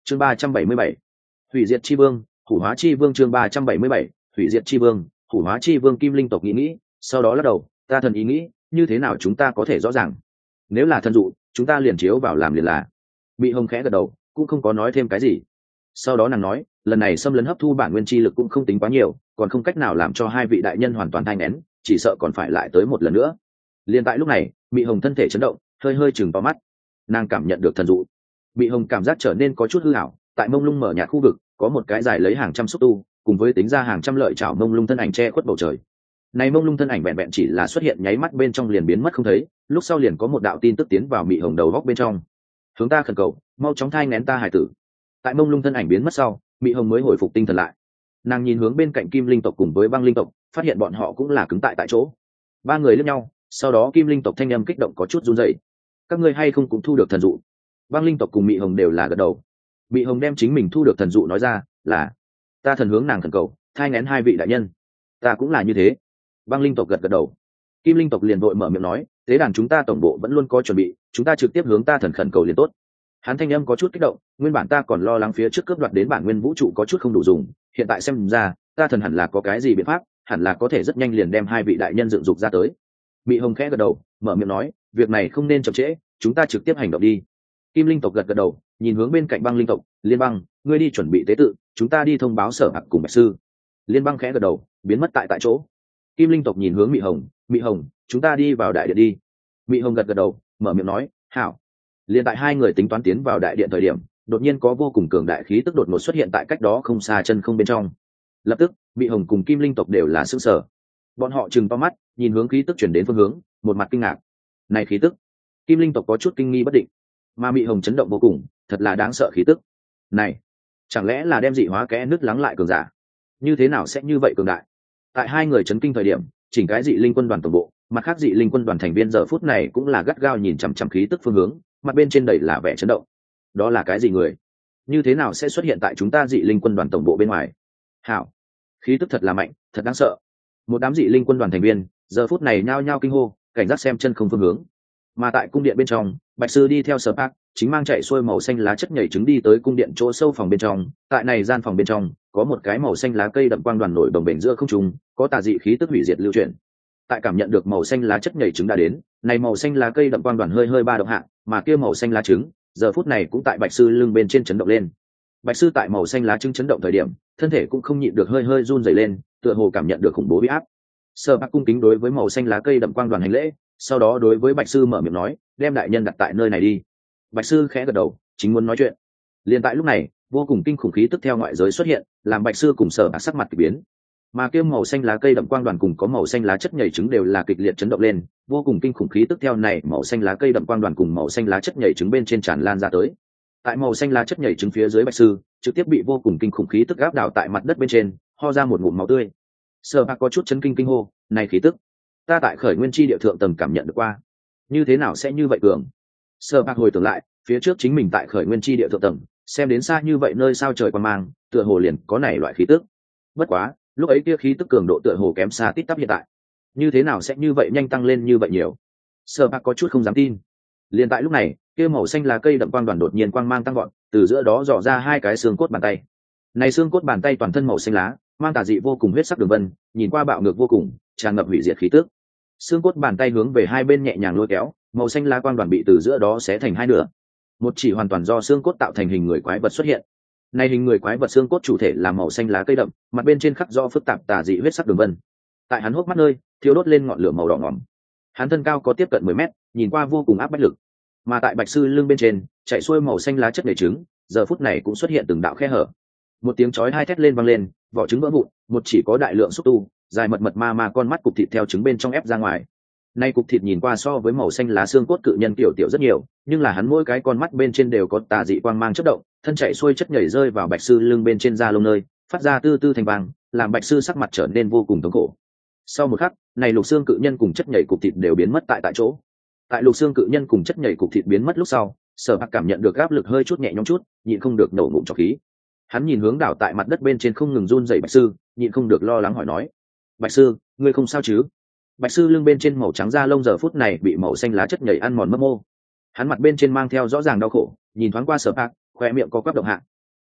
chương 377, hủy diệt chi vương, hủ hóa chi vương. chương 377, hủy diệt chi vương, hủ hóa chi vương. Kim linh tộc nghĩ sau đó lắc đầu, ta thần ý nghĩ như thế nào chúng ta có thể rõ ràng, nếu là thần dụ chúng ta liền chiếu vào làm liền là. Bị hồng khẽ gật đầu cũng không có nói thêm cái gì. Sau đó nàng nói, lần này xâm lấn hấp thu bản nguyên chi lực cũng không tính quá nhiều, còn không cách nào làm cho hai vị đại nhân hoàn toàn thai nén, chỉ sợ còn phải lại tới một lần nữa. Liên tại lúc này, Mị Hồng thân thể chấn động, hơi hơi chừng vào mắt. Nàng cảm nhận được thần dụ. Mị Hồng cảm giác trở nên có chút hư ảo, tại mông lung mở nhạt khu vực, có một cái dài lấy hàng trăm xúc tu, cùng với tính ra hàng trăm lợi chảo mông lung thân ảnh che khuất bầu trời. Này mông lung thân ảnh vẹn vẹn chỉ là xuất hiện nháy mắt bên trong liền biến mất không thấy, lúc sau liền có một đạo tin tức tiến vào Mị Hồng đầu góc bên trong. Hướng ta khẩn cầu, mau chóng thai nghén ta hải tử. Tại mông lung thân ảnh biến mất sau, Mị Hồng mới hồi phục tinh thần lại. Nàng nhìn hướng bên cạnh Kim linh tộc cùng với Băng linh tộc, phát hiện bọn họ cũng là cứng tại chỗ. Ba người liếc nhau, sau đó Kim linh tộc thanh âm kích động có chút run rẩy. Các ngươi hay không cũng thu được thần dụ? Băng linh tộc cùng Mị Hồng đều là gật đầu. Mị Hồng đem chính mình thu được thần dụ nói ra, là ta thần hướng nàng khẩn cầu, thai nghén hai vị đại nhân. Ta cũng là như thế. Băng linh tộc gật gật đầu. Kim linh tộc liền vội mở miệng nói, tế đàn chúng ta tổng bộ vẫn luôn có chuẩn bị, chúng ta trực tiếp hướng ta thần khẩn cầu liền tốt. Hắn thanh âm có chút kích động, nguyên bản ta còn lo lắng phía trước cướp đoạt đến bản nguyên vũ trụ có chút không đủ dùng, hiện tại xem ra ta thần hẳn là có cái gì biện pháp, hẳn là có thể rất nhanh liền đem hai vị đại nhân dựng dục ra tới. Mị Hồng khẽ gật đầu, mở miệng nói, việc này không nên chậm trễ, chúng ta trực tiếp hành động đi. Kim linh tộc gật gật đầu, nhìn hướng bên cạnh Băng linh tộc, Liên Băng, ngươi đi chuẩn bị tế tự, chúng ta đi thông báo Sở Hạc cùng Bạch sư. Liên Băng khẽ gật đầu, biến mất tại chỗ. Kim linh tộc nhìn hướng Mị Hồng, chúng ta đi vào đại điện đi. Mị Hồng gật gật đầu, mở miệng nói, hảo. Liên tại hai người tính toán tiến vào đại điện thời điểm, đột nhiên có vô cùng cường đại khí tức đột ngột xuất hiện tại cách đó không xa chân không bên trong. Lập tức, Mị Hồng cùng Kim linh tộc đều là sửng sở. Bọn họ trừng to mắt, nhìn hướng khí tức chuyển đến phương hướng, một mặt kinh ngạc. Này khí tức, Kim linh tộc có chút kinh nghi bất định, mà Mị Hồng chấn động vô cùng, thật là đáng sợ khí tức. Này, chẳng lẽ là đem dị hóa kẽ nứt lắng lại cường giả? Như thế nào sẽ như vậy cường đại? Tại hai người chấn kinh thời điểm, chỉnh cái dị linh quân đoàn tổng bộ, mặt khác dị linh quân đoàn thành viên giờ phút này cũng là gắt gao nhìn chằm chằm khí tức phương hướng, mặt bên trên đầy là vẻ chấn động. Đó là cái gì người? Như thế nào sẽ xuất hiện tại chúng ta dị linh quân đoàn tổng bộ bên ngoài? Hảo, khí tức thật là mạnh, thật đáng sợ. Một đám dị linh quân đoàn thành viên giờ phút này nhao nhao kinh hô, cảnh giác xem chân không phương hướng. Mà tại cung điện bên trong, Bạch sư đi theo Sở Bác, chính mang chạy xuôi màu xanh lá chất nhảy trứng đi tới cung điện chỗ sâu phòng bên trong. Tại này gian phòng bên trong có một cái màu xanh lá cây đậm quang đoàn nổi đồng bền giữa không trung, có tà dị khí tức hủy diệt lưu chuyển. Tại cảm nhận được màu xanh lá chất nhảy trứng đã đến, này màu xanh lá cây đậm quang đoàn hơi hơi ba động hạ, mà kia màu xanh lá trứng giờ phút này cũng tại Bạch sư lưng bên trên chấn động lên. Bạch sư tại màu xanh lá trứng chấn động thời điểm, thân thể cũng không nhịn được hơi hơi run rẩy lên, tựa hồ cảm nhận được khủng bố uy áp. Sở Bác cung kính đối với màu xanh lá cây đậm quang đoàn hành lễ, sau đó đối với Bạch sư mở miệng nói, đem đại nhân đặt tại nơi này đi. Bạch sư khẽ gật đầu, chính muốn nói chuyện. Liên tại lúc này, vô cùng kinh khủng khí tức theo ngoại giới xuất hiện, làm Bạch sư cùng Sở Bác sắc mặt kỳ biến. Mà kia màu xanh lá cây đậm quang đoàn cùng có màu xanh lá chất nhảy trứng đều là kịch liệt chấn động lên, vô cùng kinh khủng khí tức theo này màu xanh lá cây đậm quang đoàn cùng màu xanh lá chất nhảy trứng bên trên tràn lan ra tới. Tại màu xanh lá chất nhảy trứng phía dưới Bạch sư, trực tiếp bị vô cùng kinh khủng khí tức áp đảo tại mặt đất bên trên, ho ra một ngụm máu tươi. Sở Bác có chút chấn kinh hô, này khí tức, ta tại khởi nguyên chi địa thượng tầng cảm nhận được qua, như thế nào sẽ như vậy cường? Sở Bác hồi tưởng lại, phía trước chính mình tại khởi nguyên chi địa thượng tầng, xem đến xa như vậy nơi sao trời quan mang, tựa hồ liền có này loại khí tức. Bất quá, lúc ấy kia khí tức cường độ tựa hồ kém xa tít tắp hiện tại, như thế nào sẽ như vậy nhanh tăng lên như vậy nhiều? Sở Bác có chút không dám tin. Liền tại lúc này, kia màu xanh lá cây đậm quang đoàn đột nhiên quang mang tăng vọt, từ giữa đó dò ra hai cái xương cốt bàn tay. Này xương cốt bàn tay toàn thân màu xanh lá, mang tà dị vô cùng huyết sắc đường vân, nhìn qua bạo ngược vô cùng, tràn ngập hủy diệt khí tức. Xương cốt bàn tay hướng về hai bên nhẹ nhàng lôi kéo, màu xanh lá quang đoàn bị từ giữa đó xé thành hai nửa. Một chỉ hoàn toàn do xương cốt tạo thành hình người quái vật xuất hiện. Này hình người quái vật xương cốt chủ thể là màu xanh lá cây đậm, mặt bên trên khắc do phức tạp tà dị huyết sắc đường vân. Tại hắn hốc mắt nơi, thiêu đốt lên ngọn lửa màu đỏ ngòm. Hắn thân cao có tiếp cận 10 mét, nhìn qua vô cùng áp bách lực. Mà tại Bạch sư lưng bên trên, chạy xuôi màu xanh lá chất nhảy trứng, giờ phút này cũng xuất hiện từng đạo khe hở. Một tiếng chói hai thét lên vang lên, vỏ trứng vỡ vụn, một chỉ có đại lượng xúc tu, dài mật mật ma con mắt cục thịt theo trứng bên trong ép ra ngoài. Nay cục thịt nhìn qua so với màu xanh lá xương cốt cự nhân tiểu tiểu rất nhiều, nhưng là hắn mỗi cái con mắt bên trên đều có tà dị quang mang chớp động, thân chạy xuôi chất nhảy rơi vào Bạch sư lưng bên trên da lông nơi, phát ra tư tư thành vang, làm Bạch sư sắc mặt trở nên vô cùng thống khổ. Sau một khắc, này lục xương cự nhân cùng chất nhảy cục thịt đều biến mất tại chỗ. Tại lục xương cự nhân cùng chất nhảy cục thịt biến mất lúc sau, Sở Bác cảm nhận được áp lực hơi chút nhẹ nhõm chút, nhịn không được nổ ngụm trọc khí. Hắn nhìn hướng đảo tại mặt đất bên trên không ngừng run rẩy Bạch sư, nhịn không được lo lắng hỏi nói, Bạch sư, ngươi không sao chứ? Bạch sư lưng bên trên màu trắng da lông giờ phút này bị màu xanh lá chất nhảy ăn mòn mấp mô. Hắn mặt bên trên mang theo rõ ràng đau khổ, nhìn thoáng qua Sở Bác, khoe miệng có quắp động hạ,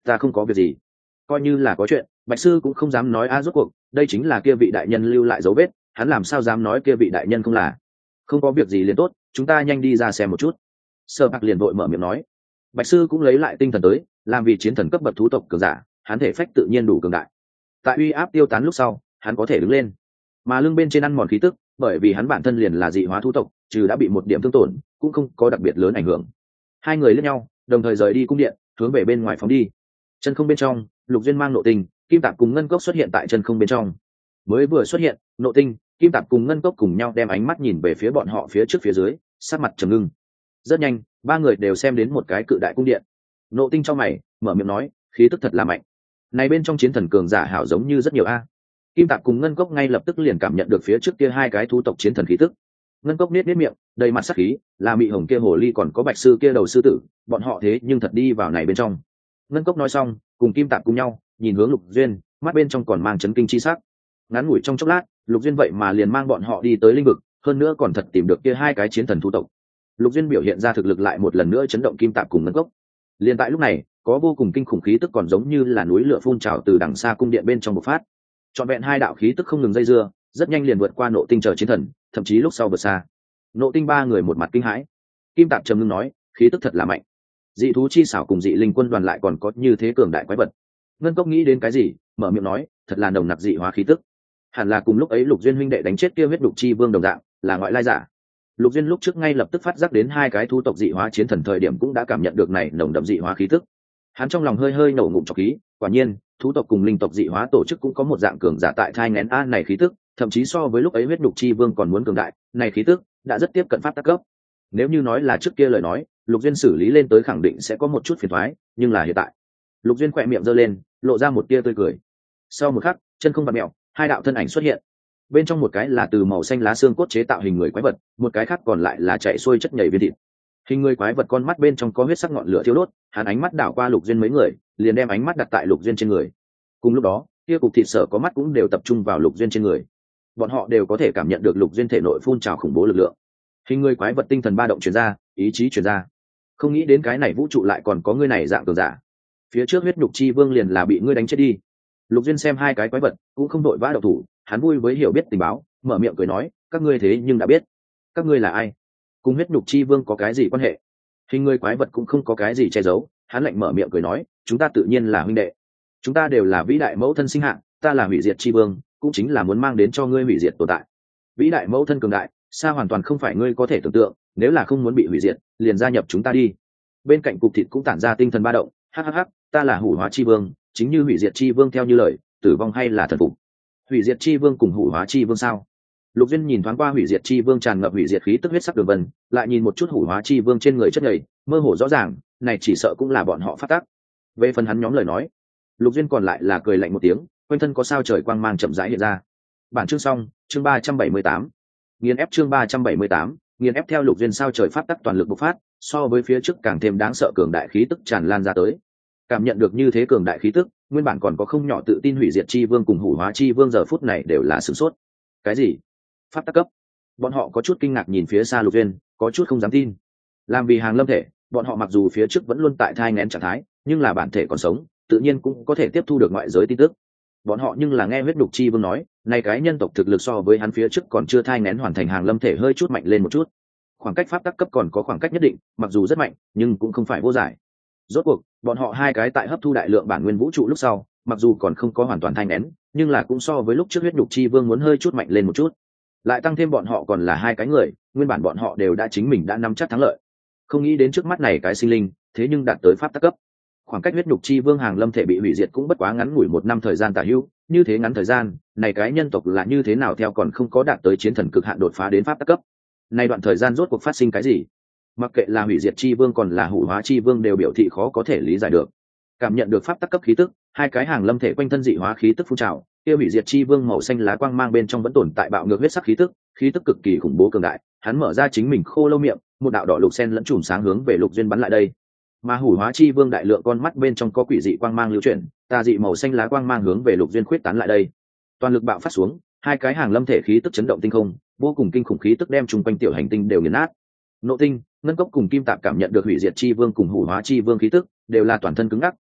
Ta không có việc gì. Coi như là có chuyện, bạch sư cũng không dám nói rốt cuộc đây chính là kia vị đại nhân lưu lại dấu vết, hắn làm sao dám nói kia vị đại nhân không là. Không có việc gì liền tốt, chúng ta nhanh đi ra xem một chút. Sở Bạc liền vội mở miệng nói. Bạch sư cũng lấy lại tinh thần tới, làm vì chiến thần cấp bậc thú tộc cường giả, hắn thể phách tự nhiên đủ cường đại. Tại uy áp tiêu tán lúc sau, hắn có thể đứng lên, mà lưng bên trên ăn mòn khí tức, bởi vì hắn bản thân liền là dị hóa thú tộc, trừ đã bị một điểm thương tổn, cũng không có đặc biệt lớn ảnh hưởng. Hai người liếc nhau, đồng thời rời đi cung điện, hướng về bên ngoài phóng đi. Chân không bên trong, Lục Duyên mang Nộ Tinh, Kim Tạp cùng Ngân Cốc xuất hiện tại chân không bên trong. Mới vừa xuất hiện, Nộ Tinh, Kim Tạp cùng Ngân Cốc cùng nhau đem ánh mắt nhìn về phía bọn họ phía trước phía dưới, sắc mặt trầm ngưng. Rất nhanh, ba người đều xem đến một cái cự đại cung điện. Nộ Tinh trong mày mở miệng nói, khí tức thật là mạnh. Này bên trong chiến thần cường giả hảo giống như rất nhiều a. Kim Tạp cùng Ngân Cốc ngay lập tức liền cảm nhận được phía trước kia hai cái thú tộc chiến thần khí tức. Ngân Cốc nết miệng, đầy mặt sắc khí, là Mị Hồng kia hồ ly còn có Bạch sư kia đầu sư tử, bọn họ thế nhưng thật đi vào này bên trong. Ngân Cốc nói xong, cùng Kim Tạp cùng nhau nhìn hướng Lục Duyên, mắt bên trong còn mang chấn kinh chi sắc. Ngắn ngủi trong chốc lát, Lục Duyên vậy mà liền mang bọn họ đi tới linh vực, hơn nữa còn thật tìm được kia hai cái chiến thần thú tộc. Lục Duyên biểu hiện ra thực lực lại một lần nữa chấn động Kim Tạp cùng Ngân Cốc. Liên tại lúc này, có vô cùng kinh khủng khí tức còn giống như là núi lửa phun trào từ đằng xa cung điện bên trong bộc phát. Trọn vẹn hai đạo khí tức không ngừng dây dưa, rất nhanh liền vượt qua Nộ Tinh chờ chiến thần, thậm chí lúc sau vượt xa. Nộ Tinh ba người một mặt kinh hãi. Kim Tạp trầm ngưng nói, khí tức thật là mạnh. Dị thú chi xảo cùng dị linh quân đoàn lại còn có như thế cường đại quái vật. Ngân Cốc nghĩ đến cái gì, mở miệng nói, thật là nồng nặc dị hóa khí tức. Hẳn là cùng lúc ấy Lục Duyên huynh đệ đánh chết kia huyết đục chi vương đồng dạng, là ngoại lai giả. Lục Duyên lúc trước ngay lập tức phát giác đến hai cái thú tộc dị hóa chiến thần thời điểm cũng đã cảm nhận được này nồng đậm dị hóa khí tức. Hắn trong lòng hơi hơi nổ ngụm trọc khí, quả nhiên, thú tộc cùng linh tộc dị hóa tổ chức cũng có một dạng cường giả tại thai nghén a này khí tức, thậm chí so với lúc ấy huyết đục chi vương còn muốn cường đại, này khí tức đã rất tiếp cận pháp tắc cấp. Nếu như nói là trước kia lời nói, Lục Duyên xử lý lên tới khẳng định sẽ có một chút phiền toái, nhưng là hiện tại, Lục Duyên khỏe miệng giơ lên, lộ ra một tia tươi cười. Sau một khắc, chân không vặn mèo, hai đạo thân ảnh xuất hiện. Bên trong một cái là từ màu xanh lá xương cốt chế tạo hình người quái vật, một cái khác còn lại là chạy xuôi chất nhảy viên thịt. Hình người quái vật con mắt bên trong có huyết sắc ngọn lửa thiêu đốt, hắn ánh mắt đảo qua Lục Duyên mấy người, liền đem ánh mắt đặt tại Lục Duyên trên người. Cùng lúc đó, kia cục thịt sở có mắt cũng đều tập trung vào Lục Duyên trên người. Bọn họ đều có thể cảm nhận được Lục Duyên thể nội phun trào khủng bố lực lượng. Hình người quái vật tinh thần ba động truyền ra, ý chí truyền ra. Không nghĩ đến cái này vũ trụ lại còn có ngươi này dạng cường giả. Phía trước huyết nhục chi vương liền là bị ngươi đánh chết đi. Lục Duyên xem hai cái quái vật, cũng không đội vã động thủ, hắn vui với hiểu biết tình báo, mở miệng cười nói, các ngươi thế nhưng đã biết, các ngươi là ai? Cùng huyết nhục chi vương có cái gì quan hệ? Hình người quái vật cũng không có cái gì che giấu, hắn lạnh mở miệng cười nói, chúng ta tự nhiên là huynh đệ, chúng ta đều là vĩ đại mẫu thân sinh hạng, ta là hủy diệt chi vương, cũng chính là muốn mang đến cho ngươi hủy diệt tồn tại. Vĩ đại mẫu thân cường đại, xa hoàn toàn không phải ngươi có thể tưởng tượng, nếu là không muốn bị hủy diệt, liền gia nhập chúng ta đi. Bên cạnh cục thịt cũng tản ra tinh thần ba động, hắc, ta là hủ hóa chi vương, chính như hủy diệt chi vương theo như lời, tử vong hay là thần phục. Hủy diệt chi vương cùng hủ hóa chi vương sao? Lục Duyên nhìn thoáng qua hủy diệt chi vương tràn ngập hủy diệt khí tức huyết sắc đường vân, lại nhìn một chút hủ hóa chi vương trên người chất nhầy, mơ hồ rõ ràng, này chỉ sợ cũng là bọn họ phát tác. Về phần hắn nhóm lời nói, Lục Duyên còn lại là cười lạnh một tiếng, quanh thân có sao trời quang mang chậm rãi hiện ra. Bản chương xong, chương 378. Nghiền ép chương 378, nghiền ép theo Lục Duyên sao trời phát tác toàn lực bộc phát, so với phía trước càng thêm đáng sợ cường đại khí tức tràn lan ra tới. Cảm nhận được như thế cường đại khí tức, nguyên bản còn có không nhỏ tự tin hủy diệt chi vương cùng hủ hóa chi vương giờ phút này đều là sửng sốt. Cái gì? Pháp tắc cấp? Bọn họ có chút kinh ngạc nhìn phía xa Lục Duyên, có chút không dám tin. Làm vì hàng lâm thể, bọn họ mặc dù phía trước vẫn luôn tại thai nghén trạng thái, nhưng là bản thể còn sống, tự nhiên cũng có thể tiếp thu được ngoại giới tin tức. Bọn họ nhưng là nghe huyết đục chi vương nói, này cái nhân tộc thực lực so với hắn phía trước còn chưa thai nghén hoàn thành hàng lâm thể hơi chút mạnh lên một chút. Khoảng cách pháp tắc cấp còn có khoảng cách nhất định, mặc dù rất mạnh, nhưng cũng không phải vô giải. Rốt cuộc, bọn họ hai cái tại hấp thu đại lượng bản nguyên vũ trụ lúc sau, mặc dù còn không có hoàn toàn thai nghén, nhưng là cũng so với lúc trước huyết đục chi vương muốn hơi chút mạnh lên một chút. Lại tăng thêm bọn họ còn là hai cái người, nguyên bản bọn họ đều đã chính mình đã nắm chắc thắng lợi. Không nghĩ đến trước mắt này cái sinh linh, thế nhưng đạt tới pháp tắc cấp. Khoảng cách huyết nhục chi vương hàng lâm thể bị hủy diệt cũng bất quá ngắn ngủi 1 năm thời gian tả hữu, như thế ngắn thời gian, này cái nhân tộc là như thế nào theo còn không có đạt tới chiến thần cực hạn đột phá đến pháp tắc cấp. Này đoạn thời gian rốt cuộc phát sinh cái gì? Mặc kệ là hủy diệt chi vương còn là hủ hóa chi vương đều biểu thị khó có thể lý giải được. Cảm nhận được pháp tắc cấp khí tức, hai cái hàng lâm thể quanh thân dị hóa khí tức phun trào, kia hủy diệt chi vương màu xanh lá quang mang bên trong vẫn tồn tại bạo ngược huyết sắc khí tức cực kỳ khủng bố cường đại, hắn mở ra chính mình khô lâu miệng, một đạo đỏ lục sen lẫn chùm sáng hướng về Lục Duyên bắn lại đây. Mà hủ hóa chi vương đại lượng con mắt bên trong có quỷ dị quang mang lưu chuyển, tà dị màu xanh lá quang mang hướng về Lục Duyên khuyết tán lại đây. Toàn lực bạo phát xuống, hai cái hàng lâm thể khí tức chấn động tinh không, vô cùng kinh khủng khí tức đem chung quanh tiểu hành tinh đều nghiền nát. Nộ Tinh, Ngân Cốc cùng Kim Tạp cảm nhận được hủy diệt chi vương cùng hủ hóa chi vương khí tức, đều là toàn thân cứng ngắc,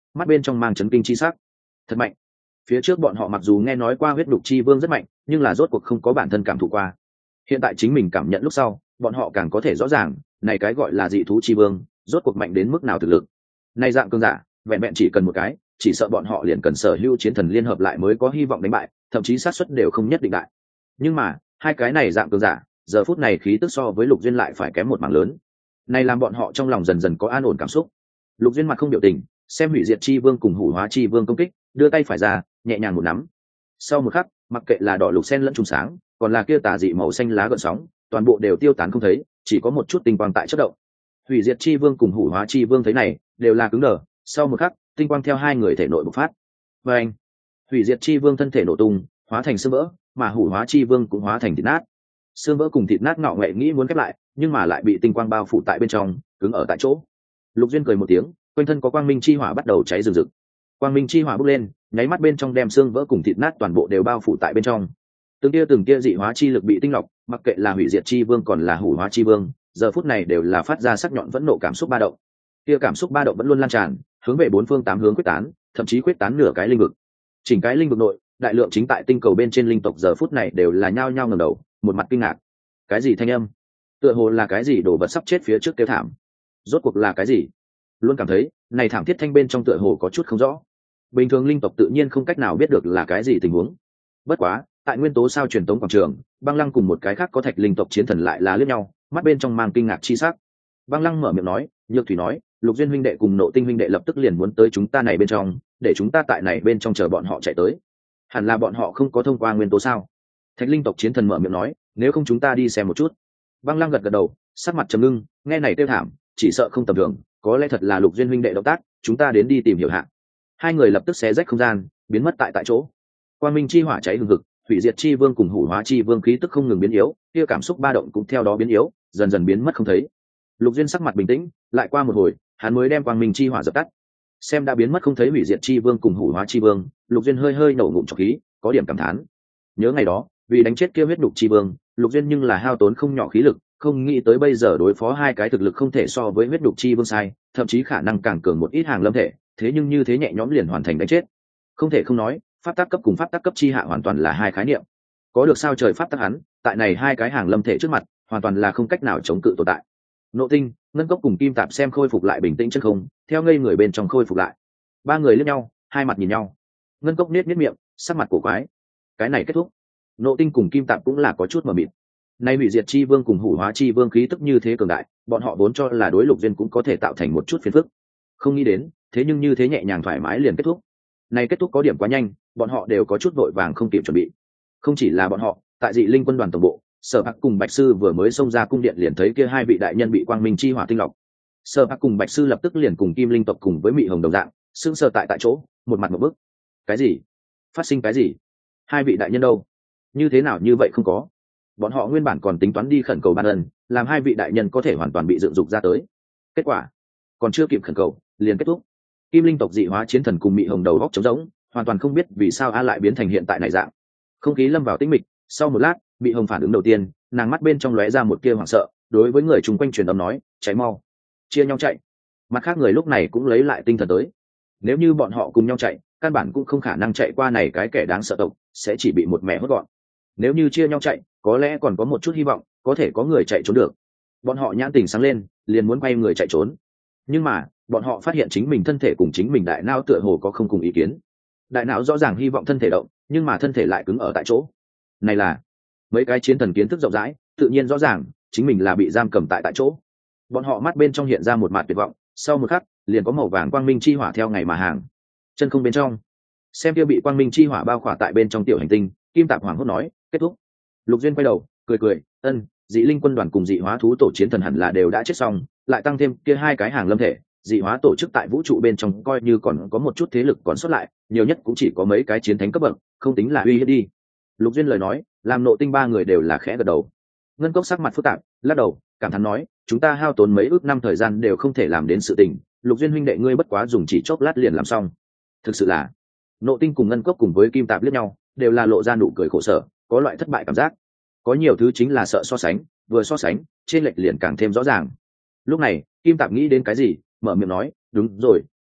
mắt bên trong mang chấn kinh chi sắc. Thật mạnh. Phía trước bọn họ mặc dù nghe nói qua huyết đục chi vương rất mạnh, nhưng là rốt cuộc không có bản thân cảm thụ qua. Hiện tại chính mình cảm nhận lúc sau, bọn họ càng có thể rõ ràng, này cái gọi là dị thú chi vương, rốt cuộc mạnh đến mức nào thực lực. Này dạng cương giả, vẹn vẹn chỉ cần một cái, chỉ sợ bọn họ liền cần sở hữu chiến thần liên hợp lại mới có hy vọng đánh bại, thậm chí xác suất đều không nhất định đại. Nhưng mà, hai cái này dạng cương giả, giờ phút này khí tức so với Lục Duyên lại phải kém một mảng lớn. Này làm bọn họ trong lòng dần dần có an ổn cảm xúc. Lục Duyên mặt không biểu tình, xem hủy diệt chi vương cùng hủ hóa chi vương công kích, đưa tay phải ra, nhẹ nhàng một nắm. Sau một khắc, mặc kệ là đỏ lục sen lẫn trùng sáng, còn là kia tà dị màu xanh lá gợn sóng, toàn bộ đều tiêu tán không thấy, chỉ có một chút tinh quang tại chớp động. Hủy diệt chi vương cùng hủ hóa chi vương thấy này, đều là cứng đờ, sau một khắc, tinh quang theo hai người thể nội bộc phát. Và anh, hủy diệt chi vương thân thể nổ tung, hóa thành xương vỡ, mà hủ hóa chi vương cũng hóa thành thịt nát. Xương vỡ cùng thịt nát ngọ nghệ nghĩ muốn khép lại, nhưng mà lại bị tinh quang bao phủ tại bên trong, cứng ở tại chỗ. Lục Duyên cười một tiếng, quanh thân có quang minh chi hỏa bắt đầu cháy rừng rực. Quang minh chi hỏa bốc lên, nháy mắt bên trong đem xương vỡ cùng thịt nát toàn bộ đều bao phủ tại bên trong. Từng tia dị hóa chi lực bị tinh lọc, mặc kệ là hủy diệt chi vương còn là hủ hóa chi vương, giờ phút này đều là phát ra sắc nhọn vẫn nộ cảm xúc ba động. Tia cảm xúc ba động vẫn luôn lan tràn, hướng về bốn phương tám hướng quyết tán, thậm chí quyết tán nửa cái linh vực. Chỉnh cái linh vực nội, đại lượng chính tại tinh cầu bên trên linh tộc giờ phút này đều là nhao nhao ngẩng đầu, một mặt kinh ngạc. Cái gì thanh âm? Tựa hồ là cái gì đổ vật sắp chết phía trước kêu thảm. Rốt cuộc là cái gì? Luôn cảm thấy, này thảm thiết thanh bên trong tựa hồ có chút không rõ. Bình thường linh tộc tự nhiên không cách nào biết được là cái gì tình huống. Bất quá, tại nguyên tố sao truyền tống quảng trường, Băng Lăng cùng một cái khác có thạch linh tộc chiến thần lại là liếc nhau, mắt bên trong mang kinh ngạc chi sắc. Băng Lăng mở miệng nói, Nhược Thủy nói, Lục Duyên huynh đệ cùng Nộ Tinh huynh đệ lập tức liền muốn tới chúng ta này bên trong, để chúng ta tại này bên trong chờ bọn họ chạy tới. Hẳn là bọn họ không có thông qua nguyên tố sao? Thạch linh tộc chiến thần mở miệng nói, nếu không chúng ta đi xem một chút. Băng Lăng gật gật đầu, sắc mặt trầm ngưng, nghe này tiêu thảm, chỉ sợ không tầm thường, có lẽ thật là Lục Duyên huynh đệ động tác, chúng ta đến đi tìm hiểu hạ. Hai người lập tức xé rách không gian, biến mất tại chỗ. Quang minh chi hỏa cháy hừng hực, hủy diệt chi vương cùng hủ hóa chi vương khí tức không ngừng biến yếu, kia cảm xúc ba động cũng theo đó biến yếu, dần dần biến mất không thấy. Lục Duyên sắc mặt bình tĩnh, lại qua một hồi, hắn mới đem quang minh chi hỏa dập tắt. Xem đã biến mất không thấy hủy diệt chi vương cùng hủ hóa chi vương, Lục Duyên hơi hơi nổ ngụm trọc khí, có điểm cảm thán. Nhớ ngày đó, vì đánh chết kia huyết đục chi vương, Lục Duyên nhưng là hao tốn không nhỏ khí lực, không nghĩ tới bây giờ đối phó hai cái thực lực không thể so với huyết đục chi vương sai, thậm chí khả năng càng cường một ít hàng lâm thể, thế nhưng như thế nhẹ nhõm liền hoàn thành đánh chết. Không thể không nói, pháp tắc cấp cùng pháp tắc cấp chi hạ hoàn toàn là hai khái niệm. Có được sao trời pháp tắc hắn, tại này hai cái hàng lâm thể trước mặt, hoàn toàn là không cách nào chống cự tồn tại. Nộ Tinh, Ngân Cốc cùng Kim Tạp xem khôi phục lại bình tĩnh chân không, theo ngây người bên trong khôi phục lại. Ba người liếc nhau, hai mặt nhìn nhau. Ngân Cốc nết miệng, sắc mặt cổ quái. Cái này kết thúc. Nộ Tinh cùng Kim Tạp cũng là có chút mờ mịt. Nay hủy diệt chi vương cùng hủ hóa chi vương khí tức như thế cường đại, bọn họ vốn cho là đối Lục Duyên cũng có thể tạo thành một chút phiền phức. Không nghĩ đến, thế nhưng như thế nhẹ nhàng thoải mái liền kết thúc. Này kết thúc có điểm quá nhanh, bọn họ đều có chút vội vàng không kịp chuẩn bị. Không chỉ là bọn họ, tại Dị Linh quân đoàn tổng bộ, Sở Hạc cùng Bạch Sư vừa mới xông ra cung điện liền thấy kia hai vị đại nhân bị quang minh chi hỏa tinh lọc. Sở Hạc cùng Bạch Sư lập tức liền cùng Kim Linh tộc cùng với Mị Hồng đồng dạng, sững sờ tại chỗ, một mặt một bức. Cái gì? Phát sinh cái gì? Hai vị đại nhân đâu? Như thế nào như vậy không có? Bọn họ nguyên bản còn tính toán đi khẩn cầu ban ân, làm hai vị đại nhân có thể hoàn toàn bị dựng dục ra tới. Kết quả, còn chưa kịp khẩn cầu, liền kết thúc. Kim Linh tộc dị hóa chiến thần cùng Mị Hồng đầu góc trống rỗng, hoàn toàn không biết vì sao a lại biến thành hiện tại này dạng. Không khí lâm vào tĩnh mịch, sau một lát, Mị Hồng phản ứng đầu tiên, nàng mắt bên trong lóe ra một tia hoảng sợ, đối với người chung quanh truyền âm nói, cháy mau, chia nhau chạy. Mặt khác người lúc này cũng lấy lại tinh thần tới. Nếu như bọn họ cùng nhau chạy, căn bản cũng không khả năng chạy qua này cái kẻ đáng sợ tộc, sẽ chỉ bị một mẹ hốt gọn. Nếu như chia nhau chạy, có lẽ còn có một chút hy vọng, có thể có người chạy trốn được. Bọn họ nhãn tình sáng lên, liền muốn quay người chạy trốn. Nhưng mà, bọn họ phát hiện chính mình thân thể cùng chính mình đại não tựa hồ có không cùng ý kiến. Đại não rõ ràng hy vọng thân thể động, nhưng mà thân thể lại cứng ở tại chỗ. Này là mấy cái chiến thần kiến thức rộng rãi, tự nhiên rõ ràng, chính mình là bị giam cầm tại chỗ. Bọn họ mắt bên trong hiện ra một mặt tuyệt vọng, sau một khắc, liền có màu vàng quang minh chi hỏa theo ngày mà hàng. Chân không bên trong, xem kia bị quang minh chi hỏa bao khỏa tại bên trong tiểu hành tinh, Kim Tạp hoàng hốt nói, kết thúc. Lục Duyên quay đầu, cười, Dị Linh quân đoàn cùng dị hóa thú tổ chiến thần hẳn là đều đã chết xong, lại tăng thêm kia hai cái hàng lâm thể, dị hóa tổ chức tại vũ trụ bên trong coi như còn có một chút thế lực còn sót lại, nhiều nhất cũng chỉ có mấy cái chiến thánh cấp bậc, không tính là uy hiếp đi. Lục Duyên lời nói, làm Nộ Tinh ba người đều là khẽ gật đầu. Ngân Cốc sắc mặt phức tạp, lắc đầu, cảm thán nói, chúng ta hao tốn mấy ước năm thời gian đều không thể làm đến sự tình, Lục Duyên huynh đệ ngươi bất quá dùng chỉ chốc lát liền làm xong. Thực sự là, Nộ Tinh cùng Ngân Cốc cùng với Kim Tạp liếc nhau, đều là lộ ra nụ cười khổ sở, có loại thất bại cảm giác. Có nhiều thứ chính là sợ so sánh, vừa so sánh, trên lệch liền càng thêm rõ ràng. Lúc này, Kim Tạp nghĩ đến cái gì, mở miệng nói, đúng rồi,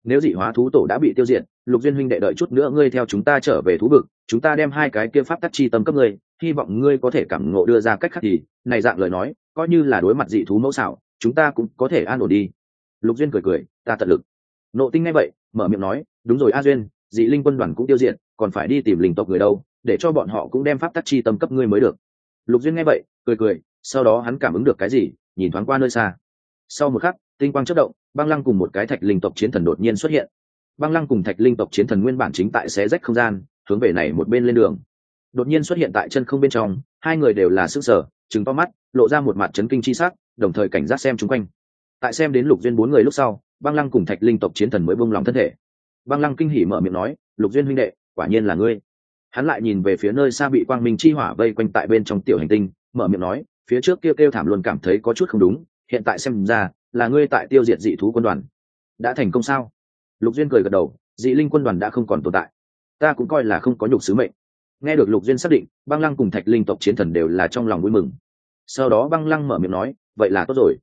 nếu dị hóa thú tổ đã bị tiêu diệt, Lục Duyên huynh đệ đợi chút nữa ngươi theo chúng ta trở về thú vực, chúng ta đem hai cái kia pháp tắc chi tâm cấp ngươi, hy vọng ngươi có thể cảm ngộ đưa ra cách khác thì này dạng lời nói coi như là đối mặt dị thú mẫu xảo chúng ta cũng có thể an ổn đi. Lục Duyên cười cười, ta tận lực. Nộ Tinh nghe vậy mở miệng nói, đúng rồi A Duyên, dị linh quân đoàn cũng tiêu diệt, còn phải đi tìm linh tộc người đâu, để cho bọn họ cũng đem pháp tắc chi tâm cấp ngươi mới được. Lục Duyên nghe vậy cười cười, sau đó hắn cảm ứng được cái gì, nhìn thoáng qua nơi xa. Sau một khắc, tinh quang chớp động, Băng Lăng cùng một cái thạch linh tộc chiến thần đột nhiên xuất hiện. Băng Lăng cùng thạch linh tộc chiến thần nguyên bản chính tại xé rách không gian, hướng về này một bên lên đường. Đột nhiên xuất hiện tại chân không bên trong, hai người đều là sức sở, trừng to mắt, lộ ra một mặt chấn kinh chi sắc, đồng thời cảnh giác xem chúng quanh. Tại xem đến Lục Duyên bốn người lúc sau, Băng Lăng cùng thạch linh tộc chiến thần mới buông lòng thân thể. Băng Lăng kinh hỉ mở miệng nói, Lục Duyên huynh đệ, quả nhiên là ngươi. Hắn lại nhìn về phía nơi xa bị quang minh chi hỏa vây quanh tại bên trong tiểu hành tinh, mở miệng nói, phía trước kêu thảm luôn cảm thấy có chút không đúng, hiện tại xem ra là ngươi tại tiêu diệt dị thú quân đoàn. Đã thành công sao? Lục Duyên cười gật đầu, dị linh quân đoàn đã không còn tồn tại, ta cũng coi là không có nhục sứ mệnh. Nghe được Lục Duyên xác định, Băng Lăng cùng thạch linh tộc chiến thần đều là trong lòng vui mừng. Sau đó Băng Lăng mở miệng nói, vậy là tốt rồi,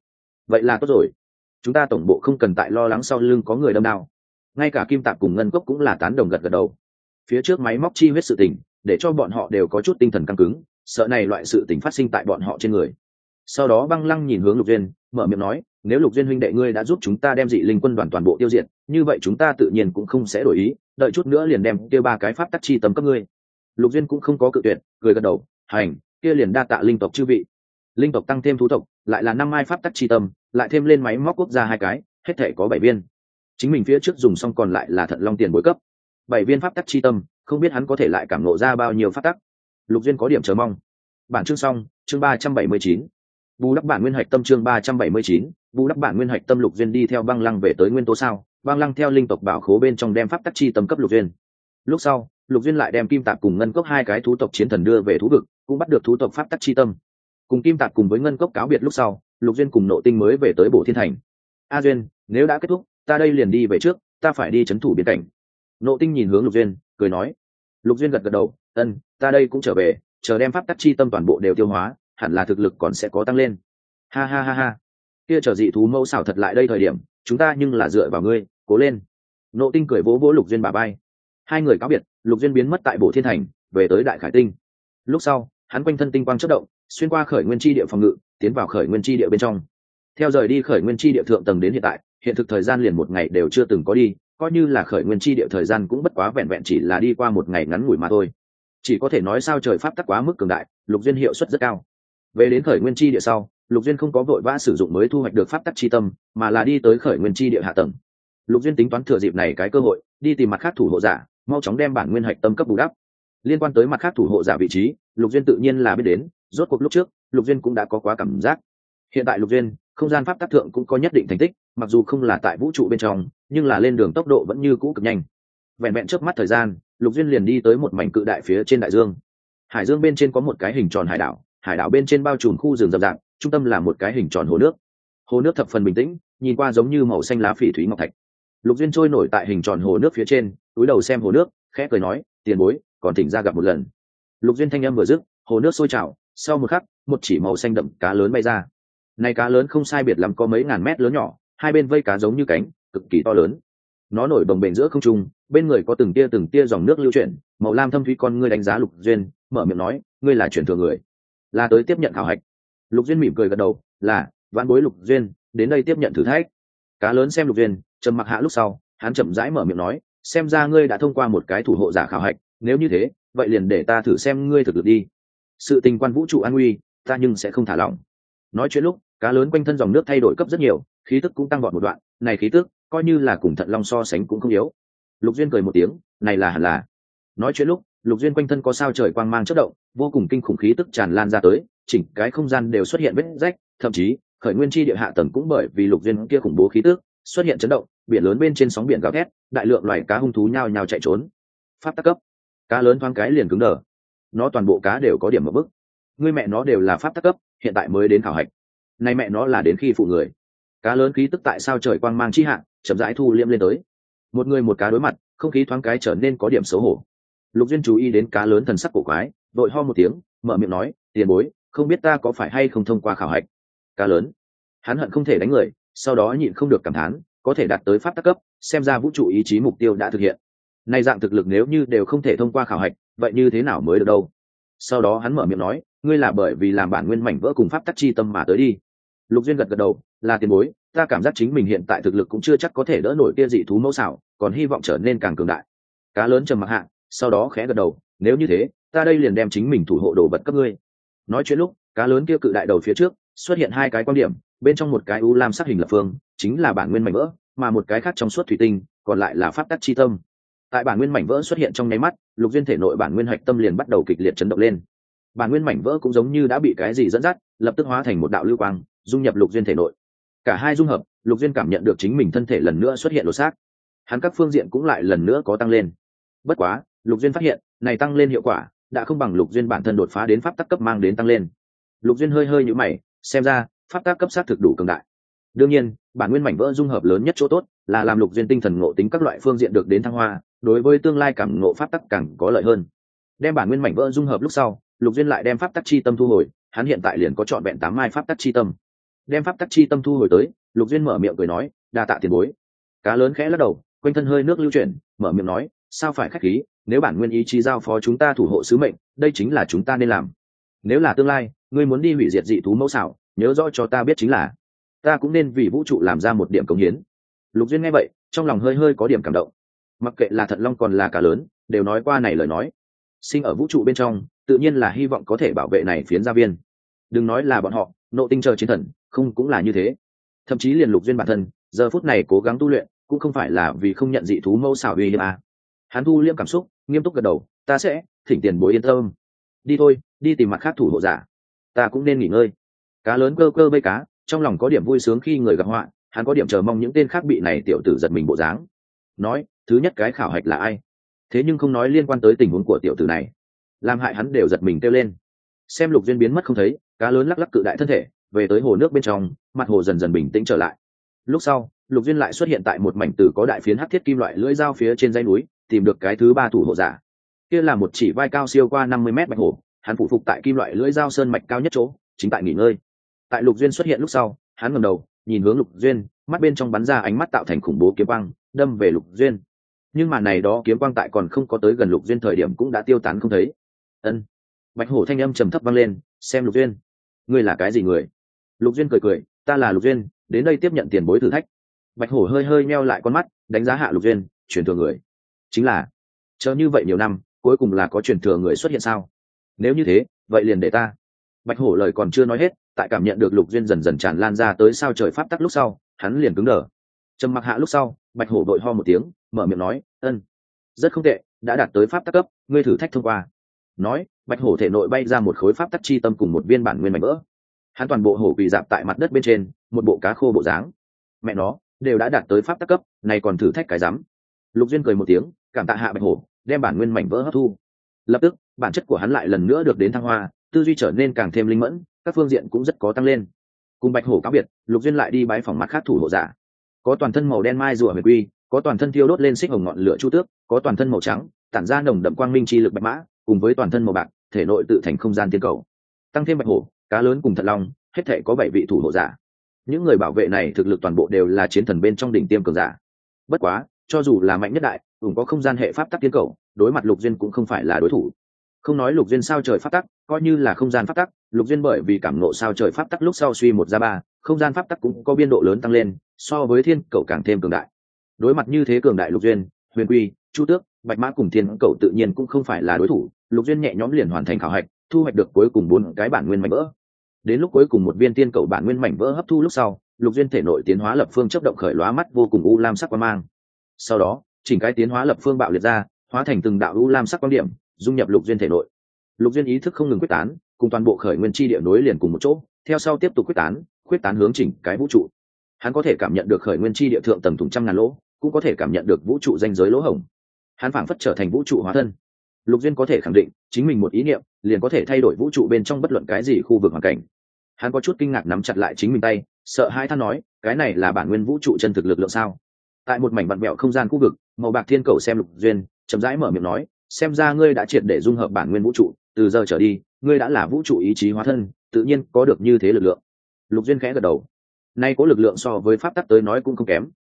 chúng ta tổng bộ không cần tại lo lắng sau lưng có người đâm đao. Ngay cả Kim Tạp cùng Ngân Cốc cũng là tán đồng gật gật đầu. Phía trước máy móc chi huyết sự tình để cho bọn họ đều có chút tinh thần căng cứng, sợ này loại sự tình phát sinh tại bọn họ trên người. Sau đó Băng Lăng nhìn hướng Lục Duyên mở miệng nói, nếu Lục Duyên huynh đệ ngươi đã giúp chúng ta đem dị linh quân đoàn toàn bộ tiêu diệt, như vậy chúng ta tự nhiên cũng không sẽ đổi ý, đợi chút nữa liền đem kia ba cái pháp tắc chi tâm cấp ngươi. Lục Duyên cũng không có cự tuyệt, cười gật đầu, hành, kia liền đa tạ linh tộc chư vị. Linh tộc tăng thêm thú tộc lại là 5 mai pháp tắc chi tâm, lại thêm lên máy móc quốc gia 2 cái, hết thể có 7 viên. Chính mình phía trước dùng xong còn lại là Thận Long tiền bối cấp 7 viên pháp tắc chi tâm, không biết hắn có thể lại cảm ngộ ra bao nhiêu pháp tắc. Lục Duyên có điểm chờ mong. Bản chương xong, chương 379. Bù đắp bản nguyên hạch tâm, chương 379. Bù đắp bản nguyên hạch tâm. Lục Duyên đi theo Băng Lăng về tới Nguyên Tố Sao, Băng Lăng theo linh tộc bảo khố bên trong đem pháp tắc chi tâm cấp Lục Duyên. Lúc sau, Lục Duyên lại đem Kim Tạp cùng Ngân Cốc 2 cái thú tộc chiến thần đưa về thú vực, cũng bắt được thú tộc pháp tắc chi tâm. Cùng Kim Tạp cùng với Ngân Cốc cáo biệt lúc sau, Lục Duyên cùng Nộ Tinh mới về tới Bổ Thiên Thành. A Duyên, nếu đã kết thúc, ta đây liền đi về trước, ta phải đi trấn thủ biên cảnh. Nộ Tinh nhìn hướng Lục Duyên, cười nói. Lục Duyên gật gật đầu, ân, ta đây cũng trở về, chờ đem pháp tắc chi tâm toàn bộ đều tiêu hóa, hẳn là thực lực còn sẽ có tăng lên. Ha ha ha ha, kia chờ dị thú mẫu xảo thật lại đây thời điểm, chúng ta nhưng là dựa vào ngươi, cố lên. Nộ Tinh cười vỗ vỗ Lục Duyên bả vai. Hai người cáo biệt, Lục Duyên biến mất tại Bổ Thiên Thành, về tới Đại Khải Tinh. Lúc sau, hắn quanh thân tinh quang chớp động, xuyên qua khởi nguyên chi địa phòng ngự, tiến vào khởi nguyên chi địa bên trong. Theo rời đi khởi nguyên chi địa thượng tầng đến hiện tại, hiện thực thời gian liền một ngày đều chưa từng có đi, coi như là khởi nguyên chi địa thời gian cũng bất quá vẹn vẹn chỉ là đi qua một ngày ngắn ngủi mà thôi. Chỉ có thể nói sao trời pháp tắc quá mức cường đại, Lục Duyên hiệu suất rất cao. Về đến khởi nguyên chi địa sau, Lục Duyên không có vội vã sử dụng mới thu hoạch được pháp tắc chi tâm, mà là đi tới khởi nguyên chi địa hạ tầng. Lục Duyên tính toán thừa dịp này cái cơ hội, đi tìm mặt khác thủ hộ giả, mau chóng đem bản nguyên hạch tâm cấp bù đắp. Liên quan tới mặt khác thủ hộ giả vị trí, Lục Duyên tự nhiên là biết đến, rốt cuộc lúc trước, Lục Duyên cũng đã có quá cảm giác. Hiện tại Lục Duyên, không gian pháp tắc thượng cũng có nhất định thành tích, mặc dù không là tại vũ trụ bên trong, nhưng là lên đường tốc độ vẫn như cũ cực nhanh. Vẹn vẹn chớp mắt thời gian, Lục Duyên liền đi tới một mảnh cự đại phía trên đại dương. Hải dương bên trên có một cái hình tròn hải đảo bên trên bao trùm khu rừng rậm rạp, trung tâm là một cái hình tròn hồ nước. Hồ nước thập phần bình tĩnh, nhìn qua giống như màu xanh lá phỉ thúy ngọc thạch. Lục Duyên trôi nổi tại hình tròn hồ nước phía trên, cúi đầu xem hồ nước, khẽ cười nói, tiền bối, còn thỉnh ra gặp một lần. Lục Duyên thanh âm vừa dứt, hồ nước sôi trào, sau một khắc, một chỉ màu xanh đậm cá lớn bay ra. Này cá lớn không sai biệt lắm có mấy ngàn mét lớn nhỏ, hai bên vây cá giống như cánh, cực kỳ to lớn. Nó nổi bồng bềnh giữa không trung, bên người có từng tia dòng nước lưu chuyển, màu lam thâm thúy con ngươi đánh giá Lục Duyên, mở miệng nói, ngươi là truyền thừa người, là tới tiếp nhận khảo hạch. Lục Duyên mỉm cười gật đầu, là, vãn bối Lục Duyên, đến đây tiếp nhận thử thách. Cá lớn xem Lục Duyên, trầm mặc hạ lúc sau, hắn chậm rãi mở miệng nói, xem ra ngươi đã thông qua một cái thủ hộ giả khảo hạch, nếu như thế, vậy liền để ta thử xem ngươi thực lực đi. Sự tình quan vũ trụ an nguy, ta nhưng sẽ không thả lỏng. Nói chuyện lúc, cá lớn quanh thân dòng nước thay đổi cấp rất nhiều, khí tức cũng tăng vọt một đoạn, này khí tức coi như là cùng Thận Long so sánh cũng không yếu. Lục Duyên cười một tiếng, này là hẳn là. Nói chuyện lúc, Lục Duyên quanh thân có sao trời quang mang chớp động, vô cùng kinh khủng khí tức tràn lan ra tới, chỉnh cái không gian đều xuất hiện vết rách, thậm chí khởi nguyên chi địa hạ tầng cũng bởi vì Lục Duyên kia khủng bố khí tức xuất hiện chấn động, biển lớn bên trên sóng biển gào thét, đại lượng loài cá hung thú nhao nhao chạy trốn. Pháp tắc cấp, cá lớn thoáng cái liền cứng đờ. Nó toàn bộ cá đều có điểm một bức. Ngươi mẹ nó đều là pháp tắc cấp, hiện tại mới đến khảo hạch. Này mẹ nó là đến khi phụ người. Cá lớn khí tức tại sao trời quang mang chi hạ, chậm rãi thu liễm lên tới. Một người một cá đối mặt, không khí thoáng cái trở nên có điểm xấu hổ. Lục Duyên chú ý đến cá lớn thần sắc cổ quái, đội ho một tiếng, mở miệng nói, tiền bối, không biết ta có phải hay không thông qua khảo hạch. Cá lớn, hắn hận không thể đánh người, sau đó nhịn không được cảm thán, có thể đạt tới pháp tắc cấp, xem ra vũ trụ ý chí mục tiêu đã thực hiện. Này dạng thực lực nếu như đều không thể thông qua khảo hạch, vậy như thế nào mới được đâu? Sau đó hắn mở miệng nói, ngươi là bởi vì làm bản nguyên mảnh vỡ cùng pháp tắc chi tâm mà tới đi. Lục Duyên gật gật đầu, là tiền bối, ta cảm giác chính mình hiện tại thực lực cũng chưa chắc có thể đỡ nổi kia dị thú mẫu xảo, còn hy vọng trở nên càng cường đại. Cá lớn trầm mặc hạ, sau đó khẽ gật đầu, nếu như thế, ta đây liền đem chính mình thủ hộ đồ vật cấp ngươi. Nói chuyện lúc, cá lớn kia cự đại đầu phía trước xuất hiện hai cái quan điểm, bên trong một cái u lam sắc hình lập phương, chính là bản nguyên mảnh vỡ, mà một cái khác trong suốt thủy tinh, còn lại là pháp tắc chi tâm. Tại bản nguyên mảnh vỡ xuất hiện trong nháy mắt, Lục Duyên thể nội bản nguyên hạch tâm liền bắt đầu kịch liệt chấn động lên. Bản nguyên mảnh vỡ cũng giống như đã bị cái gì dẫn dắt, lập tức hóa thành một đạo lưu quang, dung nhập Lục Duyên thể nội. Cả hai dung hợp, Lục Duyên cảm nhận được chính mình thân thể lần nữa xuất hiện lỗ xác. Hắn các phương diện cũng lại lần nữa có tăng lên. Bất quá, Lục Duyên phát hiện, này tăng lên hiệu quả đã không bằng Lục Duyên bản thân đột phá đến pháp tắc cấp mang đến tăng lên. Lục Duyên hơi hơi nhíu mày, xem ra pháp tắc cấp sát thực đủ cường đại. Đương nhiên, bản nguyên mảnh vỡ dung hợp lớn nhất chỗ tốt là làm Lục Duyên tinh thần ngộ tính các loại phương diện được đến thăng hoa, đối với tương lai cảm ngộ pháp tắc càng có lợi hơn. Đem bản nguyên mảnh vỡ dung hợp lúc sau, Lục Duyên lại đem pháp tắc chi tâm thu hồi, hắn hiện tại liền có trọn vẹn 8 mai pháp tắc chi tâm. Đem pháp tắc chi tâm thu hồi tới, Lục Duyên mở miệng cười nói, đa tạ tiền bối. Cá lớn khẽ lắc đầu, quanh thân hơi nước lưu chuyển, mở miệng nói, sao phải khách khí, nếu bản nguyên ý chí giao phó chúng ta thủ hộ sứ mệnh, đây chính là chúng ta nên làm. Nếu là tương lai ngươi muốn đi hủy diệt dị thú mẫu xảo, nhớ rõ cho ta biết chính là, ta cũng nên vì vũ trụ làm ra một điểm cống hiến. Lục Duyên nghe vậy, trong lòng hơi hơi có điểm cảm động. Mặc kệ là Thận Long còn là Cá lớn, đều nói qua này lời nói. Sinh ở vũ trụ bên trong, tự nhiên là hy vọng có thể bảo vệ này phiến gia viên. Đừng nói là bọn họ, Nộ Tinh chờ chiến thần, không cũng là như thế. Thậm chí liền Lục Duyên bản thân, giờ phút này cố gắng tu luyện, cũng không phải là vì không nhận dị thú mẫu xảo uy hiếp à. Hắn thu liêm cảm xúc, nghiêm túc gật đầu, ta sẽ thỉnh tiền bối yên tâm. Đi thôi, đi tìm mặt khác thủ hộ giả, ta cũng nên nghỉ ngơi. Cá lớn cơ cơ vây cá, trong lòng có điểm vui sướng khi người gặp họa, hắn có điểm chờ mong những tên khác bị này tiểu tử giật mình bộ dáng. Nói, thứ nhất cái khảo hạch là ai? Thế nhưng không nói liên quan tới tình huống của tiểu tử này, làm hại hắn đều giật mình kêu lên. Xem Lục Duyên biến mất không thấy, cá lớn lắc lắc cự đại thân thể, về tới hồ nước bên trong, mặt hồ dần dần bình tĩnh trở lại. Lúc sau, Lục Duyên lại xuất hiện tại một mảnh từ có đại phiến hắc thiết kim loại lưỡi dao phía trên dãy núi, tìm được cái thứ ba thủ hộ giả. Kia là một chỉ vai cao siêu qua 50 mét bạch hổ, hắn phụ phục tại kim loại lưỡi dao sơn mạch cao nhất chỗ, chính tại nghỉ ngơi. Tại Lục Duyên xuất hiện lúc sau, hắn ngẩng đầu, nhìn hướng Lục Duyên, mắt bên trong bắn ra ánh mắt tạo thành khủng bố kiếm quang, đâm về Lục Duyên. Nhưng mà này đó kiếm quang tại còn không có tới gần Lục Duyên thời điểm cũng đã tiêu tán không thấy. Ân. Bạch hổ thanh âm trầm thấp vang lên, xem Lục Duyên, ngươi là cái gì người? Lục Duyên cười cười, ta là Lục Duyên, đến đây tiếp nhận tiền bối thử thách. Bạch hổ hơi hơi meo lại con mắt, đánh giá hạ Lục Duyên, truyền thừa người, chính là, chờ như vậy nhiều năm, cuối cùng là có truyền thừa người xuất hiện sao? Nếu như thế, vậy liền để ta. Bạch hổ lời còn chưa nói hết, tại cảm nhận được Lục Duyên dần dần tràn lan ra tới sao trời pháp tắc lúc sau, hắn liền cứng đờ. Trầm mặc hạ lúc sau, Bạch hổ đội ho một tiếng, mở miệng nói, ân, rất không tệ, đã đạt tới pháp tắc cấp, ngươi thử thách thông qua. Nói, Bạch hổ thể nội bay ra một khối pháp tắc chi tâm cùng một viên bản nguyên mảnh vỡ. Hắn toàn bộ hổ quỳ dạp tại mặt đất bên trên, một bộ cá khô bộ dáng. Mẹ nó, đều đã đạt tới pháp tắc cấp, này còn thử thách cái rắm. Lục Duyên cười một tiếng, cảm tạ hạ Bạch hổ, đem bản nguyên mảnh vỡ hấp thu. Lập tức, bản chất của hắn lại lần nữa được đến thăng hoa, tư duy trở nên càng thêm linh mẫn, các phương diện cũng rất có tăng lên. Cùng Bạch hổ cáo biệt, Lục Duyên lại đi bái phòng mặt khác thủ hộ giả. Có toàn thân màu đen mai rùa huyền quy, có toàn thân thiêu đốt lên xích hồng ngọn lửa chu tước, có toàn thân màu trắng, tản ra nồng đậm quang minh chi lực bạch mã, cùng với toàn thân màu bạc, thể nội tự thành không gian tiên cầu. Tăng thêm Bạch hổ, cá lớn cùng Thận Long, hết thảy có 7 vị thủ hộ giả. Những người bảo vệ này thực lực toàn bộ đều là chiến thần bên trong đỉnh tiêm cường giả. Bất quá, cho dù là mạnh nhất đại, cũng có không gian hệ pháp tắc tiên cầu, đối mặt Lục Duyên cũng không phải là đối thủ. Không nói Lục Duyên sao trời pháp tắc, coi như là không gian pháp tắc, Lục Duyên bởi vì cảm ngộ sao trời pháp tắc lúc sau suy 1 ra 3, không gian pháp tắc cũng có biên độ lớn tăng lên, so với thiên cầu càng thêm cường đại. Đối mặt như thế cường đại Lục Duyên, huyền quy, chu tước, bạch mã cùng thiên cầu tự nhiên cũng không phải là đối thủ. Lục Duyên nhẹ nhõm liền hoàn thành khảo hạch, thu hoạch được cuối cùng 4 cái bản nguyên mảnh vỡ. Đến lúc cuối cùng một viên tiên cầu bản nguyên mảnh vỡ hấp thu lúc sau, Lục Duyên thể nội tiến hóa lập phương chớp động khởi lóa mắt vô cùng u lam sắc quang mang. Sau đó, chỉnh cái tiến hóa lập phương bạo liệt ra, hóa thành từng đạo u lam sắc quang điểm, dung nhập Lục Duyên thể nội. Lục Duyên ý thức không ngừng quyết tán, cùng toàn bộ khởi nguyên chi địa nối liền cùng một chỗ, theo sau tiếp tục quyết tán hướng chỉnh cái vũ trụ. Hắn có thể cảm nhận được khởi nguyên chi địa thượng tầng thủng trăm ngàn lỗ, cũng có thể cảm nhận được vũ trụ ranh giới lỗ hổng. Hắn phảng phất trở thành vũ trụ hóa thân. Lục Duyên có thể khẳng định, chính mình một ý niệm liền có thể thay đổi vũ trụ bên trong bất luận cái gì khu vực hoàn cảnh. Hắn có chút kinh ngạc nắm chặt lại chính mình tay, sợ hãi than nói, cái này là bản nguyên vũ trụ chân thực lực lượng sao? Tại một mảnh vặn vẹo không gian khu vực, màu bạc thiên cầu xem Lục Duyên, chậm rãi mở miệng nói, xem ra ngươi đã triệt để dung hợp bản nguyên vũ trụ, từ giờ trở đi, ngươi đã là vũ trụ ý chí hóa thân, tự nhiên có được như thế lực lượng. Lục Duyên khẽ gật đầu. Nay có lực lượng so với pháp tắc tới nói cũng không kém.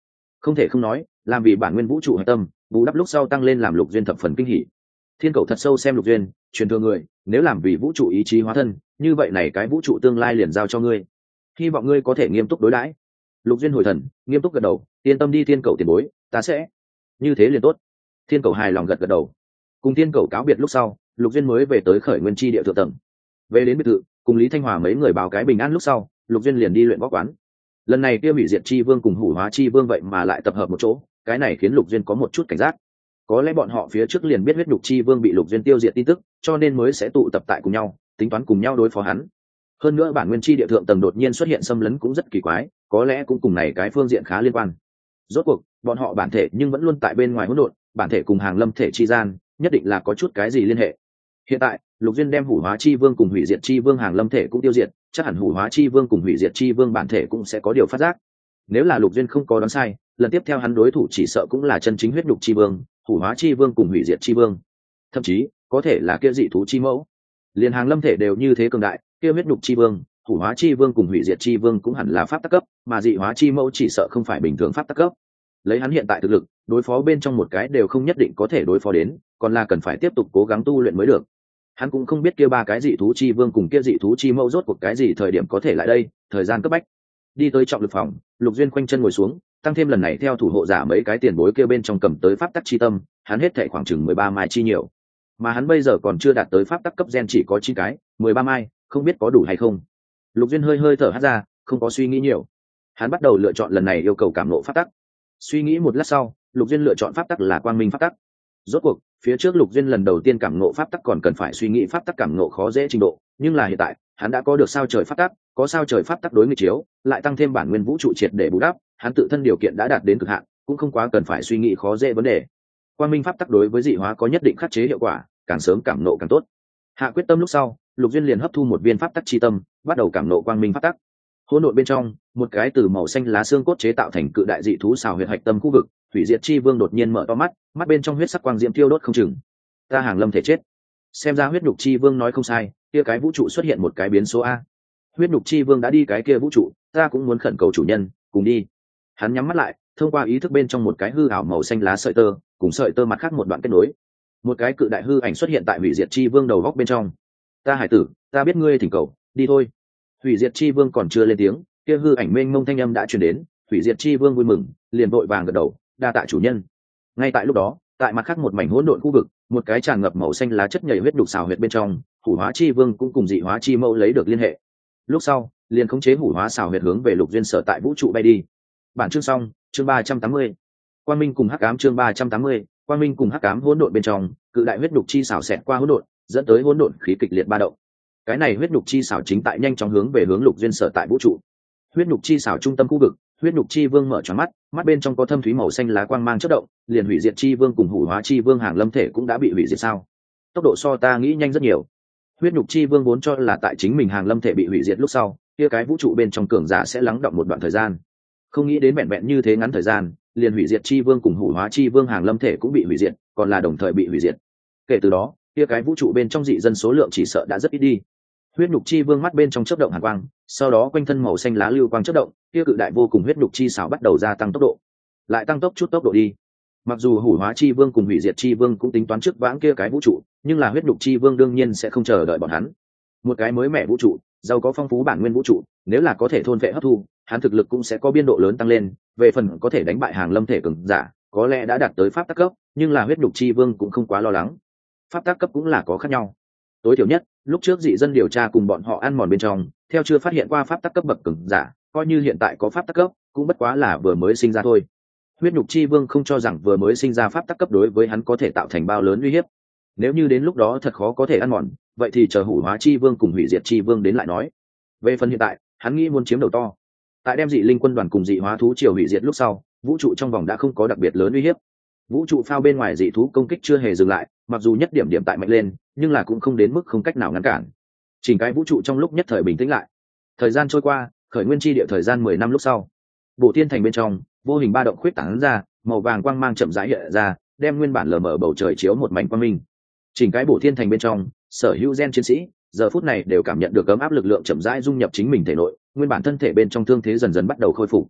Không thể không nói, làm vì bản nguyên vũ trụ hạch tâm, bù đắp lúc sau tăng lên làm Lục Duyên thập phần kinh hỉ. Thiên cầu thật sâu xem Lục Duyên, truyền thừa người, nếu làm vì vũ trụ ý chí hóa thân, như vậy này cái vũ trụ tương lai liền giao cho ngươi, hy vọng ngươi có thể nghiêm túc đối đãi. Lục Duyên hồi thần, nghiêm túc gật đầu, yên tâm đi thiên cầu tiền bối, ta sẽ như thế liền tốt. Thiên cầu hài lòng gật gật đầu. Cùng thiên cầu cáo biệt lúc sau, Lục Duyên mới về tới Khởi Nguyên Chi địa thượng tầng. Về đến biệt thự, cùng Lý Thanh Hòa mấy người báo cái bình an lúc sau, Lục Duyên liền đi luyện võ quán. Lần này kia hủy diệt chi vương cùng hủ hóa chi vương vậy mà lại tập hợp một chỗ, cái này khiến Lục Duyên có một chút cảnh giác. Có lẽ bọn họ phía trước liền biết huyết nhục chi vương bị Lục Duyên tiêu diệt tin tức, cho nên mới sẽ tụ tập tại cùng nhau, tính toán cùng nhau đối phó hắn. Hơn nữa bản nguyên chi địa thượng tầng đột nhiên xuất hiện xâm lấn cũng rất kỳ quái, có lẽ cũng cùng này cái phương diện khá liên quan. Rốt cuộc bọn họ bản thể nhưng vẫn luôn tại bên ngoài hỗn độn, bản thể cùng hàng lâm thể chi gian nhất định là có chút cái gì liên hệ. Hiện tại Lục Duyên đem hủ hóa chi vương cùng hủy diệt chi vương hàng lâm thể cũng tiêu diệt, chắc hẳn hủ hóa chi vương cùng hủy diệt chi vương bản thể cũng sẽ có điều phát giác. Nếu là Lục Duyên không có đoán sai, lần tiếp theo hắn đối thủ chỉ sợ cũng là chân chính huyết nhục chi vương, hủ hóa chi vương cùng hủy diệt chi vương, thậm chí có thể là kia dị thú chi mẫu. Liên hàng lâm thể đều như thế cường đại, kia huyết nhục chi vương, hủ hóa chi vương cùng hủy diệt chi vương cũng hẳn là pháp tắc cấp, mà dị hóa chi mẫu chỉ sợ không phải bình thường pháp tắc cấp. Lấy hắn hiện tại thực lực, đối phó bên trong một cái đều không nhất định có thể đối phó đến, còn là cần phải tiếp tục cố gắng tu luyện mới được. Hắn cũng không biết kia ba cái dị thú chi vương cùng kia dị thú chi mẫu rốt cuộc cái gì thời điểm có thể lại đây, thời gian cấp bách. Đi tới trọng lực phòng, Lục Duyên khoanh chân ngồi xuống, tăng thêm lần này theo thủ hộ giả mấy cái tiền bối kia bên trong cầm tới pháp tắc chi tâm, hắn hết thảy khoảng chừng 13 mai chi nhiều. Mà hắn bây giờ còn chưa đạt tới pháp tắc cấp gen chỉ có 9 cái, 13 mai, không biết có đủ hay không. Lục Duyên hơi hơi thở hắt ra, không có suy nghĩ nhiều. Hắn bắt đầu lựa chọn lần này yêu cầu cảm ngộ pháp tắc. Suy nghĩ một lát sau, Lục Duyên lựa chọn pháp tắc là quang minh pháp tắc. Rốt cuộc phía trước Lục Duyên lần đầu tiên cảm ngộ pháp tắc còn cần phải suy nghĩ pháp tắc cảm ngộ khó dễ trình độ, nhưng là hiện tại hắn đã có được sao trời pháp tắc, có sao trời pháp tắc đối nghịch chiếu, lại tăng thêm bản nguyên vũ trụ triệt để bù đắp, hắn tự thân điều kiện đã đạt đến cực hạn, cũng không quá cần phải suy nghĩ khó dễ vấn đề. Quang minh pháp tắc đối với dị hóa có nhất định khắc chế hiệu quả, càng sớm cảm ngộ càng tốt. Hạ quyết tâm lúc sau, Lục Duyên liền hấp thu một viên pháp tắc chi tâm, bắt đầu cảm ngộ quang minh pháp tắc. Hỗn độn bên trong, một cái từ màu xanh lá xương cốt chế tạo thành cự đại dị thú xào huyệt hạch tâm khu vực, hủy diệt chi vương đột nhiên mở to mắt, mắt bên trong huyết sắc quang diễm thiêu đốt không chừng. Ta hàng lâm thể chết. Xem ra huyết nhục chi vương nói không sai, kia cái vũ trụ xuất hiện một cái biến số a. Huyết nhục chi vương đã đi cái kia vũ trụ, ta cũng muốn khẩn cầu chủ nhân cùng đi. Hắn nhắm mắt lại, thông qua ý thức bên trong một cái hư ảo màu xanh lá sợi tơ, cùng sợi tơ mặt khác một đoạn kết nối. Một cái cự đại hư ảnh xuất hiện tại hủy diệt chi vương đầu góc bên trong. Ta hải tử, ta biết ngươi thỉnh cầu, đi thôi. Hủy diệt chi vương còn chưa lên tiếng, kia hư ảnh mênh mông thanh âm đã truyền đến. Hủy diệt chi vương vui mừng, liền vội vàng gật đầu, đa tạ chủ nhân. Ngay tại lúc đó, tại mặt khác một mảnh hỗn độn khu vực, một cái tràn ngập màu xanh lá chất nhầy huyết đục xào huyệt bên trong, hủ hóa chi vương cũng cùng dị hóa chi mẫu lấy được liên hệ. Lúc sau, liền khống chế hủ hóa xào huyệt hướng về Lục Duyên sở tại vũ trụ bay đi. Bản chương xong, chương 380. Quang minh cùng hắc ám chương 380, quang minh cùng hắc ám hỗn độn bên trong, cự đại huyết đục chi xào xẹt qua hỗn độn, dẫn tới hỗn độn khí kịch liệt ba động. Cái này huyết đục chi xào chính tại nhanh chóng hướng về hướng Lục Duyên sở tại vũ trụ. Huyết đục chi xào trung tâm khu vực, huyết nhục chi vương mở tròn mắt, mắt bên trong có thâm thúy màu xanh lá quang mang chớp động, liền hủy diệt chi vương cùng hủ hóa chi vương hàng lâm thể cũng đã bị hủy diệt sao? Tốc độ so ta nghĩ nhanh rất nhiều. Huyết nhục chi vương vốn cho là tại chính mình hàng lâm thể bị hủy diệt lúc sau, kia cái vũ trụ bên trong cường giả sẽ lắng động một đoạn thời gian. Không nghĩ đến vẹn vẹn như thế ngắn thời gian, liền hủy diệt chi vương cùng hủ hóa chi vương hàng lâm thể cũng bị hủy diệt, còn là đồng thời bị hủy diệt. Kể từ đó, kia cái vũ trụ bên trong dị dân số lượng chỉ sợ đã rất ít đi. Huyết nhục chi vương mắt bên trong chớp động hàn quang, sau đó quanh thân màu xanh lá lưu quang chớp động, kia cự đại vô cùng huyết nhục chi xảo bắt đầu gia tăng tốc độ. Lại tăng tốc chút tốc độ đi. Mặc dù hủ hóa chi vương cùng hủy diệt chi vương cũng tính toán trước vãng kia cái vũ trụ, nhưng là huyết nhục chi vương đương nhiên sẽ không chờ đợi bọn hắn. Một cái mới mẻ vũ trụ, giàu có phong phú bản nguyên vũ trụ, nếu là có thể thôn vệ hấp thu, hắn thực lực cũng sẽ có biên độ lớn tăng lên, về phần có thể đánh bại hàng lâm thể cường giả, có lẽ đã đạt tới pháp tắc cấp, nhưng là huyết nhục chi vương cũng không quá lo lắng. Pháp tắc cấp cũng là có khác nhau. Tối thiểu nhất, lúc trước dị dân điều tra cùng bọn họ ăn mòn bên trong, theo chưa phát hiện qua pháp tắc cấp bậc cường giả, coi như hiện tại có pháp tắc cấp, cũng bất quá là vừa mới sinh ra thôi. Huyết nhục chi vương không cho rằng vừa mới sinh ra pháp tắc cấp đối với hắn có thể tạo thành bao lớn uy hiếp. Nếu như đến lúc đó thật khó có thể ăn mòn, vậy thì chờ hủ hóa chi vương cùng hủy diệt chi vương đến lại nói. Về phần hiện tại, hắn nghĩ muốn chiếm đầu to. Tại đem dị linh quân đoàn cùng dị hóa thú triều hủy diệt lúc sau, vũ trụ trong vòng đã không có đặc biệt lớn uy hiếp. Vũ trụ phao bên ngoài dị thú công kích chưa hề dừng lại, mặc dù nhất điểm điểm tại mạnh lên, nhưng là cũng không đến mức không cách nào ngăn cản. Chỉnh cái vũ trụ trong lúc nhất thời bình tĩnh lại. Thời gian trôi qua, khởi nguyên chi địa thời gian 10 năm lúc sau, Bổ Thiên thành bên trong, vô hình ba động khuyết tán ra, màu vàng quang mang chậm rãi hiện ra, đem nguyên bản lờ mờ bầu trời chiếu một mảnh quang minh. Chỉnh cái Bổ Thiên thành bên trong, sở hữu gen chiến sĩ, giờ phút này đều cảm nhận được ấm áp lực lượng chậm rãi dung nhập chính mình thể nội, nguyên bản thân thể bên trong thương thế dần dần bắt đầu khôi phục.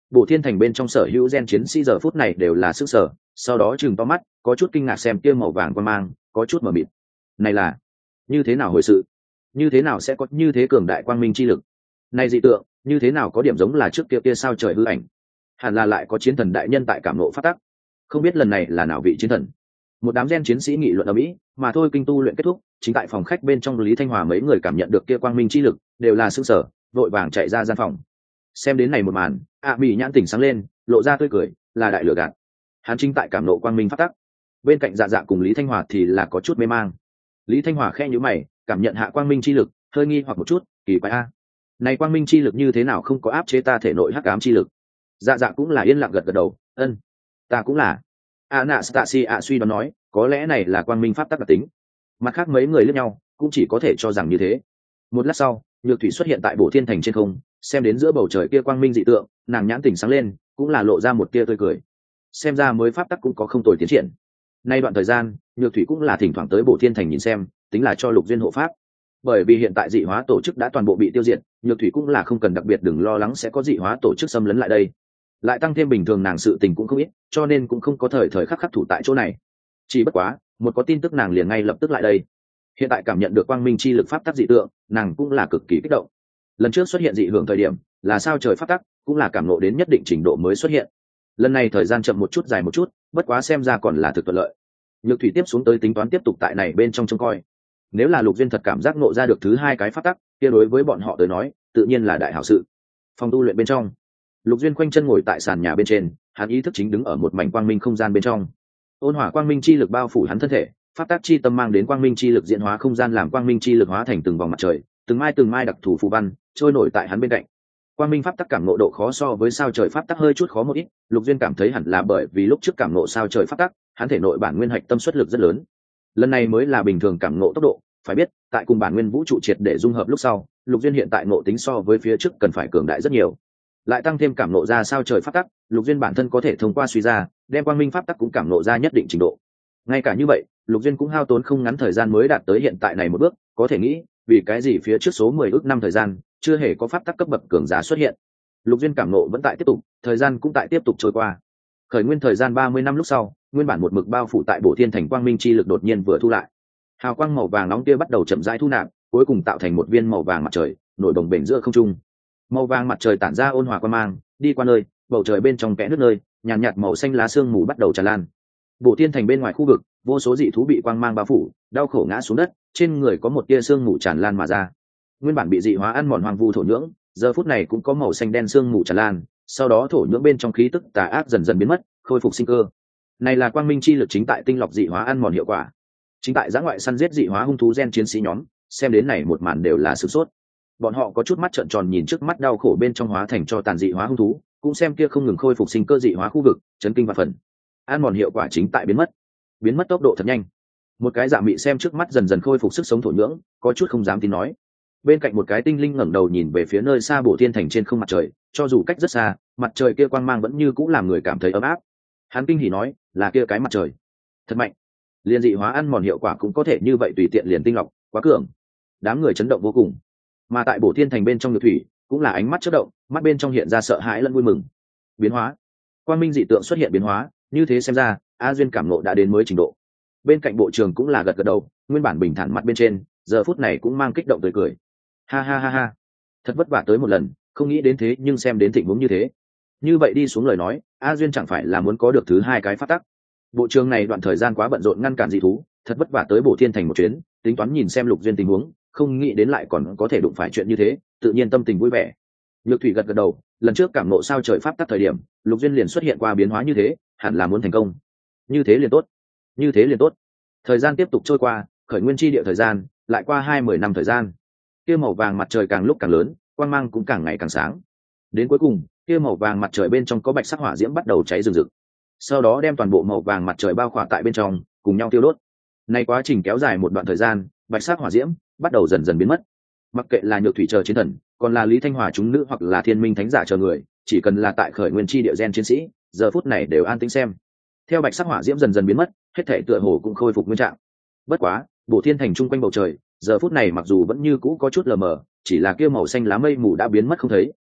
Bộ thiên thành bên trong sở hữu gen chiến sĩ giờ phút này đều là sức sở, sau đó chừng to mắt, có chút kinh ngạc xem kia màu vàng quang mang, có chút mờ mịt. Này là như thế nào hồi sự? Như thế nào sẽ có như thế cường đại quang minh chi lực? Này dị tượng, như thế nào có điểm giống là trước kia sao trời hư ảnh? Hẳn là lại có chiến thần đại nhân tại cảm ngộ phát tắc. Không biết lần này là nào vị chiến thần? Một đám gen chiến sĩ nghị luận ở mỹ, mà thôi kinh tu luyện kết thúc, chính tại phòng khách bên trong Lý Thanh Hòa mấy người cảm nhận được kia quang minh chi lực, đều là sững sờ, vội vàng chạy ra gian phòng. Xem đến này một màn, Mỹ nhãn tỉnh sáng lên, lộ ra tươi cười, là đại lửa gạt. Hắn chính tại cảm nộ quang minh phát tắc. Bên cạnh Dạ Dạ cùng Lý Thanh Hòa thì là có chút mê mang. Lý Thanh Hòa khẽ nhíu mày, cảm nhận hạ quang minh chi lực, hơi nghi hoặc một chút, kỳ quái a. Này quang minh chi lực như thế nào không có áp chế ta thể nội hắc ám chi lực? Dạ Dạ cũng là yên lặng gật gật đầu, ân, ta cũng là. Anastasia suy đoán nói, có lẽ này là quang minh pháp tắc đặc tính. Mặt khác mấy người liếc nhau, cũng chỉ có thể cho rằng như thế. Một lát sau, Nhược Thủy xuất hiện tại Bộ Thiên Thành trên không, xem đến giữa bầu trời kia quang minh dị tượng, nàng nhãn tỉnh sáng lên, cũng là lộ ra một tia tươi cười. Xem ra mới pháp tắc cũng có không tồi tiến triển. Nay đoạn thời gian, Nhược Thủy cũng là thỉnh thoảng tới Bộ Thiên Thành nhìn xem, tính là cho Lục Duyên hộ pháp. Bởi vì hiện tại dị hóa tổ chức đã toàn bộ bị tiêu diệt, Nhược Thủy cũng là không cần đặc biệt đừng lo lắng sẽ có dị hóa tổ chức xâm lấn lại đây. Lại tăng thêm bình thường nàng sự tình cũng không ít, cho nên cũng không có thời khắc khắc thủ tại chỗ này. Chỉ bất quá, một có tin tức nàng liền ngay lập tức lại đây. Hiện tại cảm nhận được quang minh chi lực pháp tắc dị tượng, nàng cũng là cực kỳ kích động. Lần trước xuất hiện dị hưởng thời điểm, là sao trời pháp tắc, cũng là cảm ngộ đến nhất định trình độ mới xuất hiện. Lần này thời gian chậm một chút dài một chút, bất quá xem ra còn là thực thuận lợi. Nhược Thủy tiếp xuống tới tính toán tiếp tục tại này bên trong trông coi. Nếu là Lục Duyên thật cảm giác ngộ ra được thứ hai cái pháp tắc, kia đối với bọn họ tới nói, tự nhiên là đại hảo sự. Phòng tu luyện bên trong, Lục Duyên khoanh chân ngồi tại sàn nhà bên trên, hắn ý thức chính đứng ở một mảnh quang minh không gian bên trong. Ôn hỏa quang minh chi lực bao phủ hắn thân thể, pháp tắc chi tâm mang đến quang minh chi lực diễn hóa không gian, làm quang minh chi lực hóa thành từng vòng mặt trời, từng mai đặc thù phù văn trôi nổi tại hắn bên cạnh. Quang minh pháp tắc cảm ngộ độ khó so với sao trời pháp tắc hơi chút khó một ít, Lục Duyên cảm thấy hẳn là bởi vì lúc trước cảm ngộ sao trời pháp tắc, hắn thể nội bản nguyên hạch tâm xuất lực rất lớn. Lần này mới là bình thường cảm ngộ tốc độ, phải biết, tại cùng bản nguyên vũ trụ triệt để dung hợp lúc sau, Lục Duyên hiện tại ngộ tính so với phía trước cần phải cường đại rất nhiều. Lại tăng thêm cảm ngộ ra sao trời pháp tắc, Lục Duyên bản thân có thể thông qua suy ra, đem quang minh pháp tắc cũng cảm ngộ ra nhất định trình độ. Ngay cả như vậy, Lục Duyên cũng hao tốn không ngắn thời gian mới đạt tới hiện tại này một bước, có thể nghĩ, vì cái gì phía trước số 10 ước năm thời gian, chưa hề có pháp tắc cấp bậc cường giả xuất hiện. Lục Duyên cảm ngộ vẫn tại tiếp tục, thời gian cũng tại tiếp tục trôi qua. Khởi nguyên thời gian 30 năm lúc sau, nguyên bản một mực bao phủ tại Bộ Thiên Thành quang minh chi lực đột nhiên vừa thu lại. Hào quang màu vàng nóng kia bắt đầu chậm rãi thu nạp, cuối cùng tạo thành một viên màu vàng mặt trời, nổi đồng bền giữa không trung. Màu vàng mặt trời tản ra ôn hòa quang mang, đi qua nơi, bầu trời bên trong kẽ nước nơi, nhàn nhạt màu xanh lá sương mù bắt đầu tràn lan. Bộ Thiên Thành bên ngoài khu vực, vô số dị thú bị quang mang bao phủ, đau khổ ngã xuống đất, trên người có một tia sương mù tràn lan mà ra. Nguyên bản bị dị hóa ăn mòn hoang vu thổ nhưỡng, giờ phút này cũng có màu xanh đen sương mù tràn lan, sau đó thổ nhưỡng bên trong khí tức tà ác dần dần biến mất, khôi phục sinh cơ. Này là quang minh chi lực chính tại tinh lọc dị hóa ăn mòn hiệu quả. Chính tại giã ngoại săn giết dị hóa hung thú gen chiến sĩ nhóm, xem đến này một màn đều là sửng sốt. Bọn họ có chút mắt trợn tròn nhìn trước mắt đau khổ bên trong hóa thành cho tàn dị hóa hung thú, cũng xem kia không ngừng khôi phục sinh cơ dị hóa khu vực, chấn kinh và phần. Ăn mòn hiệu quả chính tại biến mất tốc độ thật nhanh. Một cái dạ mị xem trước mắt dần dần khôi phục sức sống thổ nhưỡng, có chút không dám tin nói. Bên cạnh một cái tinh linh ngẩng đầu nhìn về phía nơi xa Bộ Thiên Thành trên không mặt trời, cho dù cách rất xa, mặt trời kia quang mang vẫn như cũng làm người cảm thấy ấm áp. Hắn kinh hỉ nói, là kia cái mặt trời, thật mạnh. Liên dị hóa ăn mòn hiệu quả cũng có thể như vậy tùy tiện liền tinh lọc, quá cường. Đám người chấn động vô cùng. Mà tại Bộ Thiên Thành bên trong Nhược Thủy, cũng là ánh mắt chớp động, mắt bên trong hiện ra sợ hãi lẫn vui mừng. Biến hóa, quang minh dị tượng xuất hiện biến hóa, như thế xem ra, A Duyên cảm ngộ đã đến mới trình độ. Bên cạnh bộ trưởng cũng là gật gật đầu, nguyên bản bình thản mặt bên trên, giờ phút này cũng mang kích động tươi cười. Ha ha ha ha, thật vất vả tới một lần, không nghĩ đến thế nhưng xem đến thịnh vốn như thế. Như vậy đi xuống lời nói, A Duyên chẳng phải là muốn có được thứ hai cái phát tắc. Bộ trưởng này đoạn thời gian quá bận rộn ngăn cản dị thú, thật vất vả tới Bộ Thiên Thành một chuyến, tính toán nhìn xem Lục Duyên tình huống, không nghĩ đến lại còn có thể đụng phải chuyện như thế, tự nhiên tâm tình vui vẻ. Nhược Thủy gật gật đầu, lần trước cảm ngộ sao trời pháp tắc thời điểm, Lục Duyên liền xuất hiện qua biến hóa như thế, hẳn là muốn thành công. Như thế liền tốt, như thế liền tốt. Thời gian tiếp tục trôi qua, khởi nguyên chi địa thời gian lại qua 20 năm thời gian. Kia màu vàng mặt trời càng lúc càng lớn, quang mang cũng càng ngày càng sáng. Đến cuối cùng, kia màu vàng mặt trời bên trong có bạch sắc hỏa diễm bắt đầu cháy rừng rực. Sau đó đem toàn bộ màu vàng mặt trời bao khỏa tại bên trong, cùng nhau tiêu đốt. Nay quá trình kéo dài một đoạn thời gian, bạch sắc hỏa diễm bắt đầu dần dần biến mất. Mặc kệ là Nhược Thủy chờ chiến thần, còn là Lý Thanh Hòa chúng nữ hoặc là Thiên Minh thánh giả chờ người, chỉ cần là tại khởi nguyên chi địa gen chiến sĩ, giờ phút này đều an tĩnh xem. Theo bạch sắc hỏa diễm dần dần biến mất, hết thể tựa hồ cũng khôi phục nguyên trạng. Bất quá, Bộ Thiên Thành chung quanh bầu trời, giờ phút này mặc dù vẫn như cũ có chút lờ mờ, chỉ là kia màu xanh lá mây mù đã biến mất không thấy,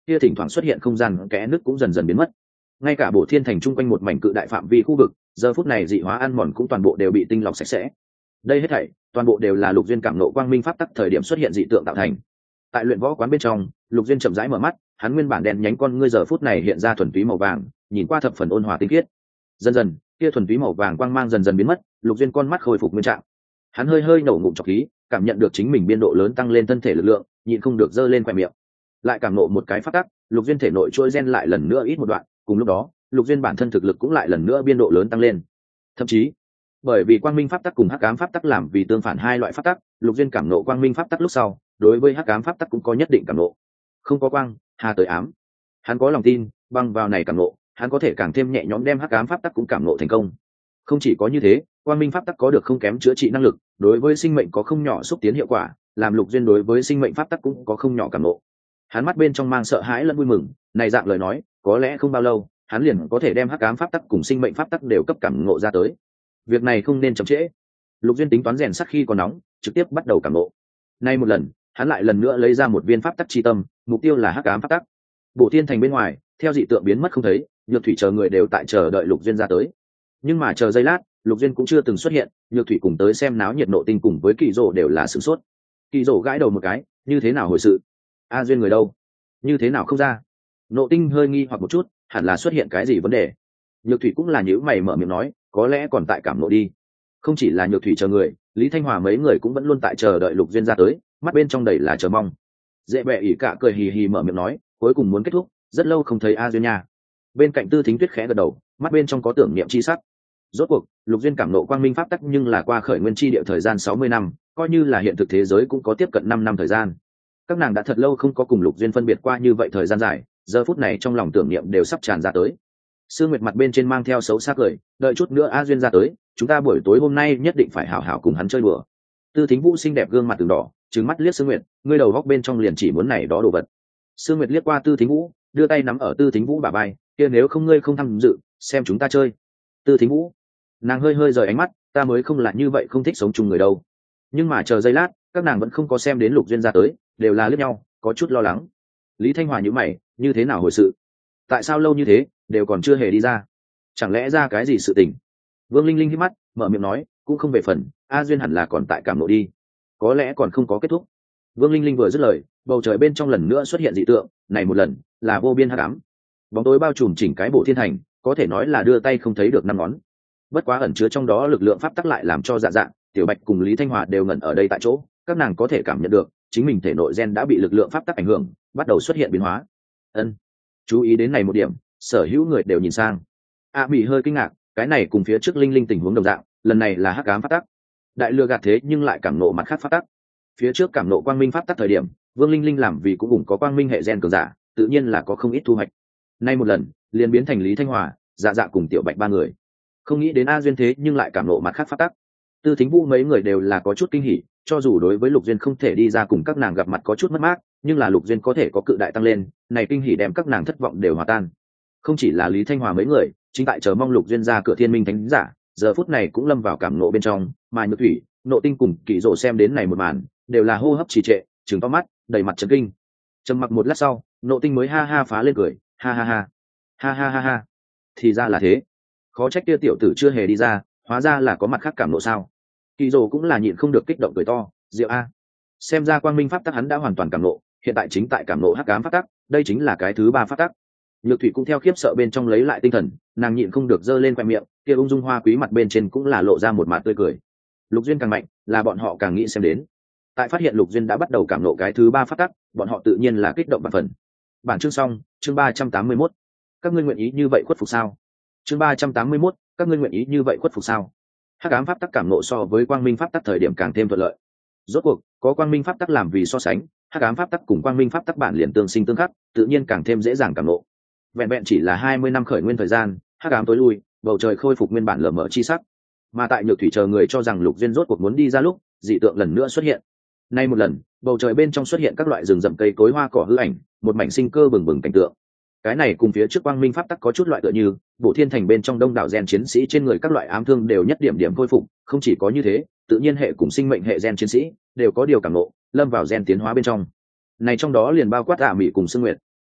kia thỉnh thoảng xuất hiện không gian kẽ nứt cũng dần dần biến mất. Ngay cả Bổ Thiên Thành chung quanh một mảnh cự đại phạm vi khu vực, giờ phút này dị hóa ăn mòn cũng toàn bộ đều bị tinh lọc sạch sẽ. Đây hết thảy toàn bộ đều là Lục Duyên cảm nộ quang minh pháp tắc thời điểm xuất hiện dị tượng tạo thành. Tại luyện võ quán bên trong, Lục Duyên chậm rãi mở mắt, hắn nguyên bản đen nhánh con ngươi giờ phút này hiện ra thuần túy màu vàng, nhìn qua thập phần ôn hòa tinh khiết. Dần dần, kia thuần túy màu vàng quang mang dần dần biến mất, Lục Duyên con mắt khôi phục nguyên trạng. Hắn hơi hơi nổ ngụm trọc khí, cảm nhận được chính mình biên độ lớn tăng lên thân thể lực lượng, nhịn không được giơ lên khóe miệng. Lại cảm nộ một cái pháp tắc, Lục Duyên thể nội trôi gen lại lần nữa ít một đoạn, cùng lúc đó, Lục Duyên bản thân thực lực cũng lại lần nữa biên độ lớn tăng lên. Thậm chí, bởi vì quang minh pháp tắc cùng hắc ám pháp tắc làm vì tương phản hai loại pháp tắc, Lục Duyên cảm nộ quang minh pháp tắc lúc sau, đối với hắc ám pháp tắc cũng có nhất định cảm nộ. Không có quang, hà tới ám. Hắn có lòng tin, bằng vào này cảm nộ, hắn có thể càng thêm nhẹ nhõm đem hắc ám pháp tắc cũng cảm nộ thành công. Không chỉ có như thế, quang minh pháp tắc có được không kém chữa trị năng lực, đối với sinh mệnh có không nhỏ xúc tiến hiệu quả, làm Lục Duyên đối với sinh mệnh pháp tắc cũng có không nhỏ cảm nộ. Hắn mắt bên trong mang sợ hãi lẫn vui mừng, này dạng lời nói, có lẽ không bao lâu, hắn liền có thể đem hắc ám pháp tắc cùng sinh mệnh pháp tắc đều cấp cảm ngộ ra tới. Việc này không nên chậm trễ. Lục Duyên tính toán rèn sắt khi còn nóng, trực tiếp bắt đầu cảm ngộ. Nay một lần, hắn lại lần nữa lấy ra một viên pháp tắc chi tâm, mục tiêu là hắc ám pháp tắc. Bổ Thiên Thành bên ngoài, theo dị tượng biến mất không thấy, Nhược Thủy chờ người đều tại chờ đợi Lục Duyên ra tới. Nhưng mà chờ giây lát, Lục Duyên cũng chưa từng xuất hiện, Nhược Thủy cùng tới xem náo nhiệt Nộ Tinh cùng với Kỳ Dỗ đều là sửng sốt. Kỳ Dỗ gãi đầu một cái, như thế nào hồi sự? A Duyên người đâu? Như thế nào không ra? Nộ Tinh hơi nghi hoặc một chút, hẳn là xuất hiện cái gì vấn đề. Nhược Thủy cũng là nhíu mày mở miệng nói, có lẽ còn tại cảm nộ đi. Không chỉ là Nhược Thủy chờ người, Lý Thanh Hòa mấy người cũng vẫn luôn tại chờ đợi Lục Duyên ra tới, mắt bên trong đầy là chờ mong. Dễ bẹ ỉ cả cười hì hì mở miệng nói, cuối cùng muốn kết thúc, rất lâu không thấy A Duyên nha. Bên cạnh Tư Thính Tuyết khẽ gật đầu, mắt bên trong có tưởng niệm chi sắc. Rốt cuộc, Lục Duyên cảm nộ quang minh pháp tắc nhưng là qua khởi nguyên chi địa thời gian 60 năm, coi như là hiện thực thế giới cũng có tiếp cận 5 năm thời gian. Các nàng đã thật lâu không có cùng Lục Duyên phân biệt qua như vậy thời gian dài, giờ phút này trong lòng tưởng niệm đều sắp tràn ra tới. Sương Nguyệt mặt bên trên mang theo xấu xác cười, đợi chút nữa A Duyên ra tới, chúng ta buổi tối hôm nay nhất định phải hảo hảo cùng hắn chơi đùa. Tư Thính Vũ xinh đẹp gương mặt từng đỏ, trừng mắt liếc Sương Nguyệt, ngươi đầu góc bên trong liền chỉ muốn này đó đồ vật. Sương Nguyệt liếc qua Tư Thính Vũ, đưa tay nắm ở Tư Thính Vũ bả vai, kia nếu không ngươi không tham dự, xem chúng ta chơi. Tư Thính Vũ, nàng hơi hơi rời ánh mắt, ta mới không là như vậy không thích sống chung người đâu. Nhưng mà chờ giây lát, các nàng vẫn không có xem đến Lục Duyên ra tới, đều là liếc nhau, có chút lo lắng. Lý Thanh Hòa nhíu mày, như thế nào hồi sự? Tại sao lâu như thế, đều còn chưa hề đi ra? Chẳng lẽ ra cái gì sự tình? Vương Linh Linh hít mắt, mở miệng nói, cũng không về phần, A Duyên hẳn là còn tại cảm nộ đi, có lẽ còn không có kết thúc. Vương Linh Linh vừa dứt lời, bầu trời bên trong lần nữa xuất hiện dị tượng, này một lần là vô biên hắc ám, bóng tối bao trùm chỉnh cái Bổ Thiên Thành, có thể nói là đưa tay không thấy được năm ngón. Bất quá ẩn chứa trong đó lực lượng pháp tắc lại làm cho Dạ Dạ, Tiểu Bạch cùng Lý Thanh Hòa đều ngẩn ở đây tại chỗ, các nàng có thể cảm nhận được chính mình thể nội gen đã bị lực lượng pháp tắc ảnh hưởng, bắt đầu xuất hiện biến hóa. Ân, chú ý đến này một điểm, sở hữu người đều nhìn sang. A Mỹ hơi kinh ngạc, cái này cùng phía trước Linh Linh tình huống đồng dạng, lần này là hắc ám pháp tắc. Đại lừa gạt thế nhưng lại cảm nộ mặt khác pháp tắc. Phía trước cảm nộ quang minh pháp tắc thời điểm, Vương Linh Linh làm vì cũng cùng có quang minh hệ gen cường giả, tự nhiên là có không ít thu hoạch. Nay một lần, liền biến thành Lý Thanh Hòa, Dạ Dạ cùng Tiểu Bạch ba người. Không nghĩ đến A Duyên thế nhưng lại cảm nộ mặt khác pháp tắc. Tư Thính Vũ mấy người đều là có chút kinh hỉ, cho dù đối với Lục Duyên không thể đi ra cùng các nàng gặp mặt có chút mất mát, nhưng là Lục Duyên có thể có cự đại tăng lên, này kinh hỉ đem các nàng thất vọng đều hòa tan. Không chỉ là Lý Thanh Hòa mấy người, chính tại chờ mong Lục Duyên ra cửa Thiên Minh Thánh giả, giờ phút này cũng lâm vào cảm nộ bên trong, mà Nhược Thủy, Nộ Tinh cùng Kỷ Dỗ xem đến này một màn, đều là hô hấp trì trệ, trừng to mắt, đầy mặt chấn kinh. Trầm mặc một lát sau, Nộ Tinh mới ha ha phá lên cười, ha ha ha, ha ha ha ha, thì ra là thế, khó trách kia tiểu tử chưa hề đi ra, hóa ra là có mặt khác cảm nộ sao. Kỷ Dỗ cũng là nhịn không được kích động cười to, diệu a, xem ra quang minh pháp tắc hắn đã hoàn toàn cảm nộ, hiện tại chính tại cảm nộ hắc ám pháp tắc, đây chính là cái thứ ba pháp tắc. Nhược Thủy cũng theo khiếp sợ bên trong lấy lại tinh thần, nàng nhịn không được giơ lên khoe miệng, kia ung dung hoa quý mặt bên trên cũng là lộ ra một mặt tươi cười. Lục Duyên càng mạnh, là bọn họ càng nghĩ xem đến. Tại phát hiện Lục Duyên đã bắt đầu cảm nộ cái thứ ba pháp tắc, bọn họ tự nhiên là kích động bội phần. Bản chương xong, chương 381. Các ngươi nguyện ý như vậy khuất phục sao? Chương 381, các ngươi nguyện ý như vậy khuất phục sao? Hắc ám pháp tắc cảm nộ so với quang minh pháp tắc thời điểm càng thêm thuận lợi. Rốt cuộc, có quang minh pháp tắc làm vì so sánh, hắc ám pháp tắc cùng quang minh pháp tắc bản liền tương sinh tương khắc, tự nhiên càng thêm dễ dàng cảm nộ. Vẹn vẹn chỉ là 20 năm khởi nguyên thời gian, hắc ám tối lui, bầu trời khôi phục nguyên bản lờ mờ chi sắc. Mà tại Nhược Thủy chờ người cho rằng Lục Duyên rốt cuộc muốn đi ra lúc, dị tượng lần nữa xuất hiện. Nay một lần, bầu trời bên trong xuất hiện các loại rừng rậm cây cối hoa cỏ hư ảnh, một mảnh sinh cơ bừng bừng cảnh tượng. Cái này cùng phía trước quang minh pháp tắc có chút loại tựa như, Bổ Thiên Thành bên trong đông đảo gen chiến sĩ trên người các loại ám thương đều nhất điểm điểm khôi phục, không chỉ có như thế, tự nhiên hệ cùng sinh mệnh hệ gen chiến sĩ đều có điều cảm ngộ, lâm vào gen tiến hóa bên trong. Này trong đó liền bao quát Mỹ cùng Sương Nguyệt.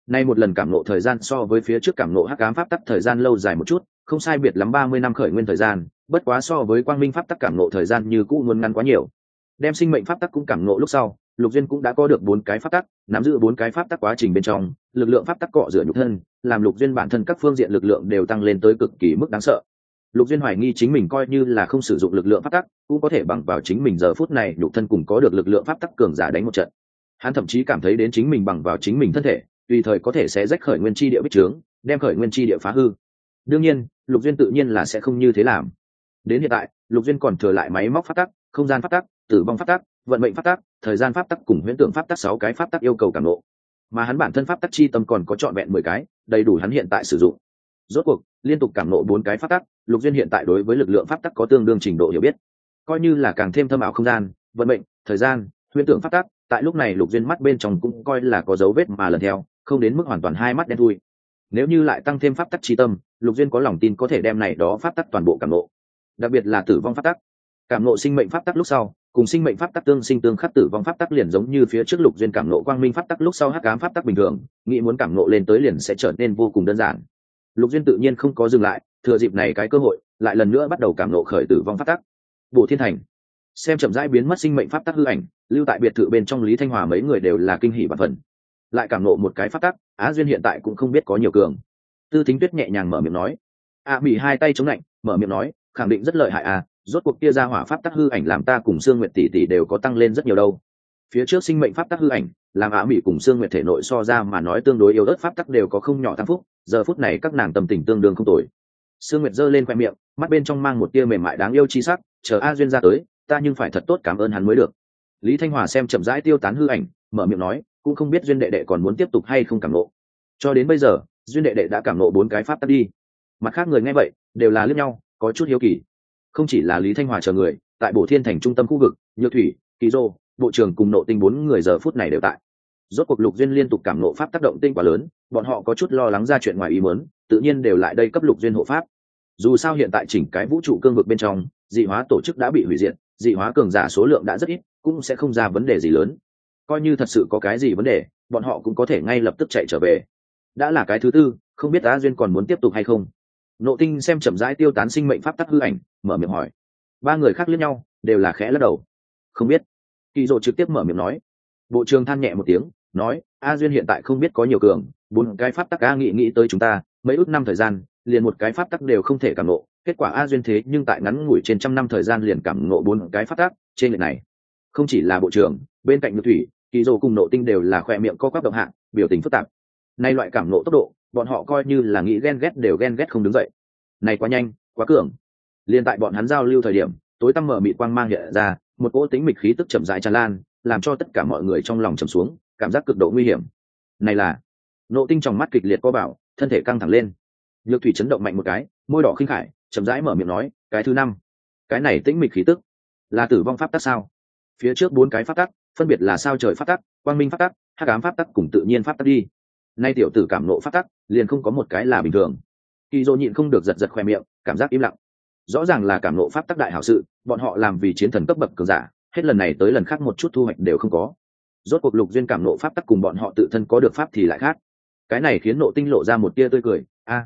Nay một lần cảm ngộ thời gian so với phía trước cảm ngộ hắc ám pháp tắc thời gian lâu dài một chút, không sai biệt lắm 30 năm khởi nguyên thời gian, bất quá so với quang minh pháp tắc cảm ngộ thời gian như cũ muốn ngắn quá nhiều. Đem sinh mệnh pháp tắc cũng cảm ngộ lúc sau, Lục Duyên cũng đã có được 4 cái pháp tắc, nắm giữ 4 cái pháp tắc quá trình bên trong, lực lượng pháp tắc cọ rửa nhục thân, làm Lục Duyên bản thân các phương diện lực lượng đều tăng lên tới cực kỳ mức đáng sợ. Lục Duyên hoài nghi chính mình coi như là không sử dụng lực lượng pháp tắc, cũng có thể bằng vào chính mình giờ phút này nhục thân cùng có được lực lượng pháp tắc cường giả đánh một trận. Hắn thậm chí cảm thấy đến chính mình bằng vào chính mình thân thể, tùy thời có thể sẽ rách khởi nguyên chi địa bích trướng, đem khởi nguyên chi địa phá hư. Đương nhiên, Lục Duyên tự nhiên là sẽ không như thế làm. Đến hiện tại, Lục Duyên còn thừa lại máy móc pháp tắc, không gian pháp tắc, tử vong pháp tắc, vận mệnh pháp tắc, thời gian pháp tắc cùng huyễn tượng pháp tắc 6 cái pháp tắc yêu cầu cảm ngộ. Mà hắn bản thân pháp tắc chi tâm còn có trọn vẹn 10 cái, đầy đủ hắn hiện tại sử dụng. Rốt cuộc, liên tục cảm ngộ 4 cái pháp tắc, Lục Duyên hiện tại đối với lực lượng pháp tắc có tương đương trình độ hiểu biết. Coi như là càng thêm thâm ảo không gian, vận mệnh, thời gian, huyễn tượng pháp tắc, tại lúc này Lục Duyên mắt bên trong cũng coi là có dấu vết mà lần theo, không đến mức hoàn toàn hai mắt đen thui. Nếu như lại tăng thêm pháp tắc chi tâm, Lục Duyên có lòng tin có thể đem này đó pháp tắc toàn bộ cảm ngộ. Đặc biệt là tử vong pháp tắc. Cảm ngộ sinh mệnh pháp tắc lúc sau, cùng sinh mệnh pháp tắc tương sinh tương khắc tử vong pháp tắc liền giống như phía trước Lục Duyên cảm ngộ quang minh pháp tắc lúc sau hắc ám pháp tắc bình thường, nghĩ muốn cảm ngộ lên tới liền sẽ trở nên vô cùng đơn giản. Lục Duyên tự nhiên không có dừng lại, thừa dịp này cái cơ hội, lại lần nữa bắt đầu cảm ngộ khởi tử vong pháp tắc. Bổ Thiên Thành. Xem chậm rãi biến mất sinh mệnh pháp tắc hư ảnh, lưu tại biệt thự bên trong Lý Thanh Hòa mấy người đều là kinh hỉ bạt phần. Lại cảm ngộ một cái pháp tắc, Á Duyên hiện tại cũng không biết có nhiều cường. Tư Thính Tuyết nhẹ nhàng mở miệng nói. Bị hai tay chống lạnh, mở miệng nói, khẳng định rất lợi hại à, rốt cuộc kia ra hỏa pháp tắc hư ảnh làm ta cùng Sương Nguyệt tỷ tỷ đều có tăng lên rất nhiều đâu. Phía trước sinh mệnh pháp tắc hư ảnh, làm Mỹ cùng Sương Nguyệt thể nội so ra mà nói tương đối yếu ớt pháp tắc đều có không nhỏ tăng phúc, giờ phút này các nàng tâm tình tương đương không tồi. Sương Nguyệt giơ lên khoe miệng, mắt bên trong mang một tia mềm mại đáng yêu chi sắc, chờ A Duyên ra tới, ta nhưng phải thật tốt cảm ơn hắn mới được. Lý Thanh Hòa xem chậm rãi tiêu tán hư ảnh, mở miệng nói, cũng không biết Duyên đệ đệ còn muốn tiếp tục hay không cảm nộ. Cho đến bây giờ, Duyên đệ đệ đã cảm nộ 4 cái pháp tắc đi. Mặt khác người nghe vậy, đều là liếc nhau, có chút hiếu kỳ. Không chỉ là Lý Thanh Hòa chờ người, tại Bổ Thiên Thành trung tâm khu vực, Nhược Thủy, Kỳ Dô, bộ trưởng cùng Nộ Tinh 4 người giờ phút này đều tại. Rốt cuộc Lục Duyên liên tục cảm nộ pháp tác động tinh quá lớn, bọn họ có chút lo lắng ra chuyện ngoài ý muốn, tự nhiên đều lại đây cấp Lục Duyên hộ pháp. Dù sao hiện tại chỉnh cái vũ trụ cương vực bên trong, dị hóa tổ chức đã bị hủy diệt, dị hóa cường giả số lượng đã rất ít, cũng sẽ không ra vấn đề gì lớn. Coi như thật sự có cái gì vấn đề, bọn họ cũng có thể ngay lập tức chạy trở về. Đã là cái thứ tư, không biết Á Duyên còn muốn tiếp tục hay không. Nộ Tinh xem chậm rãi tiêu tán sinh mệnh pháp tắc hư ảnh, mở miệng hỏi. 3 người khác liếc nhau, đều là khẽ lắc đầu. Không biết. Kỳ Dụ trực tiếp mở miệng nói. Bộ trưởng than nhẹ một tiếng, nói, A Duyên hiện tại không biết có nhiều cường, 4 cái pháp tắc A nghĩ tới chúng ta, mấy ước năm thời gian, liền một cái pháp tắc đều không thể cảm ngộ, kết quả A Duyên thế nhưng tại ngắn ngủi trên trăm năm thời gian liền cảm ngộ 4 cái pháp tắc, trên lệch này. Không chỉ là bộ trưởng, bên cạnh Nhược Thủy, Kỳ Dụ cùng Nộ Tinh đều là khỏe miệng co quắp động hạ, biểu tình phức tạp. Nay loại cảm ngộ tốc độ, bọn họ coi như là nghĩ ghen ghét đều ghen ghét không đứng dậy. Này quá nhanh, quá cường. Liên tại bọn hắn giao lưu thời điểm, tối tăm mở mịt quang mang hiện ra, một cỗ tính mịch khí tức chậm rãi tràn lan, làm cho tất cả mọi người trong lòng trầm xuống, cảm giác cực độ nguy hiểm. Này là Nộ Tinh trong mắt kịch liệt co bảo, thân thể căng thẳng lên. Nhược Thủy chấn động mạnh một cái, môi đỏ khinh khải, chậm rãi mở miệng nói, cái thứ 5. Cái này tĩnh mịch khí tức, là tử vong pháp tắc sao? Phía trước 4 cái pháp tắc, phân biệt là sao trời pháp tắc, quang minh pháp tắc, hắc ám pháp tắc cùng tự nhiên pháp tắc đi. Nay tiểu tử cảm nộ pháp tắc, liền không có một cái là bình thường. Kỳ Dụ nhịn không được giật giật khoe miệng, cảm giác im lặng. Rõ ràng là cảm nộ pháp tắc đại hảo sự, bọn họ làm vì chiến thần cấp bậc cường giả, hết lần này tới lần khác một chút thu hoạch đều không có. Rốt cuộc Lục Duyên cảm nộ pháp tắc cùng bọn họ tự thân có được pháp thì lại khác. Cái này khiến Nộ Tinh lộ ra một tia tươi cười,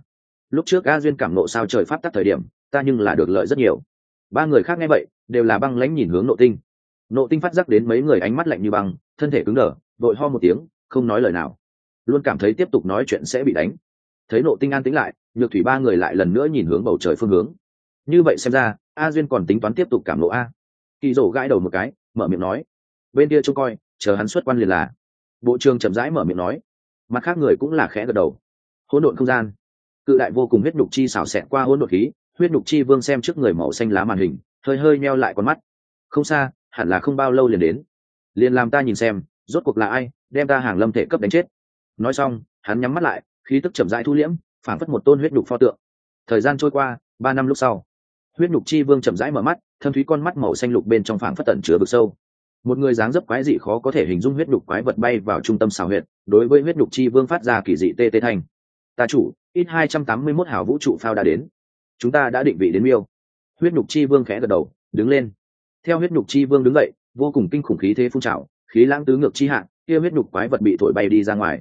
lúc trước A Duyên cảm nộ sao trời pháp tắc thời điểm, ta nhưng là được lợi rất nhiều. 3 người khác nghe vậy, đều là băng lãnh nhìn hướng Nộ Tinh. Nộ Tinh phát giác đến mấy người ánh mắt lạnh như băng, thân thể cứng đờ, vội ho một tiếng, không nói lời nào. Luôn cảm thấy tiếp tục nói chuyện sẽ bị đánh. Thấy Nộ Tinh an tĩnh lại, Nhược Thủy 3 người lại lần nữa nhìn hướng bầu trời phương hướng. Như vậy xem ra, A Duyên còn tính toán tiếp tục cảm nộ a. Kỳ Dụ gãi đầu một cái, mở miệng nói, bên kia trông coi, chờ hắn xuất quan liền là. Bộ trưởng chậm rãi mở miệng nói. Mặt khác người cũng là khẽ gật đầu. Hỗn độn không gian, cự đại vô cùng huyết nhục chi xảo xẹt qua hỗn độn khí, huyết nhục chi vương xem trước người màu xanh lá màn hình, hơi meo lại con mắt. Không xa, hẳn là không bao lâu liền đến. Liền làm ta nhìn xem, rốt cuộc là ai đem ta hàng lâm thể cấp đánh chết. Nói xong, hắn nhắm mắt lại, khí tức chậm rãi thu liễm, phảng phất một tôn huyết nhục pho tượng. Thời gian trôi qua, 3 năm lúc sau, huyết nhục chi vương chậm rãi mở mắt, thâm thúy con mắt màu xanh lục bên trong phảng phất tận chứa vực sâu. Một người dáng dấp quái dị khó có thể hình dung huyết nhục quái vật bay vào trung tâm xào huyệt, đối với huyết nhục chi vương phát ra kỳ dị tê tê thanh. Ta chủ, ít 281 hào vũ trụ phao đã đến, chúng ta đã định vị đến miêu. Huyết nhục chi vương khẽ gật đầu, đứng lên. Theo huyết nhục chi vương đứng dậy, vô cùng kinh khủng khí thế phun trào, khí lãng tứ ngược chi hạ, kia huyết nhục quái vật bị thổi bay đi ra ngoài.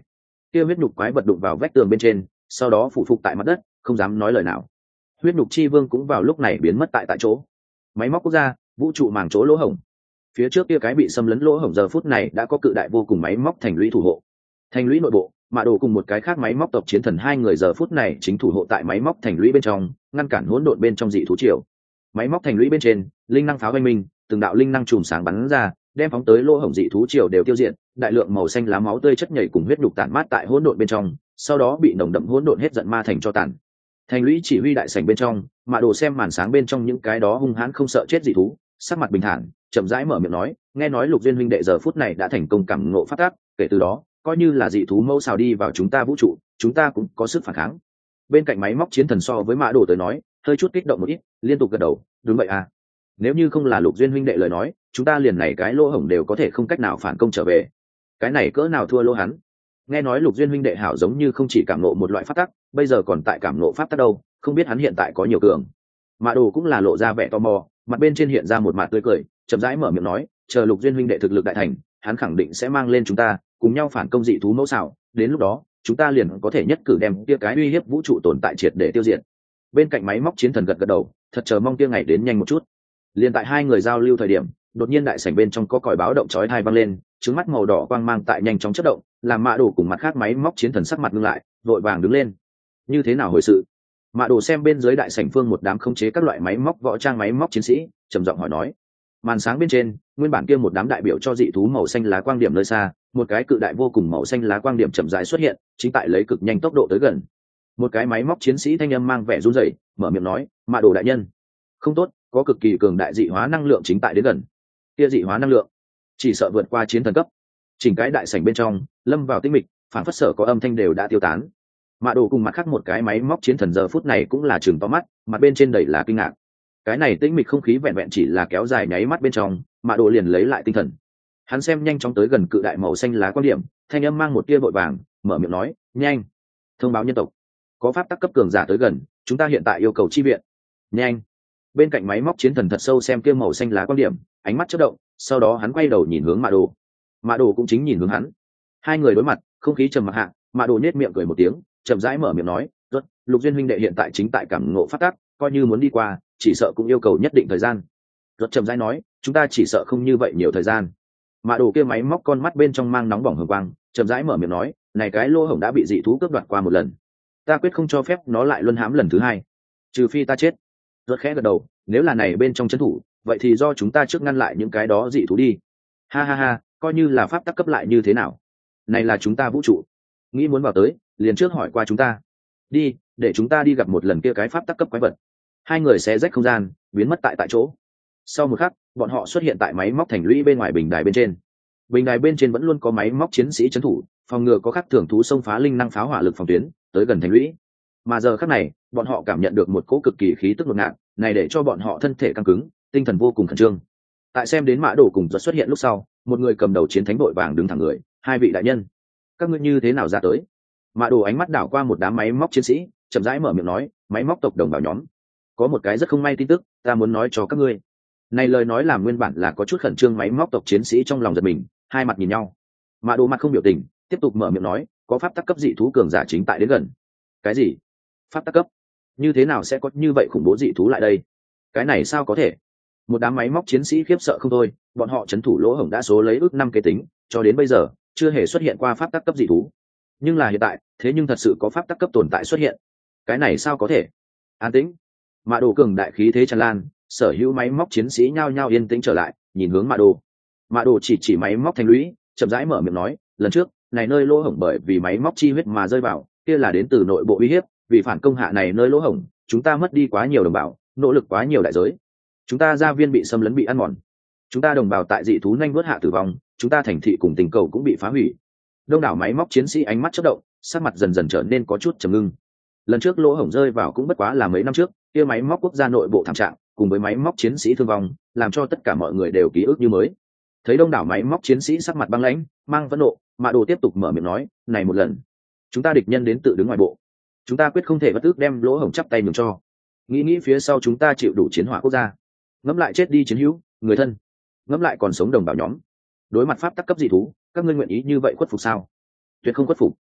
kia huyết nhục quái vật đụng vào vách tường bên trên, sau đó phủ phục tại mặt đất, không dám nói lời nào. Huyết nhục chi vương cũng vào lúc này biến mất tại chỗ. Máy móc quốc gia, vũ trụ màng chỗ lỗ hổng. Phía trước kia cái bị xâm lấn lỗ hổng giờ phút này đã có cự đại vô cùng máy móc thành lũy thủ hộ. Thành lũy nội bộ, Mạ Đồ cùng một cái khác máy móc tộc chiến thần hai người giờ phút này chính thủ hộ tại máy móc thành lũy bên trong, ngăn cản hỗn độn bên trong dị thú triều. Máy móc thành lũy bên trên, linh năng pháo oanh minh, từng đạo linh năng chùm sáng bắn ra, đem phóng tới lỗ hổng dị thú triều đều tiêu diệt, đại lượng màu xanh lá máu tươi chất nhảy cùng huyết đục tản mát tại hỗn độn bên trong, sau đó bị nồng đậm hỗn độn hết giận ma thành cho tàn. Thành lũy chỉ huy đại sảnh bên trong, Mạ Đồ xem màn sáng bên trong những cái đó hung hãn không sợ chết dị thú, sắc mặt bình thản, chậm rãi mở miệng nói, nghe nói Lục Duyên huynh đệ giờ phút này đã thành công cảm ngộ pháp tắc, kể từ đó, coi như là dị thú mẫu xào đi vào chúng ta vũ trụ, chúng ta cũng có sức phản kháng. Bên cạnh máy móc chiến thần so với Mạ Đồ tới nói, hơi chút kích động một ít, liên tục gật đầu, đúng vậy à. Nếu như không là Lục Duyên huynh đệ lời nói, chúng ta liền này cái lỗ hổng đều có thể không cách nào phản công trở về. Cái này cỡ nào thua lỗ hắn. Nghe nói Lục Duyên huynh đệ hảo giống như không chỉ cảm ngộ một loại pháp tắc, bây giờ còn tại cảm ngộ pháp tắc đâu, không biết hắn hiện tại có nhiều cường. Mạ Đồ cũng là lộ ra vẻ tò mò, mặt bên trên hiện ra một mặt tươi cười, chậm rãi mở miệng nói, chờ Lục Duyên huynh đệ thực lực đại thành, hắn khẳng định sẽ mang lên chúng ta, cùng nhau phản công dị thú mẫu xảo, đến lúc đó, chúng ta liền có thể nhất cử đem kia cái uy hiếp vũ trụ tồn tại triệt để tiêu diệt. Bên cạnh máy móc chiến thần gật gật đầu, thật chờ mong kia ngày đến nhanh một chút. Liên tại hai người giao lưu thời điểm, đột nhiên đại sảnh bên trong có còi báo động chói tai vang lên, trứng mắt màu đỏ quang mang tại nhanh chóng chớp động, làm Mạ Đồ cùng mặt khác máy móc chiến thần sắc mặt ngưng lại, vội vàng đứng lên. Như thế nào hồi sự? Mạ Đồ xem bên dưới đại sảnh phương một đám khống chế các loại máy móc võ trang máy móc chiến sĩ, trầm giọng hỏi nói. Màn sáng bên trên, nguyên bản kia một đám đại biểu cho dị thú màu xanh lá quang điểm nơi xa, một cái cự đại vô cùng màu xanh lá quang điểm chậm rãi xuất hiện, chính tại lấy cực nhanh tốc độ tới gần. Một cái máy móc chiến sĩ thanh âm mang vẻ run rẩy, mở miệng nói, "Mạ Đồ đại nhân, không tốt, có cực kỳ cường đại dị hóa năng lượng chính tại đến gần." Kia dị hóa năng lượng, chỉ sợ vượt qua chiến thần cấp. Chỉnh cái đại sảnh bên trong, lâm vào tĩnh mịch, phản phất sở có âm thanh đều đã tiêu tán. Mạ Đồ cùng mặt khác một cái máy móc chiến thần giờ phút này cũng là trừng to mắt, mặt bên trên đầy là kinh ngạc. Cái này tĩnh mịch không khí vẹn vẹn chỉ là kéo dài nháy mắt bên trong, Mạ Đồ liền lấy lại tinh thần. Hắn xem nhanh chóng tới gần cự đại màu xanh lá quan điểm, thanh âm mang một tia vội vàng, mở miệng nói, "Nhanh, thông báo nhân tộc, có pháp tắc cấp cường giả tới gần, chúng ta hiện tại yêu cầu chi viện." Nhanh. Bên cạnh máy móc chiến thần thật sâu xem kia màu xanh lá quan điểm, ánh mắt chớp động, sau đó hắn quay đầu nhìn hướng Mạ Đồ. Mạ Đồ cũng chính nhìn hướng hắn. Hai người đối mặt, không khí trầm mặc hạ, Mạ Đồ nhếch miệng cười một tiếng, chậm rãi mở miệng nói, "Tốt, Lục Duyên huynh đệ hiện tại chính tại cảm ngộ pháp tắc, coi như muốn đi qua, chỉ sợ cũng yêu cầu nhất định thời gian." Rất chậm rãi nói, "Chúng ta chỉ sợ không như vậy nhiều thời gian." Mạ Đồ kia máy móc con mắt bên trong mang nóng bỏng hừng quang, chậm rãi mở miệng nói, "Này cái lỗ hổng đã bị dị thú cướp đoạt qua một lần, ta quyết không cho phép nó lại luân hãm lần thứ hai, trừ phi ta chết." Rất khẽ gật đầu, "Nếu là này bên trong trấn thủ, vậy thì do chúng ta trước ngăn lại những cái đó dị thú đi." Ha ha ha, coi như là pháp tắc cấp lại như thế nào? Này là chúng ta vũ trụ, nghĩ muốn vào tới, liền trước hỏi qua chúng ta. Đi, để chúng ta đi gặp một lần kia cái pháp tắc cấp quái vật. Hai người xé rách không gian, biến mất tại chỗ. Sau một khắc, bọn họ xuất hiện tại máy móc thành lũy bên ngoài bình đài bên trên. Bình đài bên trên vẫn luôn có máy móc chiến sĩ trấn thủ, phòng ngừa có khắc thường thú xông phá linh năng pháo hỏa lực phòng tuyến, tới gần thành lũy. Mà giờ khắc này, bọn họ cảm nhận được một cỗ cực kỳ khí tức ngột ngạt, này để cho bọn họ thân thể căng cứng, tinh thần vô cùng khẩn trương. Tại xem đến Mã Đồ cùng Duật xuất hiện lúc sau, một người cầm đầu chiến thánh đội vàng đứng thẳng người, "Hai vị đại nhân, các ngươi như thế nào ra tới?" Mã Đồ ánh mắt đảo qua một đám máy móc chiến sĩ, chậm rãi mở miệng nói, "Máy móc tộc đồng bào nhóm, có một cái rất không may tin tức, ta muốn nói cho các ngươi." Này lời nói làm nguyên bản là có chút khẩn trương máy móc tộc chiến sĩ trong lòng giật mình, hai mặt nhìn nhau. Mã Đồ mặt không biểu tình, tiếp tục mở miệng nói, "Có pháp tắc cấp dị thú cường giả chính tại đến gần." "Cái gì? Pháp tắc cấp? Như thế nào sẽ có như vậy khủng bố dị thú lại đây? Cái này sao có thể?" Một đám máy móc chiến sĩ khiếp sợ không thôi, bọn họ trấn thủ lỗ hổng đã số lấy ước năm kế tính, cho đến bây giờ chưa hề xuất hiện qua pháp tắc cấp dị thú. Nhưng là hiện tại, thế nhưng thật sự có pháp tắc cấp tồn tại xuất hiện. Cái này sao có thể? An tĩnh. Mã Đồ cường đại khí thế tràn lan, sở hữu máy móc chiến sĩ nhao nhao yên tĩnh trở lại, nhìn hướng Mã Đồ. Mã Đồ chỉ máy móc thành lũy, chậm rãi mở miệng nói, "Lần trước, này nơi lỗ hổng bởi vì máy móc chi huyết mà rơi vào, kia là đến từ nội bộ uy hiếp, vì phản công hạ này nơi lỗ hổng, chúng ta mất đi quá nhiều đồng bào, nỗ lực quá nhiều đại giới. Chúng ta gia viên bị xâm lấn bị ăn mòn, chúng ta đồng bào tại dị thú nhanh vớt hạ tử vong, chúng ta thành thị cùng tình cầu cũng bị phá hủy." Đông đảo máy móc chiến sĩ ánh mắt chớp động, sắc mặt dần dần trở nên có chút trầm ngưng. Lần trước lỗ hổng rơi vào cũng bất quá là mấy năm trước, kia máy móc quốc gia nội bộ thảm trạng, cùng với máy móc chiến sĩ thương vong, làm cho tất cả mọi người đều ký ức như mới. Thấy đông đảo máy móc chiến sĩ sắc mặt băng lãnh, mang phẫn nộ, Mã Đồ tiếp tục mở miệng nói, "Này một lần, chúng ta địch nhân đến tự đứng ngoài bộ, chúng ta quyết không thể bất ức đem lỗ hổng chắp tay nhường cho. Nghĩ phía sau chúng ta chịu đủ chiến hỏa quốc gia, ngẫm lại chết đi chiến hữu, người thân, ngẫm lại còn sống đồng bào nhóm. Đối mặt pháp tắc cấp dị thú, các ngươi nguyện ý như vậy khuất phục sao?" "Tuyệt không khuất phục,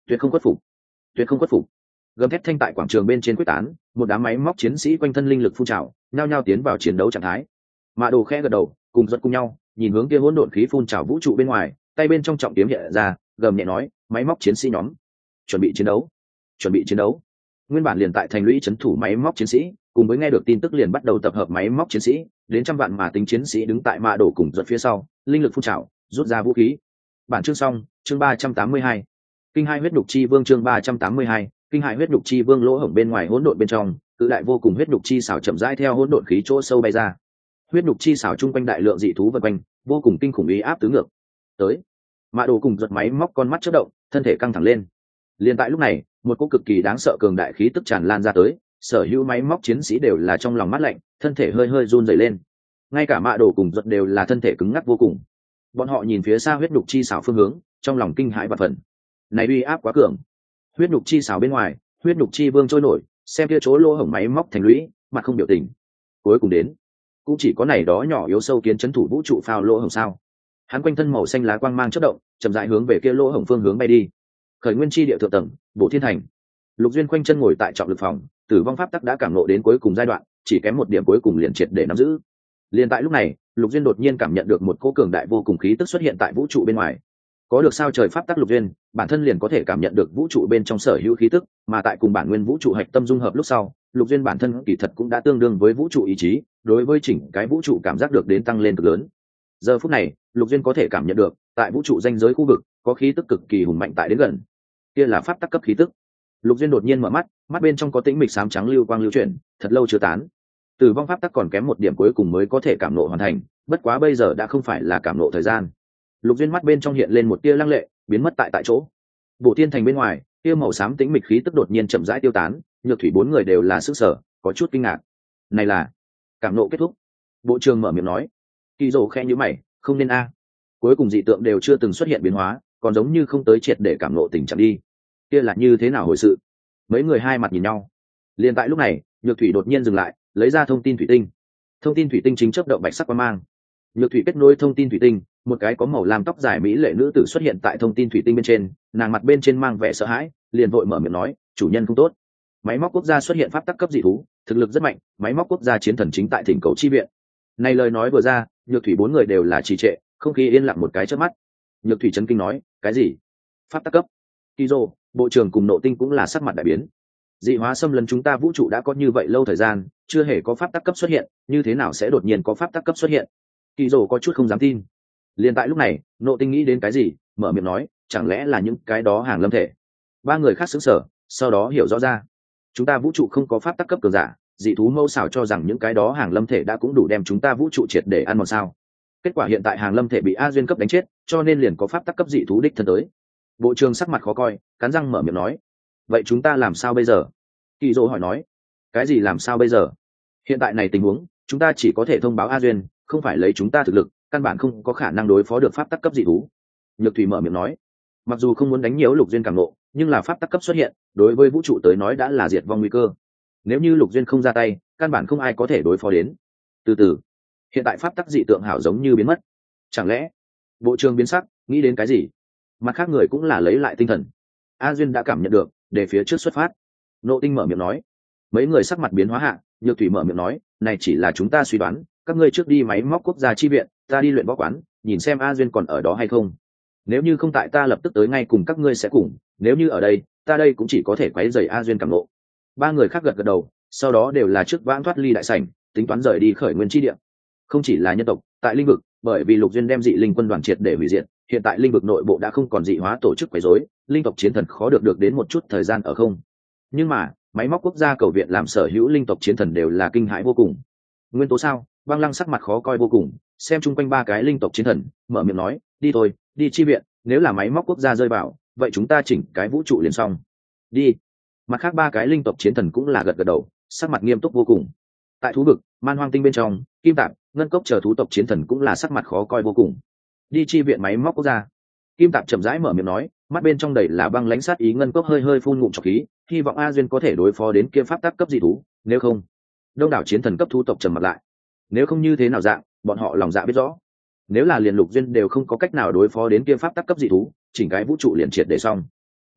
tuyệt không khuất phục, tuyệt không khuất phục. Gầm thét thanh tại quảng trường bên trên quyết tán, một đám máy móc chiến sĩ quanh thân linh lực phun trào, nhao nhao tiến vào chiến đấu trạng thái. Mạ Đồ khẽ gật đầu, cùng giật cùng nhau, nhìn hướng kia hỗn độn khí phun trào vũ trụ bên ngoài, tay bên trong trọng kiếm hiện ra, gầm nhẹ nói, máy móc chiến sĩ nhóm, chuẩn bị chiến đấu, chuẩn bị chiến đấu. Nguyên bản liền tại thành lũy trấn thủ máy móc chiến sĩ, cùng với nghe được tin tức liền bắt đầu tập hợp máy móc chiến sĩ, đến trăm vạn mà tính chiến sĩ đứng tại Mạ Đồ cùng giật phía sau, linh lực phun trào, rút ra vũ khí. Bản chương xong, chương 382. Kinh hai huyết nhục chi vương chương 382, kinh hại huyết nhục chi vương lỗ hổng bên ngoài hỗn độn bên trong, cự đại vô cùng huyết nhục chi xảo chậm rãi theo hỗn độn khí chỗ sâu bay ra. Huyết nhục chi xảo chung quanh đại lượng dị thú vần quanh, vô cùng kinh khủng uy áp tứ ngược. Tới, Mạ Đồ cùng giật máy móc con mắt chớp động, thân thể căng thẳng lên. Liên tại lúc này, một cỗ cực kỳ đáng sợ cường đại khí tức tràn lan ra tới, sở hữu máy móc chiến sĩ đều là trong lòng mát lạnh, thân thể hơi hơi run rẩy lên. Ngay cả Mạ Đồ cùng giật đều là thân thể cứng ngắc vô cùng. Bọn họ nhìn phía xa huyết nhục chi xảo phương hướng, trong lòng kinh hãi và phẫn. Này uy áp quá cường. Huyết nhục chi xảo bên ngoài, huyết nhục chi vương trôi nổi, xem kia chỗ lỗ hổng máy móc thành lũy, mặt không biểu tình. Cuối cùng đến, cũng chỉ có này đó nhỏ yếu sâu kiến chấn thủ vũ trụ phao lỗ hổng sao. Hắn quanh thân màu xanh lá quang mang chớp động, chậm rãi hướng về kia lỗ hổng phương hướng bay đi. Khởi nguyên chi địa thượng tầng, Bổ Thiên Thành. Lục Duyên khoanh chân ngồi tại trọng lực phòng, tử vong pháp tắc đã cảm ngộ đến cuối cùng giai đoạn, chỉ kém một điểm cuối cùng liền triệt để nắm giữ. Liên tại lúc này, Lục Duyên đột nhiên cảm nhận được một cỗ cường đại vô cùng khí tức xuất hiện tại vũ trụ bên ngoài. Có được sao trời pháp tắc Lục Duyên, bản thân liền có thể cảm nhận được vũ trụ bên trong sở hữu khí tức, mà tại cùng bản nguyên vũ trụ hạch tâm dung hợp lúc sau, Lục Duyên bản thân kỳ thật cũng đã tương đương với vũ trụ ý chí, đối với chỉnh cái vũ trụ cảm giác được đến tăng lên cực lớn. Giờ phút này, Lục Duyên có thể cảm nhận được, tại vũ trụ ranh giới khu vực, có khí tức cực kỳ hùng mạnh tại đến gần. Kia là pháp tắc cấp khí tức. Lục Duyên đột nhiên mở mắt, mắt bên trong có tĩnh mịch xám trắng lưu quang lưu chuyển, thật lâu chưa tán. Tử vong pháp tắc còn kém một điểm cuối cùng mới có thể cảm nộ hoàn thành, bất quá bây giờ đã không phải là cảm nộ thời gian. Lục Duyên mắt bên trong hiện lên một tia lăng lệ, biến mất tại chỗ. Bổ Thiên Thành bên ngoài, tia màu xám tĩnh mịch khí tức đột nhiên chậm rãi tiêu tán, Nhược Thủy bốn người đều là sức sở, có chút kinh ngạc. Này là cảm nộ kết thúc. Bộ trưởng mở miệng nói. Kỳ Dụ khẽ nhíu mày, không nên a. Cuối cùng dị tượng đều chưa từng xuất hiện biến hóa, còn giống như không tới triệt để cảm nộ tình trạng đi. Kia là như thế nào hồi sự? Mấy người hai mặt nhìn nhau. Liên tại lúc này, Nhược Thủy đột nhiên dừng lại, lấy ra thông tin thủy tinh. Thông tin thủy tinh chính chớp động bạch sắc quang mang. Nhược Thủy kết nối thông tin thủy tinh, một cái có màu lam tóc dài mỹ lệ nữ tử xuất hiện tại thông tin thủy tinh bên trên, nàng mặt bên trên mang vẻ sợ hãi, liền vội mở miệng nói, chủ nhân không tốt. Máy móc quốc gia xuất hiện pháp tắc cấp dị thú, thực lực rất mạnh, máy móc quốc gia chiến thần chính tại thỉnh cầu chi viện. Này lời nói vừa ra, Nhược Thủy bốn người đều là trì trệ, không khí yên lặng một cái chớp mắt. Nhược Thủy chấn kinh nói, cái gì? Pháp tắc cấp? Kizo, bộ trưởng cùng Nộ Tinh cũng là sắc mặt đại biến. Dị hóa xâm lấn chúng ta vũ trụ đã có như vậy lâu thời gian, chưa hề có pháp tắc cấp xuất hiện, như thế nào sẽ đột nhiên có pháp tắc cấp xuất hiện? Kizo có chút không dám tin. Liên tại lúc này, Nộ Tinh nghĩ đến cái gì, mở miệng nói, chẳng lẽ là những cái đó hàng lâm thể? Ba người khác sững sờ, sau đó hiểu rõ ra. Chúng ta vũ trụ không có pháp tắc cấp cường giả, dị thú mâu xảo cho rằng những cái đó hàng lâm thể đã cũng đủ đem chúng ta vũ trụ triệt để ăn một sao. Kết quả hiện tại hàng lâm thể bị A Duyên cấp đánh chết, cho nên liền có pháp tắc cấp dị thú đích thân tới. Bộ trưởng sắc mặt khó coi, cắn răng mở miệng nói, vậy chúng ta làm sao bây giờ? Kỳ Dỗ hỏi nói, cái gì làm sao bây giờ? Hiện tại này tình huống, chúng ta chỉ có thể thông báo A Duyên, không phải lấy chúng ta thực lực, căn bản không có khả năng đối phó được pháp tắc cấp dị thú. Nhược Thủy mở miệng nói, mặc dù không muốn đánh nhiễu Lục Duyên cảm nộ, nhưng là pháp tắc cấp xuất hiện, đối với vũ trụ tới nói đã là diệt vong nguy cơ. Nếu như Lục Duyên không ra tay, căn bản không ai có thể đối phó đến. Từ từ, hiện tại pháp tắc dị tượng hảo giống như biến mất. Chẳng lẽ? Bộ trưởng biến sắc, nghĩ đến cái gì? Mặt khác người cũng là lấy lại tinh thần. A Duyên đã cảm nhận được, để phía trước xuất phát. Nộ Tinh mở miệng nói. Mấy người sắc mặt biến hóa hạ, Nhược Thủy mở miệng nói, này chỉ là chúng ta suy đoán, các ngươi trước đi máy móc quốc gia chi viện, ta đi luyện võ quán, nhìn xem A Duyên còn ở đó hay không. Nếu như không tại ta lập tức tới ngay cùng các ngươi sẽ cùng, nếu như ở đây, ta đây cũng chỉ có thể quấy rầy A Duyên cảm nộ. Ba người khác gật gật đầu, sau đó đều là trước vãng thoát ly đại sảnh, tính toán rời đi khởi nguyên chi địa. Không chỉ là nhân tộc, tại linh vực, bởi vì Lục Duyên đem dị linh quân đoàn triệt để hủy diệt, hiện tại linh vực nội bộ đã không còn dị hóa tổ chức quấy rối, linh tộc chiến thần khó được đến một chút thời gian ở không. Nhưng mà, máy móc quốc gia cầu viện làm sở hữu linh tộc chiến thần đều là kinh hãi vô cùng. Nguyên tố sao? Băng Lăng sắc mặt khó coi vô cùng, xem chung quanh ba cái linh tộc chiến thần, mở miệng nói, đi thôi, đi chi viện, nếu là máy móc quốc gia rơi vào, vậy chúng ta chỉnh cái vũ trụ liền xong. Đi. Mặt khác ba cái linh tộc chiến thần cũng là gật gật đầu, sắc mặt nghiêm túc vô cùng. Tại thú vực, Man Hoang Tinh bên trong, Kim Tạp, Ngân Cốc chờ thú tộc chiến thần cũng là sắc mặt khó coi vô cùng. Đi chi viện máy móc quốc gia. Kim Tạp chậm rãi mở miệng nói, mắt bên trong đầy là băng lãnh sát ý. Ngân Cốc hơi hơi phun ngụm trọc khí, hy vọng A Duyên có thể đối phó đến kia pháp tắc cấp dị thú, nếu không, đông đảo chiến thần cấp thú tộc trầm mặt lại. Nếu không như thế nào dạng, bọn họ lòng dạ biết rõ. Nếu là liền Lục Duyên đều không có cách nào đối phó đến kia pháp tắc cấp dị thú, chỉnh cái vũ trụ liền triệt để xong.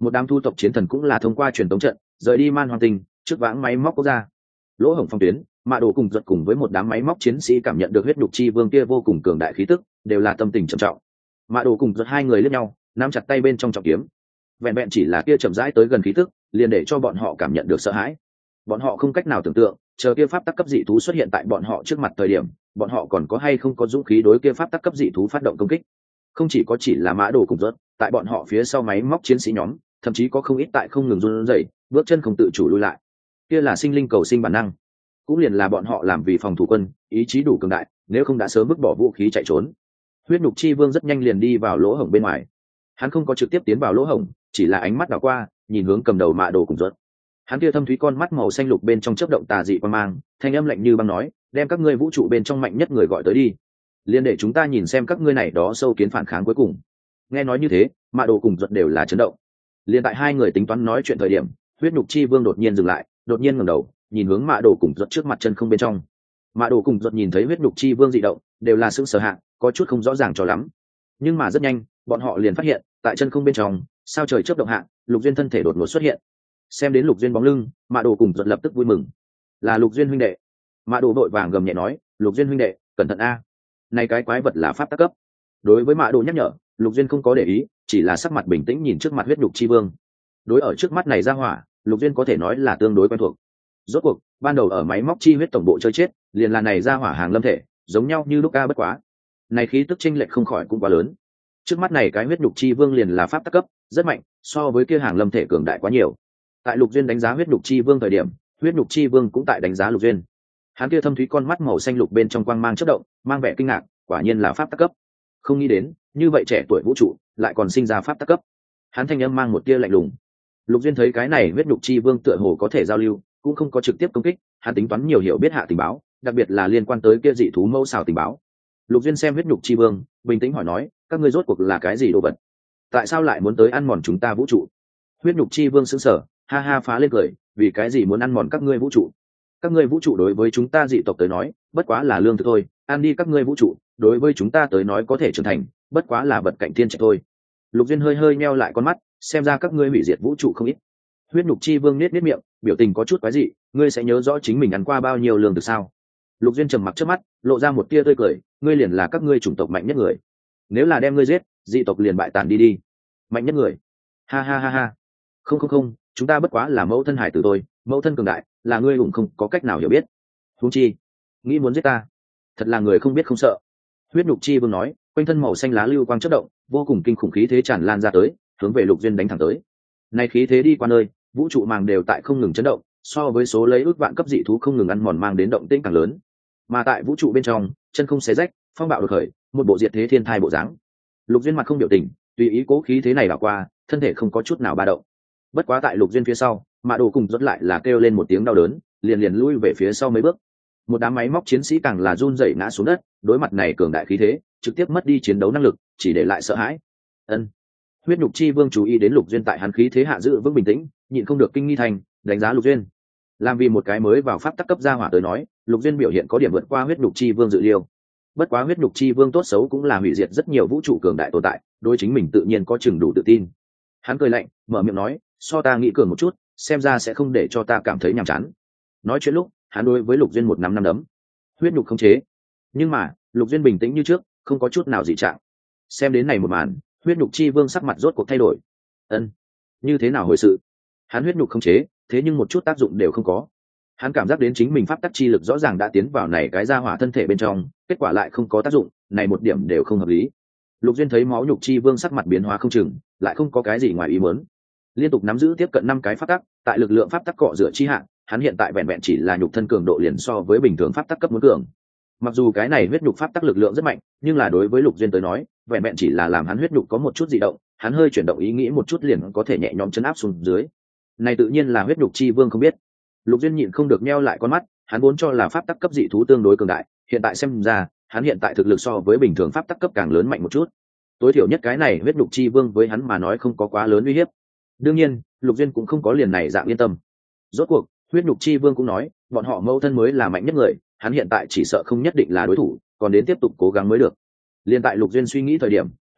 một đám thu tộc chiến thần cũng là thông qua truyền tống trận rời đi man hoang tinh trước vãng máy móc quốc gia. Lỗ hổng phong tuyến, Mạ Đồ cùng Giật cùng với một đám máy móc chiến sĩ cảm nhận được huyết nhục chi vương kia vô cùng cường đại khí tức, đều là tâm tình trầm trọng. Mạ Đồ cùng Giật hai người liếc nhau, nắm chặt tay bên trong trọng kiếm. Vẹn vẹn chỉ là kia chậm rãi tới gần khí tức, liền để cho bọn họ cảm nhận được sợ hãi. Bọn họ không cách nào tưởng tượng, chờ kia pháp tắc cấp dị thú xuất hiện tại bọn họ trước mặt thời điểm, bọn họ còn có hay không có dũng khí đối kia pháp tắc cấp dị thú phát động công kích. Không chỉ là Mã Đồ cùng Giật, tại bọn họ phía sau máy móc chiến sĩ nhóm, thậm chí có không ít tại không ngừng run rẩy, bước chân không tự chủ lùi lại. Kia là sinh linh cầu sinh bản năng, cũng liền là bọn họ làm vì phòng thủ quân, ý chí đủ cường đại, nếu không đã sớm vứt bỏ vũ khí chạy trốn. Huyết nhục chi vương rất nhanh liền đi vào lỗ hổng bên ngoài. Hắn không có trực tiếp tiến vào lỗ hổng, chỉ là ánh mắt đảo qua, nhìn hướng cầm đầu Mạ Đồ cùng Giật. Hắn kia thâm thúy con mắt màu xanh lục bên trong chớp động tà dị quang mang, thanh âm lạnh như băng nói, đem các ngươi vũ trụ bên trong mạnh nhất người gọi tới đi, liền để chúng ta nhìn xem các ngươi này đó sâu kiến phản kháng cuối cùng. Nghe nói như thế, Mạ Đồ cùng Giật đều là chấn động. Liên tại hai người tính toán nói chuyện thời điểm, huyết nhục chi vương đột nhiên dừng lại, đột nhiên ngẩng đầu, nhìn hướng Mạ Đồ cùng Giật trước mặt chân không bên trong. Mạ Đồ cùng Giật nhìn thấy huyết nhục chi vương dị động, đều là sững sờ hạ, có chút không rõ ràng cho lắm. Nhưng mà rất nhanh, bọn họ liền phát hiện, tại chân không bên trong, sao trời chớp động hạ, Lục Duyên thân thể đột ngột xuất hiện. Xem đến Lục Duyên bóng lưng, Mạ Đồ cùng Giật lập tức vui mừng. Là Lục Duyên huynh đệ. Mạ Đồ vội vàng gầm nhẹ nói, Lục Duyên huynh đệ, cẩn thận a. Này cái quái vật là pháp tắc cấp. Đối với Mạ Đồ nhắc nhở, Lục Duyên không có để ý, chỉ là sắc mặt bình tĩnh nhìn trước mặt huyết nhục chi vương. Đối ở trước mắt này ra hỏa, Lục Duyên có thể nói là tương đối quen thuộc. Rốt cuộc, ban đầu ở máy móc chi huyết tổng bộ chơi chết, liền là này ra hỏa hàng lâm thể, giống nhau như lúc ca bất quá. Này khí tức chênh lệch không khỏi cũng quá lớn. Trước mắt này cái huyết nhục chi vương liền là pháp tắc cấp, rất mạnh, so với kia hàng lâm thể cường đại quá nhiều. Tại Lục Duyên đánh giá huyết nhục chi vương thời điểm, huyết nhục chi vương cũng tại đánh giá Lục Duyên. Hắn kia thâm thúy con mắt màu xanh lục bên trong quang mang chớp động, mang vẻ kinh ngạc, quả nhiên là pháp tắc cấp. Không nghĩ đến, như vậy trẻ tuổi vũ trụ, lại còn sinh ra pháp tắc cấp. Hắn thanh âm mang một tia lạnh lùng. Lục Duyên thấy cái này huyết nhục chi vương tựa hồ có thể giao lưu, cũng không có trực tiếp công kích, hắn tính toán nhiều hiểu biết hạ tình báo, đặc biệt là liên quan tới kia dị thú mẫu xào tình báo. Lục Duyên xem huyết nhục chi vương, bình tĩnh hỏi nói, các ngươi rốt cuộc là cái gì đồ vật? Tại sao lại muốn tới ăn mòn chúng ta vũ trụ? Huyết nhục chi vương sững sờ, ha ha phá lên cười, vì cái gì muốn ăn mòn các ngươi vũ trụ? Các ngươi vũ trụ đối với chúng ta dị tộc tới nói, bất quá là lương thực thôi, ăn đi các ngươi vũ trụ, đối với chúng ta tới nói có thể trưởng thành, bất quá là vật cạnh thiên trạch thôi. Lục Duyên hơi hơi meo lại con mắt, xem ra các ngươi hủy diệt vũ trụ không ít. Huyết nhục chi vương nết nết miệng, biểu tình có chút quái dị, ngươi sẽ nhớ rõ chính mình ăn qua bao nhiêu lương thực sao? Lục Duyên trầm mặc trước mắt, lộ ra một tia tươi cười, ngươi liền là các ngươi chủng tộc mạnh nhất người. Nếu là đem ngươi giết, dị tộc liền bại tàn đi đi. Mạnh nhất người? Ha ha ha ha. Không, chúng ta bất quá là mẫu thân hải tử thôi, mẫu thân cường đại, là ngươi hùng không có cách nào hiểu biết. Huống chi, nghĩ muốn giết ta, thật là người không biết không sợ. Huyết nhục chi vương nói, quanh thân màu xanh lá lưu quang chớp động, vô cùng kinh khủng khí thế tràn lan ra tới, hướng về Lục Duyên đánh thẳng tới. Này khí thế đi qua nơi, vũ trụ màng đều tại không ngừng chấn động, so với số lấy ước vạn cấp dị thú không ngừng ăn mòn mang đến động tĩnh càng lớn. Mà tại vũ trụ bên trong, chân không xé rách, phong bạo đột khởi, một bộ diệt thế thiên thai bộ dáng. Lục Duyên mặt không biểu tình, tùy ý cố khí thế này đảo qua, thân thể không có chút nào ba động. Bất quá tại Lục Duyên phía sau, Mạ Đồ cùng dẫn lại là kêu lên một tiếng đau đớn, liền lui về phía sau mấy bước. Một đám máy móc chiến sĩ càng là run rẩy ngã xuống đất, đối mặt này cường đại khí thế, trực tiếp mất đi chiến đấu năng lực, chỉ để lại sợ hãi. Ân. Huyết nhục chi vương chú ý đến Lục Duyên tại hắn khí thế hạ giữ vững bình tĩnh, nhịn không được kinh nghi thành, đánh giá Lục Duyên. Làm vì một cái mới vào pháp tắc cấp gia hỏa tới nói, Lục Duyên biểu hiện có điểm vượt qua huyết nhục chi vương dự liêu. Bất quá huyết nhục chi vương tốt xấu cũng là hủy diệt rất nhiều vũ trụ cường đại tồn tại, đối chính mình tự nhiên có chừng đủ tự tin. Hắn cười lạnh, mở miệng nói, so ta nghĩ cường một chút, xem ra sẽ không để cho ta cảm thấy nhàm chán. Nói chuyện lúc, hắn đối với Lục Duyên một năm đấm. Huyết nhục không chế. Nhưng mà, Lục Duyên bình tĩnh như trước, không có chút nào dị trạng. Xem đến này một màn, huyết nhục chi vương sắc mặt rốt cuộc thay đổi. Ân, như thế nào hồi sự? Hắn huyết nhục không chế, thế nhưng một chút tác dụng đều không có. Hắn cảm giác đến chính mình pháp tắc chi lực rõ ràng đã tiến vào này cái gia hỏa thân thể bên trong, kết quả lại không có tác dụng, này một điểm đều không hợp lý. Lục Duyên thấy máu nhục chi vương sắc mặt biến hóa không chừng, lại không có cái gì ngoài ý muốn. Liên tục nắm giữ tiếp cận 5 cái pháp tắc, tại lực lượng pháp tắc cọ rửa chi hạn, hắn hiện tại vẹn vẹn chỉ là nhục thân cường độ liền so với bình thường pháp tắc cấp muốn cường. Mặc dù cái này huyết nhục pháp tắc lực lượng rất mạnh, nhưng là đối với Lục Duyên tới nói, vẹn vẹn chỉ là làm hắn huyết nhục có một chút dị động, hắn hơi chuyển động ý nghĩ một chút liền có thể nhẹ nhõm chấn áp xuống dưới. Này tự nhiên là huyết nhục chi vương không biết. Lục Duyên nhịn không được nheo lại con mắt, hắn vốn cho là pháp tắc cấp dị thú tương đối cường đại, hiện tại xem ra, hắn hiện tại thực lực so với bình thường pháp tắc cấp càng lớn mạnh một chút. Tối thiểu nhất cái này huyết nhục chi vương với hắn mà nói không có quá lớn uy hiếp. Đương nhiên, Lục Duyên cũng không có liền này dạng yên tâm. Rốt cuộc, huyết nhục chi vương cũng nói, bọn họ mâu thân mới là mạnh nhất người, hắn hiện tại chỉ sợ không nhất định là đối thủ, còn đến tiếp tục cố gắng mới được. Liên tại Lục Duyên suy nghĩ thời điểm,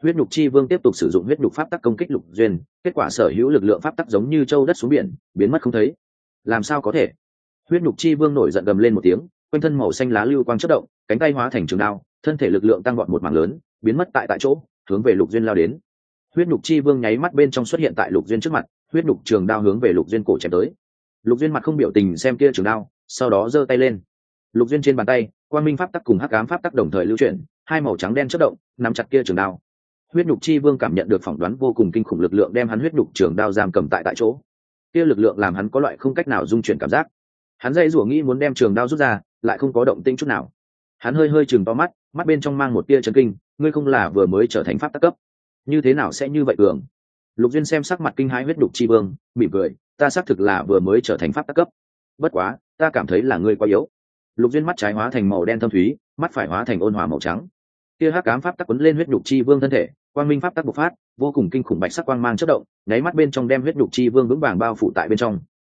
Huyết nhục chi vương tiếp tục sử dụng huyết nhục pháp tắc công kích Lục Duyên, kết quả sở hữu lực lượng pháp tắc giống như châu đất xuống biển, biến mất không thấy. Làm sao có thể? Huyết nhục chi vương nổi giận gầm lên một tiếng, quanh thân màu xanh lá lưu quang chớp động, cánh tay hóa thành trường đao, thân thể lực lượng tăng vọt một mảng lớn, biến mất tại chỗ, hướng về Lục Duyên lao đến. Huyết nhục chi vương nháy mắt bên trong xuất hiện tại Lục Duyên trước mặt, huyết nhục trường đao hướng về Lục Duyên cổ chém tới. Lục Duyên mặt không biểu tình xem kia trường đao, sau đó giơ tay lên. Lục Duyên trên bàn tay, quang minh pháp tắc cùng hắc ám pháp tắc đồng thời lưu chuyển, hai màu trắng đen chớp động, nắm chặt kia trường đao. Huyết nhục chi vương cảm nhận được phỏng đoán vô cùng kinh khủng lực lượng đem hắn huyết nhục trường đao giam cầm tại chỗ. Kia lực lượng làm hắn có loại không cách nào dung chuyển cảm giác. Hắn dây rủa nghĩ muốn đem trường đao rút ra, lại không có động tĩnh chút nào. Hắn hơi hơi chừng to mắt, mắt bên trong mang một tia chấn kinh, ngươi không là vừa mới trở thành pháp tắc cấp, như thế nào sẽ như vậy cường? Lục Duyên xem sắc mặt kinh hãi huyết nhục chi vương, mỉm cười, ta xác thực là vừa mới trở thành pháp tắc cấp. Bất quá, ta cảm thấy là ngươi quá yếu. Lục Duyên mắt trái hóa thành màu đen thâm thúy, mắt phải hóa thành ôn hòa màu trắng. Kia hắc ám pháp tắc quấn lên huyết nhục chi vương thân thể, quang minh pháp tắc bộc phát, vô cùng kinh khủng bạch sắc quang mang chớp động, nháy mắt bên trong đem huyết nhục chi vương vững vàng bao phủ tại bên trong.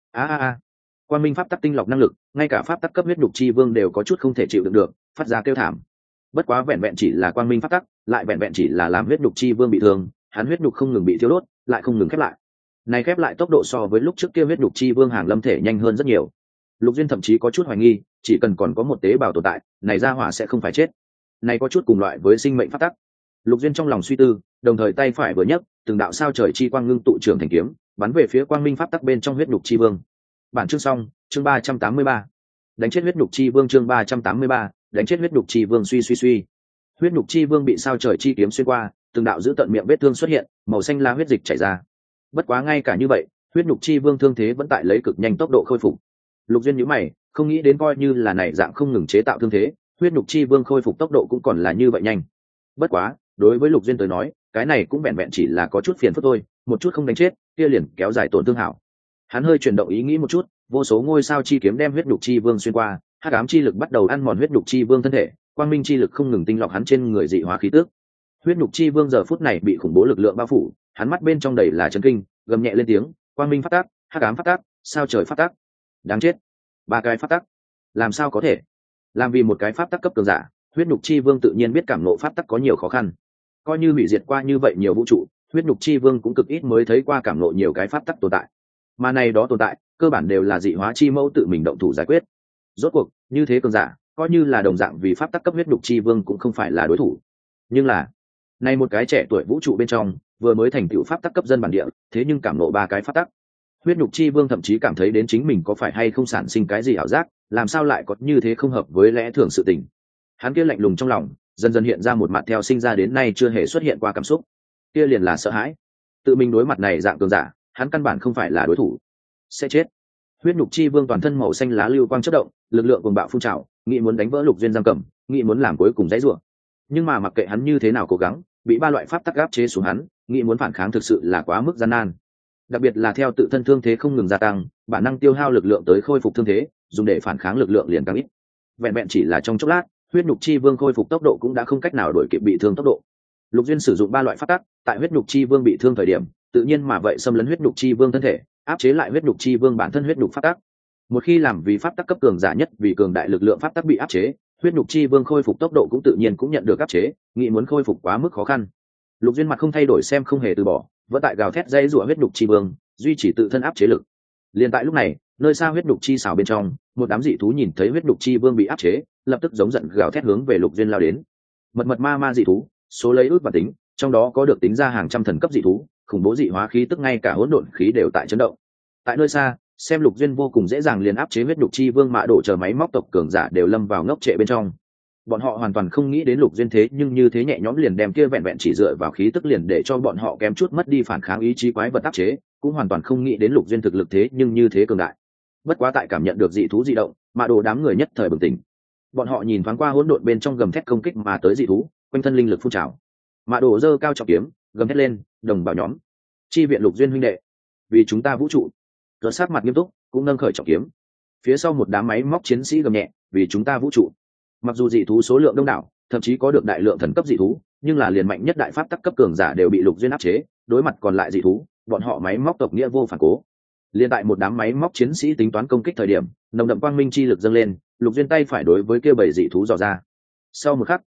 Quang minh pháp tắc tinh lọc năng lực, ngay cả pháp tắc cấp huyết nhục chi vương đều có chút không thể chịu đựng được, phát ra kêu thảm. Bất quá vẹn vẹn chỉ là quang minh pháp tắc, lại vẹn vẹn chỉ là làm huyết nhục chi vương bị thương, hắn huyết nhục không ngừng bị thiêu đốt, lại không ngừng khép lại. Này khép lại tốc độ so với lúc trước kia huyết nhục chi vương hàng lâm thể nhanh hơn rất nhiều. Lục Duyên thậm chí có chút hoài nghi, chỉ cần còn có một tế bào tồn tại, này ra hỏa sẽ không phải chết. Này có chút cùng loại với sinh mệnh pháp tắc. Lục Duyên trong lòng suy tư, đồng thời tay phải vừa nhấc, từng đạo sao trời chi quang ngưng tụ trưởng thành kiếm, bắn về phía quang minh pháp tắc bên trong huyết nhục chi vương. Bản chương xong, chương 383. Đánh chết huyết nhục chi vương chương 383, đánh chết huyết nhục chi vương suy. Huyết nhục chi vương bị sao trời chi kiếm xuyên qua, từng đạo giữ tận miệng vết thương xuất hiện, màu xanh lá huyết dịch chảy ra. Bất quá ngay cả như vậy, huyết nhục chi vương thương thế vẫn tại lấy cực nhanh tốc độ khôi phục. Lục Duyên nhíu mày, không nghĩ đến coi như là này dạng không ngừng chế tạo thương thế, huyết nhục chi vương khôi phục tốc độ cũng còn là như vậy nhanh. Bất quá, đối với Lục Duyên tới nói, cái này cũng vẹn vẹn chỉ là có chút phiền phức thôi, một chút không đánh chết, kia liền kéo dài tổn thương hảo. Hắn hơi chuyển động ý nghĩ một chút, vô số ngôi sao chi kiếm đem huyết nhục chi vương xuyên qua, hắc ám chi lực bắt đầu ăn mòn huyết nhục chi vương thân thể, quang minh chi lực không ngừng tinh lọc hắn trên người dị hóa khí tức. Huyết nhục chi vương giờ phút này bị khủng bố lực lượng bao phủ, hắn mắt bên trong đầy là chấn kinh, gầm nhẹ lên tiếng, quang minh phát tác, hắc ám phát tác, sao trời phát tác. Đáng chết, ba cái phát tác, làm sao có thể? Làm vì một cái pháp tắc cấp cường giả, huyết nhục chi vương tự nhiên biết cảm ngộ pháp tắc có nhiều khó khăn. Coi như hủy diệt qua như vậy nhiều vũ trụ, huyết nhục chi vương cũng cực ít mới thấy qua cảm ngộ nhiều cái pháp tắc tồn tại. Mà này đó tồn tại, cơ bản đều là dị hóa chi mẫu tự mình động thủ giải quyết. Rốt cuộc, như thế cường giả, coi như là đồng dạng vì pháp tắc cấp huyết nhục chi vương cũng không phải là đối thủ. Nhưng là, này một cái trẻ tuổi vũ trụ bên trong, vừa mới thành tựu pháp tắc cấp dân bản địa, thế nhưng cảm ngộ ba cái pháp tắc. Huyết nhục chi vương thậm chí cảm thấy đến chính mình có phải hay không sản sinh cái gì ảo giác, làm sao lại có như thế không hợp với lẽ thường sự tình. Hắn kia lạnh lùng trong lòng, dần dần hiện ra một mặt theo sinh ra đến nay chưa hề xuất hiện qua cảm xúc. Kia liền là sợ hãi. Tự mình đối mặt này dạng cường giả, hắn căn bản không phải là đối thủ, sẽ chết. Huyết nhục chi vương toàn thân màu xanh lá lưu quang chớp động, lực lượng cuồng bạo phun trào, nghĩ muốn đánh vỡ Lục Duyên giam cầm, nghĩ muốn làm cuối cùng dãy rủa. Nhưng mà mặc kệ hắn như thế nào cố gắng, bị ba loại pháp tắc áp chế xuống hắn, nghĩ muốn phản kháng thực sự là quá mức gian nan. Đặc biệt là theo tự thân thương thế không ngừng gia tăng, bản năng tiêu hao lực lượng tới khôi phục thương thế, dùng để phản kháng lực lượng liền càng ít. Vẹn vẹn chỉ là trong chốc lát, huyết nhục chi vương khôi phục tốc độ cũng đã không cách nào đuổi kịp bị thương tốc độ. Lục Duyên sử dụng ba loại pháp tắc, tại huyết nhục chi vương bị thương thời điểm, tự nhiên mà vậy xâm lấn huyết nhục chi vương thân thể, áp chế lại huyết nhục chi vương bản thân huyết nhục pháp tắc. Một khi làm vì pháp tắc cấp cường giả nhất vì cường đại lực lượng pháp tắc bị áp chế, huyết nhục chi vương khôi phục tốc độ cũng tự nhiên cũng nhận được áp chế, nghĩ muốn khôi phục quá mức khó khăn. Lục Duyên mặt không thay đổi xem không hề từ bỏ, vẫn tại gào thét dây rủa huyết nhục chi vương, duy trì tự thân áp chế lực. Liên tại lúc này, nơi xa huyết nhục chi xào bên trong, một đám dị thú nhìn thấy huyết nhục chi vương bị áp chế, lập tức giống giận gào thét hướng về Lục Duyên lao đến. Mật ma dị thú, số lấy ước và tính, trong đó có được tính ra hàng trăm thần cấp dị thú, khủng bố dị hóa khí tức ngay cả hỗn độn khí đều tại chấn động. Tại nơi xa, xem Lục Duyên vô cùng dễ dàng liền áp chế huyết nhục chi vương mạ đổ chờ máy móc tộc cường giả đều lâm vào ngốc trệ bên trong. Bọn họ hoàn toàn không nghĩ đến Lục Duyên thế nhưng như thế nhẹ nhõm liền đem kia vẹn vẹn chỉ dựa vào khí tức liền để cho bọn họ kém chút mất đi phản kháng ý chí quái vật áp chế, cũng hoàn toàn không nghĩ đến Lục Duyên thực lực thế nhưng như thế cường đại. Bất quá tại cảm nhận được dị thú dị động, mạ đồ đám người nhất thời bừng tỉnh. Bọn họ nhìn thoáng qua hỗn độn bên trong gầm thét công kích mà tới dị thú, quanh thân linh lực phun trào. Mạ đồ giơ cao trọng kiếm, gầm thét lên, đồng bào nhóm, chi viện Lục Duyên huynh đệ, vì chúng ta vũ trụ. Rồi sát mặt nghiêm túc, cũng nâng khởi trọng kiếm. Phía sau một đám máy móc chiến sĩ gầm nhẹ, vì chúng ta vũ trụ. Mặc dù dị thú số lượng đông đảo, thậm chí có được đại lượng thần cấp dị thú, nhưng là liền mạnh nhất đại pháp tắc cấp cường giả đều bị Lục Duyên áp chế, đối mặt còn lại dị thú, bọn họ máy móc tộc nghĩa vô phản cố. Liên tại một đám máy móc chiến sĩ tính toán công kích thời điểm, nồng đậm quang minh chi lực dâng lên, Lục Duyên tay phải đối với kia bảy dị thú dò ra. Sau một khắc,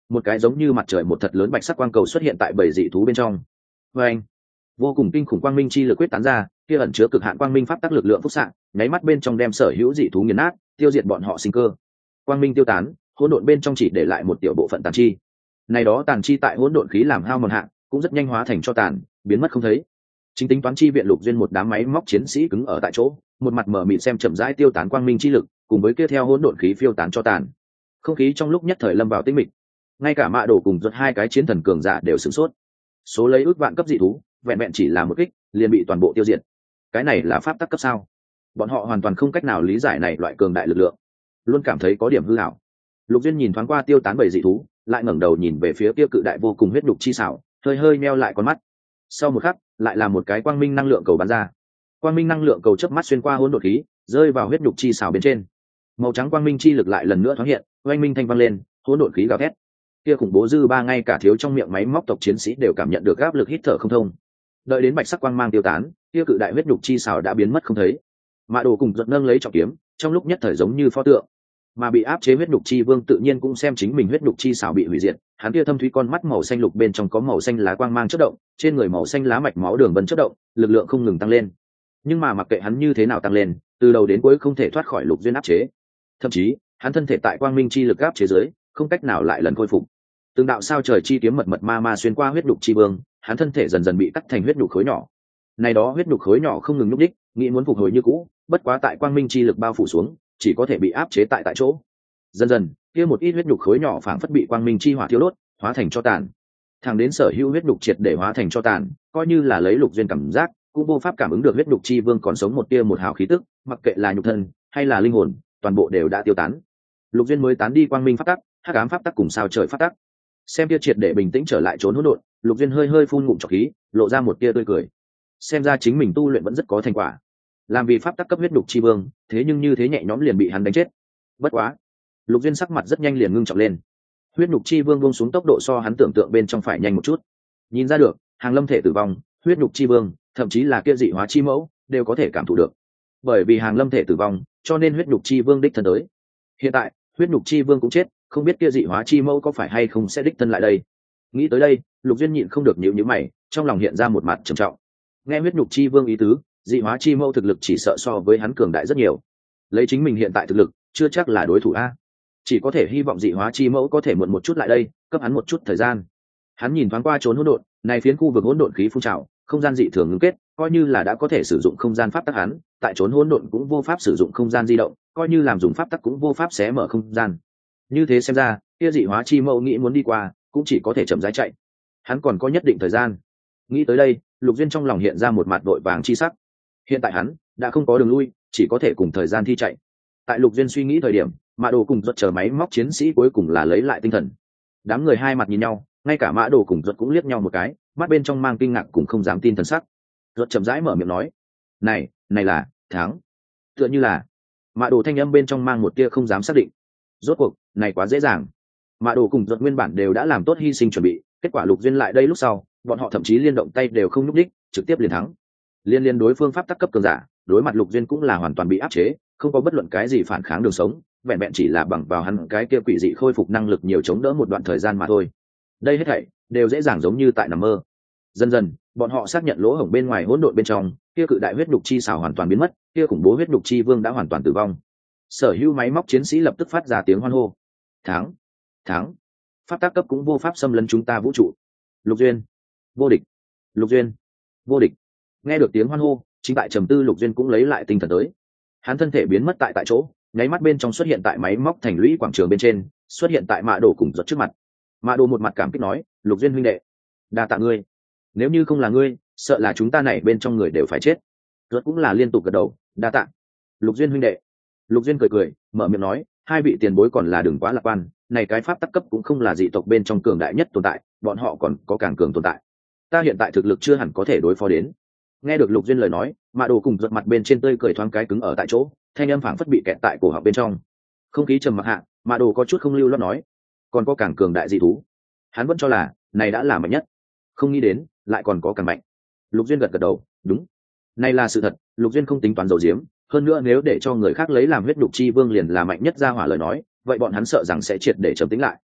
một cái giống như mặt trời một thật lớn bạch sắc quang cầu xuất hiện tại bầy dị thú bên trong. Và anh, vô cùng kinh khủng quang minh chi lực quyết tán ra, kia ẩn chứa cực hạn quang minh pháp tắc lực lượng phúc xạ, nháy mắt bên trong đem sở hữu dị thú nghiền nát, tiêu diệt bọn họ sinh cơ. Quang minh tiêu tán, hỗn độn bên trong chỉ để lại một tiểu bộ phận tàn chi. Này đó tàn chi tại hỗn độn khí làm hao mòn hạ, cũng rất nhanh hóa thành cho tàn, biến mất không thấy. Chính tính toán chi viện Lục Duyên một đám máy móc chiến sĩ cứng ở tại chỗ, một mặt mở mịt xem chậm rãi tiêu tán quang minh chi lực, cùng với kia theo hỗn độn khí phiêu tán cho tàn. Không khí trong lúc nhất thời lâm vào tĩnh mịch. Ngay cả Mạ Đồ cùng Duật hai cái chiến thần cường giả đều sửng sốt. Số lấy ước vạn cấp dị thú, vẹn vẹn chỉ là một kích, liền bị toàn bộ tiêu diệt. Cái này là pháp tắc cấp sao? Bọn họ hoàn toàn không cách nào lý giải này loại cường đại lực lượng, luôn cảm thấy có điểm hư ảo. Lục Duyên nhìn thoáng qua tiêu tán bầy dị thú, lại ngẩng đầu nhìn về phía kia cự đại vô cùng huyết nhục chi xảo, hơi hơi meo lại con mắt. Sau một khắc, lại là một cái quang minh năng lượng cầu bắn ra. Quang minh năng lượng cầu chớp mắt xuyên qua hỗn độn khí, rơi vào huyết nhục chi xảo bên trên. Màu trắng quang minh chi lực lại lần nữa thoáng hiện, oanh minh thanh vang lên, hỗn độn khí gào thét. Kia khủng bố dư ba ngay cả thiếu trong miệng máy móc tộc chiến sĩ đều cảm nhận được áp lực hít thở không thông. Đợi đến bạch sắc quang mang tiêu tán, kia cự đại huyết nhục chi xảo đã biến mất không thấy. Mạ Đồ cùng Duật nâng lấy trọng kiếm, trong lúc nhất thời giống như pho tượng. Mà bị áp chế huyết nhục chi vương tự nhiên cũng xem chính mình huyết nhục chi xảo bị hủy diệt, hắn kia thâm thúy con mắt màu xanh lục bên trong có màu xanh lá quang mang chớp động, trên người màu xanh lá mạch máu đường vân chớp động, lực lượng không ngừng tăng lên. Nhưng mà mặc kệ hắn như thế nào tăng lên, từ đầu đến cuối không thể thoát khỏi Lục Duyên áp chế. Thậm chí, hắn thân thể tại quang minh chi lực áp chế dưới, không cách nào lại lần khôi phục. Từng đạo sao trời chi kiếm mật mật ma xuyên qua huyết nhục chi vương, hắn thân thể dần dần bị cắt thành huyết nhục khối nhỏ. Này đó huyết nhục khối nhỏ không ngừng nhúc nhích, nghĩ muốn phục hồi như cũ, bất quá tại quang minh chi lực bao phủ xuống, chỉ có thể bị áp chế tại chỗ. Dần dần, kia một ít huyết nhục khối nhỏ phảng phất bị quang minh chi hỏa thiêu đốt, hóa thành tro tàn. Thẳng đến sở hữu huyết nhục triệt để hóa thành tro tàn, coi như là lấy Lục Duyên cảm giác, cũng vô pháp cảm ứng được huyết nhục chi vương còn sống một tia một hào khí tức, mặc kệ là nhục thân hay là linh hồn, toàn bộ đều đã tiêu tán. Lục Duyên mới tán đi quang minh pháp tắc, hắc ám pháp tắc cùng sao trời pháp tắc. Xem tia triệt để bình tĩnh trở lại trốn hỗn độn, Lục Duyên hơi hơi phun ngụm trọc khí, lộ ra một tia tươi cười. Xem ra chính mình tu luyện vẫn rất có thành quả. Làm vì pháp tắc cấp huyết nhục chi vương, thế nhưng như thế nhẹ nhõm liền bị hắn đánh chết. Bất quá, Lục Duyên sắc mặt rất nhanh liền ngưng trọng lên. Huyết nhục chi vương buông xuống tốc độ so hắn tưởng tượng bên trong phải nhanh một chút. Nhìn ra được, hàng lâm thể tử vong, huyết nhục chi vương, thậm chí là kia dị hóa chi mẫu, đều có thể cảm thụ được. Bởi vì hàng lâm thể tử vong, cho nên huyết nhục chi vương đích thân tới. Hiện tại, huyết nhục chi vương cũng chết, không biết kia dị hóa chi mẫu có phải hay không sẽ đích thân lại đây. Nghĩ tới đây, Lục Duyên nhịn không được nhíu nhíu mày, trong lòng hiện ra một mặt trầm trọng. Nghe huyết nhục chi vương ý tứ, dị hóa chi mẫu thực lực chỉ sợ so với hắn cường đại rất nhiều. Lấy chính mình hiện tại thực lực, chưa chắc là đối thủ a. Chỉ có thể hy vọng dị hóa chi mẫu có thể muộn một chút lại đây, cấp hắn một chút thời gian. Hắn nhìn thoáng qua trốn hỗn độn, này phiến khu vực hỗn độn khí phun trào, không gian dị thường ngưng kết, coi như là đã có thể sử dụng không gian pháp tắc hắn, tại trốn hỗn độn cũng vô pháp sử dụng không gian di động, coi như làm dùng pháp tắc cũng vô pháp xé mở không gian. Như thế xem ra, kia dị hóa chi mẫu nghĩ muốn đi qua, cũng chỉ có thể chậm rãi chạy. Hắn còn có nhất định thời gian. Nghĩ tới đây, Lục Duyên trong lòng hiện ra một mặt vội vàng chi sắc. Hiện tại hắn đã không có đường lui, chỉ có thể cùng thời gian thi chạy. Tại Lục Duyên suy nghĩ thời điểm, Mạ Đồ cùng Duật chờ máy móc chiến sĩ cuối cùng là lấy lại tinh thần. Đám người hai mặt nhìn nhau, ngay cả Mạ Đồ cùng Duật cũng liếc nhau một cái, mắt bên trong mang kinh ngạc cùng không dám tin thần sắc. Duật chậm rãi mở miệng nói: này là thắng. Tựa như là. Mạ Đồ thanh âm bên trong mang một tia không dám xác định. Rốt cuộc, này quá dễ dàng. Mạ Đồ cùng Duật nguyên bản đều đã làm tốt hy sinh chuẩn bị, kết quả Lục Duyên lại đây lúc sau, bọn họ thậm chí liên động tay đều không nhúc đích, trực tiếp liền thắng. Liên đối phương pháp tắc cấp cường giả, đối mặt Lục Duyên cũng là hoàn toàn bị áp chế, không có bất luận cái gì phản kháng đường sống, vẹn vẹn chỉ là bằng vào hắn cái kia quỷ dị khôi phục năng lực nhiều chống đỡ một đoạn thời gian mà thôi. Đây hết thảy đều dễ dàng giống như tại nằm mơ. Dần dần, bọn họ xác nhận lỗ hổng bên ngoài hỗn độn bên trong, kia cự đại huyết nhục chi xảo hoàn toàn biến mất, kia khủng bố huyết nhục chi vương đã hoàn toàn tử vong. Sở hữu máy móc chiến sĩ lập tức phát ra tiếng hoan hô. Thắng, thắng! Pháp tắc cấp cũng vô pháp xâm lấn chúng ta vũ trụ. Lục Duyên, vô địch! Lục Duyên, vô địch! Nghe được tiếng hoan hô, chính tại trầm tư Lục Duyên cũng lấy lại tinh thần tới. Hắn thân thể biến mất tại chỗ, nháy mắt bên trong xuất hiện tại máy móc thành lũy quảng trường bên trên, xuất hiện tại Mạ Đồ cùng Duật trước mặt. Mạ Đồ một mặt cảm kích nói: Lục Duyên huynh đệ, đa tạ ngươi. Nếu như không là ngươi, sợ là chúng ta này bên trong người đều phải chết. Duật cũng là liên tục gật đầu: đa tạ. Lục Duyên huynh đệ. Lục Duyên cười, mở miệng nói: hai vị tiền bối còn là đừng quá lạc quan, này cái pháp tắc cấp cũng không là dị tộc bên trong cường đại nhất tồn tại, bọn họ còn có càng cường tồn tại. Ta hiện tại thực lực chưa hẳn có thể đối phó đến. Nghe được Lục Duyên lời nói, Mạ Đồ cùng Duật mặt bên trên tươi cười thoáng cái cứng ở tại chỗ, thanh âm phảng phất bị kẹt tại cổ họng bên trong. Không khí trầm mặc hạ, Mạ Đồ có chút không lưu loát nói: còn có càng cường đại dị thú. Hắn vẫn cho là này đã là mạnh nhất, không nghĩ đến lại còn có càng mạnh. Lục Duyên gật đầu: đúng, này là sự thật. Lục Duyên không tính toán giấu giếm, hơn nữa nếu để cho người khác lấy làm huyết nhục chi vương liền là mạnh nhất ra hỏa lời nói, vậy bọn hắn sợ rằng sẽ triệt để trầm tĩnh lại.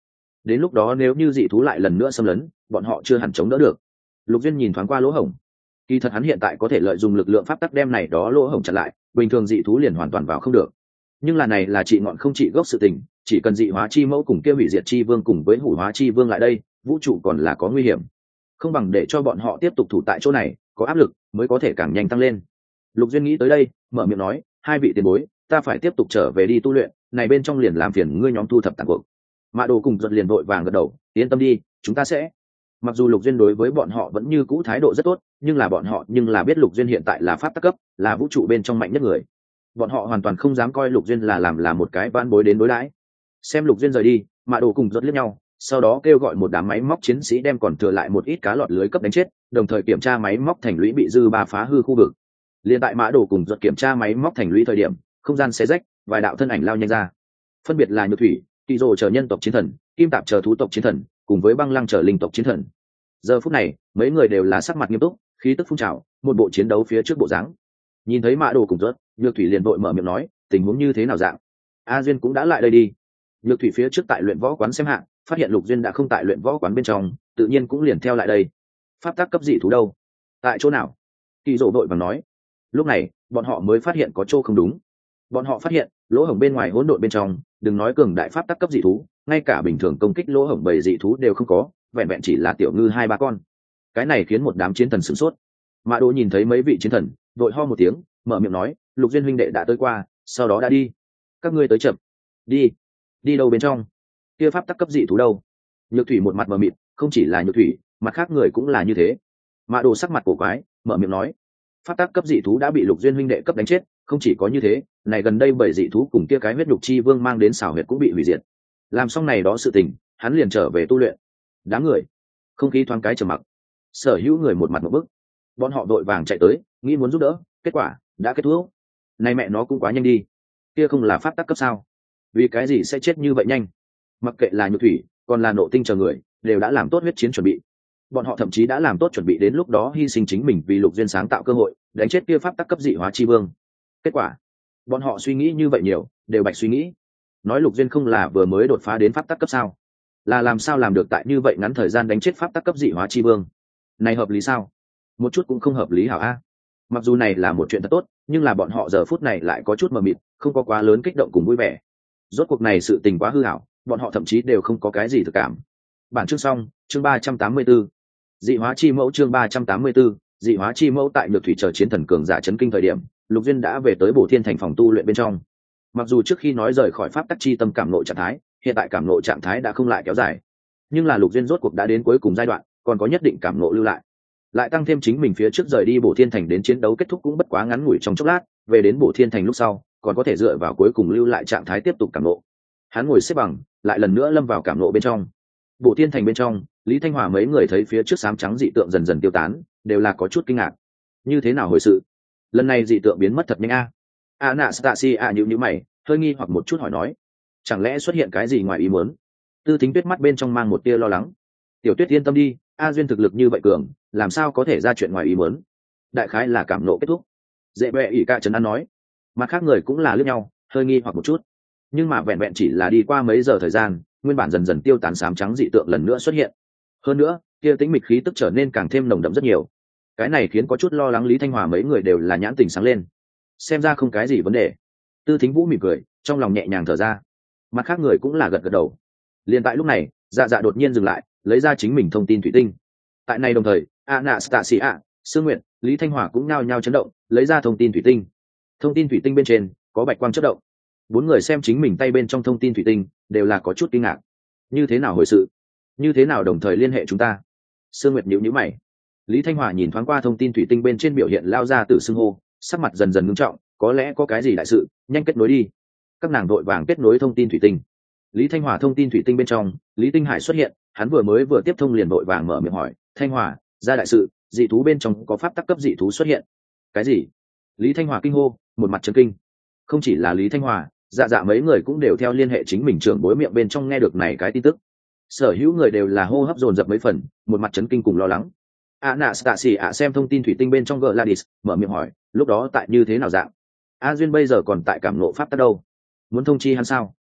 đến lúc đó nếu như dị thú lại lần nữa xâm lấn bọn họ chưa hẳn chống đỡ được. Lục Duyên nhìn thoáng qua lỗ hổng, kỳ thật hắn hiện tại có thể lợi dụng lực lượng pháp tắc đem này đó lỗ hổng chặn lại, bình thường dị thú liền hoàn toàn vào không được. Nhưng là này là trị ngọn không trị gốc sự tình, chỉ cần dị hóa chi mẫu cùng kia hủy diệt chi vương cùng với hủ hóa chi vương lại đây, vũ trụ còn là có nguy hiểm. Không bằng để cho bọn họ tiếp tục thủ tại chỗ này, có áp lực mới có thể càng nhanh tăng lên. Lục Duyên nghĩ tới đây, mở miệng nói, hai vị tiền bối, ta phải tiếp tục trở về đi tu luyện, này bên trong liền làm phiền ngươi nhóm thu thập tàn cuộc. Mã Đồ cùng giật liền vội vàng gật đầu, yên tâm đi, chúng ta sẽ. Mặc dù Lục Duyên đối với bọn họ vẫn như cũ thái độ rất tốt, nhưng là bọn họ biết Lục Duyên hiện tại là pháp tắc cấp, là vũ trụ bên trong mạnh nhất người. Bọn họ hoàn toàn không dám coi Lục Duyên là một cái van bối đến đối đãi. Xem Lục Duyên rời đi, Mã Đồ cùng giật liếc nhau, sau đó kêu gọi một đám máy móc chiến sĩ đem còn thừa lại một ít cá lọt lưới cấp đánh chết, đồng thời kiểm tra máy móc thành lũy bị dư ba phá hư khu vực. Liên tại Mã Đồ cùng giật kiểm tra máy móc thành lũy thời điểm, không gian xé rách, vài đạo thân ảnh lao nhanh ra, phân biệt là Nhược Thủy, Kỳ Dồ chờ nhân tộc chiến thần, Kim Tạp chờ thú tộc chiến thần, cùng với Băng Lăng chờ linh tộc chiến thần. Giờ phút này, mấy người đều là sắc mặt nghiêm túc, khí tức phun trào, một bộ chiến đấu phía trước bộ dáng. Nhìn thấy Mã Đồ cùng giật, Nhược Thủy liền vội mở miệng nói, tình huống như thế nào dạng? A Duyên cũng đã lại đây đi. Nhược Thủy phía trước tại luyện võ quán xem hạng, phát hiện Lục Duyên đã không tại luyện võ quán bên trong, tự nhiên cũng liền theo lại đây. Pháp tắc cấp dị thú đâu? Tại chỗ nào? Kỳ Dỗ đội bằng nói. Lúc này, bọn họ mới phát hiện có chỗ không đúng. Bọn họ phát hiện, lỗ hổng bên ngoài hỗn độn bên trong, đừng nói cường đại pháp tắc cấp dị thú, ngay cả bình thường công kích lỗ hổng bầy dị thú đều không có, vẹn vẹn chỉ là tiểu ngư 2-3 con. Cái này khiến một đám chiến thần sửng sốt. Mã Đỗ nhìn thấy mấy vị chiến thần, vội ho một tiếng, mở miệng nói, Lục Duyên huynh đệ đã tới qua, sau đó đã đi. Các ngươi tới chậm. Đi. Đi đâu bên trong? Kia pháp tắc cấp dị thú đâu? Nhược Thủy một mặt mờ mịt, không chỉ là Nhược Thủy, mặt khác người cũng là như thế. Mã Đồ sắc mặt cổ quái, mở miệng nói, pháp tắc cấp dị thú đã bị Lục Duyên huynh đệ cấp đánh chết, không chỉ có như thế, này gần đây bảy dị thú cùng kia cái huyết nhục chi vương mang đến xảo huyệt cũng bị hủy diệt. Làm xong này đó sự tình, hắn liền trở về tu luyện. Đám người, không khí thoáng cái trầm mặc. Sở hữu người một mặt một bức, bọn họ đội vàng chạy tới, nghĩ muốn giúp đỡ, kết quả đã kết thúc. Này mẹ nó cũng quá nhanh đi, kia không là pháp tắc cấp sao? Vì cái gì sẽ chết như vậy nhanh? Mặc kệ là Nhược Thủy, còn là Nộ Tinh chờ người, đều đã làm tốt huyết chiến chuẩn bị. Bọn họ thậm chí đã làm tốt chuẩn bị đến lúc đó hy sinh chính mình vì Lục Duyên sáng tạo cơ hội, đánh chết kia pháp tắc cấp dị hóa chi vương. Kết quả, bọn họ suy nghĩ như vậy nhiều, đều bạch suy nghĩ. Nói Lục Duyên không là vừa mới đột phá đến pháp tắc cấp sao? Là làm sao làm được tại như vậy ngắn thời gian đánh chết pháp tắc cấp dị hóa chi vương? Này hợp lý sao? Một chút cũng không hợp lý hảo a. Mặc dù này là một chuyện thật tốt, nhưng là bọn họ giờ phút này lại có chút mờ mịt, không có quá lớn kích động cùng vui vẻ. Rốt cuộc này sự tình quá hư hảo, bọn họ thậm chí đều không có cái gì thực cảm. Bản chương xong, chương 384. Dị hóa chi mẫu chương 384, dị hóa chi mẫu tại Nhược Thủy chờ chiến thần cường giả chấn kinh thời điểm, Lục Duyên đã về tới Bổ Thiên Thành phòng tu luyện bên trong. Mặc dù trước khi nói rời khỏi pháp tắc chi tâm cảm ngộ trạng thái, hiện tại cảm ngộ trạng thái đã không lại kéo dài, nhưng là Lục Duyên rốt cuộc đã đến cuối cùng giai đoạn, còn có nhất định cảm ngộ lưu lại. Lại tăng thêm chính mình phía trước rời đi Bổ Thiên Thành đến chiến đấu kết thúc cũng bất quá ngắn ngủi trong chốc lát, về đến Bổ Thiên Thành lúc sau, còn có thể dựa vào cuối cùng lưu lại trạng thái tiếp tục cảm ngộ. Hắn ngồi xếp bằng, lại lần nữa lâm vào cảm ngộ bên trong. Bổ Thiên Thành bên trong, Lý Thanh Hòa mấy người thấy phía trước xám trắng dị tượng dần dần tiêu tán, đều là có chút kinh ngạc. Như thế nào hồi sự? Lần này dị tượng biến mất thật nhanh a. Anastasia nhíu mày, hơi nghi hoặc một chút hỏi nói, chẳng lẽ xuất hiện cái gì ngoài ý muốn? Tư Thính Tuyết mắt bên trong mang một tia lo lắng. Tiểu Tuyết yên tâm đi, A Duyên thực lực như vậy cường, làm sao có thể ra chuyện ngoài ý muốn? Đại khái là cảm nộ kết thúc. Dễ bẹ ỉ cả trấn an nói. Mặt khác người cũng là liếc nhau, hơi nghi hoặc một chút. Nhưng mà vẹn vẹn chỉ là đi qua mấy giờ thời gian, nguyên bản dần dần tiêu tán xám trắng dị tượng lần nữa xuất hiện. Hơn nữa, kia tĩnh mịch khí tức trở nên càng thêm nồng đậm rất nhiều. Cái này khiến có chút lo lắng Lý Thanh Hòa mấy người đều là nhãn tình sáng lên. Xem ra không cái gì vấn đề. Tư Thính Vũ mỉm cười, trong lòng nhẹ nhàng thở ra. Mặt khác người cũng là gật gật đầu. Liên tại lúc này, Dạ Dạ đột nhiên dừng lại, lấy ra chính mình thông tin thủy tinh. Tại này đồng thời, Anastasia, Sương Nguyệt, Lý Thanh Hòa cũng nhao nhao chấn động, lấy ra thông tin thủy tinh. Thông tin thủy tinh bên trên có bạch quang chớp động. Bốn người xem chính mình tay bên trong thông tin thủy tinh, đều là có chút kinh ngạc. Như thế nào hồi sự? Như thế nào đồng thời liên hệ chúng ta? Sương Nguyệt nhíu nhíu mày. Lý Thanh Hòa nhìn thoáng qua thông tin thủy tinh bên trên biểu hiện lao ra từ xưng hô, sắc mặt dần dần ngưng trọng, có lẽ có cái gì đại sự, nhanh kết nối đi. Các nàng vội vàng kết nối thông tin thủy tinh. Lý Thanh Hòa thông tin thủy tinh bên trong, Lý Tinh Hải xuất hiện, hắn vừa tiếp thông liền vội vàng mở miệng hỏi, Thanh Hòa, ra đại sự, dị thú bên trong có pháp tắc cấp dị thú xuất hiện. Cái gì? Lý Thanh Hòa kinh hô, một mặt chấn kinh. Không chỉ là Lý Thanh Hòa, Dạ Dạ mấy người cũng đều theo liên hệ chính mình trưởng bối miệng bên trong nghe được này cái tin tức. Sở hữu người đều là hô hấp dồn dập mấy phần, một mặt chấn kinh cùng lo lắng. Anastasia xem thông tin thủy tinh bên trong Gladys, mở miệng hỏi, lúc đó tại như thế nào dạng? A Duyên bây giờ còn tại cảm ngộ pháp tắc đâu? Muốn thông chi hắn sao?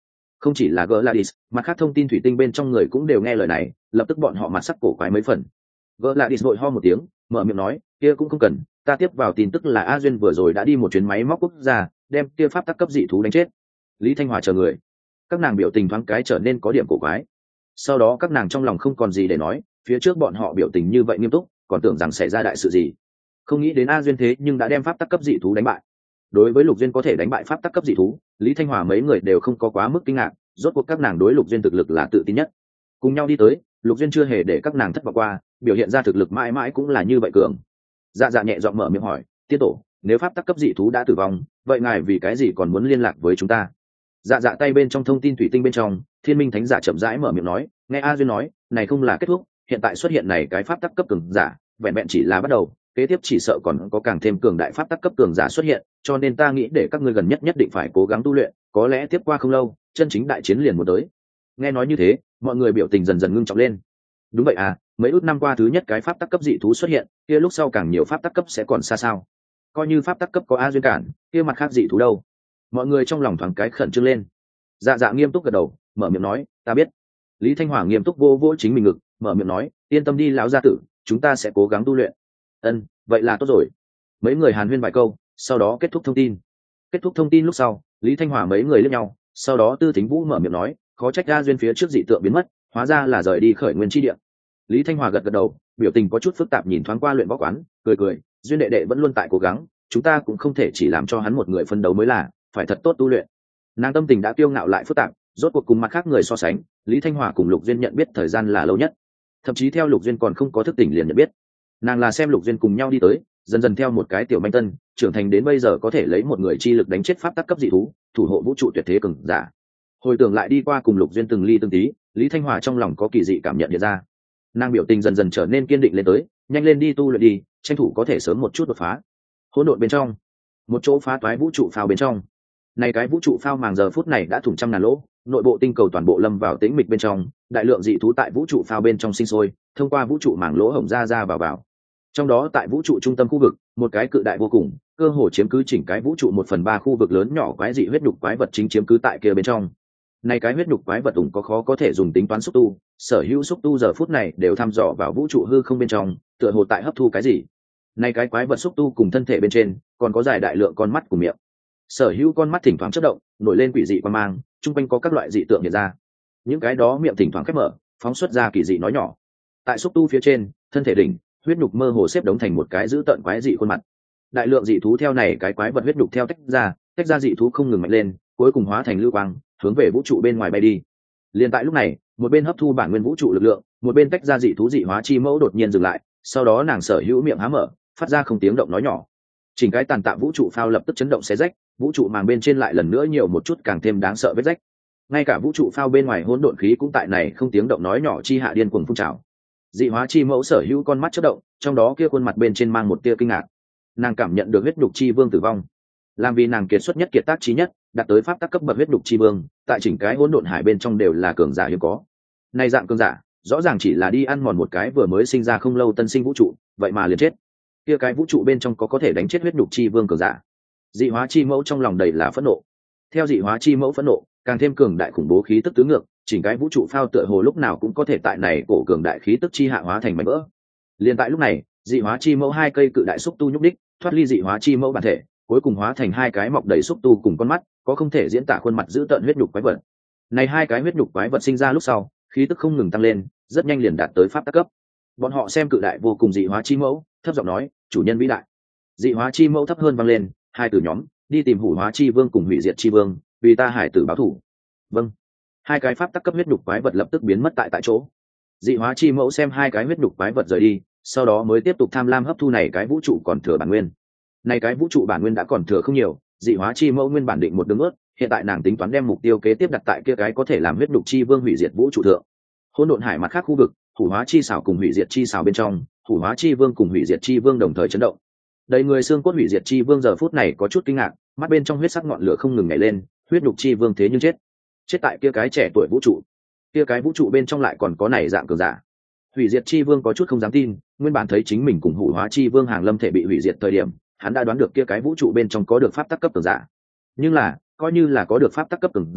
Không chỉ là Gladys, mà khác thông tin thủy tinh bên trong người cũng đều nghe lời này, lập tức bọn họ mặt sắc cổ quái mấy phần. Gladys vội ho một tiếng, mở miệng nói, kia cũng không cần, ta tiếp vào tin tức là A Duyên vừa rồi đã đi một chuyến máy móc quốc gia, đem kia pháp tắc cấp dị thú đánh chết. Lý Thanh Hòa chờ người, các nàng biểu tình thoáng cái trở nên có điểm cổ quái. Sau đó các nàng trong lòng không còn gì để nói, phía trước bọn họ biểu tình như vậy nghiêm túc, còn tưởng rằng xảy ra đại sự gì. Không nghĩ đến A Duyên thế nhưng đã đem pháp tắc cấp dị thú đánh bại. Đối với Lục Duyên có thể đánh bại pháp tắc cấp dị thú, Lý Thanh Hòa mấy người đều không có quá mức kinh ngạc, rốt cuộc các nàng đối Lục Duyên thực lực là tự tin nhất. Cùng nhau đi tới, Lục Duyên chưa hề để các nàng thất vọng qua, biểu hiện ra thực lực mãi mãi cũng là như vậy cường. Dạ dạ nhẹ giọng mở miệng hỏi, tiên tổ, nếu pháp tắc cấp dị thú đã tử vong, vậy ngài vì cái gì còn muốn liên lạc với chúng ta? Dạ dạ tay bên trong thông tin thủy tinh bên trong, Thiên Minh Thánh giả chậm rãi mở miệng nói, nghe A Duyên nói, này không là kết thúc, hiện tại xuất hiện này cái pháp tắc cấp cường giả, vẹn vẹn chỉ là bắt đầu, kế tiếp chỉ sợ còn có càng thêm cường đại pháp tắc cấp cường giả xuất hiện, cho nên ta nghĩ để các ngươi gần nhất nhất định phải cố gắng tu luyện, có lẽ tiếp qua không lâu, chân chính đại chiến liền muốn tới. Nghe nói như thế, mọi người biểu tình dần dần ngưng trọng lên. Đúng vậy à, mấy ước năm qua thứ nhất cái pháp tắc cấp dị thú xuất hiện, kia lúc sau càng nhiều pháp tắc cấp sẽ còn xa sao? Coi như pháp tắc cấp có A Duyên cản, kia mặt khác dị thú đâu? Mọi người trong lòng thoáng cái khẩn trương lên. Dạ dạ nghiêm túc gật đầu, mở miệng nói, ta biết. Lý Thanh Hoàng nghiêm túc vô vô chính mình ngực, mở miệng nói, yên tâm đi lão gia tử, chúng ta sẽ cố gắng tu luyện. Ân, vậy là tốt rồi. Mấy người hàn huyên vài câu, sau đó kết thúc thông tin. Kết thúc thông tin lúc sau, Lý Thanh Hòa mấy người liếc nhau, sau đó Tư Thính Vũ mở miệng nói, khó trách A Duyên phía trước dị tượng biến mất, hóa ra là rời đi khởi nguyên chi địa. Lý Thanh Hòa gật gật đầu, biểu tình có chút phức tạp nhìn thoáng qua luyện võ quán, cười cười, Duyên đệ đệ vẫn luôn tại cố gắng, chúng ta cũng không thể chỉ làm cho hắn một người phân đấu mới là, phải thật tốt tu luyện. Nàng tâm tình đã kiêu ngạo lại phức tạp, rốt cuộc cùng mặt khác người so sánh, Lý Thanh Hòa cùng Lục Duyên nhận biết thời gian là lâu nhất, thậm chí theo Lục Duyên còn không có thức tỉnh liền nhận biết. Nàng là xem Lục Duyên cùng nhau đi tới, dần dần theo một cái tiểu manh tân trưởng thành đến bây giờ có thể lấy một người chi lực đánh chết pháp tắc cấp dị thú, thủ hộ vũ trụ tuyệt thế cường giả. Hồi tưởng lại đi qua cùng Lục Duyên từng ly từng tí, Lý Thanh Hòa trong lòng có kỳ dị cảm nhận hiện ra. Nàng biểu tình dần dần trở nên kiên định lên tới, nhanh lên đi tu luyện đi, tranh thủ có thể sớm một chút đột phá. Hỗn độn bên trong, một chỗ phá toái vũ trụ phao bên trong, này cái vũ trụ phao màng giờ phút này đã thủng trăm ngàn lỗ, nội bộ tinh cầu toàn bộ lâm vào tĩnh mịch bên trong, đại lượng dị thú tại vũ trụ phao bên trong sinh sôi, thông qua vũ trụ màng lỗ hổng ra vào. Trong đó tại vũ trụ trung tâm khu vực, một cái cự đại vô cùng, cơ hồ chiếm cứ chỉnh cái vũ trụ 1/3 khu vực lớn nhỏ quái dị huyết nhục quái vật chính chiếm cứ tại kia bên trong. Này cái huyết nhục quái vật ủng có khó có thể dùng tính toán xúc tu, sở hữu xúc tu giờ phút này đều thăm dò vào vũ trụ hư không bên trong, tựa hồ tại hấp thu cái gì. Này cái quái vật xúc tu cùng thân thể bên trên, còn có dài đại lượng con mắt cùng miệng. Sở hữu con mắt thỉnh thoảng chớp động, nổi lên quỷ dị quang mang, trung quanh có các loại dị tượng hiện ra. Những cái đó miệng thỉnh thoảng khép mở, phóng xuất ra kỳ dị nói nhỏ. Tại xúc tu phía trên, thân thể đỉnh, huyết nhục mơ hồ xếp đống thành một cái dữ tợn quái dị khuôn mặt. Đại lượng dị thú theo này cái quái vật huyết nhục theo tách ra dị thú không ngừng mạnh lên, cuối cùng hóa thành lưu quang, hướng về vũ trụ bên ngoài bay đi. Liên tại lúc này, một bên hấp thu bản nguyên vũ trụ lực lượng, một bên tách ra dị thú dị hóa chi mẫu đột nhiên dừng lại, sau đó nàng sở hữu miệng há mở, phát ra không tiếng động nói nhỏ. Chỉnh cái tàn tạ vũ trụ phao lập tức chấn động xé rách, vũ trụ màng bên trên lại lần nữa nhiều một chút càng thêm đáng sợ vết rách. Ngay cả vũ trụ phao bên ngoài hỗn độn khí cũng tại này không tiếng động nói nhỏ chi hạ điên cuồng phun trào. Dị hóa chi mẫu sở hữu con mắt chớp động, trong đó kia khuôn mặt bên trên mang một tia kinh ngạc. Nàng cảm nhận được huyết nhục chi vương tử vong, làm vì nàng kiệt xuất nhất kiệt tác trí nhất, đạt tới pháp tắc cấp bậc huyết nhục chi vương, tại chỉnh cái hỗn độn hải bên trong đều là cường giả hiếm có. Này dạng cường giả, rõ ràng chỉ là đi ăn mòn một cái vừa mới sinh ra không lâu tân sinh vũ trụ, vậy mà liền chết. Kia cái vũ trụ bên trong có thể đánh chết huyết nhục chi vương cường giả. Dị hóa chi mẫu trong lòng đầy là phẫn nộ. Theo dị hóa chi mẫu phẫn nộ, càng thêm cường đại khủng bố khí tức tứ ngược, chỉnh cái vũ trụ phao tựa hồ lúc nào cũng có thể tại này cổ cường đại khí tức chi hạ hóa thành mảnh vỡ. Liên tại lúc này, dị hóa chi mẫu hai cây cự đại xúc tu nhúc đích, thoát ly dị hóa chi mẫu bản thể, cuối cùng hóa thành hai cái mọc đầy xúc tu cùng con mắt, có không thể diễn tả khuôn mặt giữ tợn huyết nhục quái vật. Này hai cái huyết nhục quái vật sinh ra lúc sau, khí tức không ngừng tăng lên, rất nhanh liền đạt tới pháp tắc cấp. Bọn họ xem cự đại vô cùng dị hóa chi mẫu, thấp giọng nói, chủ nhân vĩ đại. Dị hóa chi mẫu thấp hơn vang lên, hai từ nhóm, đi tìm hủ hóa chi vương cùng hủy diệt chi vương, vì ta hải tử báo thủ. Vâng. Hai cái pháp tắc cấp huyết nhục quái vật lập tức biến mất tại chỗ. Dị hóa chi mẫu xem hai cái huyết nhục quái vật rời đi, sau đó mới tiếp tục tham lam hấp thu này cái vũ trụ còn thừa bản nguyên. Này cái vũ trụ bản nguyên đã còn thừa không nhiều, dị hóa chi mẫu nguyên bản định một đường ướt, hiện tại nàng tính toán đem mục tiêu kế tiếp đặt tại kia cái có thể làm huyết nhục chi vương hủy diệt vũ trụ thượng. Hỗn độn hải mặt khác khu vực, hủ hóa chi xảo cùng hủy diệt chi xảo bên trong, hủ hóa chi vương cùng hủy diệt chi vương đồng thời chấn động. Đầy người xương cốt hủy diệt chi vương giờ phút này có chút kinh ngạc, mắt bên trong huyết sắc ngọn lửa không ngừng nhảy lên, huyết nhục chi vương thế nhưng chết tại kia cái trẻ tuổi vũ trụ. Kia cái vũ trụ bên trong lại còn có này dạng cường giả. Hủy diệt chi vương có chút không dám tin, nguyên bản thấy chính mình cùng hủ hóa chi vương hàng lâm thể bị hủy diệt thời điểm, hắn đã đoán được kia cái vũ trụ bên trong có được pháp tắc cấp cường giả. Nhưng là, coi như là có được pháp tắc cấp cường giả,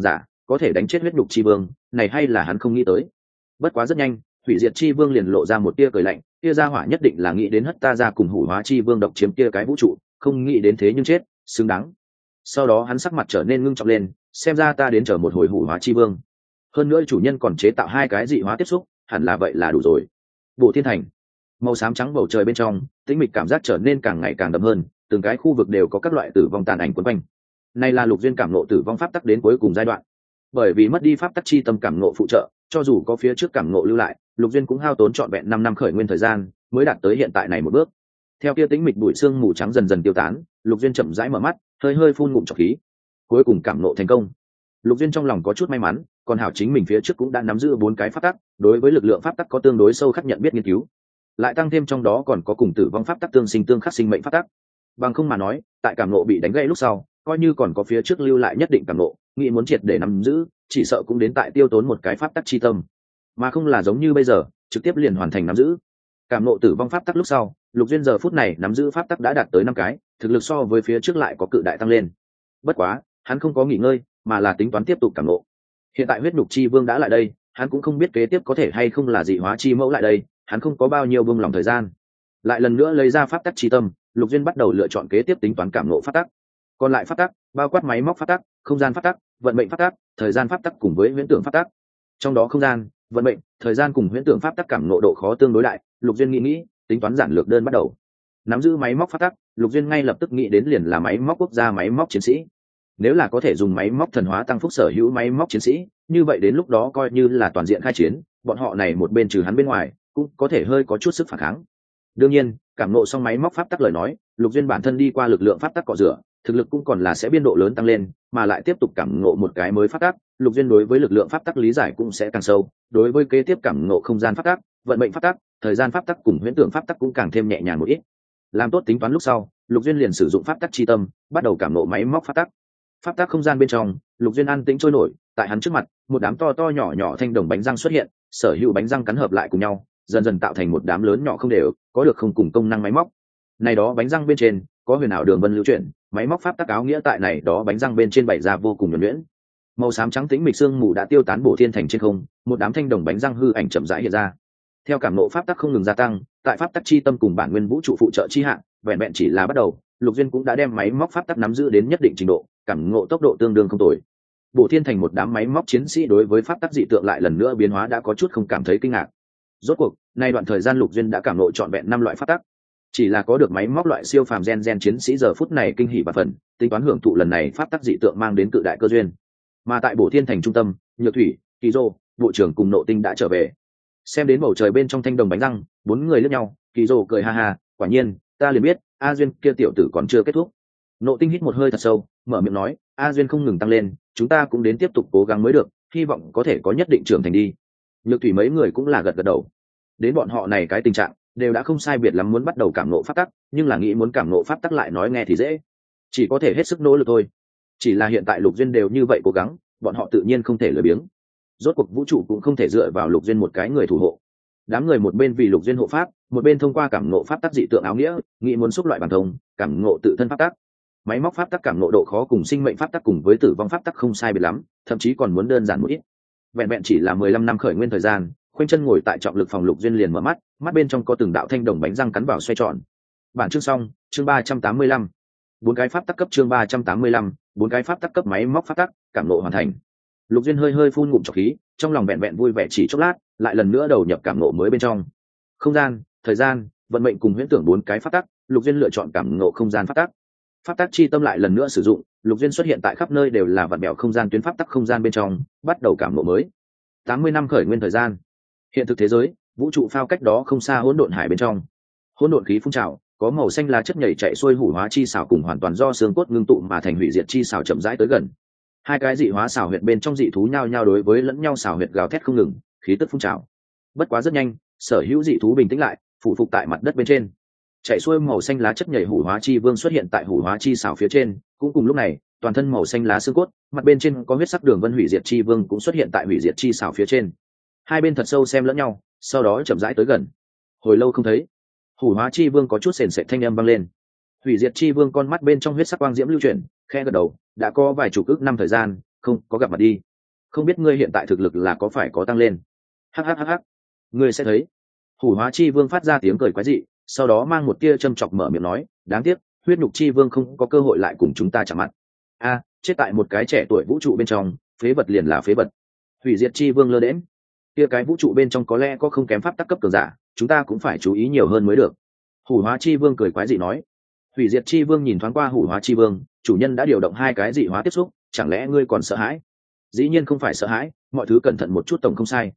có thể đánh chết huyết nhục chi vương, này hay là hắn không nghĩ tới. Bất quá rất nhanh, hủy diệt chi vương liền lộ ra một tia cười lạnh, tia ra hỏa nhất định là nghĩ đến hất ta ra cùng hủ hóa chi vương độc chiếm kia cái vũ trụ, không nghĩ đến thế nhưng chết, xứng đáng. Sau đó hắn sắc mặt trở nên ngưng trọng lên, xem ra ta đến chờ một hồi hủ hóa chi vương. Hơn nữa chủ nhân còn chế tạo 2 cái dị hóa tiếp xúc, hẳn là vậy là đủ rồi. Bộ thiên thành, màu xám trắng bầu trời bên trong, tĩnh mịch cảm giác trở nên càng ngày càng đậm hơn, từng cái khu vực đều có các loại tử vong tàn ảnh quấn quanh. Này là Lục Duyên cảm ngộ tử vong pháp tắc đến cuối cùng giai đoạn. Bởi vì mất đi pháp tắc chi tâm cảm ngộ phụ trợ, cho dù có phía trước cảm ngộ lưu lại, Lục Duyên cũng hao tốn trọn vẹn 5 năm khởi nguyên thời gian, mới đạt tới hiện tại này một bước. Theo kia tĩnh mịch bụi sương mù trắng dần dần tiêu tán, Lục Duyên chậm rãi mở mắt, hơi hơi phun ngụm trọc khí. Cuối cùng cảm ngộ thành công. Lục Duyên trong lòng có chút may mắn, còn hảo chính mình phía trước cũng đã nắm giữ 4 cái pháp tắc, đối với lực lượng pháp tắc có tương đối sâu khắc nhận biết nghiên cứu. Lại tăng thêm trong đó còn có cùng tử vong pháp tắc tương sinh tương khắc sinh mệnh pháp tắc. Bằng không mà nói, tại cảm ngộ bị đánh gãy lúc sau, coi như còn có phía trước lưu lại nhất định cảm ngộ, nghĩ muốn triệt để nắm giữ, chỉ sợ cũng đến tại tiêu tốn một cái pháp tắc chi tâm, mà không là giống như bây giờ, trực tiếp liền hoàn thành nắm giữ. Cảm ngộ tử vong pháp tắc lúc sau, Lục Duyên giờ phút này nắm giữ pháp tắc đã đạt tới 5 cái, thực lực so với phía trước lại có cự đại tăng lên. Bất quá, hắn không có nghỉ ngơi, mà là tính toán tiếp tục cảm ngộ. Hiện tại huyết nhục chi vương đã lại đây, hắn cũng không biết kế tiếp có thể hay không là dị hóa chi mẫu lại đây, hắn không có bao nhiêu buông lòng thời gian. Lại lần nữa lấy ra pháp tắc chi tâm, Lục Duyên bắt đầu lựa chọn kế tiếp tính toán cảm ngộ pháp tắc. Còn lại pháp tắc bao quát máy móc pháp tắc, không gian pháp tắc, vận mệnh pháp tắc, thời gian pháp tắc cùng với huyễn tưởng pháp tắc. Trong đó không gian, vận mệnh, thời gian cùng huyễn tưởng pháp tắc cảm ngộ độ khó tương đối đại, Lục Duyên nghĩ, tính toán giản lược đơn bắt đầu. Nắm giữ máy móc pháp tắc, Lục Duyên ngay lập tức nghĩ đến liền là máy móc quốc gia máy móc chiến sĩ. Nếu là có thể dùng máy móc thần hóa tăng phúc sở hữu máy móc chiến sĩ, như vậy đến lúc đó coi như là toàn diện khai chiến, bọn họ này một bên trừ hắn bên ngoài, cũng có thể hơi có chút sức phản kháng. Đương nhiên, cảm ngộ xong máy móc pháp tắc lời nói, Lục Duyên bản thân đi qua lực lượng pháp tắc cọ rửa, thực lực cũng còn là sẽ biên độ lớn tăng lên, mà lại tiếp tục cảm ngộ một cái mới pháp tắc, Lục Duyên đối với lực lượng pháp tắc lý giải cũng sẽ càng sâu, đối với kế tiếp cảm ngộ không gian pháp tắc, vận mệnh pháp tắc, thời gian pháp tắc cùng huyễn tưởng pháp tắc cũng càng thêm nhẹ nhàng một ít. Làm tốt tính toán lúc sau, Lục Duyên liền sử dụng pháp tắc chi tâm, bắt đầu cảm ngộ máy móc pháp tắc. Pháp tắc không gian bên trong, Lục Duyên an tĩnh trôi nổi, tại hắn trước mặt, một đám to to nhỏ nhỏ thanh đồng bánh răng xuất hiện, sở hữu bánh răng cắn hợp lại cùng nhau, dần dần tạo thành một đám lớn nhỏ không đều, có được không cùng công năng máy móc. Này đó bánh răng bên trên có huyền ảo đường vân lưu chuyển, máy móc pháp tắc áo nghĩa tại này đó bánh răng bên trên bày ra vô cùng nhuần nhuyễn. Màu xám trắng tĩnh mịch sương mù đã tiêu tán bổ thiên thành trên không, một đám thanh đồng bánh răng hư ảnh chậm rãi hiện ra. Theo cảm ngộ pháp tắc không ngừng gia tăng, tại pháp tắc chi tâm cùng bản nguyên vũ trụ phụ trợ chi hạn, vẹn vẹn chỉ là bắt đầu, Lục Duyên cũng đã đem máy móc pháp tắc nắm giữ đến nhất định trình độ, cảm ngộ tốc độ tương đương không tồi. Bổ thiên thành một đám máy móc chiến sĩ đối với pháp tắc dị tượng lại lần nữa biến hóa đã có chút không cảm thấy kinh ngạc. Rốt cuộc, nay đoạn thời gian Lục Duyên đã cảm ngộ trọn vẹn 5 loại pháp tắc. Chỉ là có được máy móc loại siêu phàm gen chiến sĩ giờ phút này kinh hỉ và phần, tính toán hưởng thụ lần này pháp tắc dị tượng mang đến cự đại cơ duyên. Mà tại Bổ Thiên thành trung tâm, Nhược Thủy, Kỳ Dô, bộ trưởng cùng Nộ Tinh đã trở về. Xem đến bầu trời bên trong thanh đồng bánh răng, 4 người liếc nhau, Kỳ Dô cười ha ha, quả nhiên, ta liền biết, A Duyên kia tiểu tử còn chưa kết thúc. Nộ Tinh hít một hơi thật sâu, mở miệng nói, A Duyên không ngừng tăng lên, chúng ta cũng đến tiếp tục cố gắng mới được, hy vọng có thể có nhất định trưởng thành đi. Nhược Thủy mấy người cũng là gật gật đầu. Đến bọn họ này cái tình trạng, đều đã không sai biệt lắm muốn bắt đầu cảm ngộ pháp tắc, nhưng là nghĩ muốn cảm ngộ pháp tắc lại nói nghe thì dễ, chỉ có thể hết sức nỗ lực thôi. Chỉ là hiện tại Lục Duyên đều như vậy cố gắng, bọn họ tự nhiên không thể lười biếng. Rốt cuộc vũ trụ cũng không thể dựa vào Lục Duyên một cái người thủ hộ. Đám người một bên vì Lục Duyên hộ pháp, một bên thông qua cảm ngộ pháp tắc dị tượng áo nghĩa, nghĩ muốn xúc loại bản thông, cảm ngộ tự thân pháp tắc. Máy móc pháp tắc cảm ngộ độ khó cùng sinh mệnh pháp tắc cùng với tử vong pháp tắc không sai biệt lắm, thậm chí còn muốn đơn giản một ít. Vẹn vẹn chỉ là 15 năm khởi nguyên thời gian, khoanh chân ngồi tại trọng lực phòng Lục Duyên liền mở mắt, mắt bên trong có từng đạo thanh đồng bánh răng cắn vào xoay tròn. Bản chương xong, chương 385. 4 cái pháp tắc cấp chương 385, 4 cái pháp tắc cấp máy móc pháp tắc, cảm ngộ hoàn thành. Lục Duyên hơi hơi phun ngụm trọc khí, trong lòng vẹn vẹn vui vẻ chỉ chốc lát, lại lần nữa đầu nhập cảm ngộ mới bên trong. Không gian, thời gian, vận mệnh cùng huyễn tưởng 4 cái pháp tắc, Lục Duyên lựa chọn cảm ngộ không gian pháp tắc. Pháp tắc chi tâm lại lần nữa sử dụng, Lục Duyên xuất hiện tại khắp nơi đều là vạn bèo không gian tuyến pháp tắc không gian bên trong, bắt đầu cảm ngộ mới. 80 năm khởi nguyên thời gian. Hiện thực thế giới, vũ trụ phao cách đó không xa hỗn độn hải bên trong. Hỗn độn khí phun trào, có màu xanh lá chất nhảy chạy xuôi hủ hóa chi xảo cùng hoàn toàn do xương cốt ngưng tụ mà thành hủy diệt chi xảo chậm rãi tới gần. 2 cái dị hóa xảo huyệt bên trong dị thú nhao nhao đối với lẫn nhau xảo huyệt gào thét không ngừng, khí tức phun trào. Bất quá rất nhanh, sở hữu dị thú bình tĩnh lại, phủ phục tại mặt đất bên trên. Chạy xuôi màu xanh lá chất nhảy hủ hóa chi vương xuất hiện tại hủ hóa chi xảo phía trên, cũng cùng lúc này, toàn thân màu xanh lá xương cốt, mặt bên trên có huyết sắc đường vân hủy diệt chi vương cũng xuất hiện tại hủy diệt chi xảo phía trên. Hai bên thật sâu xem lẫn nhau, sau đó chậm rãi tới gần. Hồi lâu không thấy, hủ hóa chi vương có chút sền sệt thanh âm vang lên. Hủy diệt chi vương con mắt bên trong huyết sắc quang diễm lưu chuyển, khẽ gật đầu, đã có vài chục ức năm thời gian không có gặp mặt đi. không biết ngươi hiện tại thực lực là có phải có tăng lên. Hắc, ngươi sẽ thấy. Hủ hóa chi vương phát ra tiếng cười quái dị, sau đó mang một tia châm chọc mở miệng nói, đáng tiếc huyết nhục chi vương không có cơ hội lại cùng chúng ta chạm mặt. Chết tại một cái trẻ tuổi vũ trụ bên trong, phế vật liền là phế vật. Hủy diệt chi vương lơ đễm, kia cái vũ trụ bên trong có lẽ có không kém pháp tắc cấp cường giả, chúng ta cũng phải chú ý nhiều hơn mới được. Hủ hóa chi vương cười quái dị nói. Hủy diệt chi vương nhìn thoáng qua hủ hóa chi vương, chủ nhân đã điều động 2 cái dị hóa tiếp xúc, chẳng lẽ ngươi còn sợ hãi? Dĩ nhiên không phải sợ hãi, mọi thứ cẩn thận một chút tổng không sai.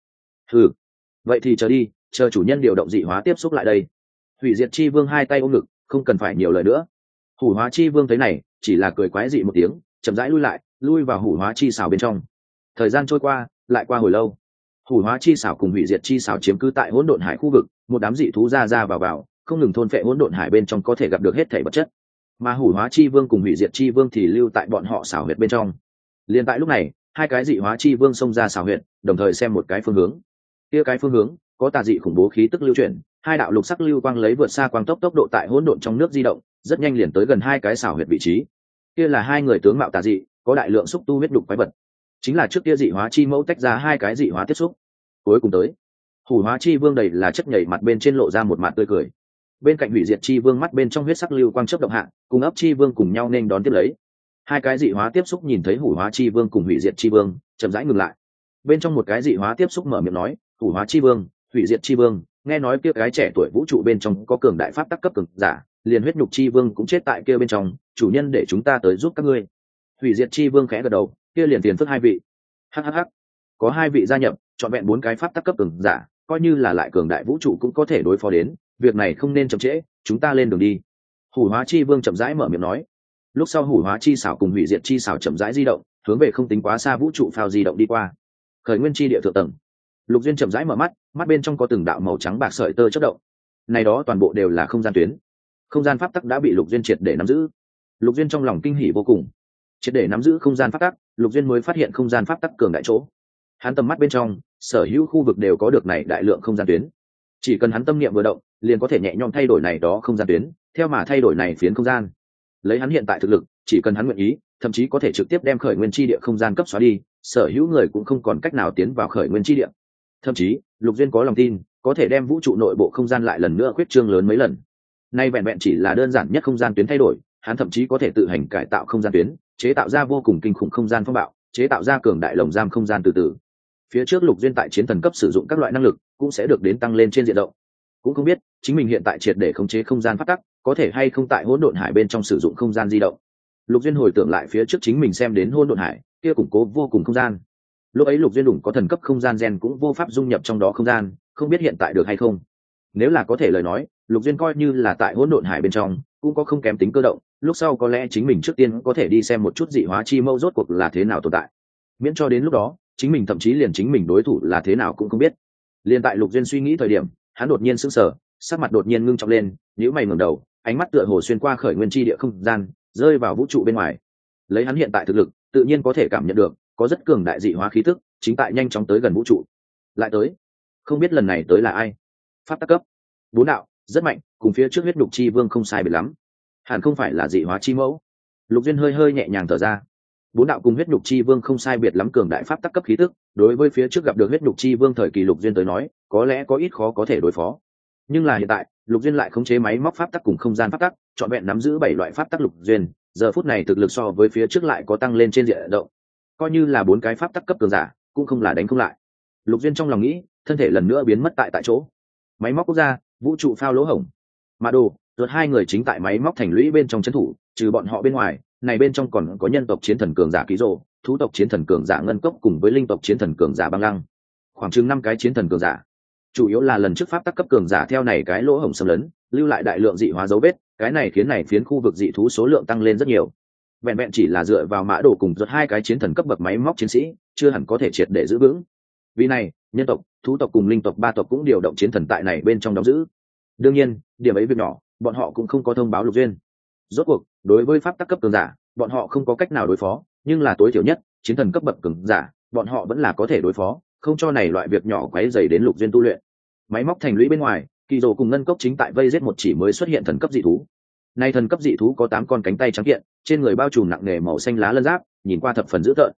Vậy thì chờ đi, chờ chủ nhân điều động dị hóa tiếp xúc lại đây. Hủy diệt chi vương 2 tay ôm ngực, không cần phải nhiều lời nữa. Hủ hóa chi vương thấy này, chỉ là cười quái dị một tiếng, chậm rãi lui vào hủ hóa chi xảo bên trong. Thời gian trôi qua, lại qua hồi lâu. Hủ hóa chi xảo cùng hủy diệt chi xảo chiếm cứ tại hỗn độn hải khu vực, một đám dị thú ra vào, không ngừng thôn phệ hỗn độn hải bên trong có thể gặp được hết thảy vật chất. Mà hủ hóa chi vương cùng hủy diệt chi vương thì lưu tại bọn họ xảo huyệt bên trong. Liên tại lúc này, 2 cái dị hóa chi vương xông ra xảo huyệt, đồng thời xem một cái phương hướng. Kia cái phương hướng có tà dị khủng bố khí tức lưu chuyển, 2 đạo lục sắc lưu quang lấy vượt xa quang tốc độ tại hỗn độn trong nước di động, rất nhanh liền tới gần 2 cái xảo huyệt vị trí. Kia là 2 người tướng mạo tà dị, có đại lượng xúc tu huyết đục quái vật. Chính là trước kia dị hóa chi mẫu tách ra 2 cái dị hóa tiếp xúc. Cuối cùng tới, hủ hóa chi vương đầy là chất nhảy mặt bên trên lộ ra một mặt tươi cười. Bên cạnh hủy diệt chi vương mắt bên trong huyết sắc lưu quang chớp động hạ, cùng ấp chi vương cùng nhau nên đón tiếp lấy. 2 cái dị hóa tiếp xúc nhìn thấy hủ hóa chi vương cùng hủy diệt chi vương, chậm rãi ngừng lại. Bên trong một cái dị hóa tiếp xúc mở miệng nói, hủ hóa chi vương, hủy diệt chi vương, nghe nói kia cái trẻ tuổi vũ trụ bên trong có cường đại pháp tắc cấp cường giả, liền huyết nhục chi vương cũng chết tại kia bên trong, chủ nhân để chúng ta tới giúp các ngươi. Hủy diệt chi vương khẽ gật đầu, kia liền tiền phước 2 vị. Hắc, có 2 vị gia nhập, chọn vẹn 4 cái pháp tắc cấp cường giả, coi như là lại cường đại vũ trụ cũng có thể đối phó đến, việc này không nên chậm trễ, chúng ta lên đường đi. Hủ hóa chi vương chậm rãi mở miệng nói. Lúc sau hủ hóa chi xảo cùng hủy diệt chi xảo chậm rãi di động, hướng về không tính quá xa vũ trụ phao di động đi qua. Khởi nguyên chi địa thượng tầng, Lục Duyên chậm rãi mở mắt, mắt bên trong có từng đạo màu trắng bạc sợi tơ chớp động. Này đó toàn bộ đều là không gian tuyến. Không gian pháp tắc đã bị Lục Duyên triệt để nắm giữ. Lục Duyên trong lòng kinh hỉ vô cùng. Triệt để nắm giữ không gian pháp tắc, Lục Duyên mới phát hiện không gian pháp tắc cường đại chỗ. Hắn tầm mắt bên trong, sở hữu khu vực đều có được này đại lượng không gian tuyến. Chỉ cần hắn tâm niệm vừa động, liền có thể nhẹ nhõm thay đổi này đó không gian tuyến, theo mà thay đổi này phiến không gian. Lấy hắn hiện tại thực lực, chỉ cần hắn nguyện ý, thậm chí có thể trực tiếp đem khởi nguyên chi địa không gian cấp xóa đi, sở hữu người cũng không còn cách nào tiến vào khởi nguyên chi địa. Thậm chí, Lục Duyên có lòng tin, có thể đem vũ trụ nội bộ không gian lại lần nữa khuyết trương lớn mấy lần. Nay vẹn vẹn chỉ là đơn giản nhất không gian tuyến thay đổi, hắn thậm chí có thể tự hành cải tạo không gian tuyến, chế tạo ra vô cùng kinh khủng không gian phong bạo, chế tạo ra cường đại lồng giam không gian từ từ. Phía trước Lục Duyên tại chiến thần cấp sử dụng các loại năng lực, cũng sẽ được đến tăng lên trên diện rộng. Cũng không biết, chính mình hiện tại triệt để khống chế không gian phát tắc, có thể hay không tại hỗn độn hải bên trong sử dụng không gian di động. Lục Duyên hồi tưởng lại phía trước chính mình xem đến hỗn độn hải, kia củng cố vô cùng không gian. Lúc ấy Lục Duyên đủng có thần cấp không gian gen cũng vô pháp dung nhập trong đó không gian, không biết hiện tại được hay không. Nếu là có thể lời nói, Lục Duyên coi như là tại hỗn độn hải bên trong, cũng có không kém tính cơ động, lúc sau có lẽ chính mình trước tiên có thể đi xem một chút dị hóa chi mâu rốt cuộc là thế nào tồn tại. Miễn cho đến lúc đó, chính mình thậm chí liền chính mình đối thủ là thế nào cũng không biết. Liên tại Lục Duyên suy nghĩ thời điểm, hắn đột nhiên sững sờ, sắc mặt đột nhiên ngưng trọng lên, nhíu mày ngẩng đầu, ánh mắt tựa hồ xuyên qua khởi nguyên chi địa không gian, rơi vào vũ trụ bên ngoài. Lấy hắn hiện tại thực lực, tự nhiên có thể cảm nhận được, có rất cường đại dị hóa khí tức, chính tại nhanh chóng tới gần vũ trụ. Lại tới, không biết lần này tới là ai. Pháp tắc cấp 4 đạo, rất mạnh, cùng phía trước huyết nhục chi vương không sai biệt lắm. Hẳn không phải là dị hóa chi mẫu. Lục Duyên hơi nhẹ nhàng thở ra. 4 đạo cùng huyết nhục chi vương không sai biệt lắm cường đại pháp tắc cấp khí tức, đối với phía trước gặp được huyết nhục chi vương thời kỳ Lục Duyên tới nói, có lẽ có ít khó có thể đối phó. Nhưng là hiện tại, Lục Duyên lại khống chế máy móc pháp tắc cùng không gian pháp tắc, trọn vẹn nắm giữ 7 loại pháp tắc Lục Duyên, giờ phút này thực lực so với phía trước lại có tăng lên trên diện rộng. Coi như là 4 cái pháp tắc cấp cường giả, cũng không là đánh không lại. Lục Duyên trong lòng nghĩ, thân thể lần nữa biến mất tại chỗ. Máy móc quốc gia, vũ trụ phao lỗ hổng. Mã Đồ, ruột 2 người chính tại máy móc thành lũy bên trong trấn thủ, trừ bọn họ bên ngoài, này bên trong còn có nhân tộc chiến thần cường giả Ký Rồ, thú tộc chiến thần cường giả Ngân Cốc cùng với linh tộc chiến thần cường giả Băng Lăng. Khoảng chừng 5 cái chiến thần cường giả. Chủ yếu là lần trước pháp tắc cấp cường giả theo này cái lỗ hổng xâm lấn, lưu lại đại lượng dị hóa dấu vết, cái này khiến này phiến khu vực dị thú số lượng tăng lên rất nhiều. Vẹn vẹn chỉ là dựa vào Mã Đồ cùng ruột 2 cái chiến thần cấp bậc máy móc chiến sĩ, chưa hẳn có thể triệt để giữ vững. Vì này, nhân tộc, thú tộc cùng linh tộc 3 tộc cũng điều động chiến thần tại này bên trong đóng giữ. Đương nhiên, điểm ấy việc nhỏ, bọn họ cũng không có thông báo Lục Duyên. Rốt cuộc, đối với pháp tắc cấp cường giả, bọn họ không có cách nào đối phó, nhưng là tối thiểu nhất, chiến thần cấp bậc cường giả, bọn họ vẫn là có thể đối phó, không cho này loại việc nhỏ quấy rầy đến Lục Duyên tu luyện. Máy móc thành lũy bên ngoài, Kỳ Dồ cùng Ngân Cốc chính tại vây giết một chỉ mới xuất hiện thần cấp dị thú. Nay thần cấp dị thú có 8 con cánh tay trắng kiện, trên người bao trùm nặng nề màu xanh lá lân giáp, nhìn qua thập phần dữ tợn.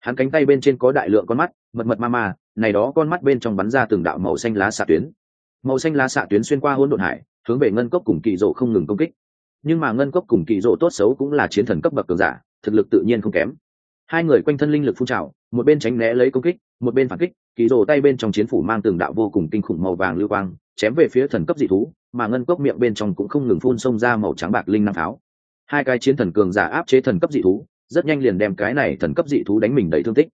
hắn cánh tay bên trên có đại lượng con mắt mật mật ma này đó con mắt bên trong bắn ra từng đạo màu xanh lá xạ tuyến. Màu xanh lá xạ tuyến xuyên qua hỗn độn hải, hướng về ngân cốc cùng kỳ rộ không ngừng công kích. Nhưng mà ngân cốc cùng kỳ rộ tốt xấu cũng là chiến thần cấp bậc cường giả, thực lực tự nhiên không kém. Hai người quanh thân linh lực phun trào, một bên tránh né lấy công kích, một bên phản kích. Kỳ rộ tay bên trong chiến phủ mang từng đạo vô cùng kinh khủng màu vàng lưu quang, chém về phía thần cấp dị thú, mà ngân cốc miệng bên trong cũng không ngừng phun xông ra màu trắng bạc linh năng pháo. Hai cái chiến thần cường giả áp chế thần cấp dị thú, rất nhanh liền đem cái này thần cấp dị thú đánh mình đầy thương tích.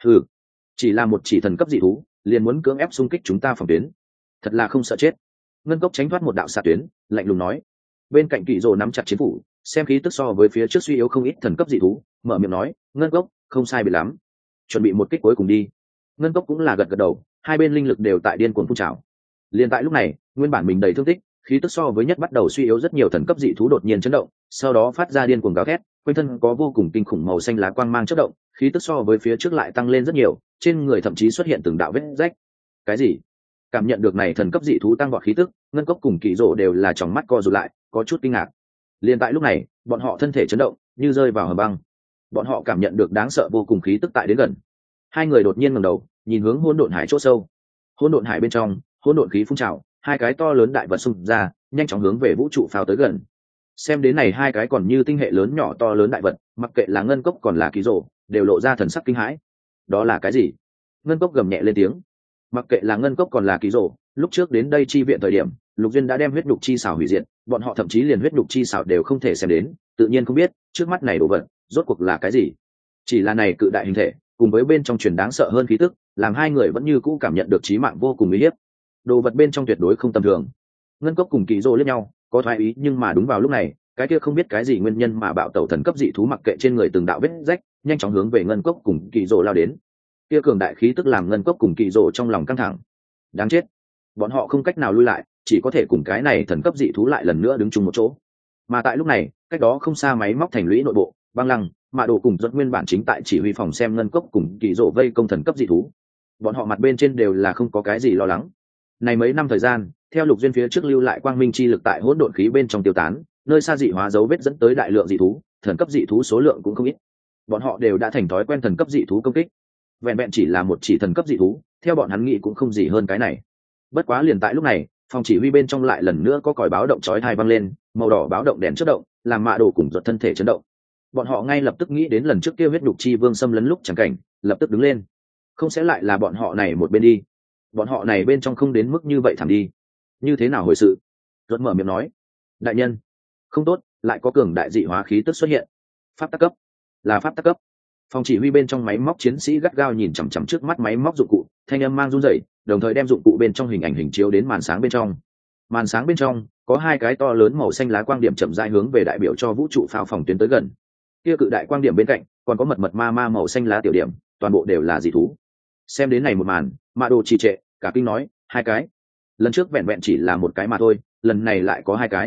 Chỉ là một chỉ thần cấp dị thú, liền muốn cưỡng ép xung kích chúng ta phòng tuyến, thật là không sợ chết. Ngân cốc tránh thoát một đạo xạ tuyến, lạnh lùng nói. Bên cạnh Kỷ Dụ nắm chặt chiến phủ, xem khí tức so với phía trước suy yếu không ít thần cấp dị thú, mở miệng nói, Ngân cốc, không sai biệt lắm, chuẩn bị một kích cuối cùng đi. Ngân cốc cũng là gật gật đầu, hai bên linh lực đều tại điên cuồng phun trào. Liên tại lúc này, nguyên bản mình đầy thương tích, khí tức so với nhất bắt đầu suy yếu rất nhiều thần cấp dị thú đột nhiên chấn động, sau đó phát ra điên cuồng gào thét, quanh thân có vô cùng kinh khủng màu xanh lá quang mang chớp động, khí tức so với phía trước lại tăng lên rất nhiều, trên người thậm chí xuất hiện từng đạo vết rách. Cái gì? Cảm nhận được này thần cấp dị thú tăng vọt khí tức, Ngân cốc cùng Kỷ Dụ đều là tròng mắt co rụt lại, có chút kinh ngạc. Liên tại lúc này, bọn họ thân thể chấn động, như rơi vào hầm băng. Bọn họ cảm nhận được đáng sợ vô cùng khí tức tại đến gần. Hai người đột nhiên ngẩng đầu, nhìn hướng hỗn độn hải chỗ sâu. Hỗn độn hải bên trong, hỗn độn khí phun trào, hai cái to lớn đại vật xung ra, nhanh chóng hướng về vũ trụ phao tới gần. Xem đến này hai cái còn như tinh hệ lớn nhỏ to lớn đại vật, mặc kệ là Ngân cốc còn là Kỷ Dụ, đều lộ ra thần sắc kinh hãi. Đó là cái gì? Ngân cốc gầm nhẹ lên tiếng. Mặc kệ là Ngân cốc còn là Kỷ Dụ, lúc trước đến đây chi viện thời điểm, Lục Duyên đã đem huyết nhục chi xảo hủy diệt, bọn họ thậm chí liền huyết nhục chi xảo đều không thể xem đến, tự nhiên không biết trước mắt này đồ vật rốt cuộc là cái gì. Chỉ là này cự đại hình thể, cùng với bên trong truyền đáng sợ hơn khí tức, làm hai người vẫn như cũ cảm nhận được chí mạng vô cùng uy hiếp. Đồ vật bên trong tuyệt đối không tầm thường. Ngân cốc cùng Kỷ Dụ liếc nhau, có thoái ý, nhưng mà đúng vào lúc này, cái kia không biết cái gì nguyên nhân mà bạo tẩu thần cấp dị thú mặc kệ trên người từng đạo vết rách, nhanh chóng hướng về Ngân cốc cùng Kỷ Dụ lao đến. Kia cường đại khí tức làm Ngân cốc cùng Kỷ Dụ trong lòng căng thẳng. Đáng chết, bọn họ không cách nào lui lại, chỉ có thể cùng cái này thần cấp dị thú lại lần nữa đứng chung một chỗ. Mà tại lúc này, cách đó không xa máy móc thành lũy nội bộ, Băng Lăng, Mạ Đồ cùng Duật nguyên bản chính tại chỉ huy phòng xem Ngân cốc cùng Kỷ Dụ vây công thần cấp dị thú. Bọn họ mặt bên trên đều là không có cái gì lo lắng. Này mấy năm thời gian, theo Lục Duyên phía trước lưu lại quang minh chi lực tại hỗn độn khí bên trong tiêu tán, nơi xa dị hóa dấu vết dẫn tới đại lượng dị thú, thần cấp dị thú số lượng cũng không ít. Bọn họ đều đã thành thói quen thần cấp dị thú công kích. Vẹn vẹn chỉ là một chỉ thần cấp dị thú, theo bọn hắn nghĩ cũng không gì hơn cái này. Bất quá liền tại lúc này, phòng chỉ huy bên trong lại lần nữa có còi báo động chói tai vang lên, màu đỏ báo động đèn chớp động, làm Mạ Đồ cùng Duật thân thể chấn động. Bọn họ ngay lập tức nghĩ đến lần trước kia huyết nhục chi vương xâm lấn lúc chẳng cảnh, lập tức đứng lên. Không sẽ lại là bọn họ này một bên đi. Bọn họ này bên trong không đến mức như vậy thẳng đi. Như thế nào hồi sự? Duật mở miệng nói. Đại nhân, không tốt, lại có cường đại dị hóa khí tức xuất hiện. Pháp tắc cấp, là pháp tắc cấp. Phòng chỉ huy bên trong máy móc chiến sĩ gắt gao nhìn chằm chằm trước mắt máy móc dụng cụ, thanh âm mang run rẩy, đồng thời đem dụng cụ bên trong hình ảnh hình chiếu đến màn sáng bên trong. Màn sáng bên trong có hai cái to lớn màu xanh lá quang điểm chậm rãi hướng về đại biểu cho vũ trụ pháo phòng tuyến tới gần. Kia cự đại quang điểm bên cạnh còn có mật mật ma màu xanh lá tiểu điểm, toàn bộ đều là dị thú. Xem đến này một màn, Mạ Đồ trì trệ, cả kinh nói, hai cái. Lần trước vẹn vẹn chỉ là một cái mà thôi, lần này lại có hai cái.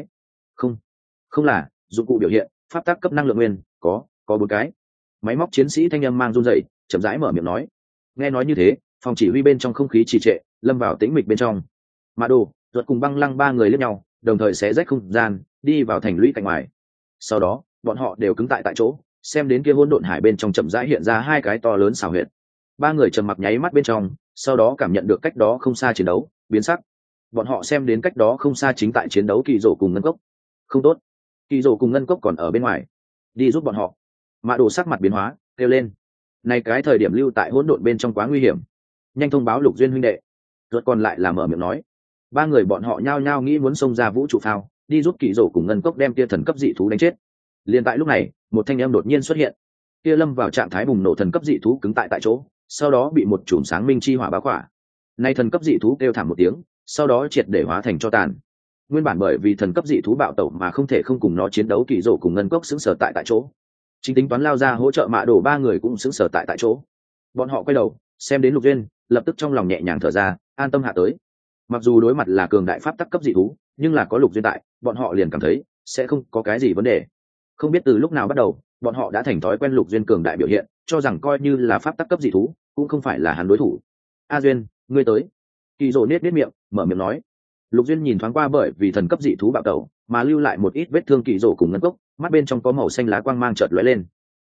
Không là, dụng cụ biểu hiện, pháp tắc cấp năng lượng nguyên, có bốn cái. Máy móc chiến sĩ thanh âm mang run rẩy, chậm rãi mở miệng nói. Nghe nói như thế, phòng chỉ huy bên trong không khí trì trệ, lâm vào tĩnh mịch bên trong. Mạ Đồ, Duật cùng Băng Lăng ba người liếc nhau, đồng thời xé rách không gian, đi vào thành lũy cạnh ngoài. Sau đó, bọn họ đều cứng tại chỗ, xem đến kia hỗn độn hải bên trong chậm rãi hiện ra hai cái to lớn xảo huyệt. Ba người trầm mặc nháy mắt bên trong, sau đó cảm nhận được cách đó không xa chiến đấu biến sắc. Bọn họ xem đến cách đó không xa chính tại chiến đấu Kỷ Dụ cùng Ngân cốc. Không tốt, Kỷ Dụ cùng Ngân cốc còn ở bên ngoài, đi giúp bọn họ. Mạ Đồ sắc mặt biến hóa, kêu lên. Này cái thời điểm lưu tại hỗn độn bên trong quá nguy hiểm, nhanh thông báo Lục Duyên huynh đệ. Ruột còn lại là mở miệng nói. Ba người bọn họ nhao nhao nghĩ muốn xông ra vũ trụ phao, đi giúp Kỷ Dụ cùng Ngân cốc đem kia thần cấp dị thú đánh chết. Liên tại lúc này, một thanh âm đột nhiên xuất hiện. Kia lâm vào trạng thái bùng nổ thần cấp dị thú cứng tại chỗ, sau đó bị một chùm sáng minh chi hỏa bao khỏa. Nay thần cấp dị thú kêu thảm một tiếng, sau đó triệt để hóa thành tro tàn. Nguyên bản bởi vì thần cấp dị thú bạo tẩu mà không thể không cùng nó chiến đấu, Kỷ Dụ cùng Ngân cốc sững sờ tại chỗ. Chính tính toán lao ra hỗ trợ Mạ Đồ ba người cũng sững sờ tại chỗ. Bọn họ quay đầu xem đến Lục Duyên, lập tức trong lòng nhẹ nhàng thở ra, an tâm hạ tới. Mặc dù đối mặt là cường đại pháp tắc cấp dị thú, nhưng là có Lục Duyên tại, bọn họ liền cảm thấy sẽ không có cái gì vấn đề. Không biết từ lúc nào bắt đầu, bọn họ đã thành thói quen Lục Duyên cường đại biểu hiện, cho rằng coi như là pháp tắc cấp dị thú cũng không phải là hắn đối thủ. A Duyên, ngươi tới. Kỷ Dụ nết miệng, mở miệng nói. Lục Duyên nhìn thoáng qua bởi vì thần cấp dị thú bạo tẩu mà lưu lại một ít vết thương Kỷ Dụ cùng Ngân cốc, mắt bên trong có màu xanh lá quang mang chợt lóe lên.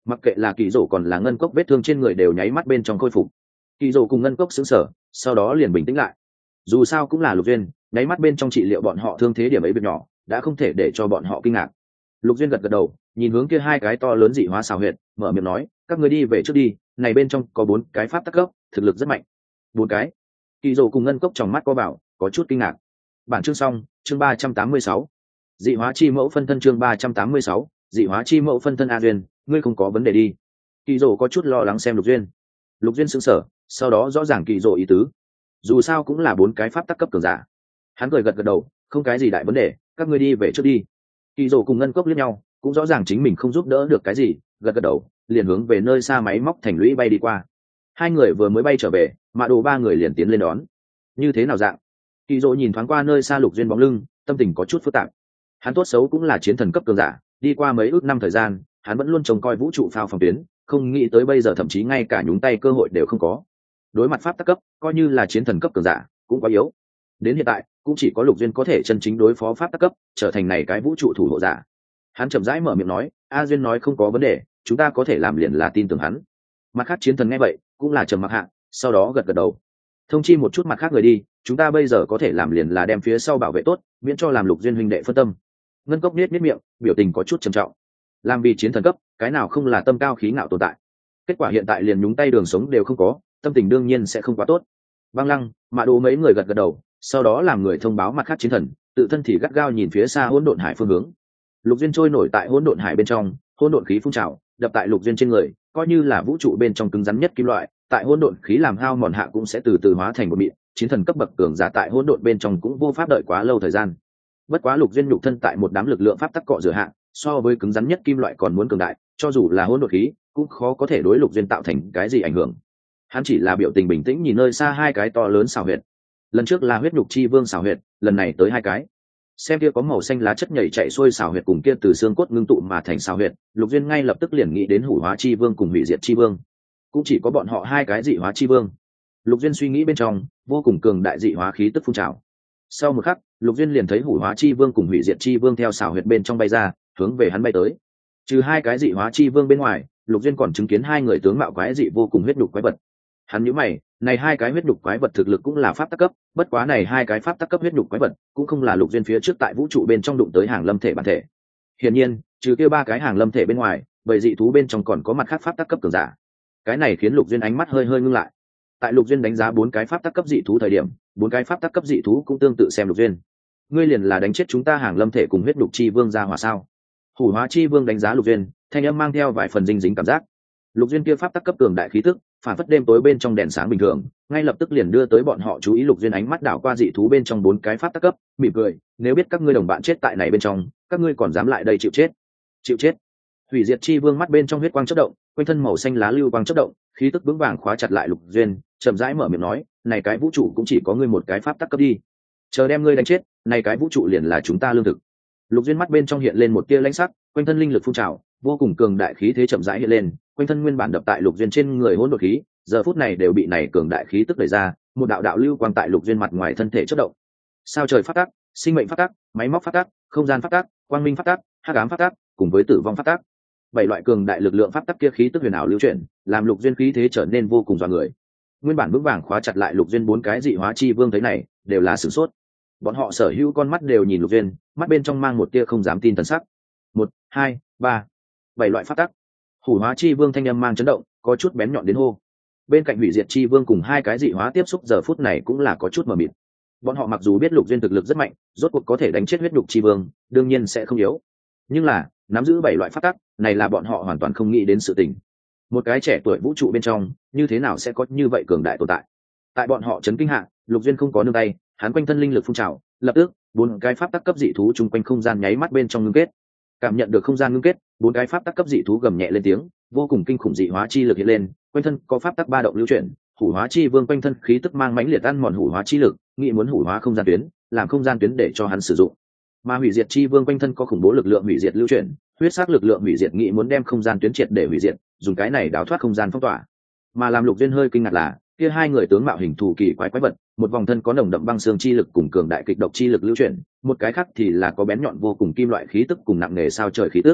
Mặc kệ là kỳ rổ còn là ngân cốc, vết thương trên người đều nháy mắt bên trong khôi phục. Kỳ rổ cùng ngân cốc sững sờ, sau đó liền bình tĩnh lại. Dù sao cũng là Lục Duyên, nháy mắt bên trong trị liệu bọn họ thương thế điểm ấy việc nhỏ đã không thể để cho bọn họ kinh ngạc. Lục Duyên gật gật đầu, nhìn hướng kia hai cái to lớn dị hóa xào huyệt, mở miệng nói, các ngươi đi về trước đi, này bên trong có 4 cái pháp tắc cấp, thực lực rất mạnh. 4 cái? Kỳ rổ cùng ngân cốc trong mắt co vào, có chút kinh ngạc. Bản chương xong, chương 386. Dị hóa chi mẫu phân thân, chương 386. Dị hóa chi mẫu phân thân. A Duyên, ngươi không có vấn đề đi? Kỳ rổ có chút lo lắng xem Lục Duyên. Lục Duyên sững sờ, sau đó rõ ràng kỳ rổ ý tứ. Dù sao cũng là 4 cái pháp tắc cấp cường giả. Hắn cười gật gật đầu, không cái gì đại vấn đề, các ngươi đi về trước đi. Kỳ rổ cùng ngân cốc liếc nhau, cũng rõ ràng chính mình không giúp đỡ được cái gì, gật gật đầu, liền hướng về nơi xa máy móc thành lũy bay đi qua. Hai người vừa mới bay trở về, Mạ Đồ ba người liền tiến lên đón. Như thế nào dạng? Kỳ rổ nhìn thoáng qua nơi xa Lục Duyên bóng lưng, tâm tình có chút phức tạp. Hắn tốt xấu cũng là chiến thần cấp cường giả, đi qua mấy ước năm thời gian, hắn vẫn luôn trông coi vũ trụ phao phòng tuyến, không nghĩ tới bây giờ thậm chí ngay cả nhúng tay cơ hội đều không có. Đối mặt pháp tắc cấp, coi như là chiến thần cấp cường giả, cũng quá yếu. Đến hiện tại, cũng chỉ có Lục Duyên có thể chân chính đối phó pháp tắc cấp, trở thành này cái vũ trụ thủ hộ giả. Hắn chậm rãi mở miệng nói, A Duyên nói không có vấn đề, chúng ta có thể làm liền là tin tưởng hắn. Mặt khác chiến thần nghe vậy, cũng là trầm mặc hạ, sau đó gật gật đầu. Thông chi một chút mặt khác người đi, chúng ta bây giờ có thể làm liền là đem phía sau bảo vệ tốt, miễn cho làm Lục Duyên huynh đệ phân tâm. Ngân cốc niết miệng, biểu tình có chút trầm trọng. Làm vì chiến thần cấp, cái nào không là tâm cao khí ngạo tồn tại. Kết quả hiện tại liền nhúng tay đường sống đều không có, tâm tình đương nhiên sẽ không quá tốt. Băng Lăng, Mạ Đồ mấy người gật gật đầu, sau đó làm người thông báo mặt khác chiến thần, tự thân thì gắt gao nhìn phía xa hỗn độn hải phương hướng. Lục Duyên trôi nổi tại hỗn độn hải bên trong, hỗn độn khí phun trào, đập tại Lục Duyên trên người, coi như là vũ trụ bên trong cứng rắn nhất kim loại, tại hỗn độn khí làm hao mòn hạ cũng sẽ từ từ hóa thành một mịn. Chiến thần cấp bậc cường giả tại hỗn độn bên trong cũng vô pháp đợi quá lâu thời gian. Bất quá Lục Duyên nhục thân tại một đám lực lượng pháp tắc cọ rửa hạ, so với cứng rắn nhất kim loại còn muốn cường đại, cho dù là hỗn độn khí, cũng khó có thể đối Lục Duyên tạo thành cái gì ảnh hưởng. Hắn chỉ là biểu tình bình tĩnh nhìn nơi xa hai cái to lớn xào huyệt. Lần trước là huyết nhục chi vương xào huyệt, lần này tới hai cái. Xem kia có màu xanh lá chất nhảy chạy xuôi xào huyệt cùng kia từ xương cốt ngưng tụ mà thành xào huyệt, Lục Duyên ngay lập tức liền nghĩ đến hủ hóa chi vương cùng hủy diệt chi vương. Cũng chỉ có bọn họ hai cái dị hóa chi vương. Lục Duyên suy nghĩ bên trong, vô cùng cường đại dị hóa khí tức phun trào. Sau một khắc, Lục Duyên liền thấy hủ hóa chi vương cùng hủy diệt chi vương theo xào huyệt bên trong bay ra, hướng về hắn bay tới. Trừ hai cái dị hóa chi vương bên ngoài, Lục Duyên còn chứng kiến hai người tướng mạo quái dị vô cùng huyết nhục quái vật. Hắn nhíu mày, này hai cái huyết nhục quái vật thực lực cũng là pháp tắc cấp, bất quá này hai cái pháp tắc cấp huyết nhục quái vật cũng không là Lục Duyên phía trước tại vũ trụ bên trong đụng tới hàng lâm thể bản thể. Hiển nhiên, trừ kia ba cái hàng lâm thể bên ngoài, bởi dị thú bên trong còn có mặt khác pháp tắc cấp cường giả. Cái này khiến Lục Duyên ánh mắt hơi hơi ngưng lại. Tại Lục Duyên đánh giá 4 cái pháp tắc cấp dị thú thời điểm, 4 cái pháp tắc cấp dị thú cũng tương tự xem Lục Duyên. Ngươi liền là đánh chết chúng ta hàng lâm thể cùng huyết nhục chi vương ra hỏa sao? Hủ hóa chi vương đánh giá Lục Duyên, thanh âm mang theo vài phần dinh dính cảm giác. Lục Duyên kia pháp tắc cấp cường đại khí tức, phản phất đêm tối bên trong đèn sáng bình thường, ngay lập tức liền đưa tới bọn họ chú ý. Lục Duyên ánh mắt đảo qua dị thú bên trong 4 cái pháp tắc cấp, mỉm cười, nếu biết các ngươi đồng bạn chết tại này bên trong, các ngươi còn dám lại đây chịu chết? Chịu chết? Hủy diệt chi vương mắt bên trong huyết quang chớp động, quanh thân màu xanh lá lưu quang chớp động, khí tức vững vàng khóa chặt lại Lục Duyên, chậm rãi mở miệng nói, này cái vũ trụ cũng chỉ có ngươi một cái pháp tắc cấp đi, chờ đem ngươi đánh chết, này cái vũ trụ liền là chúng ta lương thực. Lục Duyên mắt bên trong hiện lên một tia lãnh sắc, quanh thân linh lực phun trào, vô cùng cường đại khí thế chậm rãi hiện lên, quanh thân nguyên bản đập tại Lục Duyên trên người hỗn độn khí, giờ phút này đều bị này cường đại khí tức đẩy ra, một đạo đạo lưu quang tại Lục Duyên mặt ngoài thân thể chớp động. Sao trời pháp tắc, sinh mệnh pháp tắc, máy móc pháp tắc, không gian pháp tắc, quang minh pháp tắc, hắc ám pháp tắc, cùng với tử vong pháp tắc. 7 loại cường đại lực lượng pháp tắc kia khí tức huyền ảo lưu chuyển, làm Lục Duyên khí thế trở nên vô cùng dọa người. Nguyên bản vững vàng khóa chặt lại Lục Duyên 4 cái dị hóa chi vương thấy này, đều là sửng sốt. Bọn họ sở hữu con mắt đều nhìn Lục Duyên, mắt bên trong mang một tia không dám tin thần sắc. 1, 2, 3, 7 loại pháp tắc. Hủ hóa chi vương thanh âm mang chấn động, có chút bén nhọn đến hô. Bên cạnh hủy diệt chi vương cùng hai cái dị hóa tiếp xúc giờ phút này cũng là có chút mờ mịt. Bọn họ mặc dù biết Lục Duyên thực lực rất mạnh, rốt cuộc có thể đánh chết huyết nhục chi vương, đương nhiên sẽ không yếu. Nhưng là, nắm giữ 7 loại pháp tắc, này là bọn họ hoàn toàn không nghĩ đến sự tình. Một cái trẻ tuổi vũ trụ bên trong, như thế nào sẽ có như vậy cường đại tồn tại? Tại bọn họ chấn kinh hạ, Lục Duyên không có nương tay, hắn quanh thân linh lực phun trào, lập tức, 4 cái pháp tắc cấp dị thú chung quanh không gian nháy mắt bên trong ngưng kết. Cảm nhận được không gian ngưng kết, 4 cái pháp tắc cấp dị thú gầm nhẹ lên tiếng, vô cùng kinh khủng dị hóa chi lực hiện lên, quanh thân có pháp tắc ba động lưu chuyển, hủ hóa chi vương quanh thân khí tức mang mãnh liệt ăn mòn hủ hóa chi lực, nghĩ muốn hủ hóa không gian tuyến, làm không gian tuyến để cho hắn sử dụng. Mà hủy diệt chi vương quanh thân có khủng bố lực lượng hủy diệt lưu chuyển, huyết sắc lực lượng hủy diệt nghĩ muốn đem không gian tuyến triệt để hủy diệt, dùng cái này đào thoát không gian phong tỏa. Mà làm Lục Duyên hơi kinh ngạc là, kia hai người tướng mạo hình thù kỳ quái quái vật, một vòng thân có nồng đậm băng xương chi lực cùng cường đại kịch độc chi lực lưu chuyển, một cái khác thì là có bén nhọn vô cùng kim loại khí tức cùng nặng nề sao trời khí tức.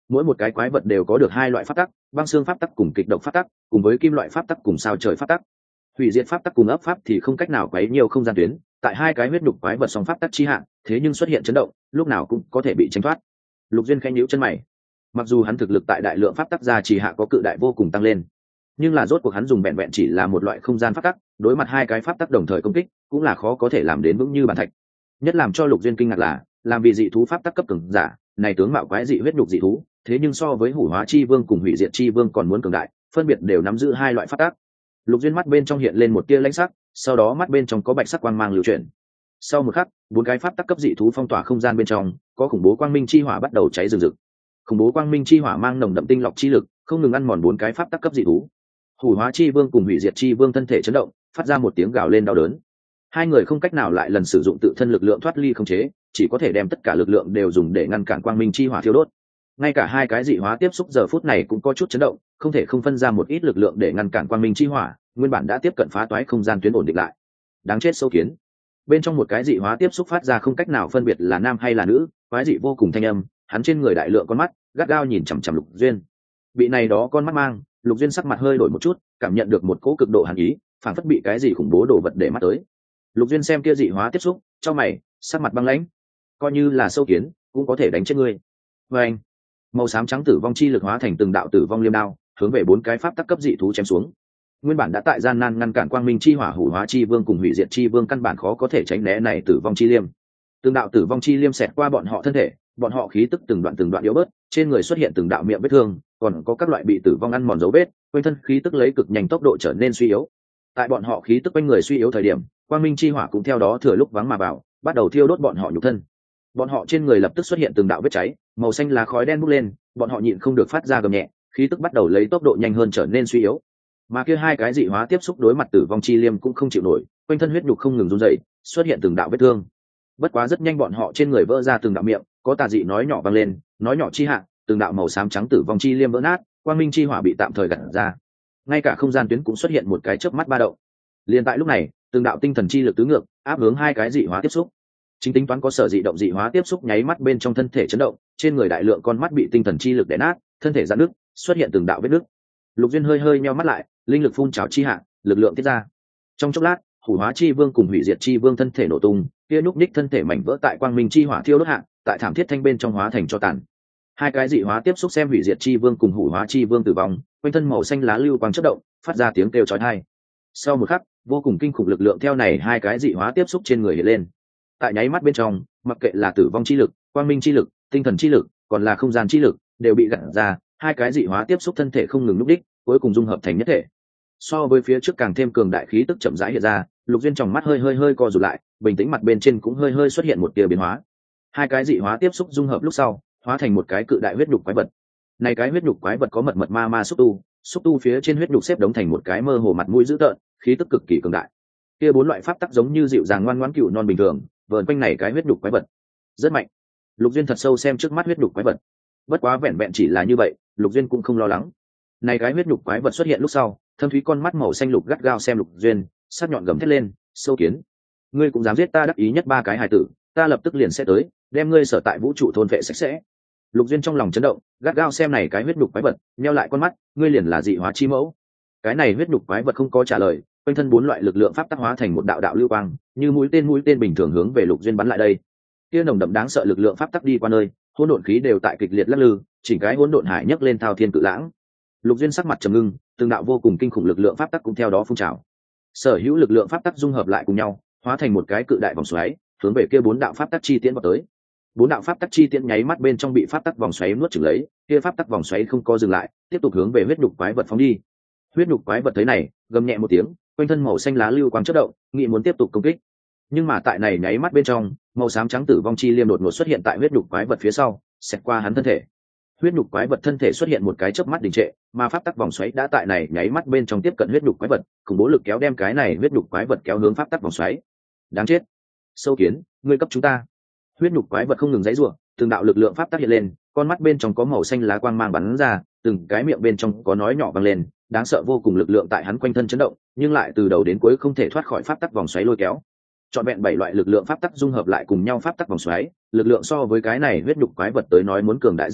mỗi một cái quái vật đều có được hai loại pháp tắc, băng xương pháp tắc cùng kịch độc pháp tắc, cùng với kim loại pháp tắc cùng sao trời pháp tắc. Hủy diệt pháp tắc cùng ấp pháp thì không cách nào quấy nhiều không gian tuyến, tại hai cái huyết nhục quái vật song pháp tắc chi hạn, thế nhưng xuất hiện chấn động, lúc nào cũng có thể bị tránh thoát. Lục Duyên khẽ nhíu chân mày. Mặc dù hắn thực lực tại đại lượng pháp tắc gia trì hạ có cự đại vô cùng tăng lên, nhưng là rốt cuộc hắn dùng vẹn vẹn chỉ là một loại không gian pháp tắc, đối mặt hai cái pháp tắc đồng thời công kích, cũng là khó có thể làm đến vững như bàn thạch. Nhất làm cho Lục Duyên kinh ngạc là, làm vì dị thú pháp tắc cấp cường giả, này tướng mạo quái dị huyết nhục dị thú, thế nhưng so với Hủ Hóa Chi Vương cùng Hủy Diệt Chi Vương còn muốn cường đại, phân biệt đều nắm giữ hai loại pháp tắc. Lục Duyên mắt bên trong hiện lên một tia lãnh sắc, sau đó mắt bên trong có bạch sắc quang mang lưu chuyển. Sau một khắc, bốn cái pháp tắc cấp dị thú phong tỏa không gian bên trong, có khủng bố quang minh chi hỏa bắt đầu cháy rừng rực. Khủng bố quang minh chi hỏa mang nồng đậm tinh lọc chi lực, không ngừng ăn mòn bốn cái pháp tắc cấp dị thú. Hủ Hóa Chi Vương cùng Hủy Diệt Chi Vương thân thể chấn động, phát ra một tiếng gào lên đau đớn. Hai người không cách nào lại lần sử dụng tự thân lực lượng thoát ly không chế, chỉ có thể đem tất cả lực lượng đều dùng để ngăn cản quang minh chi hỏa thiêu đốt. Ngay cả hai cái dị hóa tiếp xúc giờ phút này cũng có chút chấn động, không thể không phân ra một ít lực lượng để ngăn cản quang minh chi hỏa, nguyên bản đã tiếp cận phá toái không gian tuyến ổn định lại. Đáng chết sâu kiến. Bên trong một cái dị hóa tiếp xúc phát ra không cách nào phân biệt là nam hay là nữ, quái dị vô cùng thanh âm, hắn trên người đại lượng con mắt, gắt gao nhìn chằm chằm Lục Duyên. Bị này đó con mắt mang, Lục Duyên sắc mặt hơi đổi một chút, cảm nhận được một cỗ cực độ hàn ý, phản phất bị cái gì khủng bố đồ vật để mắt tới. Lục Duyên xem kia dị hóa tiếp xúc, trong mày, sắc mặt băng lãnh, coi như là sâu kiến cũng có thể đánh chết ngươi. Và anh, màu xám trắng tử vong chi lực hóa thành từng đạo tử vong liêm đao, hướng về bốn cái pháp tắc cấp dị thú chém xuống. Nguyên bản đã tại gian nan ngăn cản quang minh chi hỏa Hủ Hóa Chi Vương cùng Hủy Diệt Chi Vương căn bản khó có thể tránh né này tử vong chi liêm. Từng đạo tử vong chi liêm xẹt qua bọn họ thân thể, bọn họ khí tức từng đoạn yếu bớt, trên người xuất hiện từng đạo miệng vết thương, còn có các loại bị tử vong ăn mòn dấu vết, quanh thân khí tức lấy cực nhanh tốc độ trở nên suy yếu. Tại bọn họ khí tức quanh người suy yếu thời điểm, quang minh chi hỏa cũng theo đó thừa lúc vắng mà vào, bắt đầu thiêu đốt bọn họ nhục thân. Bọn họ trên người lập tức xuất hiện từng đạo vết cháy, màu xanh lá khói đen bốc lên, bọn họ nhịn không được phát ra gầm nhẹ, khí tức bắt đầu lấy tốc độ nhanh hơn trở nên suy yếu. Mà kia hai cái dị hóa tiếp xúc đối mặt tử vong chi liêm cũng không chịu nổi, quanh thân huyết nhục không ngừng run rẩy, xuất hiện từng đạo vết thương. Bất quá rất nhanh bọn họ trên người vỡ ra từng đạo miệng, có tà dị nói nhỏ vang lên, nói nhỏ chi hạ, từng đạo màu xám trắng tử vong chi liêm vỡ nát, quang minh chi hỏa bị tạm thời gạt ra. Ngay cả không gian tuyến cũng xuất hiện một cái chớp mắt ba động. Liên tại lúc này, từng đạo tinh thần chi lực tứ ngược, áp hướng hai cái dị hóa tiếp xúc. Chính tính toán có sở dị động dị hóa tiếp xúc nháy mắt bên trong thân thể chấn động, trên người đại lượng con mắt bị tinh thần chi lực đè nát, thân thể giãn nứt, xuất hiện từng đạo vết nứt. Lục Duyên hơi nheo mắt lại, linh lực phun trào chi hạ, lực lượng tiết ra. Trong chốc lát, Hủ Hóa Chi Vương cùng Hủy Diệt Chi Vương thân thể nổ tung, kia nhúc nhích thân thể mảnh vỡ tại quang minh chi hỏa thiêu đốt hạ, tại thảm thiết thanh bên trong hóa thành cho tàn. Hai cái dị hóa tiếp xúc xem Hủy Diệt Chi Vương cùng Hủ Hóa Chi Vương tử vong, quanh thân màu xanh lá lưu quang chớp động, phát ra tiếng kêu chói tai. Sau một khắc, vô cùng kinh khủng lực lượng theo này hai cái dị hóa tiếp xúc trên người hiện lên. Tại nháy mắt bên trong, mặc kệ là tử vong chi lực, quang minh chi lực, tinh thần chi lực, còn là không gian chi lực, đều bị gạt ra, hai cái dị hóa tiếp xúc thân thể không ngừng lúc đích, cuối cùng dung hợp thành nhất thể. So với phía trước càng thêm cường đại khí tức chậm rãi hiện ra, Lục Duyên trong mắt hơi co rụt lại, bình tĩnh mặt bên trên cũng hơi xuất hiện một tia biến hóa. Hai cái dị hóa tiếp xúc dung hợp lúc sau, hóa thành một cái cự đại huyết nhục quái vật. Này cái huyết nhục quái vật có mật ma xúc tu phía trên huyết nhục xếp đống thành một cái mơ hồ mặt mũi dữ tợn, khí tức cực kỳ cường đại. Kia bốn loại pháp tắc giống như dịu dàng ngoan ngoãn cừu non bình thường, vờn quanh này cái huyết nhục quái vật. Rất mạnh. Lục Duyên thật sâu xem trước mắt huyết nhục quái vật. Bất quá vẹn vẹn chỉ là như vậy, Lục Duyên cũng không lo lắng. Này cái huyết nhục quái vật xuất hiện lúc sau, thâm thúy con mắt màu xanh lục gắt gao xem Lục Duyên, sắc nhọn gầm thét lên, "Sâu kiến, ngươi cũng dám giết ta đắc ý nhất ba cái hài tử, ta lập tức liền sẽ tới, đem ngươi sở tại vũ trụ thôn vệ sạch sẽ." Lục Duyên trong lòng chấn động, gắt gao xem này cái huyết nhục quái vật, nheo lại con mắt, "Ngươi liền là dị hóa chi mẫu?" Cái này huyết nhục quái vật không có trả lời, quanh thân bốn loại lực lượng pháp tác hóa thành một đạo đạo lưu quang, như mũi tên bình thường hướng về Lục Duyên bắn lại đây. Kia nồng đậm đáng sợ lực lượng pháp tắc đi qua nơi, hỗn độn khí đều tại kịch liệt lắc lư, chỉnh cái hỗn độn hải nhấc lên thao thiên cự lãng. Lục Duyên sắc mặt trầm ngưng, từng đạo vô cùng kinh khủng lực lượng pháp tắc cũng theo đó phun trào. Sở hữu lực lượng pháp tắc dung hợp lại cùng nhau, hóa thành một cái cự đại vòng xoáy, hướng về kia bốn đạo pháp tắc chi tiễn vào tới. Bốn đạo pháp tắc chi tiễn nháy mắt bên trong bị pháp tắc vòng xoáy nuốt chửng lấy, kia pháp tắc vòng xoáy không có dừng lại, tiếp tục hướng về huyết nhục quái vật phóng đi. Huyết nhục quái vật thấy này, gầm nhẹ một tiếng, quanh thân màu xanh lá lưu quang chớp động, nghĩ muốn tiếp tục công kích. Nhưng mà tại này nháy mắt bên trong, màu xám trắng tử vong chi liêm đột ngột xuất hiện tại huyết nhục quái vật phía sau, xẹt qua hắn thân thể. Huyết nhục quái vật thân thể xuất hiện một cái chớp mắt đình trệ, mà pháp tắc vòng xoáy đã tại này nháy mắt bên trong tiếp cận huyết nhục quái vật, khủng bố lực kéo đem cái này huyết nhục quái vật kéo hướng pháp tắc vòng xoáy. Đáng chết, sâu kiến, ngươi cấp chúng ta. Huyết nhục quái vật không ngừng giãy giụa, từng đạo lực lượng pháp tắc hiện lên, con mắt bên trong có màu xanh lá quang mang bắn ra, từng cái miệng bên trong có nói nhỏ vang lên, đáng sợ vô cùng lực lượng tại hắn quanh thân chấn động, nhưng lại từ đầu đến cuối không thể thoát khỏi pháp tắc vòng xoáy lôi kéo. Chọn vẹn 7 loại lực lượng pháp tắc dung hợp lại cùng nhau pháp tắc vòng xoáy, lực lượng so với cái này huyết nhục quái vật tới nói muốn cường đại rất nhiều,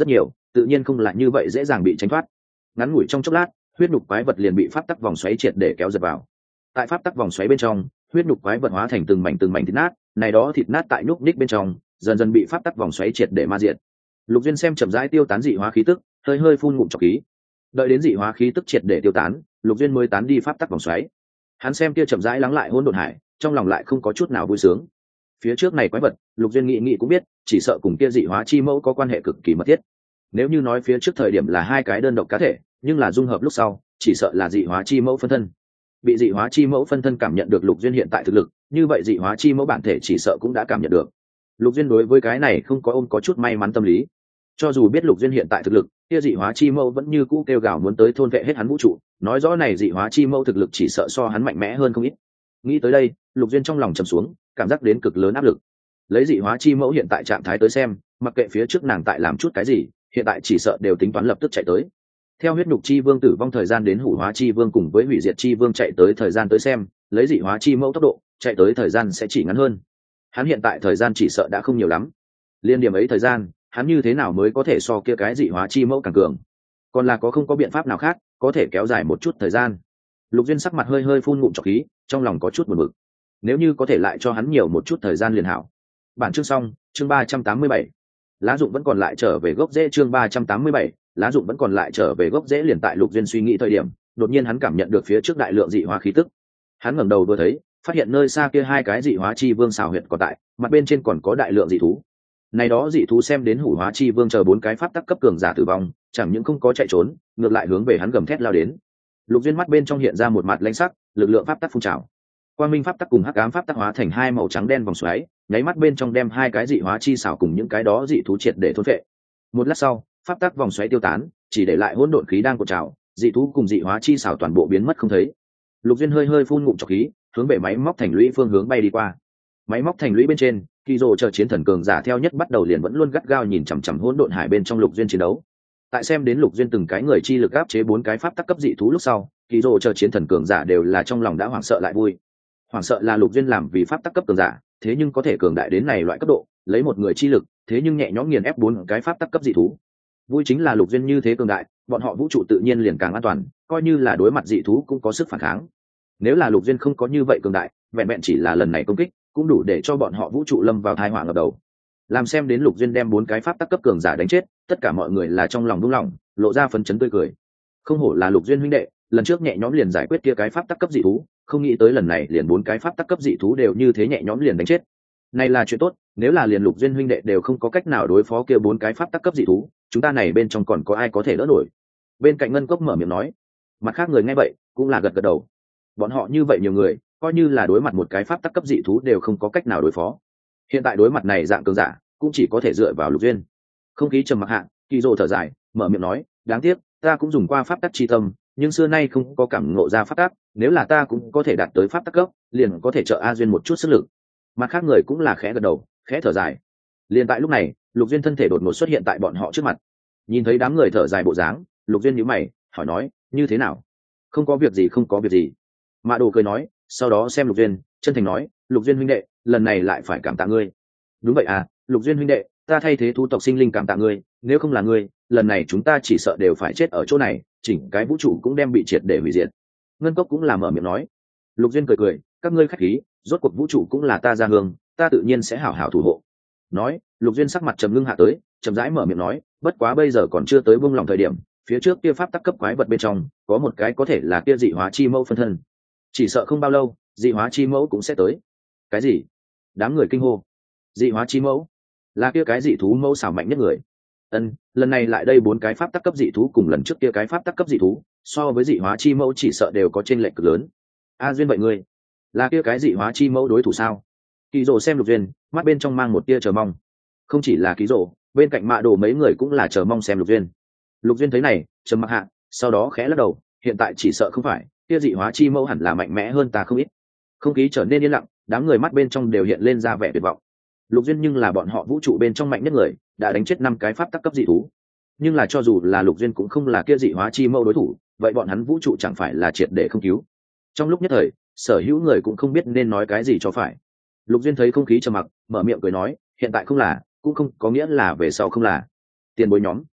tự nhiên không lại như vậy dễ dàng bị tránh thoát. Ngắn ngủi trong chốc lát, huyết nhục quái vật liền bị pháp tắc vòng xoáy triệt để kéo giật vào. Tại pháp tắc vòng xoáy bên trong, huyết nhục quái vật hóa thành từng mảnh thịt nát, này đó thịt nát tại nhúc ních bên trong, dần dần bị pháp tắc vòng xoáy triệt để ma diệt. Lục Duyên xem chậm rãi tiêu tán dị hóa khí tức, hơi hơi phun ngụm trọc khí. Đợi đến dị hóa khí tức triệt để tiêu tán, Lục Duyên mới tán đi pháp tắc vòng xoáy. Hắn xem kia chậm rãi lắng lại hỗn độn hải, trong lòng lại không có chút nào vui sướng. Phía trước này quái vật, Lục Duyên nghĩ cũng biết, chỉ sợ cùng kia dị hóa chi mẫu có quan hệ cực kỳ mật thiết. Nếu như nói phía trước thời điểm là hai cái đơn độc cá thể, nhưng là dung hợp lúc sau, chỉ sợ là dị hóa chi mẫu phân thân. Bị dị hóa chi mẫu phân thân cảm nhận được Lục Duyên hiện tại thực lực, như vậy dị hóa chi mẫu bản thể chỉ sợ cũng đã cảm nhận được. Lục Duyên đối với cái này không có ôm có chút may mắn tâm lý. Cho dù biết Lục Duyên hiện tại thực lực, kia dị hóa chi mẫu vẫn như cũ kêu gào muốn tới thôn vệ hết hắn vũ trụ, nói rõ này dị hóa chi mẫu thực lực chỉ sợ so hắn mạnh mẽ hơn không ít. Nghĩ tới đây, Lục Duyên trong lòng trầm xuống, cảm giác đến cực lớn áp lực. Lấy dị hóa chi mẫu hiện tại trạng thái tới xem, mặc kệ phía trước nàng tại làm chút cái gì, hiện tại chỉ sợ đều tính toán lập tức chạy tới. Theo huyết nhục chi vương tử vong thời gian đến hủ hóa chi vương cùng với hủy diệt chi vương chạy tới thời gian tới xem, lấy dị hóa chi mẫu tốc độ, chạy tới thời gian sẽ chỉ ngắn hơn. Hắn hiện tại thời gian chỉ sợ đã không nhiều lắm. Liên điểm ấy thời gian, hắn như thế nào mới có thể so kia cái dị hóa chi mẫu càng cường? Còn là có không có biện pháp nào khác có thể kéo dài một chút thời gian? Lục Duyên sắc mặt hơi hơi phun ngụm trọc khí, trong lòng có chút buồn bực. Nếu như có thể lại cho hắn nhiều một chút thời gian liền hảo. Bản chương xong, chương 387. Lá dụng vẫn còn lại trở về gốc rễ, chương 387, lá dụng vẫn còn lại trở về gốc rễ. Liền tại Lục Duyên suy nghĩ thời điểm, đột nhiên hắn cảm nhận được phía trước đại lượng dị hóa khí tức. Hắn ngẩng đầu vừa thấy, phát hiện nơi xa kia hai cái dị hóa chi vương xào huyệt còn tại, mặt bên trên còn có đại lượng dị thú. Này đó dị thú xem đến hủ hóa chi vương chờ 4 cái pháp tắc cấp cường giả tử vong, chẳng những không có chạy trốn, ngược lại hướng về hắn gầm thét lao đến. Lục Duyên mắt bên trong hiện ra một mặt lãnh sắc, lực lượng pháp tắc phun trào. Quang minh pháp tắc cùng hắc ám pháp tắc hóa thành hai màu trắng đen vòng xoáy, nháy mắt bên trong đem hai cái dị hóa chi xảo cùng những cái đó dị thú triệt để thôn phệ. Một lát sau, pháp tắc vòng xoáy tiêu tán, chỉ để lại hỗn độn khí đang cột trào, dị thú cùng dị hóa chi xảo toàn bộ biến mất không thấy. Lục Duyên hơi hơi phun ngụm trọc khí, hướng về máy móc thành lũy phương hướng bay đi qua. Máy móc thành lũy bên trên, Kỳ Dụ chờ chiến thần cường giả theo nhất bắt đầu liền vẫn luôn gắt gao nhìn chằm chằm hỗn độn hải bên trong Lục Duyên chiến đấu. Tại xem đến Lục Duyên từng cái người chi lực áp chế 4 cái pháp tắc cấp dị thú lúc sau, Kỳ Dụ chờ chiến thần cường giả đều là trong lòng đã hoảng sợ lại vui. Hoảng sợ là Lục Duyên làm vì pháp tắc cấp cường giả, thế nhưng có thể cường đại đến này loại cấp độ, lấy một người chi lực, thế nhưng nhẹ nhõm nghiền ép 4 cái pháp tắc cấp dị thú. Vui chính là Lục Duyên như thế cường đại, bọn họ vũ trụ tự nhiên liền càng an toàn, coi như là đối mặt dị thú cũng có sức phản kháng. Nếu là Lục Duyên không có như vậy cường đại, vẹn vẹn chỉ là lần này công kích, cũng đủ để cho bọn họ vũ trụ lâm vào tai họa ngập đầu. Làm xem đến Lục Duyên đem 4 cái pháp tắc cấp cường giả đánh chết, tất cả mọi người là trong lòng rung lòng, lộ ra phấn chấn tươi cười. Không hổ là Lục Duyên huynh đệ, lần trước nhẹ nhõm liền giải quyết kia cái pháp tắc cấp dị thú, không nghĩ tới lần này liền 4 cái pháp tắc cấp dị thú đều như thế nhẹ nhõm liền đánh chết. Này là chuyện tốt, nếu là liền Lục Duyên huynh đệ đều không có cách nào đối phó kia 4 cái pháp tắc cấp dị thú, chúng ta này bên trong còn có ai có thể đỡ nổi? Bên cạnh Ngân Cốc mở miệng nói. Mặt khác người nghe vậy, cũng là gật gật đầu. Bọn họ như vậy nhiều người, coi như là đối mặt một cái pháp tắc cấp dị thú đều không có cách nào đối phó. Hiện tại đối mặt này dạng cường giả, cũng chỉ có thể dựa vào Lục Duyên. Không khí trầm mặc hạ, Kỳ Dụ thở dài, mở miệng nói, đáng tiếc, ta cũng dùng qua pháp tắc chi tâm, nhưng xưa nay không có cảm ngộ ra pháp tắc, nếu là ta cũng có thể đạt tới pháp tắc cấp, liền có thể trợ A Duyên một chút sức lực. Mặt khác người cũng là khẽ gật đầu, khẽ thở dài. Liền tại lúc này, Lục Duyên thân thể đột ngột xuất hiện tại bọn họ trước mặt. Nhìn thấy đám người thở dài bộ dáng, Lục Duyên nhíu mày, hỏi nói, như thế nào? Không có việc gì, không có việc gì. Mã Đồ cười nói, sau đó xem Lục Duyên, chân thành nói, Lục Duyên huynh đệ, lần này lại phải cảm tạ ngươi. Đúng vậy à, Lục Duyên huynh đệ, ta thay thế thú tộc sinh linh cảm tạ ngươi, nếu không là ngươi, lần này chúng ta chỉ sợ đều phải chết ở chỗ này, chỉnh cái vũ trụ cũng đem bị triệt để hủy diệt. Ngân Cốc cũng là mở miệng nói. Lục Duyên cười cười, các ngươi khách khí, rốt cuộc vũ trụ cũng là ta gia hương, ta tự nhiên sẽ hảo hảo thủ hộ. Nói, Lục Duyên sắc mặt trầm ngưng hạ tới, chậm rãi mở miệng nói, bất quá bây giờ còn chưa tới buông lòng thời điểm, phía trước kia pháp tắc cấp quái vật bên trong, có một cái có thể là kia dị hóa chi mẫu phân thân. Chỉ sợ không bao lâu, dị hóa chi mẫu cũng sẽ tới. Cái gì? Đám người kinh hô. Dị hóa chi mẫu? Là kia cái dị thú mẫu xảo mạnh nhất người. Lần này lại đây 4 cái pháp tắc cấp dị thú cùng lần trước kia cái pháp tắc cấp dị thú, so với dị hóa chi mẫu chỉ sợ đều có chênh lệch cực lớn. A Duyên vậy ngươi, là kia cái dị hóa chi mẫu đối thủ sao? Kỳ Dụ xem Lục Duyên, mắt bên trong mang một tia chờ mong. Không chỉ là Kỳ Dụ, bên cạnh Mạ Đồ mấy người cũng là chờ mong xem Lục Duyên. Lục Duyên thấy này, trầm mặc hạ, sau đó khẽ lắc đầu, hiện tại chỉ sợ không phải, kia dị hóa chi mẫu hẳn là mạnh mẽ hơn ta không ít. Không khí trở nên yên lặng, đám người mắt bên trong đều hiện lên ra vẻ tuyệt vọng. Lục Duyên nhưng là bọn họ vũ trụ bên trong mạnh nhất người, đã đánh chết 5 cái pháp tắc cấp dị thú. Nhưng là cho dù là Lục Duyên cũng không là kia dị hóa chi mẫu đối thủ, vậy bọn hắn vũ trụ chẳng phải là triệt để không cứu. Trong lúc nhất thời, sở hữu người cũng không biết nên nói cái gì cho phải. Lục Duyên thấy không khí trầm mặc, mở miệng cười nói, hiện tại không là, cũng không có nghĩa là về sau không là. Tiền bối nhóm,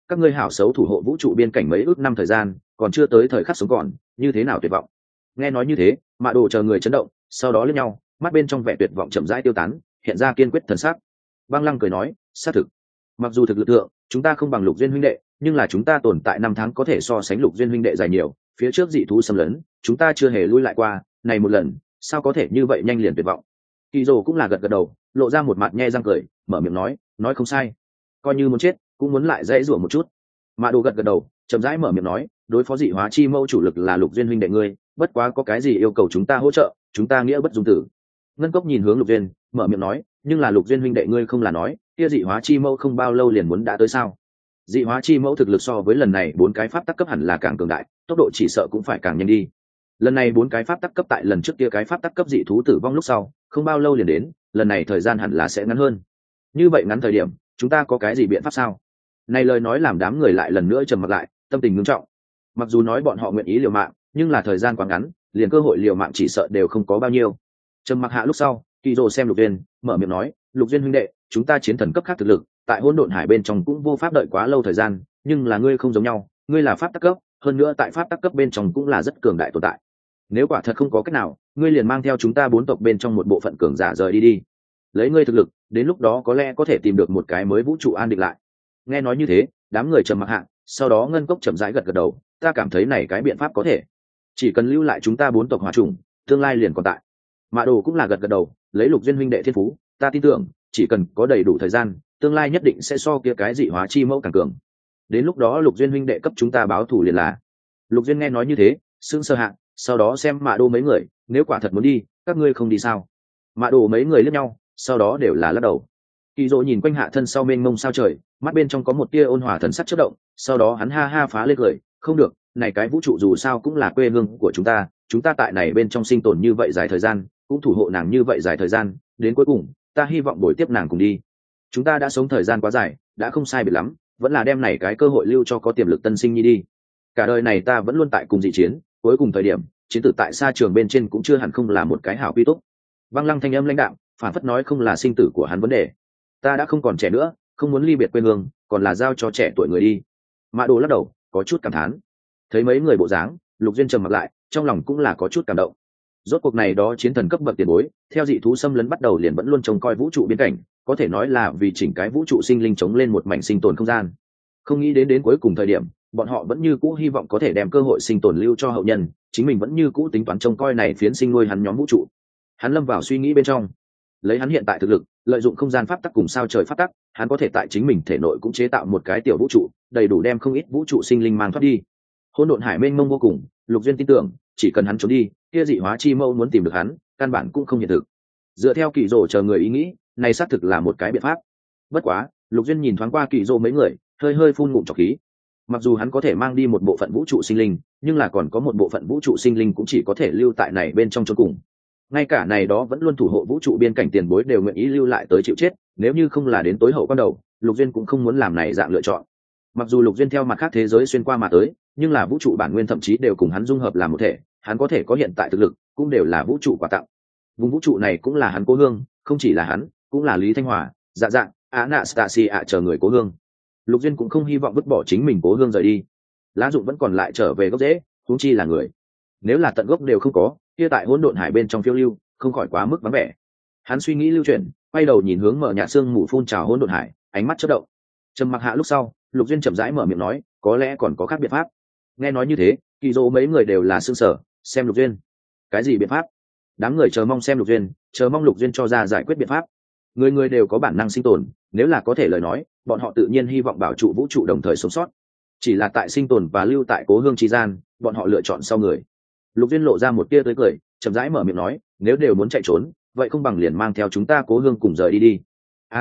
các ngươi hảo xấu thủ hộ vũ trụ biên cảnh mấy ước năm thời gian còn chưa tới thời khắc sống còn, như thế nào tuyệt vọng. Nghe nói như thế, Mạ Đồ chờ người chấn động, sau đó liếc nhau, mắt bên trong vẻ tuyệt vọng chậm rãi tiêu tán, hiện ra kiên quyết thần sắc. Băng Lăng cười nói, xác thực, mặc dù thực lực lượng chúng ta không bằng Lục Duyên huynh đệ, nhưng là chúng ta tồn tại 5 tháng có thể so sánh Lục Duyên huynh đệ dài nhiều, phía trước dị thú xâm lấn chúng ta chưa hề lui lại qua, này một lần sao có thể như vậy nhanh liền tuyệt vọng. Kỳ Dụ cũng là gật gật đầu, lộ ra một mặt nhe răng cười, mở miệng nói không sai, coi như muốn chết cũng muốn lại dãy rủa một chút. Mạ Đồ gật gật đầu, chậm rãi mở miệng nói, đối phó dị hóa chi mâu chủ lực là Lục Duyên huynh đệ ngươi, bất quá có cái gì yêu cầu chúng ta hỗ trợ, chúng ta nghĩa bất dung tử. Ngân Cốc nhìn hướng Lục Duyên, mở miệng nói, nhưng là Lục Duyên huynh đệ ngươi không là nói kia dị hóa chi mâu không bao lâu liền muốn đã tới sao? Dị hóa chi mẫu thực lực so với lần này 4 cái pháp tắc cấp hẳn là càng cường đại, tốc độ chỉ sợ cũng phải càng nhanh đi. Lần này 4 cái pháp tắc cấp tại lần trước kia cái pháp tắc cấp dị thú tử vong lúc sau, không bao lâu liền đến, lần này thời gian hẳn là sẽ ngắn hơn. Như vậy ngắn thời điểm, chúng ta có cái gì biện pháp sao? Này lời nói làm đám người lại lần nữa trầm mặc lại, tâm tình nghiêm trọng. Mặc dù nói bọn họ nguyện ý liều mạng, nhưng là thời gian quá ngắn, liền cơ hội liều mạng chỉ sợ đều không có bao nhiêu. Trầm mặc hạ lúc sau, Kỳ Dụ xem Lục Duyên, mở miệng nói, Lục Duyên huynh đệ, chúng ta chiến thần cấp khác thực lực, tại hỗn độn hải bên trong cũng vô pháp đợi quá lâu thời gian, nhưng là ngươi không giống nhau, ngươi là pháp tắc cấp, hơn nữa tại pháp tắc cấp bên trong cũng là rất cường đại tồn tại. Nếu quả thật không có cách nào, ngươi liền mang theo chúng ta 4 tộc bên trong một bộ phận cường giả rời đi. Lấy ngươi thực lực, đến lúc đó có lẽ có thể tìm được một cái mới vũ trụ an định lại. Nghe nói như thế, đám người trầm mặc hạ, sau đó Ngân Cốc chậm rãi gật gật đầu, ta cảm thấy này cái biện pháp có thể. Chỉ cần lưu lại chúng ta 4 tộc hòa trùng, tương lai liền còn tại. Mạ Đồ cũng là gật gật đầu, lấy Lục Duyên huynh đệ thiên phú, ta tin tưởng, chỉ cần có đầy đủ thời gian, tương lai nhất định sẽ so kia cái dị hóa chi mẫu càng cường. Đến lúc đó Lục Duyên huynh đệ cấp chúng ta báo thù liền là. Lục Duyên nghe nói như thế, sững sờ hạ, sau đó xem Mạ Đồ mấy người, nếu quả thật muốn đi, các ngươi không đi sao? Mạ Đồ mấy người liếc nhau, sau đó đều là lắc đầu. Kỳ Dụ nhìn quanh hạ thân sau mênh mông sao trời, mắt bên trong có một tia ôn hòa thần sắc chớp động, sau đó hắn ha ha phá lên cười, không được, này cái vũ trụ dù sao cũng là quê hương của chúng ta tại này bên trong sinh tồn như vậy dài thời gian, cũng thủ hộ nàng như vậy dài thời gian, đến cuối cùng, ta hy vọng bồi tiếp nàng cùng đi. Chúng ta đã sống thời gian quá dài, đã không sai biệt lắm, vẫn là đem này cái cơ hội lưu cho có tiềm lực tân sinh nhi đi. Cả đời này ta vẫn luôn tại cùng dị chiến, cuối cùng thời điểm, chiến tử tại xa trường bên trên cũng chưa hẳn không là một cái hảo quy túc. Băng Lăng thanh âm lãnh đạm, phản phất nói không là sinh tử của hắn vấn đề. Ta đã không còn trẻ nữa, không muốn ly biệt quê hương, còn là giao cho trẻ tuổi người đi. Mạ Đồ lắc đầu, có chút cảm thán. Thấy mấy người bộ dáng, Lục Duyên trầm mặc lại, trong lòng cũng là có chút cảm động. Rốt cuộc này đó chiến thần cấp bậc tiền bối, theo dị thú xâm lấn bắt đầu liền vẫn luôn trông coi vũ trụ biên cảnh, có thể nói là vì chỉnh cái vũ trụ sinh linh chống lên một mảnh sinh tồn không gian. Không nghĩ đến cuối cùng thời điểm, bọn họ vẫn như cũ hy vọng có thể đem cơ hội sinh tồn lưu cho hậu nhân, chính mình vẫn như cũ tính toán trông coi này phiến sinh nuôi hắn nhóm vũ trụ. Hắn lâm vào suy nghĩ bên trong, lấy hắn hiện tại thực lực, lợi dụng không gian pháp tắc cùng sao trời pháp tắc, hắn có thể tại chính mình thể nội cũng chế tạo một cái tiểu vũ trụ, đầy đủ đem không ít vũ trụ sinh linh mang thoát đi. Hỗn độn hải mênh mông vô cùng, Lục Duyên tin tưởng, chỉ cần hắn trốn đi, kia dị hóa chi mâu muốn tìm được hắn, căn bản cũng không hiện thực. Dựa theo Kỳ Dụ chờ người ý nghĩ, này xác thực là một cái biện pháp. Bất quá, Lục Duyên nhìn thoáng qua Kỳ Dụ mấy người, hơi phun ngụm trọc khí. Mặc dù hắn có thể mang đi một bộ phận vũ trụ sinh linh, nhưng là còn có một bộ phận vũ trụ sinh linh cũng chỉ có thể lưu tại này bên trong chốn cùng. Ngay cả này đó vẫn luôn thủ hộ vũ trụ biên cảnh tiền bối đều nguyện ý lưu lại tới chịu chết, nếu như không là đến tối hậu quan đầu, Lục Duyên cũng không muốn làm này dạng lựa chọn. Mặc dù Lục Duyên theo mặt khác thế giới xuyên qua mà tới, nhưng là vũ trụ bản nguyên thậm chí đều cùng hắn dung hợp làm một thể, hắn có thể có hiện tại thực lực, cũng đều là vũ trụ quà tặng. Vùng vũ trụ này cũng là hắn cố hương, không chỉ là hắn, cũng là Lý Thanh Hòa, Dạ Dạ, Anastasia chờ người cố hương. Lục Duyên cũng không hy vọng vứt bỏ chính mình cố hương rời đi. Lá dụng vẫn còn lại trở về gốc rễ, huống chi là người. Nếu là tận gốc đều không có, kia tại hỗn độn hải bên trong phiêu lưu, không khỏi quá mức vắng vẻ. Hắn suy nghĩ lưu chuyển, quay đầu nhìn hướng mở nhạt sương mù phun trào hỗn độn hải, ánh mắt chớp động. Trầm mặc hạ lúc sau, Lục Duyên chậm rãi mở miệng nói, có lẽ còn có khác biện pháp. Nghe nói như thế, Kỳ Dụ mấy người đều là sững sờ, xem Lục Duyên. Cái gì biện pháp? Đám người chờ mong xem Lục Duyên, chờ mong Lục Duyên cho ra giải quyết biện pháp. Người người đều có bản năng sinh tồn, nếu là có thể lời nói, bọn họ tự nhiên hy vọng bảo trụ vũ trụ đồng thời sống sót. Chỉ là tại sinh tồn và lưu tại cố hương chi gian, bọn họ lựa chọn sau người. Lục Duyên lộ ra một tia tươi cười, chậm rãi mở miệng nói, nếu đều muốn chạy trốn, vậy không bằng liền mang theo chúng ta cố hương cùng rời đi đi.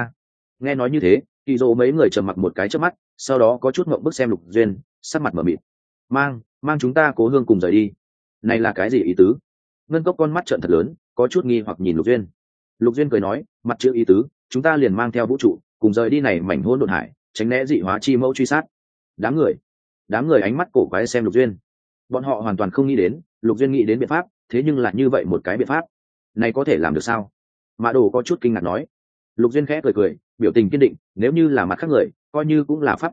Nghe nói như thế, Kỳ Dụ mấy người trầm mặc một cái chớp mắt, sau đó có chút ngượng bức xem Lục Duyên, sắc mặt mở mịt. Mang chúng ta cố hương cùng rời đi. Này là cái gì ý tứ? Ngân Cốc con mắt trợn thật lớn, có chút nghi hoặc nhìn Lục Duyên. Lục Duyên cười nói, mặt chữ ý tứ, chúng ta liền mang theo vũ trụ, cùng rời đi này mảnh hỗn độn hải, tránh né dị hóa chi mẫu truy sát. Đám người ánh mắt cổ quái xem Lục Duyên. Bọn họ hoàn toàn không nghĩ đến, Lục Duyên nghĩ đến biện pháp, thế nhưng là như vậy một cái biện pháp, này có thể làm được sao? Mã Đồ có chút kinh ngạc nói. Lục Duyên khẽ cười, biểu tình kiên định, nếu như là mặt khác người, coi như cũng là pháp tắc cấp,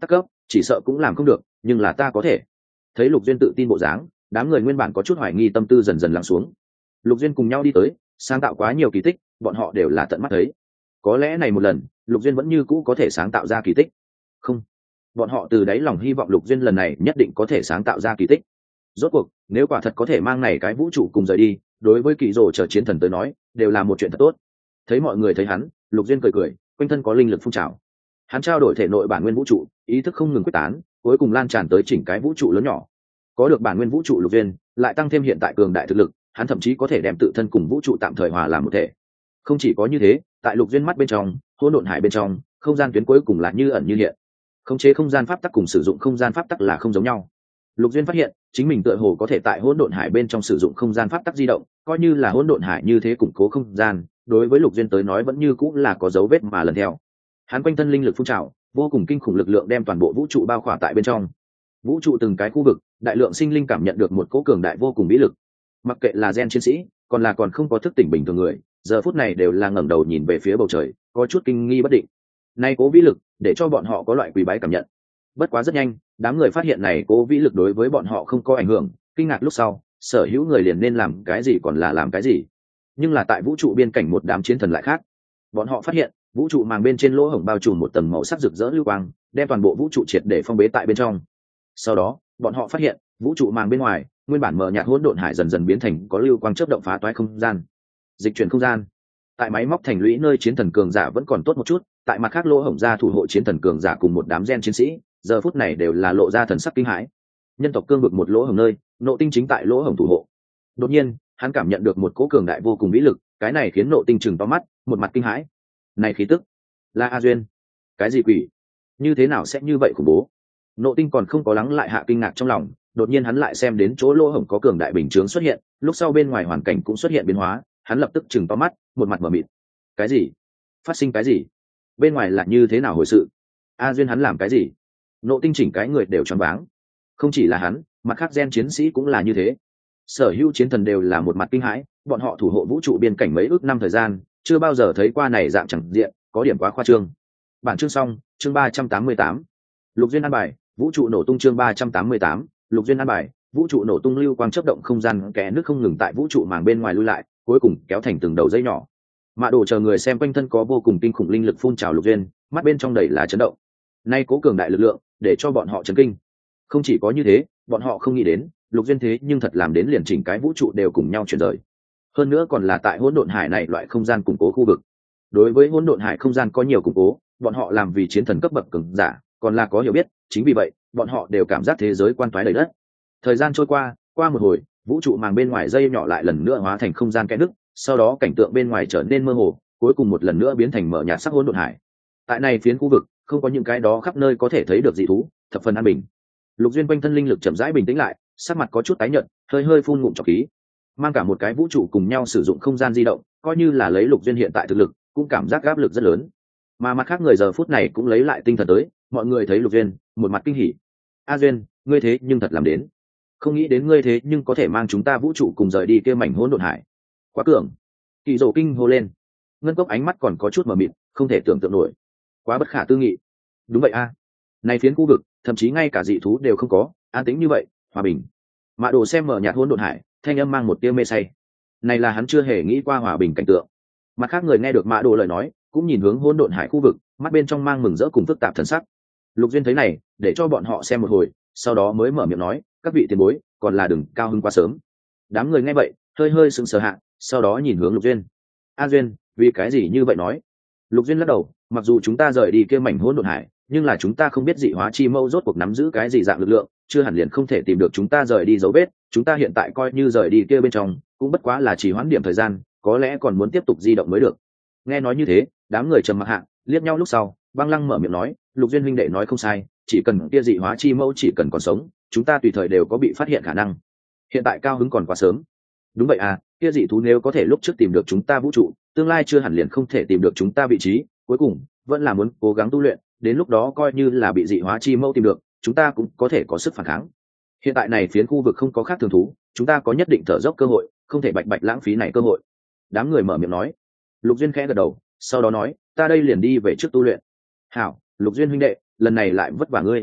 chỉ sợ cũng làm không được, nhưng là ta có thể. Thấy Lục Duyên tự tin bộ dáng, đám người nguyên bản có chút hoài nghi tâm tư dần dần lắng xuống. Lục Duyên cùng nhau đi tới, sáng tạo quá nhiều kỳ tích, bọn họ đều là tận mắt thấy. Có lẽ này một lần, Lục Duyên vẫn như cũ có thể sáng tạo ra kỳ tích. Không, bọn họ từ đáy lòng hy vọng Lục Duyên lần này nhất định có thể sáng tạo ra kỳ tích. Rốt cuộc, nếu quả thật có thể mang này cái vũ trụ cùng rời đi, đối với Kỳ Dỗ chờ chiến thần tới nói, đều là một chuyện thật tốt. Thấy mọi người thấy hắn, Lục Duyên cười cười, quanh thân có linh lực phun trào. Hắn trao đổi thể nội bản nguyên vũ trụ, ý thức không ngừng quyết tán, cuối cùng lan tràn tới chỉnh cái vũ trụ lớn nhỏ. Có được bản nguyên vũ trụ Lục Duyên, lại tăng thêm hiện tại cường đại thực lực, hắn thậm chí có thể đem tự thân cùng vũ trụ tạm thời hòa làm một thể. Không chỉ có như thế, tại Lục Duyên mắt bên trong, hỗn độn hải bên trong, không gian tuyến cuối cùng là như ẩn như hiện. Khống chế không gian pháp tắc cùng sử dụng không gian pháp tắc là không giống nhau. Lục Duyên phát hiện, chính mình tựa hồ có thể tại hỗn độn hải bên trong sử dụng không gian pháp tắc di động, coi như là hỗn độn hải như thế củng cố không gian, đối với Lục Duyên tới nói vẫn như cũng là có dấu vết mà lần theo. Hắn quanh thân linh lực phun trào, vô cùng kinh khủng lực lượng đem toàn bộ vũ trụ bao khỏa tại bên trong. Vũ trụ từng cái khu vực, đại lượng sinh linh cảm nhận được một cỗ cường đại vô cùng vĩ lực. Mặc kệ là gen chiến sĩ, còn không có thức tỉnh bình thường người, giờ phút này đều là ngẩng đầu nhìn về phía bầu trời, có chút kinh nghi bất định. Nay cố vĩ lực, để cho bọn họ có loại quỳ bái cảm nhận. Bất quá rất nhanh, đám người phát hiện này cố vĩ lực đối với bọn họ không có ảnh hưởng, kinh ngạc lúc sau, sở hữu người liền nên làm cái gì còn là làm cái gì. Nhưng là tại vũ trụ biên cảnh một đám chiến thần lại khác. Bọn họ phát hiện, vũ trụ màng bên trên lỗ hổng bao trùm một tầng màu sắc rực rỡ lưu quang, đem toàn bộ vũ trụ triệt để phong bế tại bên trong. Sau đó, bọn họ phát hiện, vũ trụ màng bên ngoài, nguyên bản mờ nhạt hỗn độn hải dần dần biến thành có lưu quang chớp động phá toái không gian. Dịch chuyển không gian. Tại máy móc thành lũy nơi chiến thần cường giả vẫn còn tốt một chút, tại mặt khác lỗ hổng ra thủ hộ chiến thần cường giả cùng một đám gen chiến sĩ, giờ phút này đều là lộ ra thần sắc kinh hãi. Nhân tộc cương vực một lỗ hổng nơi, Nộ Tinh chính tại lỗ hổng thủ hộ. Đột nhiên, hắn cảm nhận được một cỗ cường đại vô cùng vĩ lực, cái này khiến Nộ Tinh trừng to mắt, một mặt kinh hãi. Này khí tức, là A Duyên. Cái gì quỷ? Như thế nào sẽ như vậy khủng bố? Nộ Tinh còn không có lắng lại hạ kinh ngạc trong lòng, đột nhiên hắn lại xem đến chỗ lỗ hổng có cường đại bình chướng xuất hiện, lúc sau bên ngoài hoàn cảnh cũng xuất hiện biến hóa, hắn lập tức trừng to mắt, một mặt mở mịt. Cái gì? Phát sinh cái gì? Bên ngoài là như thế nào hồi sự? A Duyên hắn làm cái gì? Nộ Tinh chỉnh cái người đều choáng váng. Không chỉ là hắn, mặt khác gen chiến sĩ cũng là như thế. Sở hữu chiến thần đều là một mặt kinh hãi, bọn họ thủ hộ vũ trụ biên cảnh mấy ước năm thời gian, chưa bao giờ thấy qua này dạng chẳng diện, có điểm quá khoa trương. Bản chương xong, chương 388. Lục Duyên an bài, vũ trụ nổ tung chương 388, Lục Duyên an bài, vũ trụ nổ tung lưu quang chớp động không gian kẽ nước không ngừng tại vũ trụ màng bên ngoài lui lại, cuối cùng kéo thành từng đầu dây nhỏ. Mạ Đồ chờ người xem quanh thân có vô cùng kinh khủng linh lực phun trào Lục Duyên, mắt bên trong đầy là chấn động. Nay cố cường đại lực lượng, để cho bọn họ chấn kinh. Không chỉ có như thế, bọn họ không nghĩ đến, Lục Duyên thế nhưng thật làm đến liền chỉnh cái vũ trụ đều cùng nhau chuyển rời. Hơn nữa còn là tại hỗn độn hải này loại không gian củng cố khu vực. Đối với hỗn độn hải không gian có nhiều củng cố, bọn họ làm vì chiến thần cấp bậc cường giả, còn là có hiểu biết, chính vì vậy, bọn họ đều cảm giác thế giới quan toái đầy đất. Thời gian trôi qua, qua một hồi, vũ trụ màng bên ngoài dây nhỏ lại lần nữa hóa thành không gian kẽ nứt, sau đó cảnh tượng bên ngoài trở nên mơ hồ, cuối cùng một lần nữa biến thành mở nhạt sắc hỗn độn hải. Tại này phiến khu vực, không có những cái đó khắp nơi có thể thấy được dị thú, thập phần an bình. Lục Duyên quanh thân linh lực chậm rãi bình tĩnh lại, sắc mặt có chút tái nhợt, hơi hơi phun ngụm trọc khí. Mang cả một cái vũ trụ cùng nhau sử dụng không gian di động, coi như là lấy Lục Duyên hiện tại thực lực, cũng cảm giác áp lực rất lớn. Mà mặt khác người giờ phút này cũng lấy lại tinh thần tới, mọi người thấy Lục Duyên, một mặt kinh hỉ. A Duyên, ngươi thế nhưng thật làm đến. Không nghĩ đến ngươi thế nhưng có thể mang chúng ta vũ trụ cùng rời đi kia mảnh hỗn độn hải. Quá cường. Kỳ Dỗ kinh hô lên. Ngân Cốc ánh mắt còn có chút mờ mịt, không thể tưởng tượng nổi. Quá bất khả tư nghị. Đúng vậy a. Này phiến khu vực, thậm chí ngay cả dị thú đều không có, an tĩnh như vậy, hòa bình. Mạ Đồ xem mở nhạt hỗn độn hải, thanh âm mang một tia mê say. Này là hắn chưa hề nghĩ qua hòa bình cảnh tượng. Mặt khác người nghe được Mạ Đồ lời nói, cũng nhìn hướng hỗn độn hải khu vực, mắt bên trong mang mừng rỡ cùng phức tạp thần sắc. Lục Duyên thấy này, để cho bọn họ xem một hồi, sau đó mới mở miệng nói, các vị tiền bối, còn là đừng cao hứng quá sớm. Đám người nghe vậy, hơi hơi sững sờ hạ, sau đó nhìn hướng Lục Duyên. A Duyên, vì cái gì như vậy nói? Lục Duyên lắc đầu, mặc dù chúng ta rời đi kia mảnh hỗn độn hải, nhưng là chúng ta không biết dị hóa chi mâu rốt cuộc nắm giữ cái gì dạng lực lượng, chưa hẳn liền không thể tìm được chúng ta rời đi dấu vết. Chúng ta hiện tại coi như rời đi kia bên trong, cũng bất quá là chỉ hoãn điểm thời gian, có lẽ còn muốn tiếp tục di động mới được. Nghe nói như thế, đám người trầm mặc hạ, liếc nhau lúc sau, Băng Lăng mở miệng nói, Lục Duyên huynh đệ nói không sai, chỉ cần kia dị hóa chi mâu chỉ cần còn sống, chúng ta tùy thời đều có bị phát hiện khả năng. Hiện tại cao hứng còn quá sớm. Đúng vậy à, kia dị thú nếu có thể lúc trước tìm được chúng ta vũ trụ, tương lai chưa hẳn liền không thể tìm được chúng ta vị trí, cuối cùng vẫn là muốn cố gắng tu luyện, đến lúc đó coi như là bị dị hóa chi mâu tìm được, chúng ta cũng có thể có sức phản kháng. Hiện tại này phiến khu vực không có khác thường thú, chúng ta có nhất định thở dốc cơ hội, không thể bạch bạch lãng phí này cơ hội. Đám người mở miệng nói. Lục Duyên khẽ gật đầu, sau đó nói, ta đây liền đi về trước tu luyện. Hảo, Lục Duyên huynh đệ, lần này lại vất vả ngươi.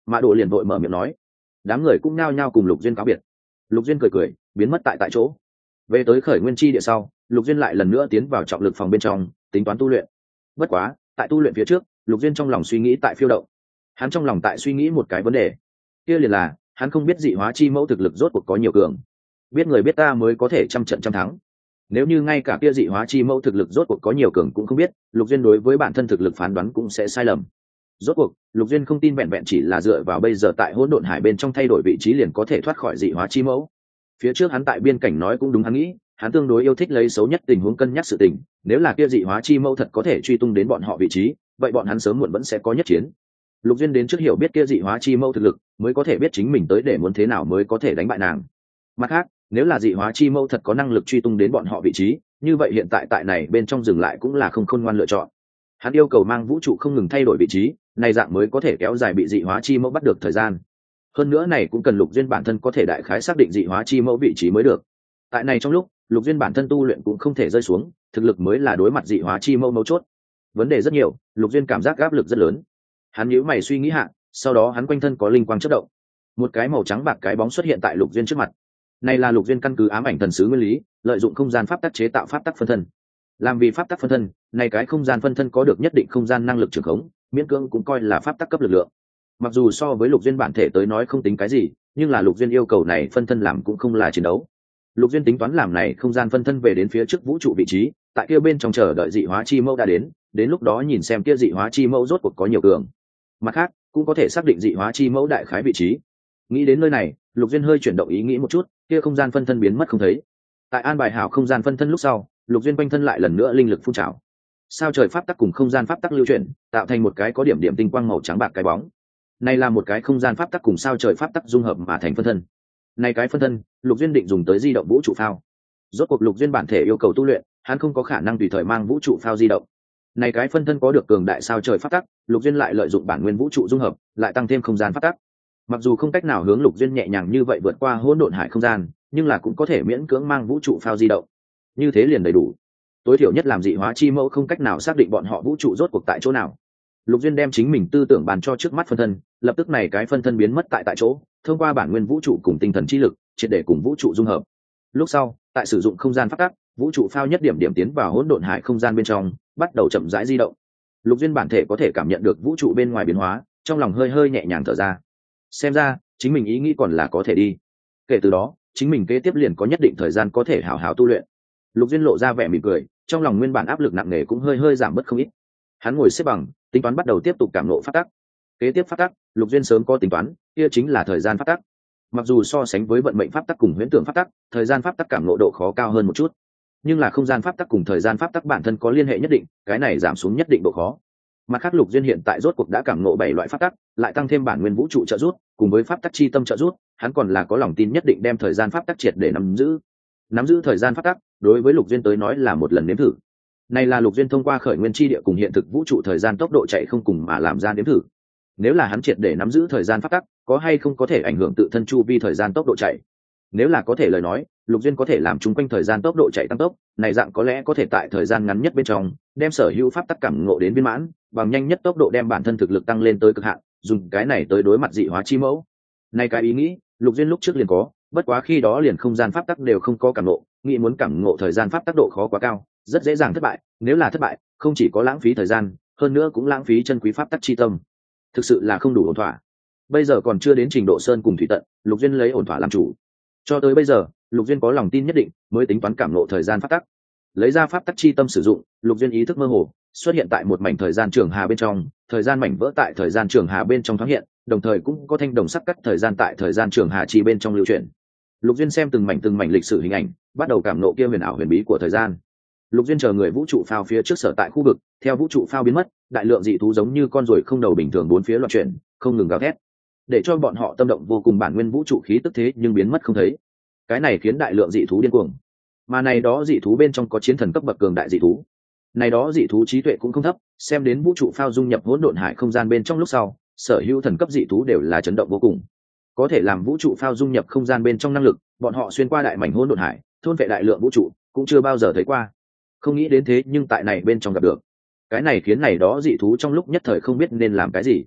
Mã Độ liền vội mở miệng nói. Đám người cũng nhao nhao cùng Lục Duyên cáo biệt. Lục Duyên cười cười biến mất tại chỗ. Về tới khởi nguyên chi địa sau, Lục Duyên lại lần nữa tiến vào trọng lực phòng bên trong tính toán tu luyện. Bất quá tại tu luyện phía trước, Lục Duyên trong lòng suy nghĩ tại phiêu động. Hắn trong lòng tại suy nghĩ một cái vấn đề, kia liền là hắn không biết dị hóa chi mẫu thực lực rốt cuộc có nhiều cường. Biết người biết ta mới có thể trăm trận trăm thắng. Nếu như ngay cả kia dị hóa chi mẫu thực lực rốt cuộc có nhiều cường cũng không biết, Lục Duyên đối với bản thân thực lực phán đoán cũng sẽ sai lầm. Rốt cuộc Lục Duyên không tin vẹn vẹn chỉ là dựa vào bây giờ tại hỗn độn hải bên trong thay đổi vị trí liền có thể thoát khỏi dị hóa chi mẫu. Phía trước hắn tại biên cảnh nói cũng đúng, hắn nghĩ hắn tương đối yêu thích lấy xấu nhất tình huống cân nhắc sự tình, nếu là kia dị hóa chi mẫu thật có thể truy tung đến bọn họ vị trí, vậy bọn hắn sớm muộn vẫn sẽ có nhất chiến. Lục Duyên đến trước hiểu biết kia dị hóa chi mẫu thực lực, mới có thể biết chính mình tới để muốn thế nào mới có thể đánh bại nàng. Mặt khác, nếu là dị hóa chi mẫu thật có năng lực truy tung đến bọn họ vị trí, như vậy hiện tại tại này bên trong dừng lại cũng là không khôn ngoan lựa chọn. Hắn yêu cầu mang vũ trụ không ngừng thay đổi vị trí, này dạng mới có thể kéo dài bị dị hóa chi mẫu bắt được thời gian. Hơn nữa này cũng cần Lục Duyên bản thân có thể đại khái xác định dị hóa chi mẫu vị trí mới được. Tại này trong lúc, Lục Duyên bản thân tu luyện cũng không thể rơi xuống, thực lực mới là đối mặt dị hóa chi mẫu mấu chốt. Vấn đề rất nhiều, Lục Duyên cảm giác áp lực rất lớn. Hắn nhíu mày suy nghĩ hạ, sau đó hắn quanh thân có linh quang chớp động. Một cái màu trắng bạc cái bóng xuất hiện tại Lục Duyên trước mặt. Này là Lục Duyên căn cứ ám ảnh thần sứ nguyên lý, lợi dụng không gian pháp tắc chế tạo pháp tắc phân thân. Làm vì pháp tắc phân thân, này cái không gian phân thân có được nhất định không gian năng lực trường khống, miễn cưỡng cũng coi là pháp tắc cấp lực lượng. Mặc dù so với Lục Duyên bản thể tới nói không tính cái gì, nhưng là Lục Duyên yêu cầu này phân thân làm cũng không là chiến đấu. Lục Duyên tính toán làm này không gian phân thân về đến phía trước vũ trụ vị trí, tại kia bên trong chờ đợi dị hóa chi mẫu đã đến lúc đó nhìn xem kia dị hóa chi mẫu rốt cuộc có nhiều cường. Mặt khác, cũng có thể xác định dị hóa chi mẫu đại khái vị trí. Nghĩ đến nơi này, Lục Duyên hơi chuyển động ý nghĩ một chút, kia không gian phân thân biến mất không thấy. Tại an bài hảo không gian phân thân lúc sau, Lục Duyên quanh thân lại lần nữa linh lực phun trào. Sao trời pháp tắc cùng không gian pháp tắc lưu chuyển, tạo thành một cái có điểm điểm tinh quang màu trắng bạc cái bóng. Này là một cái không gian pháp tắc cùng sao trời pháp tắc dung hợp mà thành phân thân. Này cái phân thân, Lục Duyên định dùng tới di động vũ trụ phao. Rốt cuộc Lục Duyên bản thể yêu cầu tu luyện, hắn không có khả năng tùy thời mang vũ trụ phao di động. Này cái phân thân có được cường đại sao trời pháp tắc, Lục Duyên lại lợi dụng bản nguyên vũ trụ dung hợp, lại tăng thêm không gian pháp tắc. Mặc dù không cách nào hướng Lục Duyên nhẹ nhàng như vậy vượt qua hỗn độn hải không gian, nhưng là cũng có thể miễn cưỡng mang vũ trụ phao di động. Như thế liền đầy đủ. Tối thiểu nhất làm dị hóa chi mẫu không cách nào xác định bọn họ vũ trụ rốt cuộc tại chỗ nào. Lục Duyên đem chính mình tư tưởng bàn cho trước mắt phân thân, lập tức này cái phân thân biến mất tại chỗ, thông qua bản nguyên vũ trụ cùng tinh thần chi lực, triệt để cùng vũ trụ dung hợp. Lúc sau, tại sử dụng không gian pháp tắc, vũ trụ phao nhất điểm điểm tiến vào hỗn độn hải không gian bên trong, bắt đầu chậm rãi di động. Lục Duyên bản thể có thể cảm nhận được vũ trụ bên ngoài biến hóa, trong lòng hơi hơi nhẹ nhàng thở ra. Xem ra, chính mình ý nghĩ còn là có thể đi. Kể từ đó, chính mình kế tiếp liền có nhất định thời gian có thể hào hào tu luyện. Lục Duyên lộ ra vẻ mỉm cười, trong lòng nguyên bản áp lực nặng nề cũng hơi hơi giảm bớt không ít. Hắn ngồi xếp bằng, tính toán bắt đầu tiếp tục cảm ngộ pháp tắc. Kế tiếp pháp tắc, Lục Duyên sớm có tính toán, kia chính là thời gian pháp tắc. Mặc dù so sánh với vận mệnh pháp tắc cùng huyễn tưởng pháp tắc, thời gian pháp tắc cảm ngộ độ khó cao hơn một chút, nhưng là không gian pháp tắc cùng thời gian pháp tắc bản thân có liên hệ nhất định, cái này giảm xuống nhất định độ khó. Mặt khác Lục Duyên hiện tại rốt cuộc đã cảm ngộ 7 loại pháp tắc, lại tăng thêm bản nguyên vũ trụ trợ giúp, cùng với pháp tắc chi tâm trợ giúp, hắn còn là có lòng tin nhất định đem thời gian pháp tắc triệt để nắm giữ. Nắm giữ thời gian pháp tắc, đối với Lục Duyên tới nói là một lần nếm thử. Này là Lục Duyên thông qua khởi nguyên chi địa cùng hiện thực vũ trụ thời gian tốc độ chạy không cùng mà làm ra nếm thử. Nếu là hắn triệt để nắm giữ thời gian pháp tắc, có hay không có thể ảnh hưởng tự thân chu vi thời gian tốc độ chạy? Nếu là có thể lời nói, Lục Duyên có thể làm chung quanh thời gian tốc độ chạy tăng tốc, này dạng có lẽ có thể tại thời gian ngắn nhất bên trong, đem sở hữu pháp tắc cảm ngộ đến viên mãn, bằng nhanh nhất tốc độ đem bản thân thực lực tăng lên tới cực hạn, dùng cái này tới đối mặt dị hóa chi mẫu. Này cái ý nghĩ, Lục Duyên lúc trước liền có, bất quá khi đó liền không gian pháp tắc đều không có cảm ngộ, nghĩ muốn cảm ngộ thời gian pháp tắc độ khó quá cao, rất dễ dàng thất bại, nếu là thất bại, không chỉ có lãng phí thời gian, hơn nữa cũng lãng phí chân quý pháp tắc chi tâm. Thực sự là không đủ ổn thỏa. Bây giờ còn chưa đến trình độ sơn cùng thủy tận, Lục Duyên lấy ổn thỏa làm chủ. Cho tới bây giờ, Lục Duyên có lòng tin nhất định, mới tính toán cảm ngộ thời gian pháp tắc. Lấy ra pháp tắc chi tâm sử dụng, Lục Duyên ý thức mơ hồ, xuất hiện tại một mảnh thời gian trường hà bên trong, thời gian mảnh vỡ tại thời gian trường hà bên trong thoáng hiện, đồng thời cũng có thanh đồng sắc cắt thời gian tại thời gian trường hà chi bên trong lưu chuyển. Lục Duyên xem từng mảnh lịch sử hình ảnh, bắt đầu cảm ngộ kia huyền ảo huyền bí của thời gian. Lục Duyên chờ người vũ trụ phao phía trước sở tại khu vực, theo vũ trụ phao biến mất, đại lượng dị thú giống như con ruồi không đầu bình thường bốn phía loạn chuyển, không ngừng gào thét, để cho bọn họ tâm động vô cùng bản nguyên vũ trụ khí tức thế nhưng biến mất không thấy. Cái này khiến đại lượng dị thú điên cuồng. Mà này đó dị thú bên trong có chiến thần cấp bậc cường đại dị thú. Này đó dị thú trí tuệ cũng không thấp, xem đến vũ trụ phao dung nhập hỗn độn hải không gian bên trong lúc sau, sở hữu thần cấp dị thú đều là chấn động vô cùng. Có thể làm vũ trụ phao dung nhập không gian bên trong năng lực, bọn họ xuyên qua đại mảnh hỗn độn hải, thôn vệ đại lượng vũ trụ, cũng chưa bao giờ thấy qua. Không nghĩ đến thế nhưng tại này bên trong gặp được. Cái này khiến này đó dị thú trong lúc nhất thời không biết nên làm cái gì.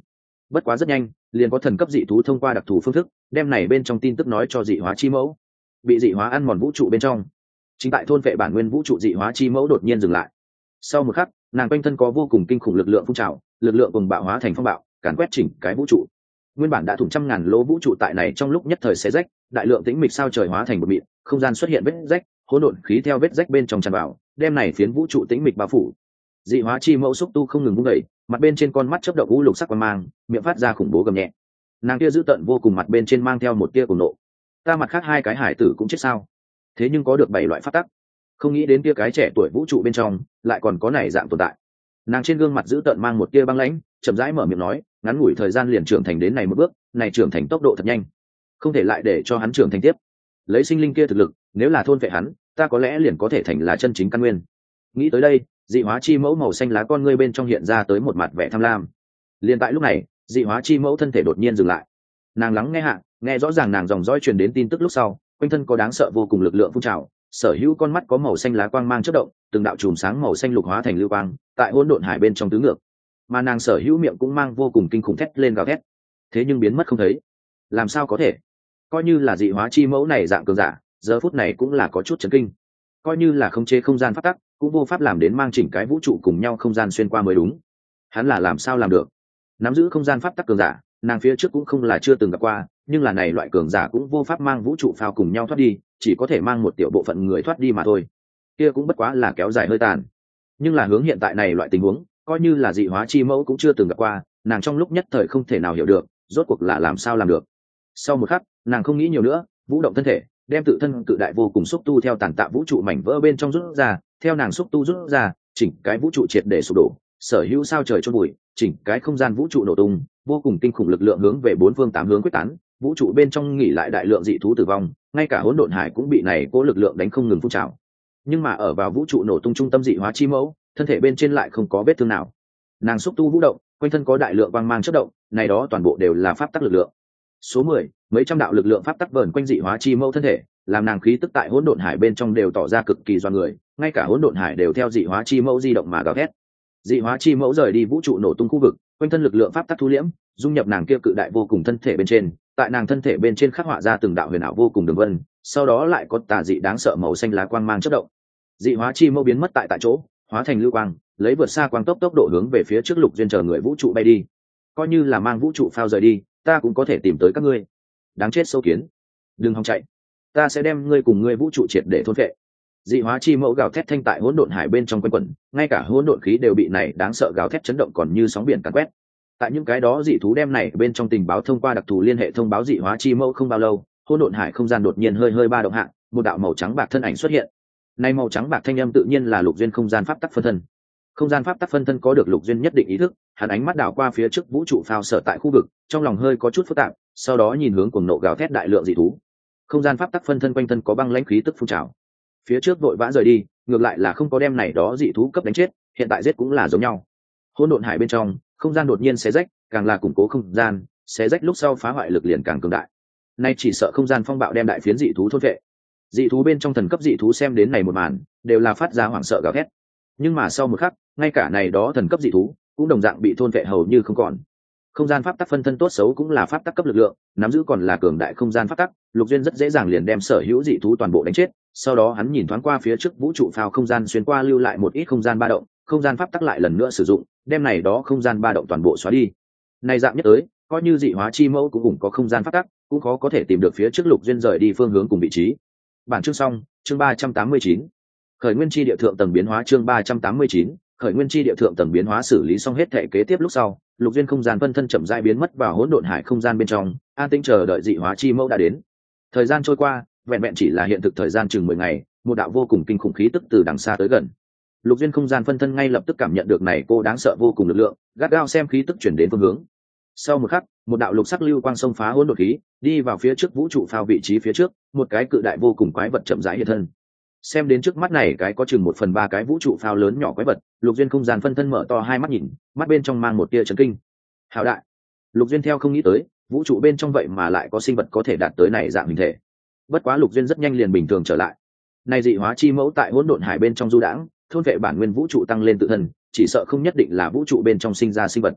bất quá rất nhanh liền có thần cấp dị thú thông qua đặc thù phương thức đem này bên trong tin tức nói cho dị hóa chi mẫu. Bị dị hóa ăn mòn vũ trụ bên trong, chính tại thôn vệ bản nguyên vũ trụ dị hóa chi mẫu đột nhiên dừng lại. Sau một khắc, nàng quanh thân có vô cùng kinh khủng lực lượng phun trào, lực lượng cùng bạo hóa thành phong bạo, càn quét chỉnh cái vũ trụ. Nguyên bản đã thủng trăm ngàn lỗ vũ trụ tại này trong lúc nhất thời xé rách, đại lượng tĩnh mịch sao trời hóa thành một mịn, không gian xuất hiện vết rách, hỗn độn khí theo vết rách bên trong tràn vào, đem này phiến vũ trụ tĩnh mịch bao phủ. Dị hóa chi mẫu xúc tu không ngừng vung đẩy, mặt bên trên con mắt chớp động u lục sắc quang mang, miệng phát ra khủng bố gầm nhẹ. Nàng kia dữ tợn vô cùng, mặt bên trên mang theo một tia cuồng nộ. Ta mặt khác hai cái hải tử cũng chết sao? Thế nhưng có được 7 loại pháp tắc, không nghĩ đến kia cái trẻ tuổi vũ trụ bên trong lại còn có này dạng tồn tại. Nàng trên gương mặt dữ tợn mang một tia băng lãnh, chậm rãi mở miệng nói, ngắn ngủi thời gian liền trưởng thành đến này một bước, này trưởng thành tốc độ thật nhanh, không thể lại để cho hắn trưởng thành tiếp. Lấy sinh linh kia thực lực, nếu là thôn vệ hắn, ta có lẽ liền có thể thành là chân chính căn nguyên. Nghĩ tới đây, dị hóa chi mẫu màu xanh lá con ngươi bên trong hiện ra tới một mặt vẻ tham lam. Liền tại lúc này, dị hóa chi mẫu thân thể đột nhiên dừng lại. Nàng lắng nghe hạ, nghe rõ ràng nàng dòng dõi truyền đến tin tức lúc sau, quanh thân có đáng sợ vô cùng lực lượng phun trào, sở hữu con mắt có màu xanh lá quang mang chớp động, từng đạo chùm sáng màu xanh lục hóa thành lưu quang, tại hỗn độn hải bên trong tứ ngược. Mà nàng sở hữu miệng cũng mang vô cùng kinh khủng thét lên gào thét, thế nhưng biến mất không thấy. Làm sao có thể? Coi như là dị hóa chi mẫu này dạng cường giả, giờ phút này cũng là có chút chấn kinh. Coi như là khống chế không gian pháp tắc, cũng vô pháp làm đến mang chỉnh cái vũ trụ cùng nhau không gian xuyên qua mới đúng. Hắn là làm sao làm được? Nắm giữ không gian pháp tắc cường giả, nàng phía trước cũng không là chưa từng gặp qua, nhưng là này loại cường giả cũng vô pháp mang vũ trụ phao cùng nhau thoát đi, chỉ có thể mang một tiểu bộ phận người thoát đi mà thôi. Kia cũng bất quá là kéo dài hơi tàn. Nhưng là hướng hiện tại này loại tình huống, coi như là dị hóa chi mẫu cũng chưa từng gặp qua, nàng trong lúc nhất thời không thể nào hiểu được, rốt cuộc là làm sao làm được. Sau một khắc, nàng không nghĩ nhiều nữa, vũ động thân thể, đem tự thân cự đại vô cùng xúc tu theo tàn tạ vũ trụ mảnh vỡ bên trong rút ra, theo nàng xúc tu rút ra, chỉnh cái vũ trụ triệt để sụp đổ, sở hữu sao trời chôn bụi, chỉnh cái không gian vũ trụ nổ tung, vô cùng kinh khủng lực lượng hướng về bốn phương tám hướng quyết tán, vũ trụ bên trong nghỉ lại đại lượng dị thú tử vong, ngay cả hỗn độn hải cũng bị này cố lực lượng đánh không ngừng phun trào. Nhưng mà ở vào vũ trụ nổ tung trung tâm dị hóa chi mẫu, thân thể bên trên lại không có vết thương nào. Nàng xúc tu vũ động, quanh thân có đại lượng quang mang chớp động, này đó toàn bộ đều là pháp tắc lực lượng. Số 10, mấy trăm đạo lực lượng pháp tắc vờn quanh dị hóa chi mẫu thân thể, làm nàng khí tức tại hỗn độn hải bên trong đều tỏ ra cực kỳ doan người, ngay cả hỗn độn hải đều theo dị hóa chi mẫu di động mà gào thét. Dị hóa chi mẫu rời đi vũ trụ nổ tung khu vực, quanh thân lực lượng pháp tắc thu liễm, dung nhập nàng kia cự đại vô cùng thân thể bên trên, tại nàng thân thể bên trên khắc họa ra từng đạo huyền ảo vô cùng đường vân, sau đó lại có tà dị đáng sợ màu xanh lá quang mang chớp động. Dị hóa chi mẫu biến mất tại chỗ, hóa thành lưu quang, lấy vượt xa quang tốc độ hướng về phía trước Lục Duyên chờ người vũ trụ bay đi. Coi như là mang vũ trụ phao rời đi, ta cũng có thể tìm tới các ngươi. Đáng chết sâu kiến, đừng hòng chạy, ta sẽ đem ngươi cùng ngươi vũ trụ triệt để thôn phệ. Dị hóa chi mẫu gào thét thanh tại hỗn độn hải bên trong quanh quẩn, ngay cả hỗn độn khí đều bị này đáng sợ gào thét chấn động còn như sóng biển càn quét. Tại những cái đó dị thú đem này bên trong tình báo thông qua đặc thù liên hệ thông báo dị hóa chi mẫu không bao lâu, hỗn độn hải không gian đột nhiên hơi hơi ba động hạ, một đạo màu trắng bạc thân ảnh xuất hiện. Này màu trắng bạc thanh âm tự nhiên là Lục Duyên không gian pháp tắc phân thân. Không gian pháp tắc phân thân có được Lục Duyên nhất định ý thức, hắn ánh mắt đảo qua phía trước vũ trụ phao sở tại khu vực, trong lòng hơi có chút phức tạp, sau đó nhìn hướng cuồng nộ gào thét đại lượng dị thú. Không gian pháp tắc phân thân quanh thân có băng lãnh khí tức phun trào. Phía trước vội vã rời đi, ngược lại là không có đem này đó dị thú cấp đánh chết, hiện tại giết cũng là giống nhau. Hỗn độn hải bên trong, không gian đột nhiên xé rách, càng là củng cố không gian, xé rách lúc sau phá hoại lực liền càng cường đại. Nay chỉ sợ không gian phong bạo đem đại phiến dị thú thôn vệ. Dị thú bên trong thần cấp dị thú xem đến này một màn, đều là phát ra hoảng sợ gào thét. Nhưng mà sau một khắc, ngay cả này đó thần cấp dị thú cũng đồng dạng bị thôn vệ hầu như không còn. Không gian pháp tắc phân thân tốt xấu cũng là pháp tắc cấp lực lượng, nắm giữ còn là cường đại không gian pháp tắc, Lục Duyên rất dễ dàng liền đem sở hữu dị thú toàn bộ đánh chết. Sau đó hắn nhìn thoáng qua phía trước vũ trụ phao không gian xuyên qua lưu lại một ít không gian ba động, không gian pháp tắc lại lần nữa sử dụng, đem này đó không gian ba động toàn bộ xóa đi. Này dạng nhất tới, coi như dị hóa chi mẫu cũng có không gian pháp tắc, cũng khó có thể tìm được phía trước Lục Duyên rời đi phương hướng cùng vị trí. Bản chương xong, chương 389. Khởi nguyên chi địa thượng tầng biến hóa chương 389, khởi nguyên chi địa thượng tầng biến hóa xử lý xong hết thể kế tiếp lúc sau, Lục Duyên không gian phân thân chậm rãi biến mất vào hỗn độn hải không gian bên trong, an tĩnh chờ đợi dị hóa chi mẫu đã đến. Thời gian trôi qua, vẹn vẹn chỉ là hiện thực thời gian chừng 10 ngày, một đạo vô cùng kinh khủng khí tức từ đằng xa tới gần. Lục Duyên không gian phân thân ngay lập tức cảm nhận được này cô đáng sợ vô cùng lực lượng, gắt gao xem khí tức chuyển đến phương hướng. Sau một khắc, một đạo lục sắc lưu quang xông phá hỗn độn khí, đi vào phía trước vũ trụ phao vị trí phía trước, một cái cự đại vô cùng quái vật chậm rãi hiện thân. Xem đến trước mắt này cái có chừng 1/3 cái vũ trụ phao lớn nhỏ quái vật, Lục Duyên không gian phân thân mở to hai mắt nhìn, mắt bên trong mang một tia chấn kinh. Hảo đại! Lục Duyên theo không nghĩ tới, vũ trụ bên trong vậy mà lại có sinh vật có thể đạt tới này dạng hình thể. Bất quá Lục Duyên rất nhanh liền bình thường trở lại. Này dị hóa chi mẫu tại hỗn độn hải bên trong du đãng, thôn vệ bản nguyên vũ trụ tăng lên tự thân, chỉ sợ không nhất định là vũ trụ bên trong sinh ra sinh vật.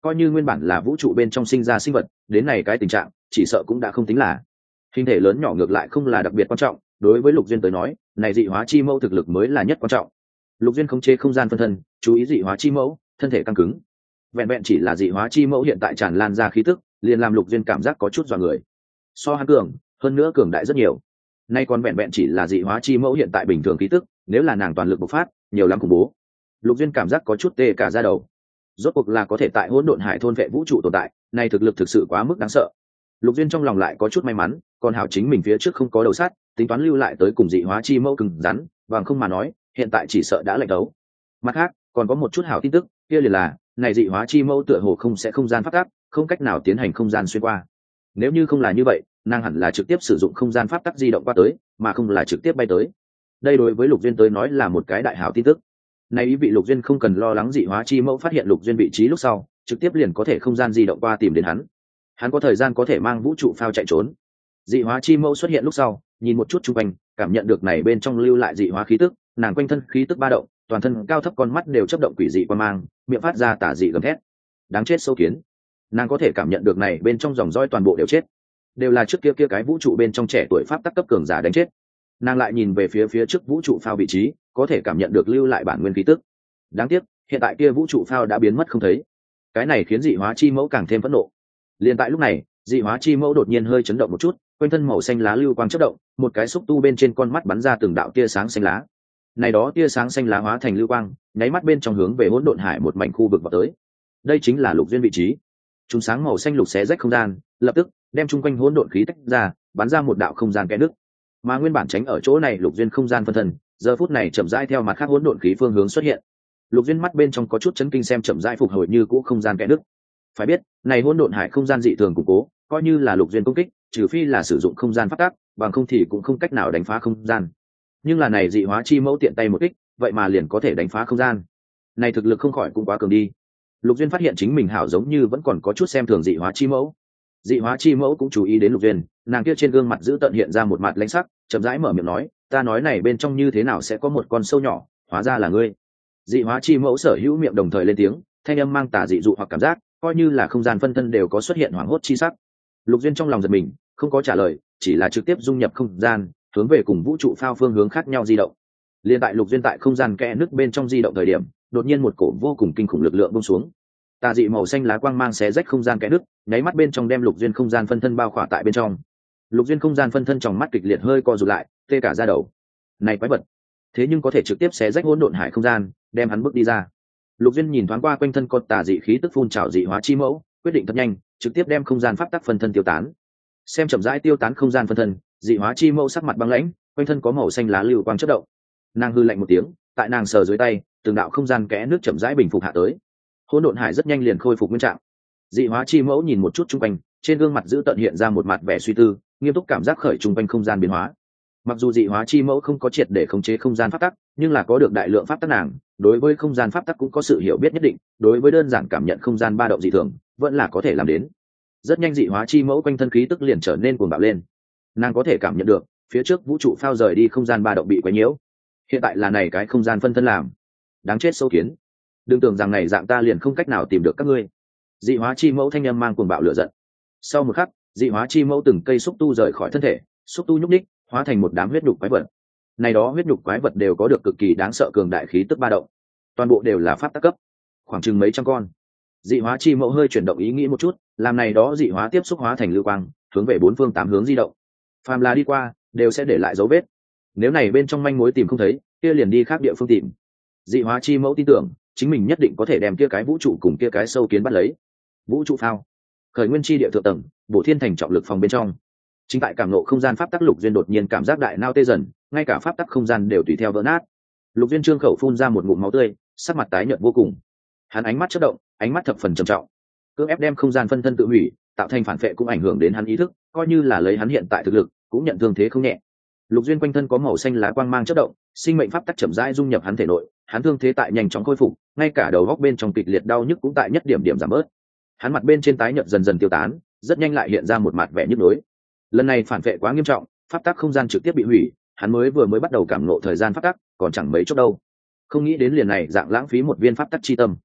coi như nguyên bản là vũ trụ bên trong sinh ra sinh vật, đến này cái tình trạng chỉ sợ cũng đã không tính là. Hình thể lớn nhỏ ngược lại không là đặc biệt quan trọng, đối với Lục Duyên tới nói, này dị hóa chi mẫu thực lực mới là nhất quan trọng. Lục Duyên khống chế không gian phân thân, chú ý dị hóa chi mẫu, thân thể căng cứng. Vẹn vẹn chỉ là dị hóa chi mẫu hiện tại tràn lan ra khí tức, liền làm Lục Duyên cảm giác có chút dọa người. So hắn cường, hơn nữa cường đại rất nhiều. Nay còn vẹn vẹn chỉ là dị hóa chi mẫu hiện tại bình thường khí tức, nếu là nàng toàn lực bộc phát, nhiều lắm khủng bố. Lục Duyên cảm giác có chút tê cả da đầu. Rốt cuộc là có thể tại hỗn độn hải thôn vệ vũ trụ tồn tại, này thực lực thực sự quá mức đáng sợ. Lục Duyên trong lòng lại có chút may mắn, còn hảo chính mình phía trước không có đầu sát, tính toán lưu lại tới cùng dị hóa chi mẫu cứng rắn, bằng không mà nói, hiện tại chỉ sợ đã lạnh đấu. Mặt khác, còn có một chút hảo tin tức, kia liền là, này dị hóa chi mẫu tựa hồ không sẽ không gian pháp tắc, không cách nào tiến hành không gian xuyên qua. Nếu như không là như vậy, nàng hẳn là trực tiếp sử dụng không gian pháp tắc di động qua tới, mà không là trực tiếp bay tới. Đây đối với Lục Duyên tới nói là một cái đại hảo tin tức. Này ý vị Lục Duyên không cần lo lắng dị hóa chi mẫu phát hiện Lục Duyên vị trí lúc sau, trực tiếp liền có thể không gian di động qua tìm đến hắn. Hắn có thời gian có thể mang vũ trụ phao chạy trốn. Dị hóa chi mẫu xuất hiện lúc sau, nhìn một chút xung quanh, cảm nhận được này bên trong lưu lại dị hóa khí tức, nàng quanh thân khí tức ba động, toàn thân cao thấp con mắt đều chớp động quỷ dị qua mang, miệng phát ra tà dị gầm thét. Đáng chết sâu kiến. Nàng có thể cảm nhận được này bên trong dòng dõi toàn bộ đều chết, đều là trước kia cái vũ trụ bên trong trẻ tuổi pháp tắc cấp cường giả đánh chết. Nàng lại nhìn về phía trước vũ trụ phao vị trí, có thể cảm nhận được lưu lại bản nguyên khí tức. Đáng tiếc, hiện tại kia vũ trụ phao đã biến mất không thấy. Cái này khiến dị hóa chi mẫu càng thêm phẫn nộ. Liên tại lúc này, dị hóa chi mẫu đột nhiên hơi chấn động một chút, quanh thân màu xanh lá lưu quang chớp động, một cái xúc tu bên trên con mắt bắn ra từng đạo tia sáng xanh lá. Này đó tia sáng xanh lá hóa thành lưu quang, nháy mắt bên trong hướng về hỗn độn hải một mảnh khu vực vào tới. Đây chính là Lục Duyên vị trí. Chúng sáng màu xanh lục xé rách không gian, lập tức đem chung quanh hỗn độn khí tách ra, bắn ra một đạo không gian kẽ nứt. Mà nguyên bản tránh ở chỗ này Lục Duyên không gian phân thân, giờ phút này chậm rãi theo mặt khác hỗn độn khí phương hướng xuất hiện. Lục Duyên mắt bên trong có chút chấn kinh xem chậm rãi phục hồi như cũ không gian kẽ nứt. Phải biết, này hỗn độn hải không gian dị thường củng cố, coi như là Lục Duyên công kích, trừ phi là sử dụng không gian pháp tắc, bằng không thì cũng không cách nào đánh phá không gian. Nhưng là này dị hóa chi mẫu tiện tay một kích, vậy mà liền có thể đánh phá không gian. Này thực lực không khỏi cũng quá cường đi. Lục Duyên phát hiện chính mình hảo giống như vẫn còn có chút xem thường dị hóa chi mẫu. Dị hóa chi mẫu cũng chú ý đến Lục Duyên, nàng kia trên gương mặt giữ tận hiện ra một mặt lãnh sắc, chậm rãi mở miệng nói, ta nói này bên trong như thế nào sẽ có một con sâu nhỏ, hóa ra là ngươi. Dị hóa chi mẫu sở hữu miệng đồng thời lên tiếng, thanh âm mang tà dị dụ hoặc cảm giác, coi như là không gian phân thân đều có xuất hiện hoảng hốt chi sắc. Lục Duyên trong lòng giật mình, không có trả lời, chỉ là trực tiếp dung nhập không gian, hướng về cùng vũ trụ phao phương hướng khác nhau di động. Liên tại Lục Duyên tại không gian kẽ nứt bên trong di động thời điểm, đột nhiên một cổ vô cùng kinh khủng lực lượng buông xuống. Tà dị màu xanh lá quang mang xé rách không gian kẽ nứt, nháy mắt bên trong đem Lục Duyên không gian phân thân bao khỏa tại bên trong. Lục Duyên không gian phân thân trong mắt kịch liệt hơi co rụt lại, tê cả da đầu. Này quái vật, thế nhưng có thể trực tiếp xé rách hỗn độn hải không gian, đem hắn bước đi ra. Lục Duyên nhìn thoáng qua quanh thân con tà dị khí tức phun trào dị hóa chi mẫu, quyết định thật nhanh, trực tiếp đem không gian pháp tắc phân thân tiêu tán. Xem chậm rãi tiêu tán không gian phân thân, dị hóa chi mẫu sắc mặt băng lãnh, quanh thân có màu xanh lá lưu quang chớp động. Nàng hư lạnh một tiếng, tại nàng sờ dưới tay, từng đạo không gian kẽ nước chậm rãi bình phục hạ tới. Hỗn độn hải rất nhanh liền khôi phục nguyên trạng. Dị hóa chi mẫu nhìn một chút chung quanh, trên gương mặt giữ tận hiện ra một mặt vẻ suy tư, nghiêm túc cảm giác khởi chung quanh không gian biến hóa. Mặc dù dị hóa chi mẫu không có triệt để khống chế không gian pháp tắc, nhưng là có được đại lượng pháp tắc nàng, đối với không gian pháp tắc cũng có sự hiểu biết nhất định, đối với đơn giản cảm nhận không gian ba động dị thường, vẫn là có thể làm đến. Rất nhanh dị hóa chi mẫu quanh thân khí tức liền trở nên cuồng bạo lên. Nàng có thể cảm nhận được, phía trước vũ trụ phao rời đi không gian ba động bị quấy nhiễu. Hiện tại là này cái không gian phân thân làm. Đáng chết sâu kiến. Đừng tưởng rằng này dạng ta liền không cách nào tìm được các ngươi. Dị hóa chi mẫu thanh âm mang cuồng bạo lửa giận. Sau một khắc, dị hóa chi mẫu từng cây xúc tu rời khỏi thân thể, xúc tu nhúc nhích, hóa thành một đám huyết nhục quái vật. Này đó huyết nhục quái vật đều có được cực kỳ đáng sợ cường đại khí tức ba động. Toàn bộ đều là pháp tắc cấp, khoảng chừng mấy trăm con. Dị hóa chi mẫu hơi chuyển động ý nghĩ một chút, làm này đó dị hóa tiếp xúc hóa thành lưu quang, hướng về bốn phương tám hướng di động. Phàm là đi qua, đều sẽ để lại dấu vết. Nếu này bên trong manh mối tìm không thấy, kia liền đi khác địa phương tìm. Dị hóa chi mẫu tin tưởng, chính mình nhất định có thể đem kia cái vũ trụ cùng kia cái sâu kiến bắt lấy. Vũ trụ phao, khởi nguyên chi địa thượng tầng, bổ thiên thành trọng lực phòng bên trong. Chính tại cảm nộ không gian pháp tắc Lục Duyên đột nhiên cảm giác đại nao tê dần, ngay cả pháp tắc không gian đều tùy theo vỡ nát. Lục Duyên trương khẩu phun ra một ngụm máu tươi, sắc mặt tái nhợt vô cùng. Hắn ánh mắt chớp động, ánh mắt thập phần trầm trọng. Cưỡng ép đem không gian phân thân tự hủy, tạo thành phản phệ cũng ảnh hưởng đến hắn ý thức, coi như là lấy hắn hiện tại thực lực, cũng nhận thương thế không nhẹ. Lục Duyên quanh thân có màu xanh lá quang mang chớp động, sinh mệnh pháp tắc chậm rãi dung nhập hắn thể nội, hắn thương thế tại nhanh chóng khôi phục, ngay cả đầu góc bên trong kịch liệt đau nhức cũng tại nhất điểm điểm giảm bớt. Hắn mặt bên trên tái nhợt dần dần tiêu tán, rất nhanh lại hiện ra một mặt vẻ nhức nhối. Lần này phản vệ quá nghiêm trọng, pháp tắc không gian trực tiếp bị hủy, hắn vừa mới bắt đầu cảm ngộ thời gian pháp tắc, còn chẳng mấy chốc đâu. Không nghĩ đến liền này dạng lãng phí một viên pháp tắc chi tâm.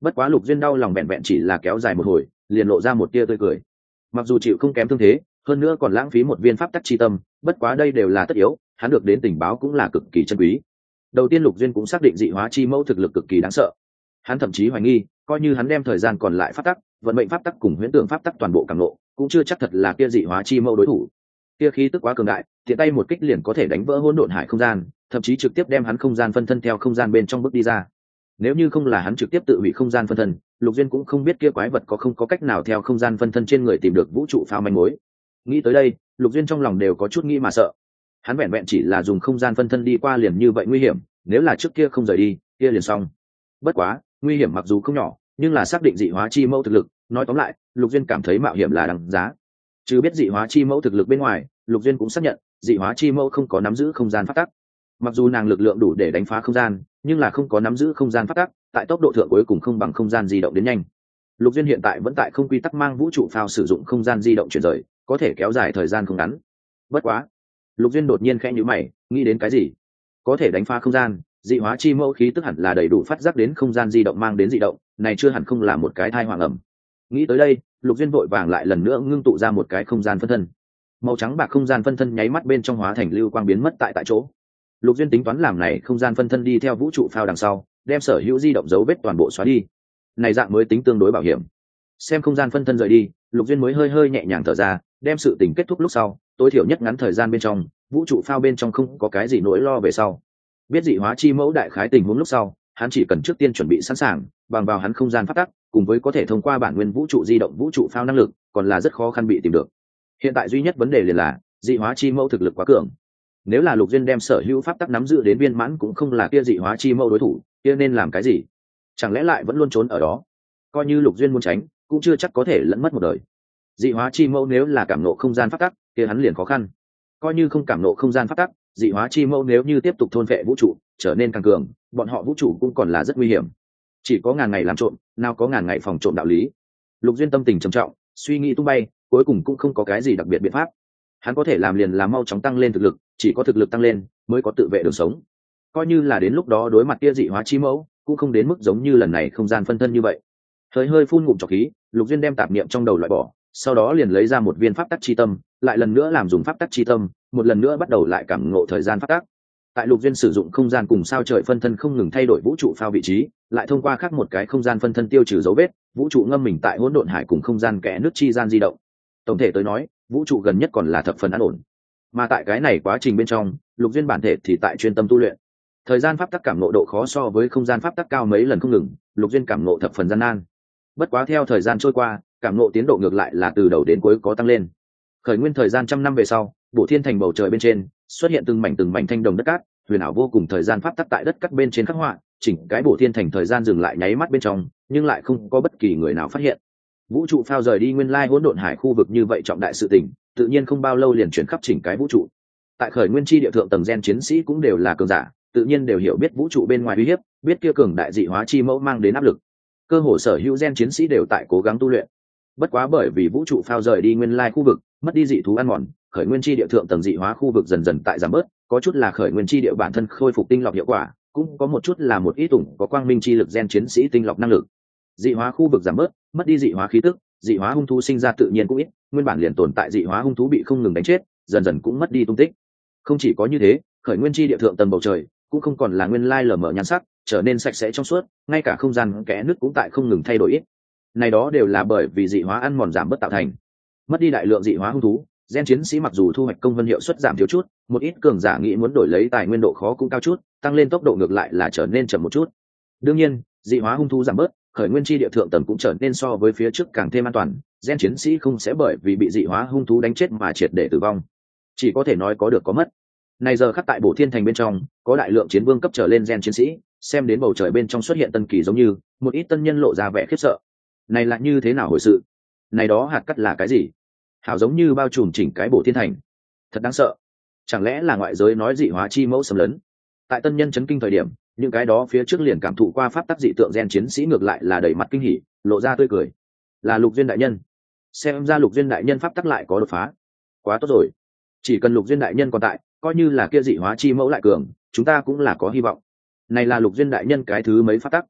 Bất quá Lục Duyên đau lòng vẹn vẹn chỉ là kéo dài một hồi, liền lộ ra một tia tươi cười. Mặc dù chịu không kém thương thế, hơn nữa còn lãng phí một viên pháp tắc chi tâm, bất quá đây đều là tất yếu, hắn được đến tình báo cũng là cực kỳ chân quý. Đầu tiên Lục Duyên cũng xác định dị hóa chi mẫu thực lực cực kỳ đáng sợ. Hắn thậm chí hoài nghi, coi như hắn đem thời gian còn lại pháp tắc, vận mệnh pháp tắc cùng huyễn tượng pháp tắc toàn bộ cảm ngộ, cũng chưa chắc thật là kia dị hóa chi mẫu đối thủ. Kia khí tức quá cường đại, tiện tay một kích liền có thể đánh vỡ hỗn độn hải không gian, thậm chí trực tiếp đem hắn không gian phân thân theo không gian bên trong bước đi ra. Nếu như không là hắn trực tiếp tự hủy không gian phân thân, Lục Duyên cũng không biết kia quái vật có không có cách nào theo không gian phân thân trên người tìm được vũ trụ phao manh mối. Nghĩ tới đây, Lục Duyên trong lòng đều có chút nghĩ mà sợ. Hắn vẹn vẹn chỉ là dùng không gian phân thân đi qua liền như vậy nguy hiểm, nếu là trước kia không rời đi, kia liền xong. Bất quá, nguy hiểm mặc dù không nhỏ, nhưng là xác định dị hóa chi mẫu thực lực, nói tóm lại, Lục Duyên cảm thấy mạo hiểm là đáng giá. Chứ biết dị hóa chi mẫu thực lực bên ngoài, Lục Duyên cũng xác nhận, dị hóa chi mẫu không có nắm giữ không gian pháp tắc. Mặc dù nàng lực lượng đủ để đánh phá không gian, nhưng là không có nắm giữ không gian pháp tắc, tại tốc độ thượng cuối cùng không bằng không gian di động đến nhanh. Lục Duyên hiện tại vẫn tại không quy tắc mang vũ trụ phao sử dụng không gian di động chuyển rời, có thể kéo dài thời gian không ngắn. Bất quá, Lục Duyên đột nhiên khẽ nhíu mày, nghĩ đến cái gì? Có thể đánh phá không gian, dị hóa chi mẫu khí tức hẳn là đầy đủ phát giác đến không gian di động mang đến di động, này chưa hẳn không là một cái thai hoàng ẩm. Nghĩ tới đây, Lục Duyên vội vàng lại lần nữa ngưng tụ ra một cái không gian phân thân. Màu trắng bạc không gian phân thân nháy mắt bên trong hóa thành lưu quang biến mất tại chỗ. Lục Duyên tính toán làm này không gian phân thân đi theo vũ trụ phao đằng sau, đem sở hữu di động dấu vết toàn bộ xóa đi. Này dạng mới tính tương đối bảo hiểm. Xem không gian phân thân rời đi, Lục Duyên mới hơi hơi nhẹ nhàng thở ra, đem sự tình kết thúc lúc sau, tối thiểu nhất ngắn thời gian bên trong, vũ trụ phao bên trong không có cái gì nỗi lo về sau. Biết dị hóa chi mẫu đại khái tình huống lúc sau, hắn chỉ cần trước tiên chuẩn bị sẵn sàng, bằng vào hắn không gian phát tắc, cùng với có thể thông qua bản nguyên vũ trụ di động vũ trụ phao năng lực, còn là rất khó khăn bị tìm được. Hiện tại duy nhất vấn đề liền là dị hóa chi mẫu thực lực quá cường. Nếu là Lục Duyên đem sở hữu pháp tắc nắm giữ đến viên mãn cũng không là kia dị hóa chi mẫu đối thủ, kia nên làm cái gì? Chẳng lẽ lại vẫn luôn trốn ở đó? Coi như Lục Duyên muốn tránh, cũng chưa chắc có thể lẫn mất một đời. Dị hóa chi mẫu nếu là cảm nộ không gian pháp tắc, kia hắn liền khó khăn. Coi như không cảm nộ không gian pháp tắc, dị hóa chi mẫu nếu như tiếp tục thôn phệ vũ trụ, trở nên càng cường, bọn họ vũ trụ cũng còn là rất nguy hiểm. Chỉ có ngàn ngày làm trộm, nào có ngàn ngày phòng trộm đạo lý. Lục Duyên tâm tình trầm trọng, suy nghĩ tung bay, cuối cùng cũng không có cái gì đặc biệt biện pháp. Hắn có thể làm liền là mau chóng tăng lên thực lực, chỉ có thực lực tăng lên mới có tự vệ đường sống. Coi như là đến lúc đó đối mặt kia dị hóa chi mẫu, cũng không đến mức giống như lần này không gian phân thân như vậy. Hơi hơi phun ngụm trọc khí, Lục Duyên đem tạp niệm trong đầu loại bỏ, sau đó liền lấy ra một viên pháp tắc chi tâm, lại lần nữa làm dùng pháp tắc chi tâm, một lần nữa bắt đầu lại cảm ngộ thời gian pháp tắc. Tại Lục Duyên sử dụng không gian cùng sao trời phân thân không ngừng thay đổi vũ trụ phao vị trí, lại thông qua khác một cái không gian phân thân tiêu trừ dấu vết, vũ trụ ngâm mình tại hỗn độn hải cùng không gian kẽ nước chi gian di động. Tổng thể tới nói, vũ trụ gần nhất còn là thập phần an ổn. Mà tại cái này quá trình bên trong, Lục Duyên bản thể thì tại chuyên tâm tu luyện. Thời gian pháp tắc cảm ngộ độ khó so với không gian pháp tắc cao mấy lần không ngừng, Lục Duyên cảm ngộ thập phần gian nan. Bất quá theo thời gian trôi qua, cảm ngộ tiến độ ngược lại là từ đầu đến cuối có tăng lên. Khởi nguyên thời gian trăm năm về sau, Bổ Thiên Thành bầu trời bên trên xuất hiện từng mảnh thanh đồng đất cát, huyền ảo vô cùng thời gian pháp tắc tại đất cát bên trên khắc họa, chỉnh cái Bổ Thiên Thành thời gian dừng lại nháy mắt bên trong, nhưng lại không có bất kỳ người nào phát hiện. Vũ trụ phao rời đi nguyên lai hỗn độn hải khu vực như vậy trọng đại sự tình, tự nhiên không bao lâu liền chuyển khắp chỉnh cái vũ trụ. Tại khởi nguyên chi địa thượng tầng gen chiến sĩ cũng đều là cường giả, tự nhiên đều hiểu biết vũ trụ bên ngoài uy hiếp, biết kia cường đại dị hóa chi mẫu mang đến áp lực. Cơ hồ sở hữu gen chiến sĩ đều tại cố gắng tu luyện. Bất quá bởi vì vũ trụ phao rời đi nguyên lai khu vực, mất đi dị thú ăn mòn, khởi nguyên chi địa thượng tầng dị hóa khu vực dần dần tại giảm bớt, có chút là khởi nguyên chi địa bản thân khôi phục tinh lọc hiệu quả, cũng có một chút là một ít ủng có quang minh chi lực gen chiến sĩ tinh lọc năng lực. Dị hóa khu vực giảm bớt, mất đi dị hóa khí tức, dị hóa hung thú sinh ra tự nhiên cũng ít, nguyên bản liền tồn tại dị hóa hung thú bị không ngừng đánh chết, dần dần cũng mất đi tung tích. Không chỉ có như thế, khởi nguyên chi địa thượng tầng bầu trời cũng không còn là nguyên lai lờ mờ nhan sắc, trở nên sạch sẽ trong suốt, ngay cả không gian kẽ nứt cũng tại không ngừng thay đổi ít. Này đó đều là bởi vì dị hóa ăn mòn giảm bớt tạo thành. Mất đi đại lượng dị hóa hung thú, gen chiến sĩ mặc dù thu hoạch công vân hiệu suất giảm thiếu chút, một ít cường giả nghĩ muốn đổi lấy tài nguyên độ khó cũng cao chút, tăng lên tốc độ ngược lại là trở nên chậm một chút. Đương nhiên, dị hóa hung thú giảm bớt, khởi nguyên chi địa thượng tầng cũng trở nên so với phía trước càng thêm an toàn, gen chiến sĩ không sẽ bởi vì bị dị hóa hung thú đánh chết mà triệt để tử vong. Chỉ có thể nói có được có mất. Này giờ khắc tại Bổ Thiên Thành bên trong, có đại lượng chiến vương cấp trở lên gen chiến sĩ, xem đến bầu trời bên trong xuất hiện tân kỳ giống như một ít tân nhân lộ ra vẻ khiếp sợ. Này là như thế nào hồi sự? Này đó hạt cắt là cái gì? Hảo giống như bao trùm chỉnh cái Bổ Thiên Thành. Thật đáng sợ. Chẳng lẽ là ngoại giới nói dị hóa chi mẫu xâm lấn? Tại tân nhân chấn kinh thời điểm, những cái đó phía trước liền cảm thụ qua pháp tắc dị tượng gen chiến sĩ ngược lại là đầy mặt kinh hỉ, lộ ra tươi cười. Là Lục Duyên đại nhân. Xem ra Lục Duyên đại nhân pháp tắc lại có đột phá. Quá tốt rồi. Chỉ cần Lục Duyên đại nhân còn tại, coi như là kia dị hóa chi mẫu lại cường, chúng ta cũng là có hy vọng. Này là Lục Duyên đại nhân cái thứ mấy pháp tắc?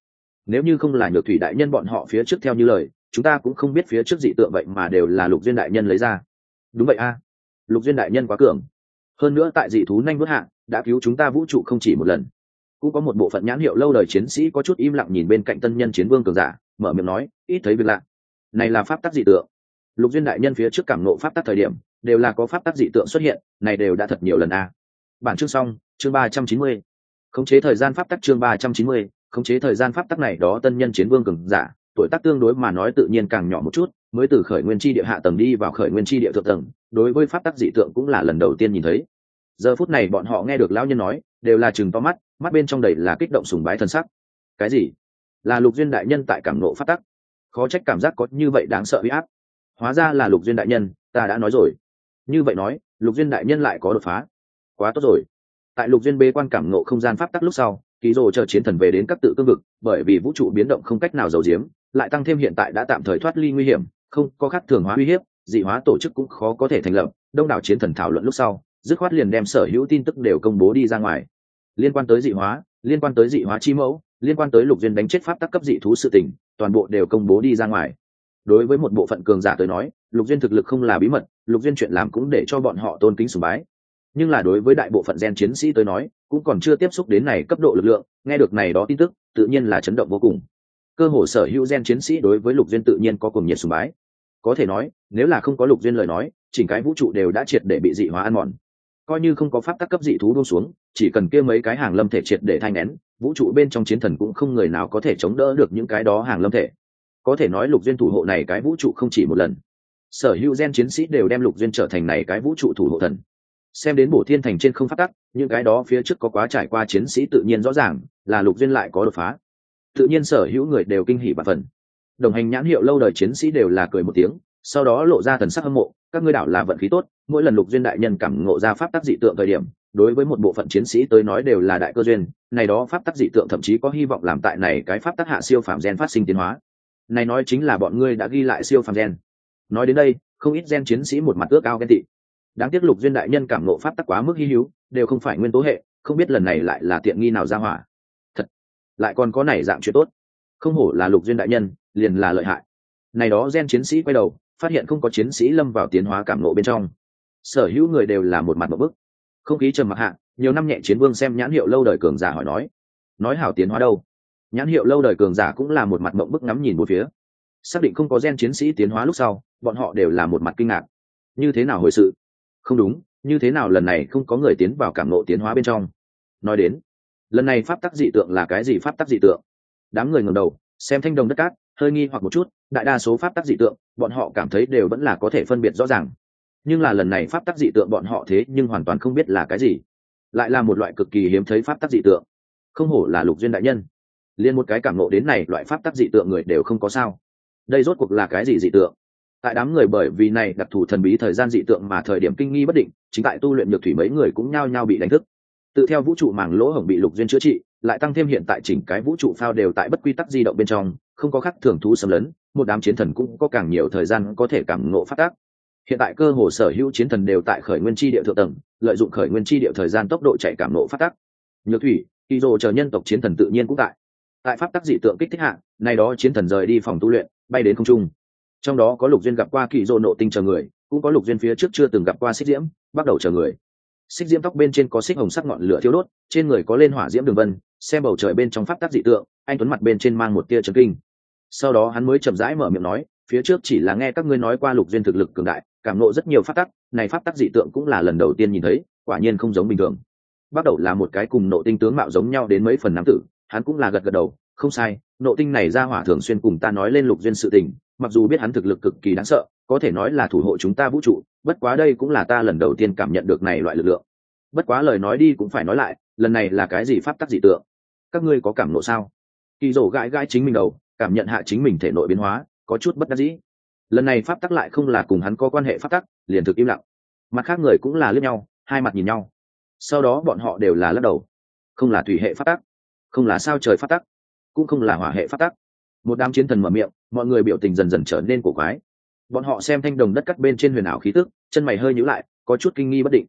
nếu như không là Nhược Thủy đại nhân bọn họ phía trước theo như lời, chúng ta cũng không biết phía trước dị tượng vậy mà đều là Lục Duyên đại nhân lấy ra. Đúng vậy a, Lục Duyên đại nhân quá cường, hơn nữa tại dị thú nhanh vớt hạ đã cứu chúng ta vũ trụ không chỉ một lần. Cũng có một bộ phận nhãn hiệu lâu đời chiến sĩ có chút im lặng nhìn bên cạnh tân nhân chiến vương cường giả, mở miệng nói, ít thấy việc lạ. Này là pháp tắc dị tượng. Lục Duyên đại nhân phía trước cảm ngộ pháp tắc thời điểm đều là có pháp tắc dị tượng xuất hiện, này đều đã thật nhiều lần a. Bản chương xong, chương 390. Khống chế thời gian pháp tắc chương 390, khống chế thời gian pháp tắc này đó tân nhân chiến vương cường giả, tuổi tác tương đối mà nói tự nhiên càng nhỏ một chút, mới từ khởi nguyên chi địa hạ tầng đi vào khởi nguyên chi địa thượng tầng, đối với pháp tắc dị tượng cũng là lần đầu tiên nhìn thấy. Giờ phút này bọn họ nghe được lão nhân nói, đều là trừng to mắt, mắt bên trong đầy là kích động sùng bái thần sắc. Cái gì? Là Lục Duyên đại nhân tại cảm ngộ pháp tắc? Khó trách cảm giác có như vậy đáng sợ uy áp. Hóa ra là Lục Duyên đại nhân, ta đã nói rồi. Như vậy nói, Lục Duyên đại nhân lại có đột phá. Quá tốt rồi. Tại Lục Duyên bế quan cảm ngộ không gian pháp tắc lúc sau, Ký Rồ chờ chiến thần về đến các tự cương vực, bởi vì vũ trụ biến động không cách nào giấu giếm, lại tăng thêm hiện tại đã tạm thời thoát ly nguy hiểm, không có khác thường hóa uy hiếp, dị hóa tổ chức cũng khó có thể thành lập. Đông đảo chiến thần thảo luận lúc sau, dứt khoát liền đem sở hữu tin tức đều công bố đi ra ngoài. Liên quan tới dị hóa, liên quan tới dị hóa chi mẫu, liên quan tới Lục Duyên đánh chết pháp tắc cấp dị thú sự tình, toàn bộ đều công bố đi ra ngoài. Đối với một bộ phận cường giả tới nói, Lục Duyên thực lực không là bí mật, Lục Duyên chuyện làm cũng để cho bọn họ tôn kính sùng bái. Nhưng là đối với đại bộ phận gen chiến sĩ tới nói, cũng còn chưa tiếp xúc đến này cấp độ lực lượng, nghe được này đó tin tức, tự nhiên là chấn động vô cùng. Cơ hồ sở hữu gen chiến sĩ đối với Lục Duyên tự nhiên có cùng nhiệt sùng bái. Có thể nói, nếu là không có Lục Duyên lời nói, chỉnh cái vũ trụ đều đã triệt để bị dị hóa ăn mòn. Coi như không có pháp tắc cấp dị thú buông xuống, chỉ cần kia mấy cái hàng lâm thể triệt để thay nén, vũ trụ bên trong chiến thần cũng không người nào có thể chống đỡ được những cái đó hàng lâm thể. Có thể nói Lục Duyên thủ hộ này cái vũ trụ không chỉ một lần. Sở hữu gen chiến sĩ đều đem Lục Duyên trở thành này cái vũ trụ thủ hộ thần. Xem đến Bổ Thiên Thành trên không pháp tắc, những cái đó phía trước có quá trải qua chiến sĩ tự nhiên rõ ràng là Lục Duyên lại có đột phá. Tự nhiên sở hữu người đều kinh hỉ bạt phần. Đồng hành nhãn hiệu lâu đời chiến sĩ đều là cười một tiếng, sau đó lộ ra thần sắc hâm mộ, các ngươi đảo là vận khí tốt, mỗi lần Lục Duyên đại nhân cảm ngộ ra pháp tắc dị tượng thời điểm, đối với một bộ phận chiến sĩ tới nói đều là đại cơ duyên, này đó pháp tắc dị tượng thậm chí có hy vọng làm tại này cái pháp tắc hạ siêu phàm gen phát sinh tiến hóa. Này nói chính là bọn ngươi đã ghi lại siêu phàm gen. Nói đến đây, không ít gen chiến sĩ một mặt ước ao ghen tị. Đáng tiếc Lục Duyên đại nhân cảm ngộ pháp tắc quá mức hi hữu, đều không phải nguyên tố hệ, không biết lần này lại là tiện nghi nào ra hỏa. Thật, lại còn có này dạng chuyện tốt. Không hổ là Lục Duyên đại nhân, liền là lợi hại. Này đó gen chiến sĩ quay đầu, phát hiện không có chiến sĩ lâm vào tiến hóa cảm ngộ bên trong. Sở hữu người đều là một mặt một bức. Không khí trầm mặc hạ, nhiều năm nhẹ chiến vương xem nhãn hiệu lâu đời cường giả hỏi nói hảo tiến hóa đâu? Nhãn hiệu lâu đời cường giả cũng là một mặt mộng bức ngắm nhìn một phía. Xác định không có gen chiến sĩ tiến hóa lúc sau, bọn họ đều là một mặt kinh ngạc. Như thế nào hồi sự? Không đúng, như thế nào lần này không có người tiến vào cảm ngộ tiến hóa bên trong? Nói đến, lần này pháp tắc dị tượng là cái gì pháp tắc dị tượng? Đám người ngẩng đầu, xem thanh đồng đất cát, hơi nghi hoặc một chút, đại đa số pháp tắc dị tượng, bọn họ cảm thấy đều vẫn là có thể phân biệt rõ ràng. Nhưng là lần này pháp tắc dị tượng bọn họ thế nhưng hoàn toàn không biết là cái gì. Lại là một loại cực kỳ hiếm thấy pháp tắc dị tượng. Không hổ là Lục Duyên đại nhân. Liên một cái cảm ngộ đến này loại pháp tắc dị tượng người đều không có sao. Đây rốt cuộc là cái gì dị tượng? Tại đám người bởi vì này đặc thù thần bí thời gian dị tượng mà thời điểm kinh nghi bất định, chính tại tu luyện nhược thủy mấy người cũng nhao nhao bị đánh thức. Tự theo vũ trụ màng lỗ hổng bị Lục Duyên chữa trị, lại tăng thêm hiện tại chỉnh cái vũ trụ phao đều tại bất quy tắc di động bên trong, không có khác thường thú xâm lấn, một đám chiến thần cũng có càng nhiều thời gian có thể cảm ngộ pháp tắc. Hiện tại cơ hồ sở hữu chiến thần đều tại khởi nguyên chi địa thượng tầng, lợi dụng khởi nguyên chi địa thời gian tốc độ chạy cảm ngộ pháp tắc. Nhược thủy, Kỳ Dồ chờ nhân tộc chiến thần tự nhiên cũng tại. Tại pháp tắc dị tượng kích thích hạ, nay đó chiến thần rời đi phòng tu luyện, bay đến không trung. Trong đó có Lục Duyên gặp qua Kỳ Dồ nộ tinh chờ người, cũng có Lục Duyên phía trước chưa từng gặp qua Xích Diễm, bắt đầu chờ người. Xích Diễm tóc bên trên có xích hồng sắc ngọn lửa thiêu đốt, trên người có lên hỏa diễm đường vân, xem bầu trời bên trong pháp tắc dị tượng, anh tuấn mặt bên trên mang một tia chấn kinh. Sau đó hắn mới chậm rãi mở miệng nói, phía trước chỉ là nghe các ngươi nói qua Lục Duyên thực lực cường đại, cảm ngộ rất nhiều pháp tắc, này pháp tắc dị tượng cũng là lần đầu tiên nhìn thấy, quả nhiên không giống bình thường. Bắt đầu là một cái cùng nộ tinh tướng mạo giống nhau đến mấy phần nam tử, hắn cũng là gật gật đầu, không sai, nộ tinh này ra hỏa thường xuyên cùng ta nói lên Lục Duyên sự tình, mặc dù biết hắn thực lực cực kỳ đáng sợ, có thể nói là thủ hộ chúng ta vũ trụ, bất quá đây cũng là ta lần đầu tiên cảm nhận được này loại lực lượng. Bất quá lời nói đi cũng phải nói lại, lần này là cái gì pháp tắc dị tượng? Các ngươi có cảm ngộ sao? Kỳ Dồ gãi gãi chính mình đầu, cảm nhận hạ chính mình thể nội biến hóa, có chút bất đắc dĩ. Lần này pháp tắc lại không là cùng hắn có quan hệ pháp tắc, liền thực im lặng. Mặt khác người cũng là liếc nhau, hai mặt nhìn nhau. Sau đó bọn họ đều là lắc đầu. Không là thủy hệ pháp tắc, không là sao trời pháp tắc, cũng không là hỏa hệ pháp tắc. Một đám chiến thần mở miệng, mọi người biểu tình dần dần trở nên cổ quái. Bọn họ xem thanh đồng đất cắt bên trên huyền ảo khí tức, chân mày hơi nhíu lại, có chút kinh nghi bất định.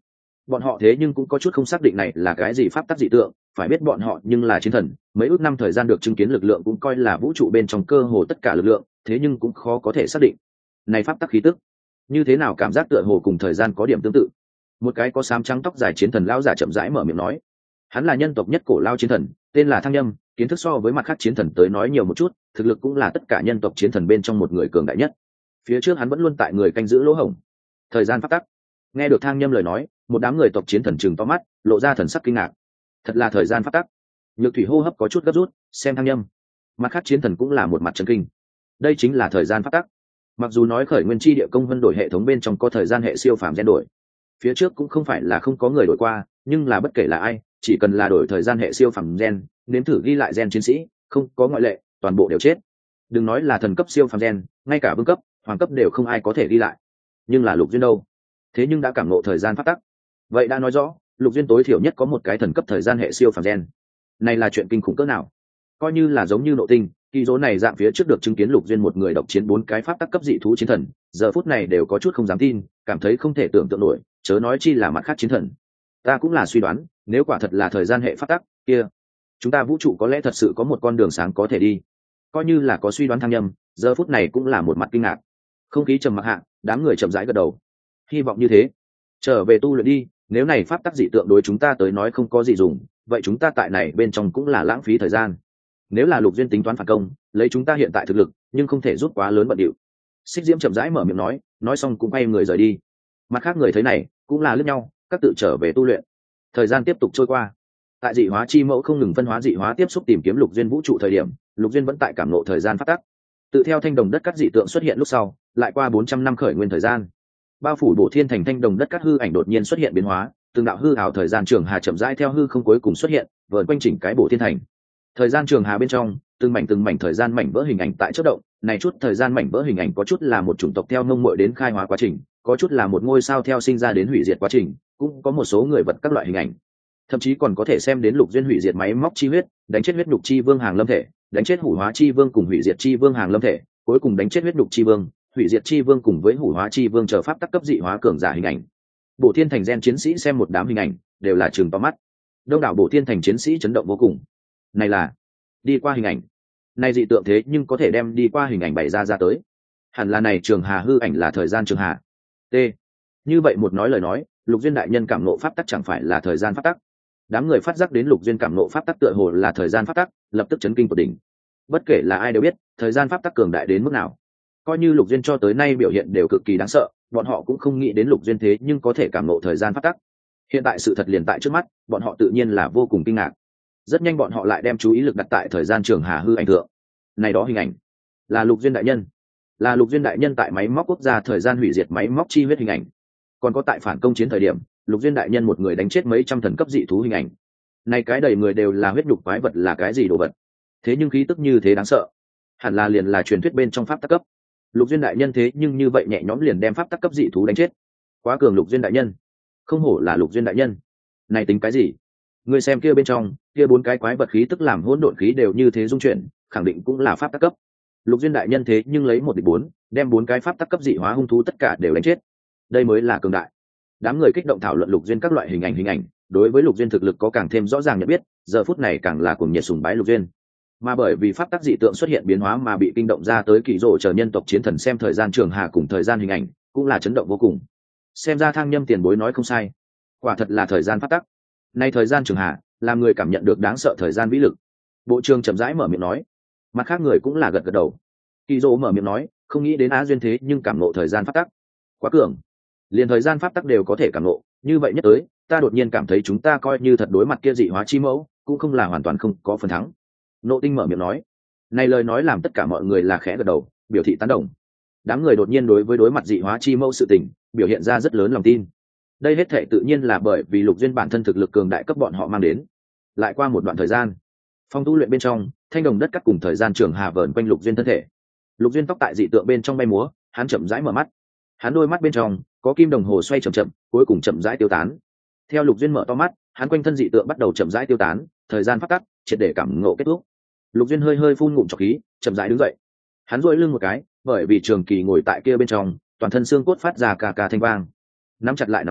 bọn họ thế nhưng cũng có chút không xác định này là cái gì pháp tắc dị tượng, phải biết bọn họ nhưng là chiến thần, mấy ước năm thời gian được chứng kiến lực lượng cũng coi là vũ trụ bên trong cơ hồ tất cả lực lượng, thế nhưng cũng khó có thể xác định này pháp tắc khí tức như thế nào, cảm giác tựa hồ cùng thời gian có điểm tương tự. Một cái có xám trắng tóc dài chiến thần lão giả chậm rãi mở miệng nói, hắn là nhân tộc nhất cổ lao chiến thần, tên là Thăng Nhâm, kiến thức so với mặt khác chiến thần tới nói nhiều một chút, thực lực cũng là tất cả nhân tộc chiến thần bên trong một người cường đại nhất. Phía trước hắn vẫn luôn tại người canh giữ lỗ hổng thời gian pháp tắc. Nghe được Thang Nhâm lời nói, một đám người tộc chiến thần trừng to mắt, lộ ra thần sắc kinh ngạc. Thật là thời gian pháp tắc. Nhược Thủy hô hấp có chút gấp rút, xem Thang Nhâm. Mặt khác chiến thần cũng là một mặt chấn kinh. Đây chính là thời gian pháp tắc. Mặc dù nói khởi nguyên chi địa công vân đổi hệ thống bên trong có thời gian hệ siêu phàm gen đổi, phía trước cũng không phải là không có người đổi qua, nhưng là bất kể là ai, chỉ cần là đổi thời gian hệ siêu phàm gen, nếm thử ghi lại gen chiến sĩ, không có ngoại lệ, toàn bộ đều chết. Đừng nói là thần cấp siêu phàm gen, ngay cả vương cấp, hoàng cấp đều không ai có thể ghi lại. Nhưng là Lục Duyên đâu? Thế nhưng đã cảm ngộ thời gian pháp tắc. Vậy đã nói rõ, Lục Duyên tối thiểu nhất có một cái thần cấp thời gian hệ siêu phàm gen. Này là chuyện kinh khủng cỡ nào? Coi như là giống như Nộ Tinh, kỳ dỗ này dạng phía trước được chứng kiến Lục Duyên một người độc chiến 4 cái pháp tắc cấp dị thú chiến thần, giờ phút này đều có chút không dám tin, cảm thấy không thể tưởng tượng nổi, chớ nói chi là mặt khác chiến thần. Ta cũng là suy đoán, nếu quả thật là thời gian hệ pháp tắc kia, chúng ta vũ trụ có lẽ thật sự có một con đường sáng có thể đi. Coi như là có suy đoán Thăng Nhâm, giờ phút này cũng là một mặt kinh ngạc. Không khí trầm mặc hạ, đám người chậm rãi gật đầu. Hy vọng như thế. Trở về tu luyện đi, nếu này pháp tắc dị tượng đối chúng ta tới nói không có gì dùng, vậy chúng ta tại này bên trong cũng là lãng phí thời gian. Nếu là Lục Duyên tính toán phản công, lấy chúng ta hiện tại thực lực, nhưng không thể rút quá lớn bận điệu. Xích Diễm chậm rãi mở miệng nói xong cũng quay người rời đi. Mặt khác người thấy này, cũng là liếc nhau, các tự trở về tu luyện. Thời gian tiếp tục trôi qua. Tại dị hóa chi mẫu không ngừng phân hóa dị hóa tiếp xúc tìm kiếm Lục Duyên vũ trụ thời điểm, Lục Duyên vẫn tại cảm ngộ thời gian pháp tắc. Tự theo thanh đồng đất cắt dị tượng xuất hiện lúc sau, lại qua 400 năm khởi nguyên thời gian. Bao phủ Bổ Thiên thành thanh đồng đất cắt hư ảnh đột nhiên xuất hiện biến hóa, từng đạo hư ảo thời gian trường hà chậm rãi theo hư không cuối cùng xuất hiện, vờn quanh chỉnh cái Bổ Thiên thành. Thời gian trường hà bên trong, từng mảnh thời gian mảnh vỡ hình ảnh tại chớp động, này chút thời gian mảnh vỡ hình ảnh có chút là một chủng tộc theo nông muội đến khai hóa quá trình, có chút là một ngôi sao theo sinh ra đến hủy diệt quá trình, cũng có một số người vật các loại hình ảnh. Thậm chí còn có thể xem đến Lục Duyên hủy diệt máy móc chi huyết, đánh chết huyết nhục chi vương hàng lâm thể, đánh chết hủ hóa chi vương cùng hủy diệt chi vương hàng lâm thể, cuối cùng đánh chết huyết nhục chi vương, hủy diệt chi vương cùng với hủ hóa chi vương chờ pháp tắc cấp dị hóa cường giả hình ảnh. Bổ Thiên thành gen chiến sĩ xem một đám hình ảnh, đều là trừng to mắt. Đông đảo Bổ Thiên thành chiến sĩ chấn động vô cùng. Này là đi qua hình ảnh, này dị tượng thế nhưng có thể đem đi qua hình ảnh bày ra tới. Hẳn là này trường hà hư ảnh là thời gian trường hà. T. Như vậy một nói lời nói, Lục Duyên đại nhân cảm ngộ pháp tắc chẳng phải là thời gian pháp tắc. Đám người phát giác đến Lục Duyên cảm ngộ pháp tắc tựa hồ là thời gian pháp tắc, lập tức chấn kinh tột đỉnh. Bất kể là ai đều biết, thời gian pháp tắc cường đại đến mức nào. Coi như Lục Duyên cho tới nay biểu hiện đều cực kỳ đáng sợ, bọn họ cũng không nghĩ đến Lục Duyên thế nhưng có thể cảm ngộ thời gian pháp tắc. Hiện tại sự thật liền tại trước mắt, bọn họ tự nhiên là vô cùng kinh ngạc. Rất nhanh bọn họ lại đem chú ý lực đặt tại thời gian trường hà hư ảnh thượng. Này đó hình ảnh là Lục Duyên đại nhân, là Lục Duyên đại nhân tại máy móc quốc gia thời gian hủy diệt máy móc chi huyết hình ảnh. Còn có tại phản công chiến thời điểm, Lục Duyên đại nhân một người đánh chết mấy trăm thần cấp dị thú hình ảnh. Này cái đầy người đều là huyết nhục quái vật là cái gì đồ vật? Thế nhưng khí tức như thế đáng sợ, hẳn là liền là truyền thuyết bên trong pháp tắc cấp. Lục Duyên đại nhân thế nhưng như vậy nhẹ nhõm liền đem pháp tắc cấp dị thú đánh chết. Quá cường Lục Duyên đại nhân, không hổ là Lục Duyên đại nhân. Này tính cái gì? Người xem kia bên trong, kia 4 cái quái vật khí tức làm hỗn độn khí đều như thế dung chuyển, khẳng định cũng là pháp tắc cấp. Lục Duyên đại nhân thế nhưng lấy 1 địch 4, đem 4 cái pháp tắc cấp dị hóa hung thú tất cả đều đánh chết. Đây mới là cường đại. Đám người kích động thảo luận Lục Duyên các loại hình ảnh, đối với Lục Duyên thực lực có càng thêm rõ ràng nhận biết, giờ phút này càng là cuồng nhiệt sùng bái Lục Duyên. Mà bởi vì pháp tắc dị tượng xuất hiện biến hóa mà bị kinh động ra tới kỳ rồ chờ nhân tộc chiến thần xem thời gian trường hà cùng thời gian hình ảnh, cũng là chấn động vô cùng. Xem ra Thang Nhâm tiền bối nói không sai, quả thật là thời gian pháp tắc. Nay thời gian trường hà, làm người cảm nhận được đáng sợ thời gian vĩ lực. Bộ trưởng chậm rãi mở miệng nói, mặt khác người cũng là gật gật đầu. Kỳ rồ mở miệng nói, không nghĩ đến Á Duyên thế nhưng cảm ngộ thời gian pháp tắc, quá cường. Liền thời gian pháp tắc đều có thể cảm ngộ, như vậy nhất tới, ta đột nhiên cảm thấy chúng ta coi như thật đối mặt kia dị hóa chi mẫu, cũng không là hoàn toàn không có phần thắng. Nộ Tinh mở miệng nói, này lời nói làm tất cả mọi người là khẽ gật đầu, biểu thị tán đồng. Đám người đột nhiên đối mặt dị hóa chi mẫu sự tình, biểu hiện ra rất lớn lòng tin. Đây hết thảy tự nhiên là bởi vì Lục Duyên bản thân thực lực cường đại cấp bọn họ mang đến. Lại qua một đoạn thời gian, phong tu luyện bên trong, thanh đồng đất cắt cùng thời gian trường hà vờn quanh Lục Duyên thân thể. Lục Duyên tóc tại dị tượng bên trong bay múa, hắn chậm rãi mở mắt. Hắn đôi mắt bên trong có kim đồng hồ xoay chậm chậm, cuối cùng chậm rãi tiêu tán. Theo Lục Duyên mở to mắt, hắn quanh thân dị tượng bắt đầu chậm rãi tiêu tán, thời gian phát tắc, triệt để cảm ngộ kết thúc. Lục Duyên hơi phun ngụm trọc khí, chậm rãi đứng dậy. Hắn duỗi lưng một cái, bởi vì trường kỳ ngồi tại kia bên trong, toàn thân xương cốt phát ra cà cà thanh vang. Nắm chặt lại nắm đấm,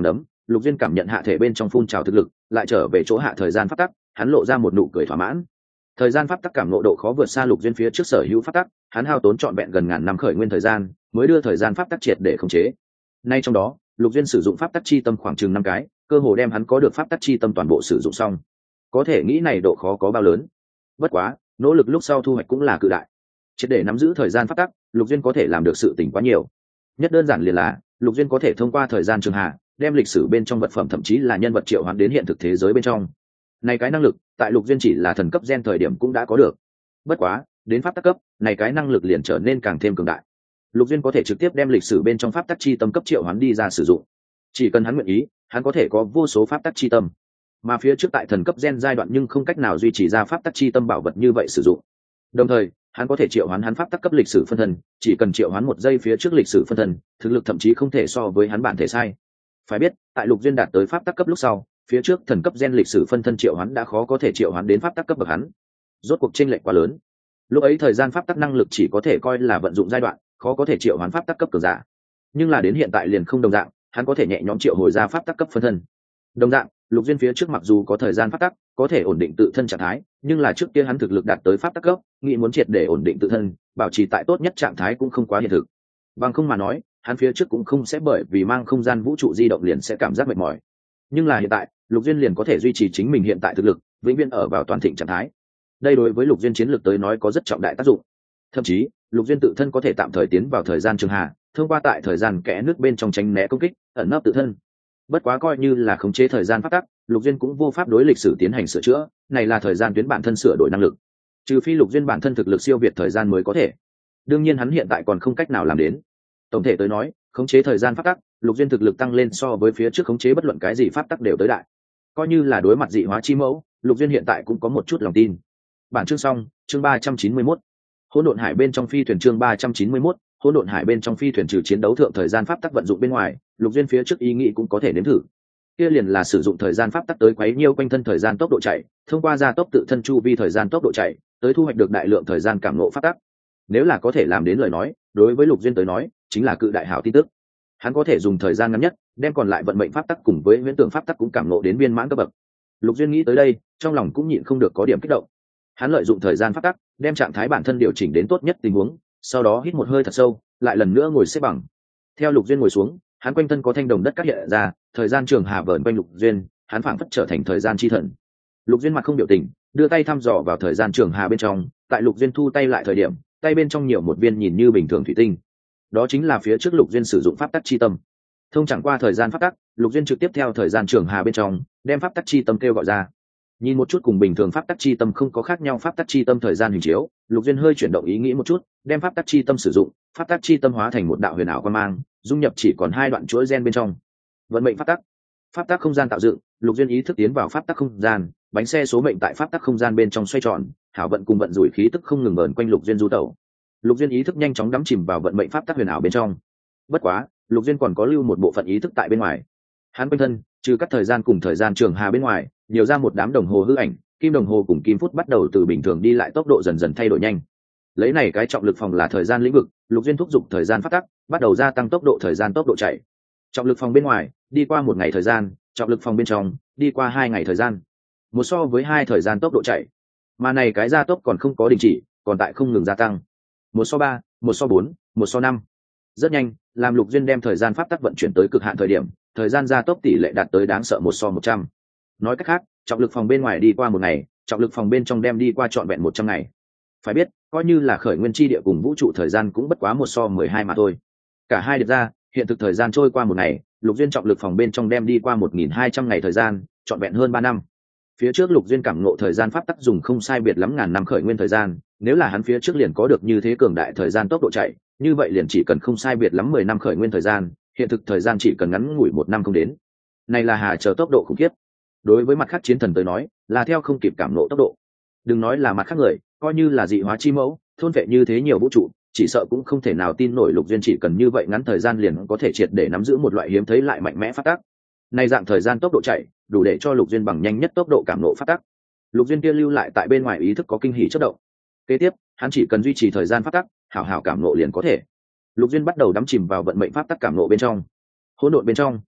Lục Duyên cảm nhận hạ thể bên trong phun trào thực lực, lại trở về chỗ hạ thời gian pháp tắc, hắn lộ ra một nụ cười thỏa mãn. Thời gian pháp tắc cảm ngộ độ khó vượt xa Lục Duyên phía trước sở hữu pháp tắc, hắn hao tốn trọn vẹn gần ngàn năm khởi nguyên thời gian, mới đưa thời gian pháp tắc triệt để khống chế. Nay trong đó, Lục Duyên sử dụng pháp tắc chi tâm khoảng chừng 5 cái, cơ hồ đem hắn có được pháp tắc chi tâm toàn bộ sử dụng xong. Có thể nghĩ này độ khó có bao lớn. Bất quá, nỗ lực lúc sau thu hoạch cũng là cự đại. Triệt để nắm giữ thời gian pháp tắc, Lục Duyên có thể làm được sự tình quá nhiều. Nhất đơn giản liền là, Lục Duyên có thể thông qua thời gian trường hạ, đem lịch sử bên trong vật phẩm thậm chí là nhân vật triệu hoán đến hiện thực thế giới bên trong. Này cái năng lực, tại Lục Duyên chỉ là thần cấp gen thời điểm cũng đã có được. Bất quá, đến pháp tắc cấp, này cái năng lực liền trở nên càng thêm cường đại. Lục Duyên có thể trực tiếp đem lịch sử bên trong pháp tắc chi tâm cấp triệu hoán đi ra sử dụng. Chỉ cần hắn nguyện ý, hắn có thể có vô số pháp tắc chi tâm. Mà phía trước tại thần cấp gen giai đoạn nhưng không cách nào duy trì ra pháp tắc chi tâm bảo vật như vậy sử dụng. Đồng thời, hắn có thể triệu hoán hắn pháp tắc cấp lịch sử phân thân, chỉ cần triệu hoán một giây phía trước lịch sử phân thân, thực lực thậm chí không thể so với hắn bản thể sai. Phải biết, tại Lục Duyên đạt tới pháp tắc cấp lúc sau, phía trước thần cấp gen lịch sử phân thân triệu hoán đã khó có thể triệu hoán đến pháp tắc cấp bậc hắn. Rốt cuộc chênh lệch quá lớn. Lúc ấy thời gian pháp tắc năng lực chỉ có thể coi là vận dụng giai đoạn, khó có thể triệu hoán pháp tắc cấp cường giả. Nhưng là đến hiện tại liền không đồng dạng, hắn có thể nhẹ nhõm triệu hồi ra pháp tắc cấp phân thân. Đồng dạng, Lục Duyên phía trước mặc dù có thời gian pháp tắc, có thể ổn định tự thân trạng thái, nhưng là trước kia hắn thực lực đạt tới pháp tắc cấp, nghĩ muốn triệt để ổn định tự thân, bảo trì tại tốt nhất trạng thái cũng không quá hiện thực. Bằng không mà nói, hắn phía trước cũng không sẽ bởi vì mang không gian vũ trụ di động liền sẽ cảm giác mệt mỏi. Nhưng là hiện tại, Lục Duyên liền có thể duy trì chính mình hiện tại thực lực, vĩnh viễn ở vào toàn thịnh trạng thái. Đây đối với Lục Duyên chiến lược tới nói có rất trọng đại tác dụng. Thậm chí, Lục Duyên tự thân có thể tạm thời tiến vào thời gian trường hạ, thông qua tại thời gian kẽ nước bên trong tránh né công kích, ẩn nấp tự thân. Bất quá coi như là khống chế thời gian pháp tắc, Lục Duyên cũng vô pháp đối lịch sử tiến hành sửa chữa, này là thời gian tuyến bản thân sửa đổi năng lực. Trừ phi Lục Duyên bản thân thực lực siêu việt thời gian mới có thể. Đương nhiên hắn hiện tại còn không cách nào làm đến. Tổng thể tới nói, khống chế thời gian pháp tắc, Lục Duyên thực lực tăng lên so với phía trước khống chế bất luận cái gì pháp tắc đều tới đại. Coi như là đối mặt dị hóa chi mẫu, Lục Duyên hiện tại cũng có một chút lòng tin. Bản chương xong, chương 391. Hỗn độn hải bên trong phi thuyền chương 391, hỗn độn hải bên trong phi thuyền trừ chiến đấu thượng thời gian pháp tắc vận dụng bên ngoài, Lục Duyên phía trước ý nghĩ cũng có thể nếm thử. Kia liền là sử dụng thời gian pháp tắc tới quấy nhiêu quanh thân thời gian tốc độ chạy, thông qua gia tốc tự thân chu vi thời gian tốc độ chạy, tới thu hoạch được đại lượng thời gian cảm ngộ pháp tắc. Nếu là có thể làm đến lời nói, đối với Lục Duyên tới nói, chính là cự đại hảo tin tức. Hắn có thể dùng thời gian ngắn nhất, đem còn lại vận mệnh pháp tắc cùng với huyễn tưởng pháp tắc cũng cảm ngộ đến viên mãn cấp bậc. Lục Duyên nghĩ tới đây, trong lòng cũng nhịn không được có điểm kích động. Hắn lợi dụng thời gian pháp tắc, đem trạng thái bản thân điều chỉnh đến tốt nhất tình huống, sau đó hít một hơi thật sâu, lại lần nữa ngồi xếp bằng. Theo Lục Duyên ngồi xuống, hắn quanh thân có thanh đồng đất cát hiện ra, thời gian trường hà vờn quanh Lục Duyên, hắn phảng phất trở thành thời gian chi thần. Lục Duyên mặt không biểu tình, đưa tay thăm dò vào thời gian trường hà bên trong, tại Lục Duyên thu tay lại thời điểm, tay bên trong nhiều một viên nhìn như bình thường thủy tinh. Đó chính là phía trước Lục Duyên sử dụng pháp tắc chi tâm. Thông chẳng qua thời gian pháp tắc, Lục Duyên trực tiếp theo thời gian trường hà bên trong, đem pháp tắc chi tâm kêu gọi ra. Nhìn một chút cùng bình thường pháp tắc chi tâm không có khác nhau pháp tắc chi tâm thời gian hình chiếu, Lục Duyên hơi chuyển động ý nghĩ một chút, đem pháp tắc chi tâm sử dụng, pháp tắc chi tâm hóa thành một đạo huyền ảo quang mang, dung nhập chỉ còn 2 đoạn chuỗi gen bên trong. Vận mệnh pháp tắc không gian tạo dựng, Lục Duyên ý thức tiến vào pháp tắc không gian, bánh xe số mệnh tại pháp tắc không gian bên trong xoay tròn, hảo vận cùng vận rủi khí tức không ngừng vờn quanh Lục Duyên du tẩu. Lục Duyên ý thức nhanh chóng đắm chìm vào vận mệnh pháp tắc huyền ảo bên trong. Bất quá, Lục Duyên còn có lưu một bộ phận ý thức tại bên ngoài. Hắn quanh thân, trừ các thời gian cùng thời gian trường hà bên ngoài, nhiều ra một đám đồng hồ hư ảnh, kim đồng hồ cùng kim phút bắt đầu từ bình thường đi lại tốc độ dần dần thay đổi nhanh. Lấy này cái trọng lực phòng là thời gian lĩnh vực, Lục Duyên thúc giục thời gian phát tắc, bắt đầu gia tăng tốc độ thời gian tốc độ chạy. Trọng lực phòng bên ngoài, đi qua 1 ngày thời gian, trọng lực phòng bên trong, đi qua 2 ngày thời gian. Một so với 2 thời gian tốc độ chạy. Mà này cái gia tốc còn không có đình chỉ, còn tại không ngừng gia tăng. 1 so 3, 1 so 4, 1 so 5. Rất nhanh, làm Lục Duyên đem thời gian pháp tắc vận chuyển tới cực hạn thời điểm, thời gian gia tốc tỷ lệ đạt tới đáng sợ 1 so 100. Nói cách khác, trọng lực phòng bên ngoài đi qua 1 ngày, trọng lực phòng bên trong đem đi qua trọn vẹn 100 ngày. Phải biết, coi như là khởi nguyên chi địa cùng vũ trụ thời gian cũng bất quá 1 so 12 mà thôi. Cả hai được ra, hiện thực thời gian trôi qua 1 ngày, Lục Duyên trọng lực phòng bên trong đem đi qua 1200 ngày thời gian, trọn vẹn hơn 3 năm. Phía trước Lục Duyên cảm ngộ thời gian pháp tắc dùng không sai biệt lắm ngàn năm khởi nguyên thời gian, nếu là hắn phía trước liền có được như thế cường đại thời gian tốc độ chạy, như vậy liền chỉ cần không sai biệt lắm 10 năm khởi nguyên thời gian, hiện thực thời gian chỉ cần ngắn ngủi 1 năm không đến. Này là hà chờ tốc độ khủng khiếp. Đối với mặt khác chiến thần tới nói, là theo không kịp cảm ngộ tốc độ. Đừng nói là mặt khác người, coi như là dị hóa chi mẫu, thôn vệ như thế nhiều vũ trụ, chỉ sợ cũng không thể nào tin nổi Lục Duyên chỉ cần như vậy ngắn thời gian liền có thể triệt để nắm giữ một loại hiếm thấy lại mạnh mẽ phát tắc. Này dạng thời gian tốc độ chạy, đủ để cho Lục Duyên bằng nhanh nhất tốc độ cảm ngộ phát tắc. Lục Duyên kia lưu lại tại bên ngoài ý thức có kinh hỉ chớp động. Kế tiếp, hắn chỉ cần duy trì thời gian phát tắc, hảo hảo cảm ngộ liền có thể. Lục Duyên bắt đầu đắm chìm vào vận mệnh pháp tắc cảm ngộ bên trong. Hỗn độn bên trong,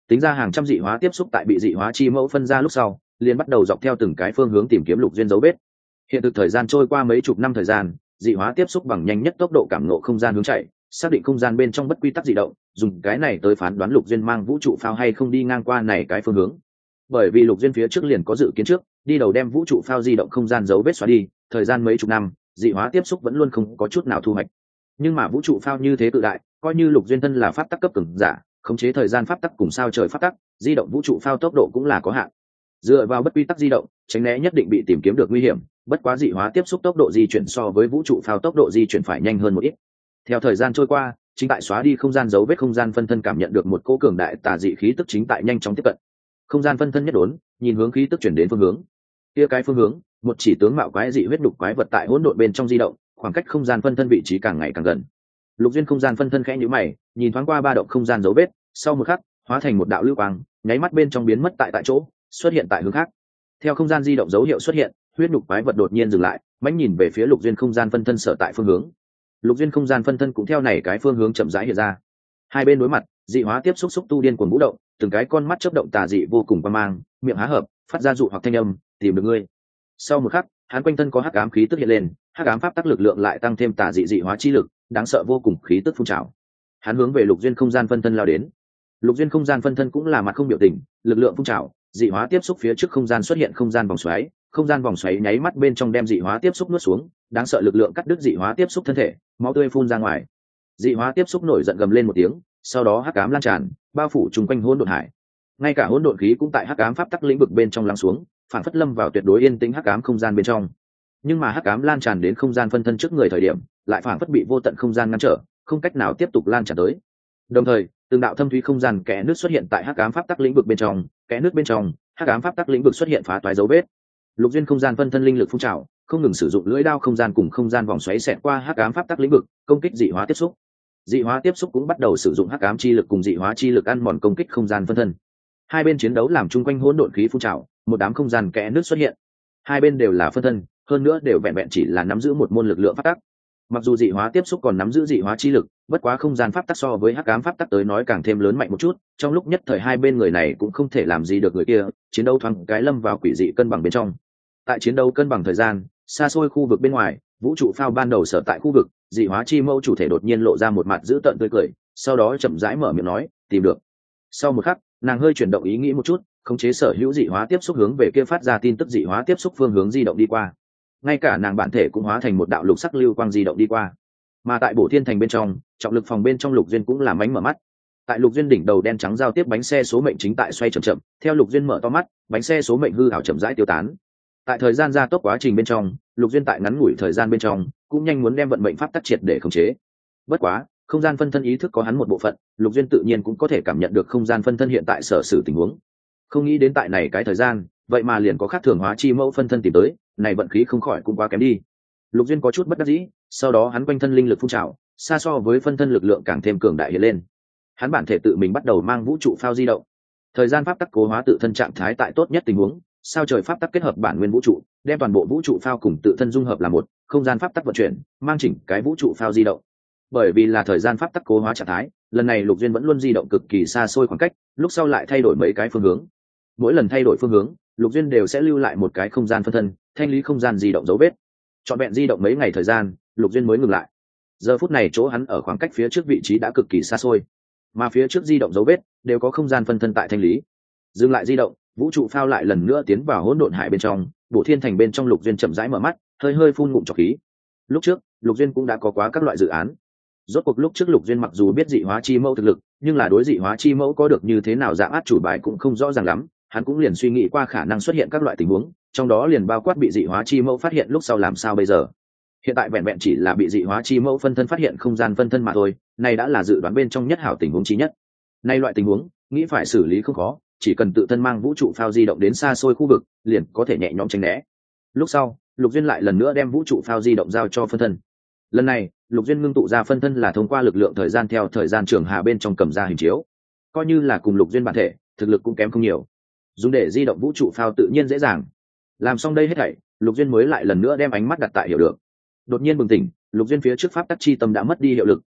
tính ra hàng trăm dị hóa tiếp xúc tại bị dị hóa chi mẫu phân ra lúc sau, liền bắt đầu dọc theo từng cái phương hướng tìm kiếm Lục Duyên dấu vết. Hiện thực thời gian trôi qua mấy chục năm thời gian, dị hóa tiếp xúc bằng nhanh nhất tốc độ cảm ngộ không gian hướng chạy, xác định không gian bên trong bất quy tắc dị động, dùng cái này tới phán đoán Lục Duyên mang vũ trụ phao hay không đi ngang qua này cái phương hướng. Bởi vì Lục Duyên phía trước liền có dự kiến trước, đi đầu đem vũ trụ phao di động không gian dấu vết xóa đi, thời gian mấy chục năm, dị hóa tiếp xúc vẫn luôn không có chút nào thu hoạch. Nhưng mà vũ trụ phao như thế tự đại, coi như Lục Duyên thân là pháp tắc cấp cường giả, khống chế thời gian pháp tắc cùng sao trời pháp tắc, di động vũ trụ phao tốc độ cũng là có hạn. Dựa vào bất quy tắc di động, tránh né nhất định bị tìm kiếm được nguy hiểm, bất quá dị hóa tiếp xúc tốc độ di chuyển so với vũ trụ phao tốc độ di chuyển phải nhanh hơn một ít. Theo thời gian trôi qua, chính tại xóa đi không gian dấu vết không gian phân thân cảm nhận được một cỗ cường đại tà dị khí tức chính tại nhanh chóng tiếp cận. Không gian phân thân nhất đốn, nhìn hướng khí tức chuyển đến phương hướng. Kia cái phương hướng, một chỉ tướng mạo quái dị huyết đục quái vật tại hỗn độn bên trong di động, khoảng cách không gian phân thân vị trí càng ngày càng gần. Lục Duyên không gian phân thân khẽ nhíu mày, nhìn thoáng qua ba động không gian dấu vết, sau một khắc, hóa thành một đạo lưu quang, nháy mắt bên trong biến mất tại chỗ, xuất hiện tại hướng khác. Theo không gian di động dấu hiệu xuất hiện, huyết đục quái vật đột nhiên dừng lại, mãnh nhìn về phía Lục Duyên không gian phân thân sở tại phương hướng. Lục Duyên không gian phân thân cũng theo này cái phương hướng chậm rãi hiện ra. Hai bên đối mặt, dị hóa tiếp xúc tu điên cuồng vũ động, từng cái con mắt chớp động tà dị vô cùng quan mang, miệng há hợp, phát ra dụ hoặc thanh âm, tìm được ngươi. Sau một khắc, hắn quanh thân có hắc ám khí tức hiện lên, hắc ám pháp tắc lực lượng lại tăng thêm tà dị dị hóa chi lực, đáng sợ vô cùng khí tức phun trào. Hắn hướng về Lục Duyên không gian phân thân lao đến. Lục Duyên không gian phân thân cũng là mặt không biểu tình, lực lượng phun trào, dị hóa tiếp xúc phía trước không gian xuất hiện không gian vòng xoáy nháy mắt bên trong đem dị hóa tiếp xúc nuốt xuống, đáng sợ lực lượng cắt đứt dị hóa tiếp xúc thân thể, máu tươi phun ra ngoài. Dị hóa tiếp xúc nổi giận gầm lên một tiếng, sau đó hắc ám lan tràn, bao phủ chung quanh hỗn độn hải. Ngay cả hỗn độn khí cũng tại hắc ám pháp tắc lĩnh vực bên trong lắng xuống, phản phất lâm vào tuyệt đối yên tĩnh hắc ám không gian bên trong. Nhưng mà hắc ám lan tràn đến không gian phân thân trước người thời điểm, lại phản phất bị vô tận không gian ngăn trở, không cách nào tiếp tục lan tràn tới. Đồng thời, từng đạo thâm thúy không gian kẽ nước xuất hiện tại hắc ám pháp tắc lĩnh vực bên trong, kẽ nước bên trong, hắc ám pháp tắc lĩnh vực xuất hiện phá toái dấu vết. Lục Duyên không gian phân thân linh lực phun trào, không ngừng sử dụng lưỡi đao không gian cùng không gian vòng xoáy xẹt qua hắc ám pháp tắc lĩnh vực, công kích dị hóa tiếp xúc. Dị hóa tiếp xúc cũng bắt đầu sử dụng hắc ám chi lực cùng dị hóa chi lực ăn mòn công kích không gian phân thân. Hai bên chiến đấu làm chung quanh hỗn độn khí phun trào, một đám không gian kẽ nước xuất hiện. Hai bên đều là phân thân, hơn nữa đều vẹn vẹn chỉ là nắm giữ một môn lực lượng pháp tắc. Mặc dù dị hóa tiếp xúc còn nắm giữ dị hóa chi lực, bất quá không gian pháp tắc so với hắc ám pháp tắc tới nói càng thêm lớn mạnh một chút, trong lúc nhất thời hai bên người này cũng không thể làm gì được người kia, chiến đấu thoáng cái lâm vào quỷ dị cân bằng bên trong. Tại chiến đấu cân bằng thời gian, xa xôi khu vực bên ngoài, vũ trụ phao ban đầu sở tại khu vực, dị hóa chi mẫu chủ thể đột nhiên lộ ra một mặt dữ tợn tươi cười, sau đó chậm rãi mở miệng nói, tìm được. Sau một khắc, nàng hơi chuyển động ý nghĩ một chút, khống chế sở hữu dị hóa tiếp xúc hướng về kia phát ra tin tức dị hóa tiếp xúc phương hướng di động đi qua. Ngay cả nàng bản thể cũng hóa thành một đạo lục sắc lưu quang di động đi qua. Mà tại Bổ Thiên Thành bên trong, trọng lực phòng bên trong Lục Duyên cũng làm ánh mở mắt. Tại Lục Duyên đỉnh đầu đen trắng giao tiếp bánh xe số mệnh chính tại xoay chậm chậm, theo Lục Duyên mở to mắt, bánh xe số mệnh hư ảo chậm rãi tiêu tán. Tại thời gian gia tốc quá trình bên trong, Lục Duyên tại ngắn ngủi thời gian bên trong, cũng nhanh muốn đem vận mệnh pháp tắc triệt để khống chế. Bất quá, không gian phân thân ý thức có hắn một bộ phận, Lục Duyên tự nhiên cũng có thể cảm nhận được không gian phân thân hiện tại sở sử tình huống. Không nghĩ đến tại này cái thời gian, vậy mà liền có khác thường hóa chi mẫu phân thân tìm tới, này vận khí không khỏi cũng quá kém đi. Lục Duyên có chút bất đắc dĩ, sau đó hắn quanh thân linh lực phun trào, xa so với phân thân lực lượng càng thêm cường đại hiện lên. Hắn bản thể tự mình bắt đầu mang vũ trụ phao di động. Thời gian pháp tắc cố hóa tự thân trạng thái tại tốt nhất tình huống, sao trời pháp tắc kết hợp bản nguyên vũ trụ, đem toàn bộ vũ trụ phao cùng tự thân dung hợp là một, không gian pháp tắc vận chuyển, mang chỉnh cái vũ trụ phao di động. Bởi vì là thời gian pháp tắc cố hóa trạng thái, lần này Lục Duyên vẫn luôn di động cực kỳ xa xôi khoảng cách, lúc sau lại thay đổi mấy cái phương hướng. Mỗi lần thay đổi phương hướng, Lục Duyên đều sẽ lưu lại một cái không gian phân thân, thanh lý không gian di động dấu vết. Trọn vẹn di động mấy ngày thời gian, Lục Duyên mới ngừng lại. Giờ phút này chỗ hắn ở khoảng cách phía trước vị trí đã cực kỳ xa xôi, mà phía trước di động dấu vết đều có không gian phân thân tại thanh lý. Dừng lại di động, vũ trụ phao lại lần nữa tiến vào hỗn độn hải bên trong, Bổ Thiên Thành bên trong Lục Duyên chậm rãi mở mắt, hơi hơi phun ngụm trọc khí. Lúc trước, Lục Duyên cũng đã có quá các loại dự án. Rốt cuộc lúc trước Lục Duyên mặc dù biết dị hóa chi mẫu thực lực, nhưng là đối dị hóa chi mẫu có được như thế nào dạng át chủ bài cũng không rõ ràng lắm, hắn cũng liền suy nghĩ qua khả năng xuất hiện các loại tình huống, trong đó liền bao quát bị dị hóa chi mẫu phát hiện lúc sau làm sao bây giờ. Hiện tại vẹn vẹn chỉ là bị dị hóa chi mẫu phân thân phát hiện không gian phân thân mà thôi, này đã là dự đoán bên trong nhất hảo tình huống chí nhất. Nay loại tình huống, nghĩ phải xử lý không khó, chỉ cần tự thân mang vũ trụ phao di động đến xa xôi khu vực, liền có thể nhẹ nhõm tránh né. Lúc sau, Lục Duyên lại lần nữa đem vũ trụ phao di động giao cho phân thân. Lần này, Lục Duyên ngưng tụ ra phân thân là thông qua lực lượng thời gian theo thời gian trường hà bên trong cầm ra hình chiếu. Coi như là cùng Lục Duyên bản thể, thực lực cũng kém không nhiều. Dùng để di động vũ trụ phao tự nhiên dễ dàng. Làm xong đây hết thảy, Lục Duyên mới lại lần nữa đem ánh mắt đặt tại hiểu được. Đột nhiên bừng tỉnh, Lục Duyên phía trước pháp tắc chi tâm đã mất đi hiệu lực,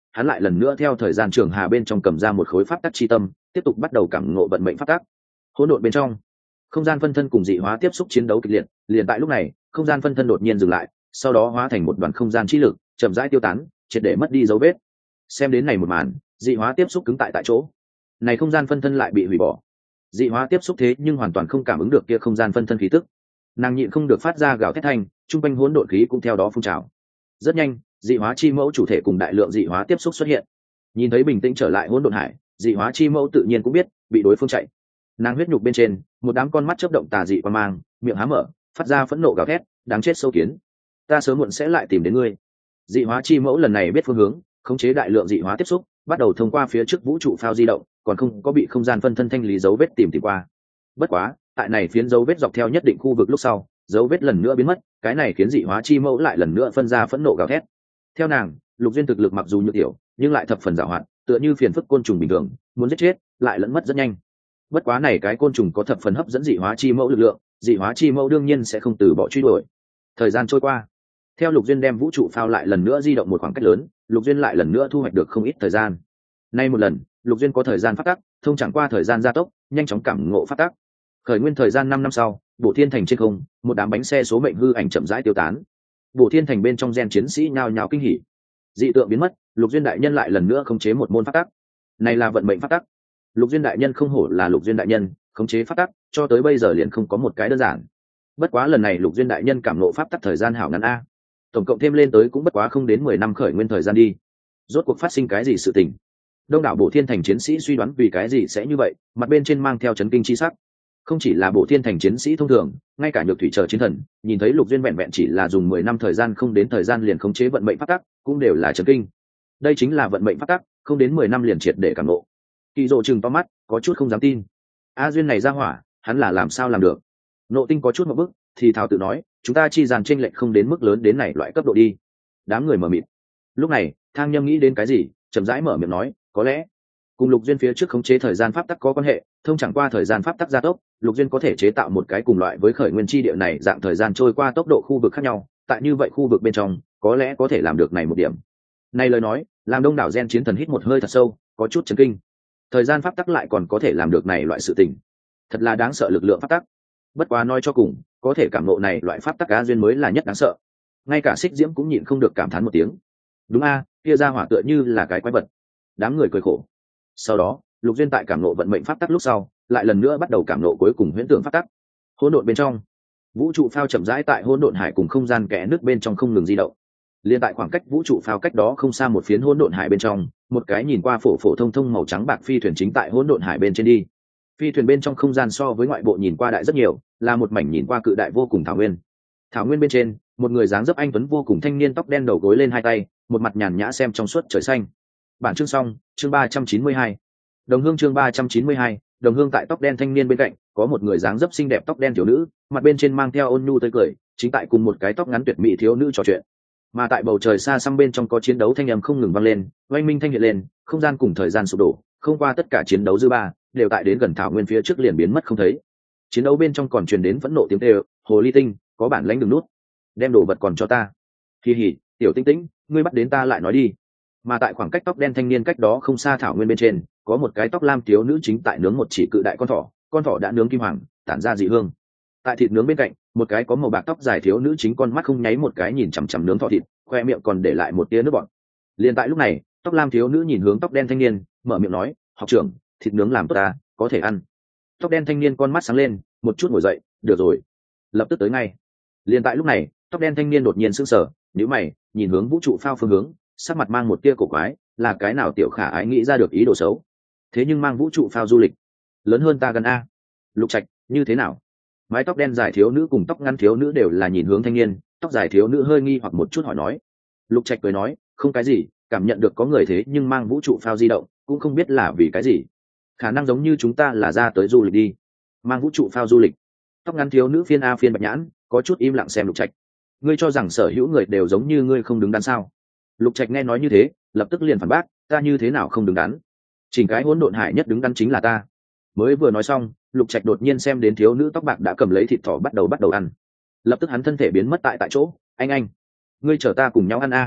hắn lại lần nữa theo thời gian trường hà bên trong cầm ra một khối pháp tắc chi tâm, tiếp tục bắt đầu cảm ngộ vận mệnh pháp tắc. Hỗn độn bên trong, không gian phân thân cùng dị hóa tiếp xúc chiến đấu kịch liệt, liền tại lúc này, không gian phân thân đột nhiên dừng lại, sau đó hóa thành một đoàn không gian chi lực, chậm rãi tiêu tán, triệt để mất đi dấu vết. Xem đến này một màn, dị hóa tiếp xúc cứng tại chỗ. Này không gian phân thân lại bị hủy bỏ. Dị hóa tiếp xúc thế nhưng hoàn toàn không cảm ứng được kia không gian phân thân khí tức. Nàng nhịn không được phát ra gào thét thanh, trung quanh hỗn độn khí cũng theo đó phun trào. Rất nhanh, dị hóa chi mẫu chủ thể cùng đại lượng dị hóa tiếp xúc xuất hiện. Nhìn thấy bình tĩnh trở lại hỗn độn hải, dị hóa chi mẫu tự nhiên cũng biết bị đối phương chạy. Nàng huyết nhục bên trên, một đám con mắt chớp động tà dị qua mang, miệng há mở, phát ra phẫn nộ gào thét, đáng chết sâu kiến, ta sớm muộn sẽ lại tìm đến ngươi. Dị hóa chi mẫu lần này biết phương hướng, khống chế đại lượng dị hóa tiếp xúc, bắt đầu thông qua phía trước vũ trụ phao di động, còn không có bị không gian phân thân thanh lý dấu vết tìm qua. Bất quá, tại này phiến dấu vết dọc theo nhất định khu vực lúc sau, dấu vết lần nữa biến mất, cái này khiến dị hóa chi mẫu lại lần nữa phân ra phẫn nộ gào thét. Theo nàng, Lục Duyên thực lực mặc dù nhược tiểu, nhưng lại thập phần giàu hoạt, tựa như phiền phức côn trùng bình thường, muốn giết chết, lại lẫn mất rất nhanh. Bất quá này cái côn trùng có thập phần hấp dẫn dị hóa chi mẫu lực lượng, dị hóa chi mẫu đương nhiên sẽ không từ bỏ truy đuổi. Thời gian trôi qua, theo Lục Duyên đem vũ trụ phao lại lần nữa di động một khoảng cách lớn, Lục Duyên lại lần nữa thu hoạch được không ít thời gian. Nay một lần, Lục Duyên có thời gian phát tắc, thông chẳng qua thời gian gia tốc, nhanh chóng cảm ngộ phát tắc. Khởi nguyên thời gian 5 năm sau, Bổ Thiên Thành trên không, một đám bánh xe số mệnh hư ảnh chậm rãi tiêu tán. Bổ Thiên Thành bên trong gen chiến sĩ nhao nhao kinh hỉ. Dị tượng biến mất, Lục Duyên đại nhân lại lần nữa khống chế một môn phát tắc. Này là vận mệnh phát tắc. Lục Duyên đại nhân không hổ là Lục Duyên đại nhân, khống chế phát tắc, cho tới bây giờ liền không có một cái đơn giản. Bất quá lần này Lục Duyên đại nhân cảm ngộ pháp tắc thời gian hảo ngắn a. Tổng cộng thêm lên tới cũng bất quá không đến 10 năm khởi nguyên thời gian đi. Rốt cuộc phát sinh cái gì sự tình? Đông đảo Bổ Thiên Thành chiến sĩ suy đoán vì cái gì sẽ như vậy, mặt bên trên mang theo chấn kinh chi sắc. Không chỉ là Bổ Thiên Thành chiến sĩ thông thường, ngay cả Nhược Thủy chờ chiến thần, nhìn thấy Lục Duyên vẹn vẹn chỉ là dùng 10 năm thời gian không đến thời gian liền khống chế vận mệnh pháp tắc, cũng đều là chấn kinh. Đây chính là vận mệnh pháp tắc, không đến 10 năm liền triệt để cảm ngộ. Kỳ Dụ trừng to mắt, có chút không dám tin. A Duyên này ra hỏa, hắn là làm sao làm được? Nộ Tinh có chút một bức, thì thào tự nói, chúng ta chi dàn chênh lệch không đến mức lớn đến này loại cấp độ đi. Đám người mở mịt. Lúc này, Thang Nhâm nghĩ đến cái gì, chậm rãi mở miệng nói, có lẽ cùng Lục Duyên phía trước khống chế thời gian pháp tắc có quan hệ, thông chẳng qua thời gian pháp tắc gia tốc, Lục Duyên có thể chế tạo một cái cùng loại với khởi nguyên chi địa này dạng thời gian trôi qua tốc độ khu vực khác nhau, tại như vậy khu vực bên trong, có lẽ có thể làm được này một điểm. Này lời nói, làm đông đảo gen chiến thần hít một hơi thật sâu, có chút chấn kinh. Thời gian pháp tắc lại còn có thể làm được này loại sự tình, thật là đáng sợ lực lượng pháp tắc. Bất quá nói cho cùng, có thể cảm ngộ này loại pháp tắc A Duyên mới là nhất đáng sợ. Ngay cả Xích Diễm cũng nhịn không được cảm thán một tiếng. Đúng a, kia ra hỏa tựa như là cái quái vật. Đám người cười khổ. Sau đó, Lục Duyên tại cảm ngộ vận mệnh pháp tắc lúc sau, lại lần nữa bắt đầu cảm ngộ cuối cùng huyễn tưởng pháp tắc. Hỗn độn bên trong, vũ trụ phao chậm rãi tại hỗn độn hải cùng không gian kẽ nước bên trong không ngừng di động. Liên tại khoảng cách vũ trụ phao cách đó không xa một phiến hỗn độn hải bên trong, một cái nhìn qua phổ phổ thông thông màu trắng bạc phi thuyền chính tại hỗn độn hải bên trên đi. Phi thuyền bên trong không gian so với ngoại bộ nhìn qua đại rất nhiều, là một mảnh nhìn qua cự đại vô cùng thảo nguyên. Thảo nguyên bên trên, một người dáng dấp anh tuấn vô cùng thanh niên tóc đen đầu gối lên hai tay, một mặt nhàn nhã xem trong suốt trời xanh. Bản chương xong, chương 392. Đồng hương chương 392, đồng hương tại tóc đen thanh niên bên cạnh, có một người dáng dấp xinh đẹp tóc đen thiếu nữ, mặt bên trên mang theo ôn nhu tươi cười, chính tại cùng một cái tóc ngắn tuyệt mỹ thiếu nữ trò chuyện. Mà tại bầu trời xa xăm bên trong có chiến đấu thanh âm không ngừng vang lên, oanh minh thanh hiện lên, không gian cùng thời gian sụp đổ, không qua tất cả chiến đấu dư ba, đều tại đến gần thảo nguyên phía trước liền biến mất không thấy. Chiến đấu bên trong còn truyền đến phẫn nộ tiếng kêu, hồ ly tinh, có bản lãnh đừng nút, đem đồ vật còn cho ta. Kỳ hỉ, tiểu tinh tĩnh, ngươi bắt đến ta lại nói đi. Mà tại khoảng cách tóc đen thanh niên cách đó không xa thảo nguyên bên trên, có một cái tóc lam thiếu nữ chính tại nướng một chỉ cự đại con thỏ đã nướng kim hoàng, tản ra dị hương. Tại thịt nướng bên cạnh, một cái có màu bạc tóc dài thiếu nữ chính con mắt không nháy một cái nhìn chằm chằm nướng thỏ thịt, khoe miệng còn để lại một tia nước bọt. Liền tại lúc này, tóc lam thiếu nữ nhìn hướng tóc đen thanh niên, mở miệng nói, học trưởng, thịt nướng làm tốt ta, có thể ăn. Tóc đen thanh niên con mắt sáng lên, một chút ngồi dậy, được rồi, lập tức tới ngay. Liền tại lúc này, tóc đen thanh niên đột nhiên sững sờ, nhíu mày, nhìn hướng vũ trụ phao phương hướng, sắc mặt mang một tia cổ quái, là cái nào tiểu khả ái nghĩ ra được ý đồ xấu, thế nhưng mang vũ trụ phao du lịch, lớn hơn ta gần a. Lục Trạch, như thế nào? Mái tóc đen dài thiếu nữ cùng tóc ngắn thiếu nữ đều là nhìn hướng thanh niên, tóc dài thiếu nữ hơi nghi hoặc một chút hỏi nói. Lục Trạch cười nói, không cái gì, cảm nhận được có người thế nhưng mang vũ trụ phao di động, cũng không biết là vì cái gì, khả năng giống như chúng ta là ra tới du lịch đi. Mang vũ trụ phao du lịch. Tóc ngắn thiếu nữ phiên phiên bạch nhãn, có chút im lặng xem Lục Trạch. Ngươi cho rằng sở hữu người đều giống như ngươi không đứng đắn sao? Lục Trạch nghe nói như thế, lập tức liền phản bác, ta như thế nào không đứng đắn? Chỉnh cái hỗn độn hải nhất đứng đắn chính là ta. Mới vừa nói xong, Lục Trạch đột nhiên xem đến thiếu nữ tóc bạc đã cầm lấy thịt thỏ bắt đầu ăn. Lập tức hắn thân thể biến mất tại chỗ, anh, ngươi chở ta cùng nhau ăn a.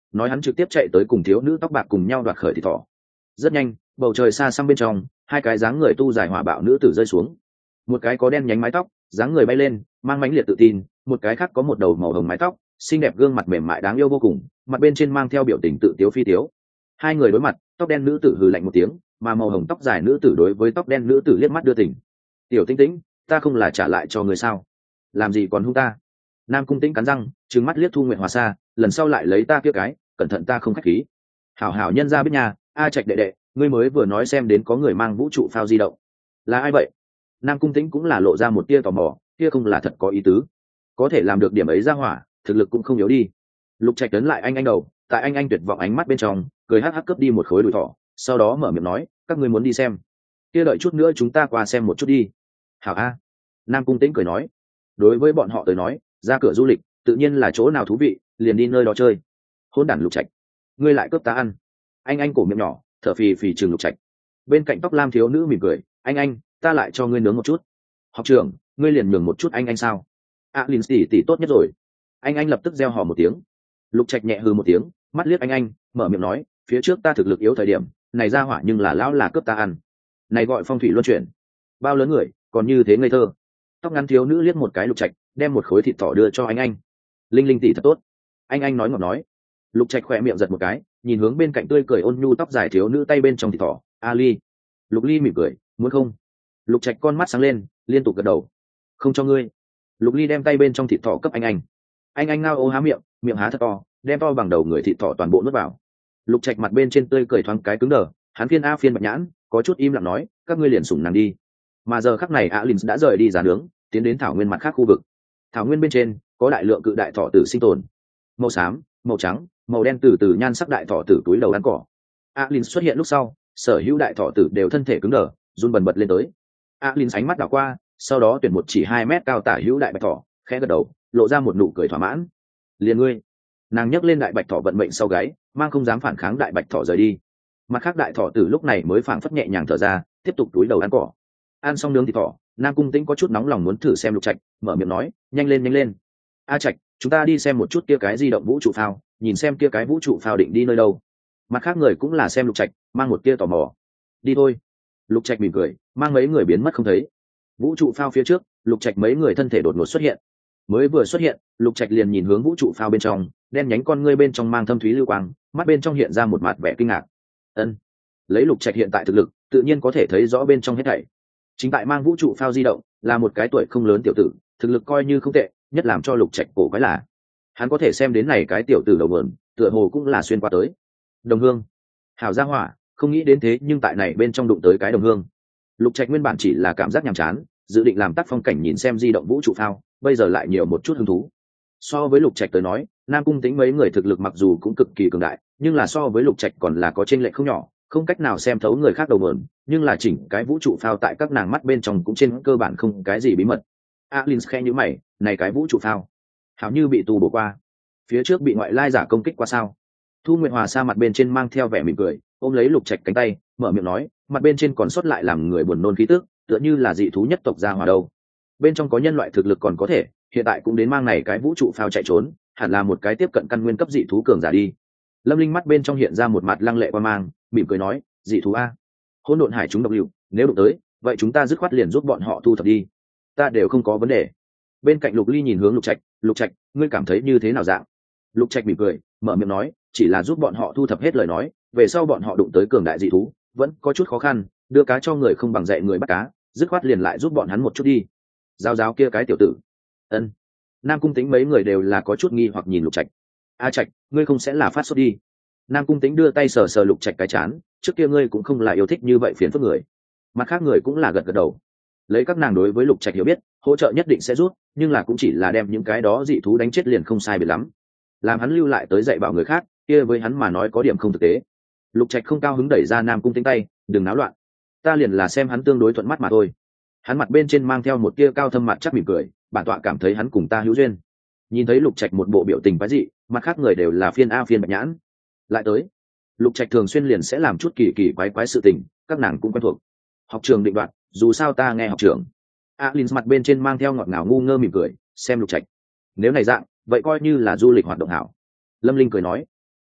nói hắn trực tiếp chạy tới cùng thiếu nữ tóc bạc cùng nhau đoạt khởi thịt thỏ. Rất nhanh, bầu trời xa xăm bên trong, hai cái dáng người tu dài hỏa bạo nữ tử rơi xuống. Một cái có đen nhánh mái tóc, dáng người bay lên, mang mãnh liệt tự tin, một cái khác có một đầu màu hồng mái tóc, xinh đẹp gương mặt mềm mại đáng yêu vô cùng, mặt bên trên mang theo biểu tình tự tiếu phi tiếu. Hai người đối mặt, tóc đen nữ tử hừ lạnh một tiếng, mà màu hồng tóc dài nữ tử đối với tóc đen nữ tử liếc mắt đưa tình. Tiểu Tinh Tĩnh, ta không là trả lại cho người sao? Làm gì còn hung ta? Nam Cung Tĩnh cắn răng, trừng mắt liếc Thu Nguyệt Hòa Sa, lần sau lại lấy ta kia cái, cẩn thận ta không khách khí. Hảo hảo nhân ra biết nhà, A Trạch đệ đệ, ngươi mới vừa nói xem đến có người mang vũ trụ phao di động, là ai vậy? Nam Cung Tĩnh cũng là lộ ra một tia tò mò, kia không là thật có ý tứ, có thể làm được điểm ấy ra hỏa, thực lực cũng không yếu đi. Lục Trạch tấn lại anh đầu, tại anh tuyệt vọng ánh mắt bên trong, cười hắc hắc cướp đi một khối đùi thỏ, sau đó mở miệng nói, các ngươi muốn đi xem, kia đợi chút nữa chúng ta qua xem một chút đi. Hảo a. Nam Cung Tĩnh cười nói, đối với bọn họ tới nói, ra cửa du lịch tự nhiên là chỗ nào thú vị liền đi nơi đó chơi. Hỗn đản Lục Trạch, ngươi lại cướp ta ăn. Anh cổ miệng nhỏ thở phì phì chừng Lục Trạch. Bên cạnh tóc lam thiếu nữ mỉm cười, anh ta lại cho ngươi nướng một chút. Học trưởng, ngươi liền nhường một chút anh sao? Linh tỷ tốt nhất rồi. Anh lập tức reo hò một tiếng. Lục Trạch nhẹ hừ một tiếng, mắt liếc anh, mở miệng nói, phía trước ta thực lực yếu thời điểm này ra hỏa nhưng là lão là cướp ta ăn, này gọi phong thủy luân chuyển. Bao lớn người còn như thế ngây thơ. Tóc ngắn thiếu nữ liếc một cái Lục Trạch, đem một khối thịt thỏ đưa cho anh. Linh tỷ thật tốt. Anh nói ngọt nói. Lục Trạch khỏe miệng giật một cái, nhìn hướng bên cạnh tươi cười ôn nhu tóc dài thiếu nữ tay bên trong thịt thỏ. Ali. Lục Ly mỉm cười, muốn không? Lục Trạch con mắt sáng lên, liên tục gật đầu. Không cho ngươi. Lục Ly đem tay bên trong thịt thỏ cấp anh. Anh ngao ô há miệng, miệng há thật to, đem to bằng đầu người thịt thỏ toàn bộ nuốt vào. Lục Trạch mặt bên trên tươi cười thoáng cái cứng đờ, hắn phiên bạch nhãn, có chút im lặng nói, các ngươi liền sủng nàng đi. Mà giờ khắc này Linh đã rời đi giá nướng, tiến đến thảo nguyên mặt khác khu vực. Thảo nguyên bên trên có đại lượng cự đại thỏ tử sinh tồn, màu xám, màu trắng, màu đen từ từ nhan sắc đại thỏ tử túi đầu ăn cỏ. Linh xuất hiện lúc sau, sở hữu đại thỏ tử đều thân thể cứng đờ, run bần bật lên tới. Linh ánh mắt đảo qua, sau đó tuyển một chỉ 2 mét cao tả hữu đại bạch thỏ, khẽ gật đầu, lộ ra một nụ cười thỏa mãn. Liền ngươi. Nàng nhấc lên đại bạch thỏ vận mệnh sau gáy, mang không dám phản kháng đại bạch thỏ rời đi. Mặt khác đại thỏ tử lúc này mới phảng phất nhẹ nhàng thở ra, tiếp tục túi đầu ăn cỏ. Ăn xong nướng thịt thỏ, Nam Cung Tĩnh có chút nóng lòng muốn thử xem Lục Trạch, mở miệng nói, nhanh lên. A Trạch, chúng ta đi xem một chút kia cái di động vũ trụ phao, nhìn xem kia cái vũ trụ phao định đi nơi đâu. Mặt khác người cũng là xem Lục Trạch, mang một tia tò mò. Đi thôi. Lục Trạch mỉm cười, mang mấy người biến mất không thấy. Vũ trụ phao phía trước, Lục Trạch mấy người thân thể đột ngột xuất hiện. Mới vừa xuất hiện, Lục Trạch liền nhìn hướng vũ trụ phao bên trong, đen nhánh con ngươi bên trong mang thâm thúy lưu quang, mắt bên trong hiện ra một mặt vẻ kinh ngạc. Lấy Lục Trạch hiện tại thực lực, tự nhiên có thể thấy rõ bên trong hết thảy. Chính tại mang vũ trụ phao di động, là một cái tuổi không lớn tiểu tử, thực lực coi như không tệ, nhất làm cho Lục Trạch cổ quái là, hắn có thể xem đến này cái tiểu tử đầu vườn, tựa hồ cũng là xuyên qua tới. Đồng hương, hảo gia hỏa, không nghĩ đến thế nhưng tại này bên trong đụng tới cái đồng hương. Lục Trạch nguyên bản chỉ là cảm giác nhàm chán, dự định làm tác phong cảnh nhìn xem di động vũ trụ phao, bây giờ lại nhiều một chút hứng thú. So với Lục Trạch tới nói, Nam Cung Tĩnh mấy người thực lực mặc dù cũng cực kỳ cường đại, nhưng là so với Lục Trạch còn là có chênh lệch không nhỏ, không cách nào xem thấu người khác đầu mượn, nhưng là chỉnh cái vũ trụ phao tại các nàng mắt bên trong cũng trên cơ bản không cái gì bí mật. Linh khẽ nhíu mày, này cái vũ trụ phao, hảo như bị tù bổ qua, phía trước bị ngoại lai giả công kích qua sao? Thu Nguyệt Hòa Sa mặt bên trên mang theo vẻ mỉm cười, ôm lấy Lục Trạch cánh tay, mở miệng nói, mặt bên trên còn sót lại làm người buồn nôn khí tức, tựa như là dị thú nhất tộc gia hỏa đâu. Bên trong có nhân loại thực lực còn có thể, hiện tại cũng đến mang này cái vũ trụ phao chạy trốn, hẳn là một cái tiếp cận căn nguyên cấp dị thú cường giả đi. Lâm Linh mắt bên trong hiện ra một mặt lăng lệ qua mang, mỉm cười nói, dị thú a, hỗn độn hải chúng độc lưu, nếu đụng tới, vậy chúng ta dứt khoát liền giúp bọn họ thu thập đi, ta đều không có vấn đề. Bên cạnh Lục Ly nhìn hướng Lục Trạch, ngươi cảm thấy như thế nào dạng? Lục Trạch mỉm cười, mở miệng nói, chỉ là giúp bọn họ thu thập hết lời nói, về sau bọn họ đụng tới cường đại dị thú, vẫn có chút khó khăn, đưa cá cho người không bằng dạy người bắt cá, dứt khoát liền lại giúp bọn hắn một chút đi. Giáo kia cái tiểu tử. Nam Cung Tĩnh mấy người đều là có chút nghi hoặc nhìn Lục Trạch. A Trạch, ngươi không sẽ là phát sốt đi? Nam Cung Tĩnh đưa tay sờ sờ Lục Trạch cái chán, trước kia ngươi cũng không là yêu thích như vậy phiền phức người. Mặt khác người cũng là gật gật đầu. Lấy các nàng đối với Lục Trạch hiểu biết, hỗ trợ nhất định sẽ rút, nhưng là cũng chỉ là đem những cái đó dị thú đánh chết liền không sai biệt lắm. Làm hắn lưu lại tới dạy bảo người khác, kia với hắn mà nói có điểm không thực tế. Lục Trạch không cao hứng đẩy ra Nam Cung Tĩnh tay, đừng náo loạn, ta liền là xem hắn tương đối thuận mắt mà thôi. Hắn mặt bên trên mang theo một tia cao thâm mặt chắc mỉm cười, bản tọa cảm thấy hắn cùng ta hữu duyên. Nhìn thấy Lục Trạch một bộ biểu tình quái dị, mặt khác người đều là phiên bạch nhãn. Lại tới, Lục Trạch thường xuyên liền sẽ làm chút kỳ kỳ quái sự tình, các nàng cũng quen thuộc. Học trường định đoạt, dù sao ta nghe học trưởng. Linh mặt bên trên mang theo ngọt ngào ngu ngơ mỉm cười, xem Lục Trạch, nếu này dạng, vậy coi như là du lịch hoạt động hảo. Lâm Linh cười nói,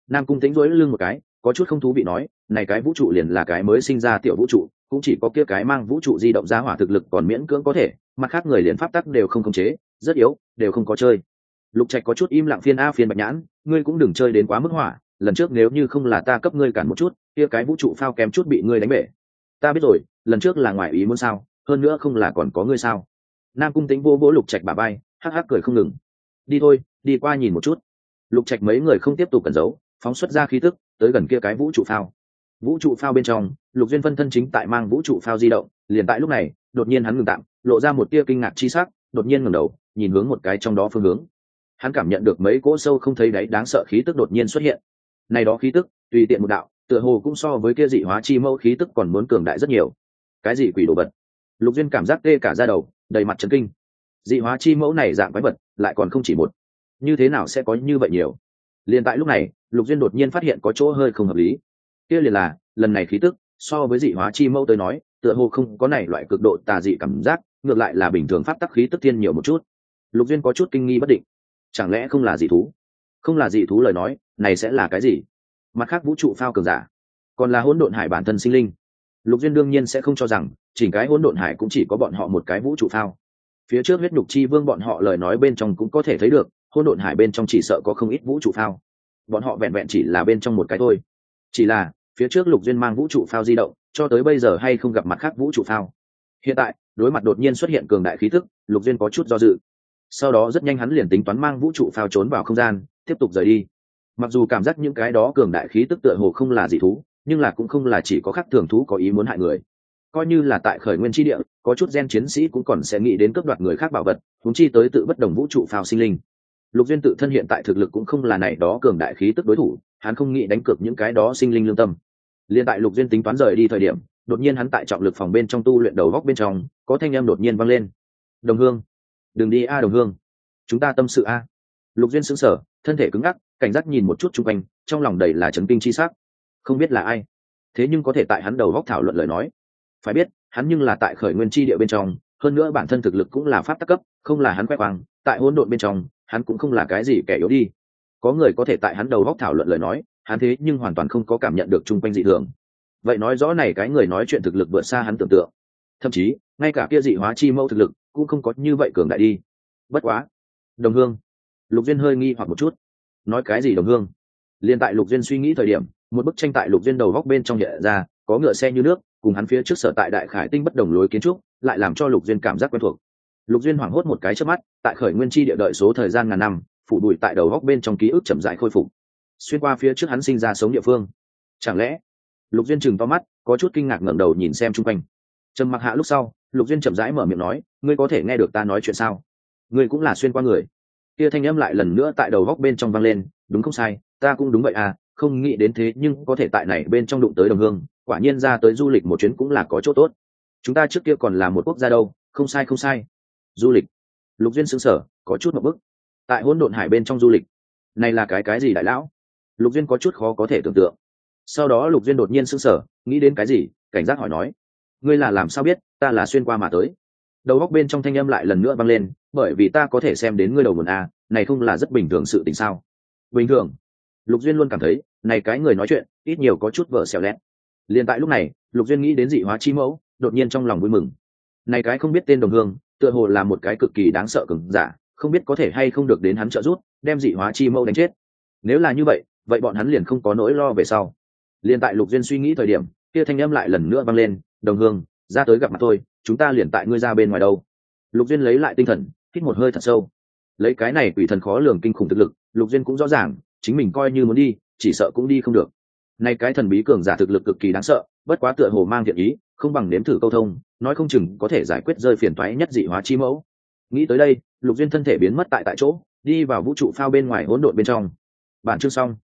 Nam Cung Tĩnh rối lưng một cái, có chút không thú vị nói, này cái vũ trụ liền là cái mới sinh ra tiểu vũ trụ, cũng chỉ có kia cái mang vũ trụ di động ra hỏa thực lực còn miễn cưỡng có thể, mặt khác người liền pháp tắc đều không khống chế, rất yếu, đều không có chơi. Lục Trạch có chút im lặng, phiên a phiên Bạch Nhãn, ngươi cũng đừng chơi đến quá mức hỏa, lần trước nếu như không là ta cấp ngươi cản một chút, kia cái vũ trụ phao kém chút bị ngươi đánh bể. Ta biết rồi, lần trước là ngoài ý muốn sao, hơn nữa không là còn có ngươi sao? Nam Cung Tĩnh vô vỗ Lục Trạch bả vai, hắc hắc cười không ngừng. Đi thôi, đi qua nhìn một chút. Lục Trạch mấy người không tiếp tục cẩn giấu, phóng xuất ra khí tức, tới gần kia cái vũ trụ phao. Vũ trụ phao bên trong, Lục Duyên phân thân chính tại mang vũ trụ phao di động, liền tại lúc này, đột nhiên hắn ngừng tạm, lộ ra một tia kinh ngạc chi sắc, đột nhiên ngẩng đầu, nhìn hướng một cái trong đó phương hướng. Hắn cảm nhận được mấy cỗ sâu không thấy đáy đáng sợ khí tức đột nhiên xuất hiện. Này đó khí tức, tùy tiện một đạo, tựa hồ cũng so với kia dị hóa chi mẫu khí tức còn muốn cường đại rất nhiều. Cái gì quỷ đồ vật? Lục Duyên cảm giác tê cả da đầu, đầy mặt chấn kinh. Dị hóa chi mẫu này dạng quái vật, lại còn không chỉ một, như thế nào sẽ có như vậy nhiều? Liền tại lúc này, Lục Duyên đột nhiên phát hiện có chỗ hơi không hợp lý. Kia liền là, lần này khí tức, so với dị hóa chi mẫu tới nói, tựa hồ không có này loại cực độ tà dị cảm giác, ngược lại là bình thường pháp tắc khí tức thiên nhiều một chút. Lục Duyên có chút kinh nghi bất định. Chẳng lẽ không là dị thú? Không là dị thú lời nói, này sẽ là cái gì? Mặt khác vũ trụ phao cường giả, còn là hỗn độn hải bản thân sinh linh. Lục Duyên đương nhiên sẽ không cho rằng chỉnh cái hỗn độn hải cũng chỉ có bọn họ một cái vũ trụ phao. Phía trước huyết nhục chi vương bọn họ lời nói bên trong cũng có thể thấy được, hỗn độn hải bên trong chỉ sợ có không ít vũ trụ phao. Bọn họ vẹn vẹn chỉ là bên trong một cái thôi. Chỉ là phía trước Lục Duyên mang vũ trụ phao di động, cho tới bây giờ hay không gặp mặt khác vũ trụ phao. Hiện tại, đối mặt đột nhiên xuất hiện cường đại khí tức, Lục Duyên có chút do dự. Sau đó rất nhanh hắn liền tính toán mang vũ trụ phao trốn vào không gian, tiếp tục rời đi. Mặc dù cảm giác những cái đó cường đại khí tức tựa hồ không là dị thú, nhưng là cũng không là chỉ có khác thường thú có ý muốn hại người. Coi như là tại khởi nguyên tri địa, có chút gen chiến sĩ cũng còn sẽ nghĩ đến cướp đoạt người khác bảo vật, huống chi tới tự bất đồng vũ trụ phao sinh linh. Lục Duyên tự thân hiện tại thực lực cũng không là này đó cường đại khí tức đối thủ, hắn không nghĩ đánh cược những cái đó sinh linh lương tâm. Liên tại Lục Duyên tính toán rời đi thời điểm, đột nhiên hắn tại trọng lực phòng bên trong tu luyện đầu góc bên trong, có thanh âm đột nhiên vang lên. Đồng Hương, đừng đi a Đồng Hương, chúng ta tâm sự a. Lục Duyên sững sờ, thân thể cứng ngắc, cảnh giác nhìn một chút xung quanh, trong lòng đầy là chấn kinh chi sắc. Không biết là ai, thế nhưng có thể tại hắn đầu góc thảo luận lời nói. Phải biết, hắn nhưng là tại khởi nguyên chi địa bên trong, hơn nữa bản thân thực lực cũng là pháp tắc cấp, không là hắn khoe khoang, tại hỗn độn bên trong, hắn cũng không là cái gì kẻ yếu đi. Có người có thể tại hắn đầu góc thảo luận lời nói, hắn thế nhưng hoàn toàn không có cảm nhận được chung quanh dị thường. Vậy nói rõ này cái người nói chuyện thực lực vượt xa hắn tưởng tượng. Thậm chí, ngay cả kia dị hóa chi mẫu thực lực cũng không có như vậy cường đại đi. Bất quá, Đồng Hương. Lục Duyên hơi nghi hoặc một chút. Nói cái gì Đồng Hương? Liên tại Lục Duyên suy nghĩ thời điểm, một bức tranh tại Lục Duyên đầu góc bên trong hiện ra, có ngựa xe như nước, cùng hắn phía trước sở tại Đại Khải Tinh bất đồng lối kiến trúc, lại làm cho Lục Duyên cảm giác quen thuộc. Lục Duyên hoảng hốt một cái chớp mắt, tại khởi nguyên chi địa đợi số thời gian ngàn năm, phủ bụi tại đầu góc bên trong ký ức chậm rãi khôi phục. Xuyên qua phía trước hắn sinh ra sống địa phương. Chẳng lẽ? Lục Duyên chừng to mắt, có chút kinh ngạc ngẩng đầu nhìn xem chung quanh. Trầm mặc hạ lúc sau, Lục Duyên chậm rãi mở miệng nói, ngươi có thể nghe được ta nói chuyện sao? Ngươi cũng là xuyên qua người. Kia thanh âm lại lần nữa tại đầu góc bên trong vang lên, đúng không sai, ta cũng đúng vậy à, không nghĩ đến thế nhưng có thể tại này bên trong đụng tới Đồng Hương, quả nhiên ra tới du lịch một chuyến cũng là có chỗ tốt. Chúng ta trước kia còn là một quốc gia đâu, không sai không sai. Du lịch? Lục Duyên sững sờ, có chút một bức. Tại hỗn độn hải bên trong du lịch, này là cái gì đại lão? Lục Duyên có chút khó có thể tưởng tượng. Sau đó Lục Duyên đột nhiên sững sờ, nghĩ đến cái gì, cảnh giác hỏi nói, ngươi là làm sao biết ta là xuyên qua mà tới? Đầu góc bên trong thanh âm lại lần nữa vang lên, bởi vì ta có thể xem đến ngươi đầu nguồn a, này không là rất bình thường sự tình sao? Bình thường? Lục Duyên luôn cảm thấy, này cái người nói chuyện, ít nhiều có chút vợ xẻo lẹt. Liên tại lúc này, Lục Duyên nghĩ đến dị hóa chi mẫu, đột nhiên trong lòng vui mừng. Này cái không biết tên Đồng Hương, tựa hồ là một cái cực kỳ đáng sợ cường giả, không biết có thể hay không được đến hắn trợ giúp, đem dị hóa chi mẫu đánh chết. Nếu là như vậy, vậy bọn hắn liền không có nỗi lo về sau. Liên tại Lục Duyên suy nghĩ thời điểm, kia thanh âm lại lần nữa vang lên, Đồng Hương, ra tới gặp mặt tôi, chúng ta liền tại ngươi ra bên ngoài đâu. Lục Duyên lấy lại tinh thần, hít một hơi thật sâu. Lấy cái này quỷ thần khó lường kinh khủng thực lực, Lục Duyên cũng rõ ràng, chính mình coi như muốn đi, chỉ sợ cũng đi không được. Này cái thần bí cường giả thực lực cực kỳ đáng sợ, bất quá tựa hồ mang thiện ý, không bằng nếm thử câu thông, nói không chừng có thể giải quyết rơi phiền toái nhất dị hóa chi mẫu. Nghĩ tới đây, Lục Duyên thân thể biến mất tại chỗ, đi vào vũ trụ phao bên ngoài hỗn độn bên trong. Bản chương xong.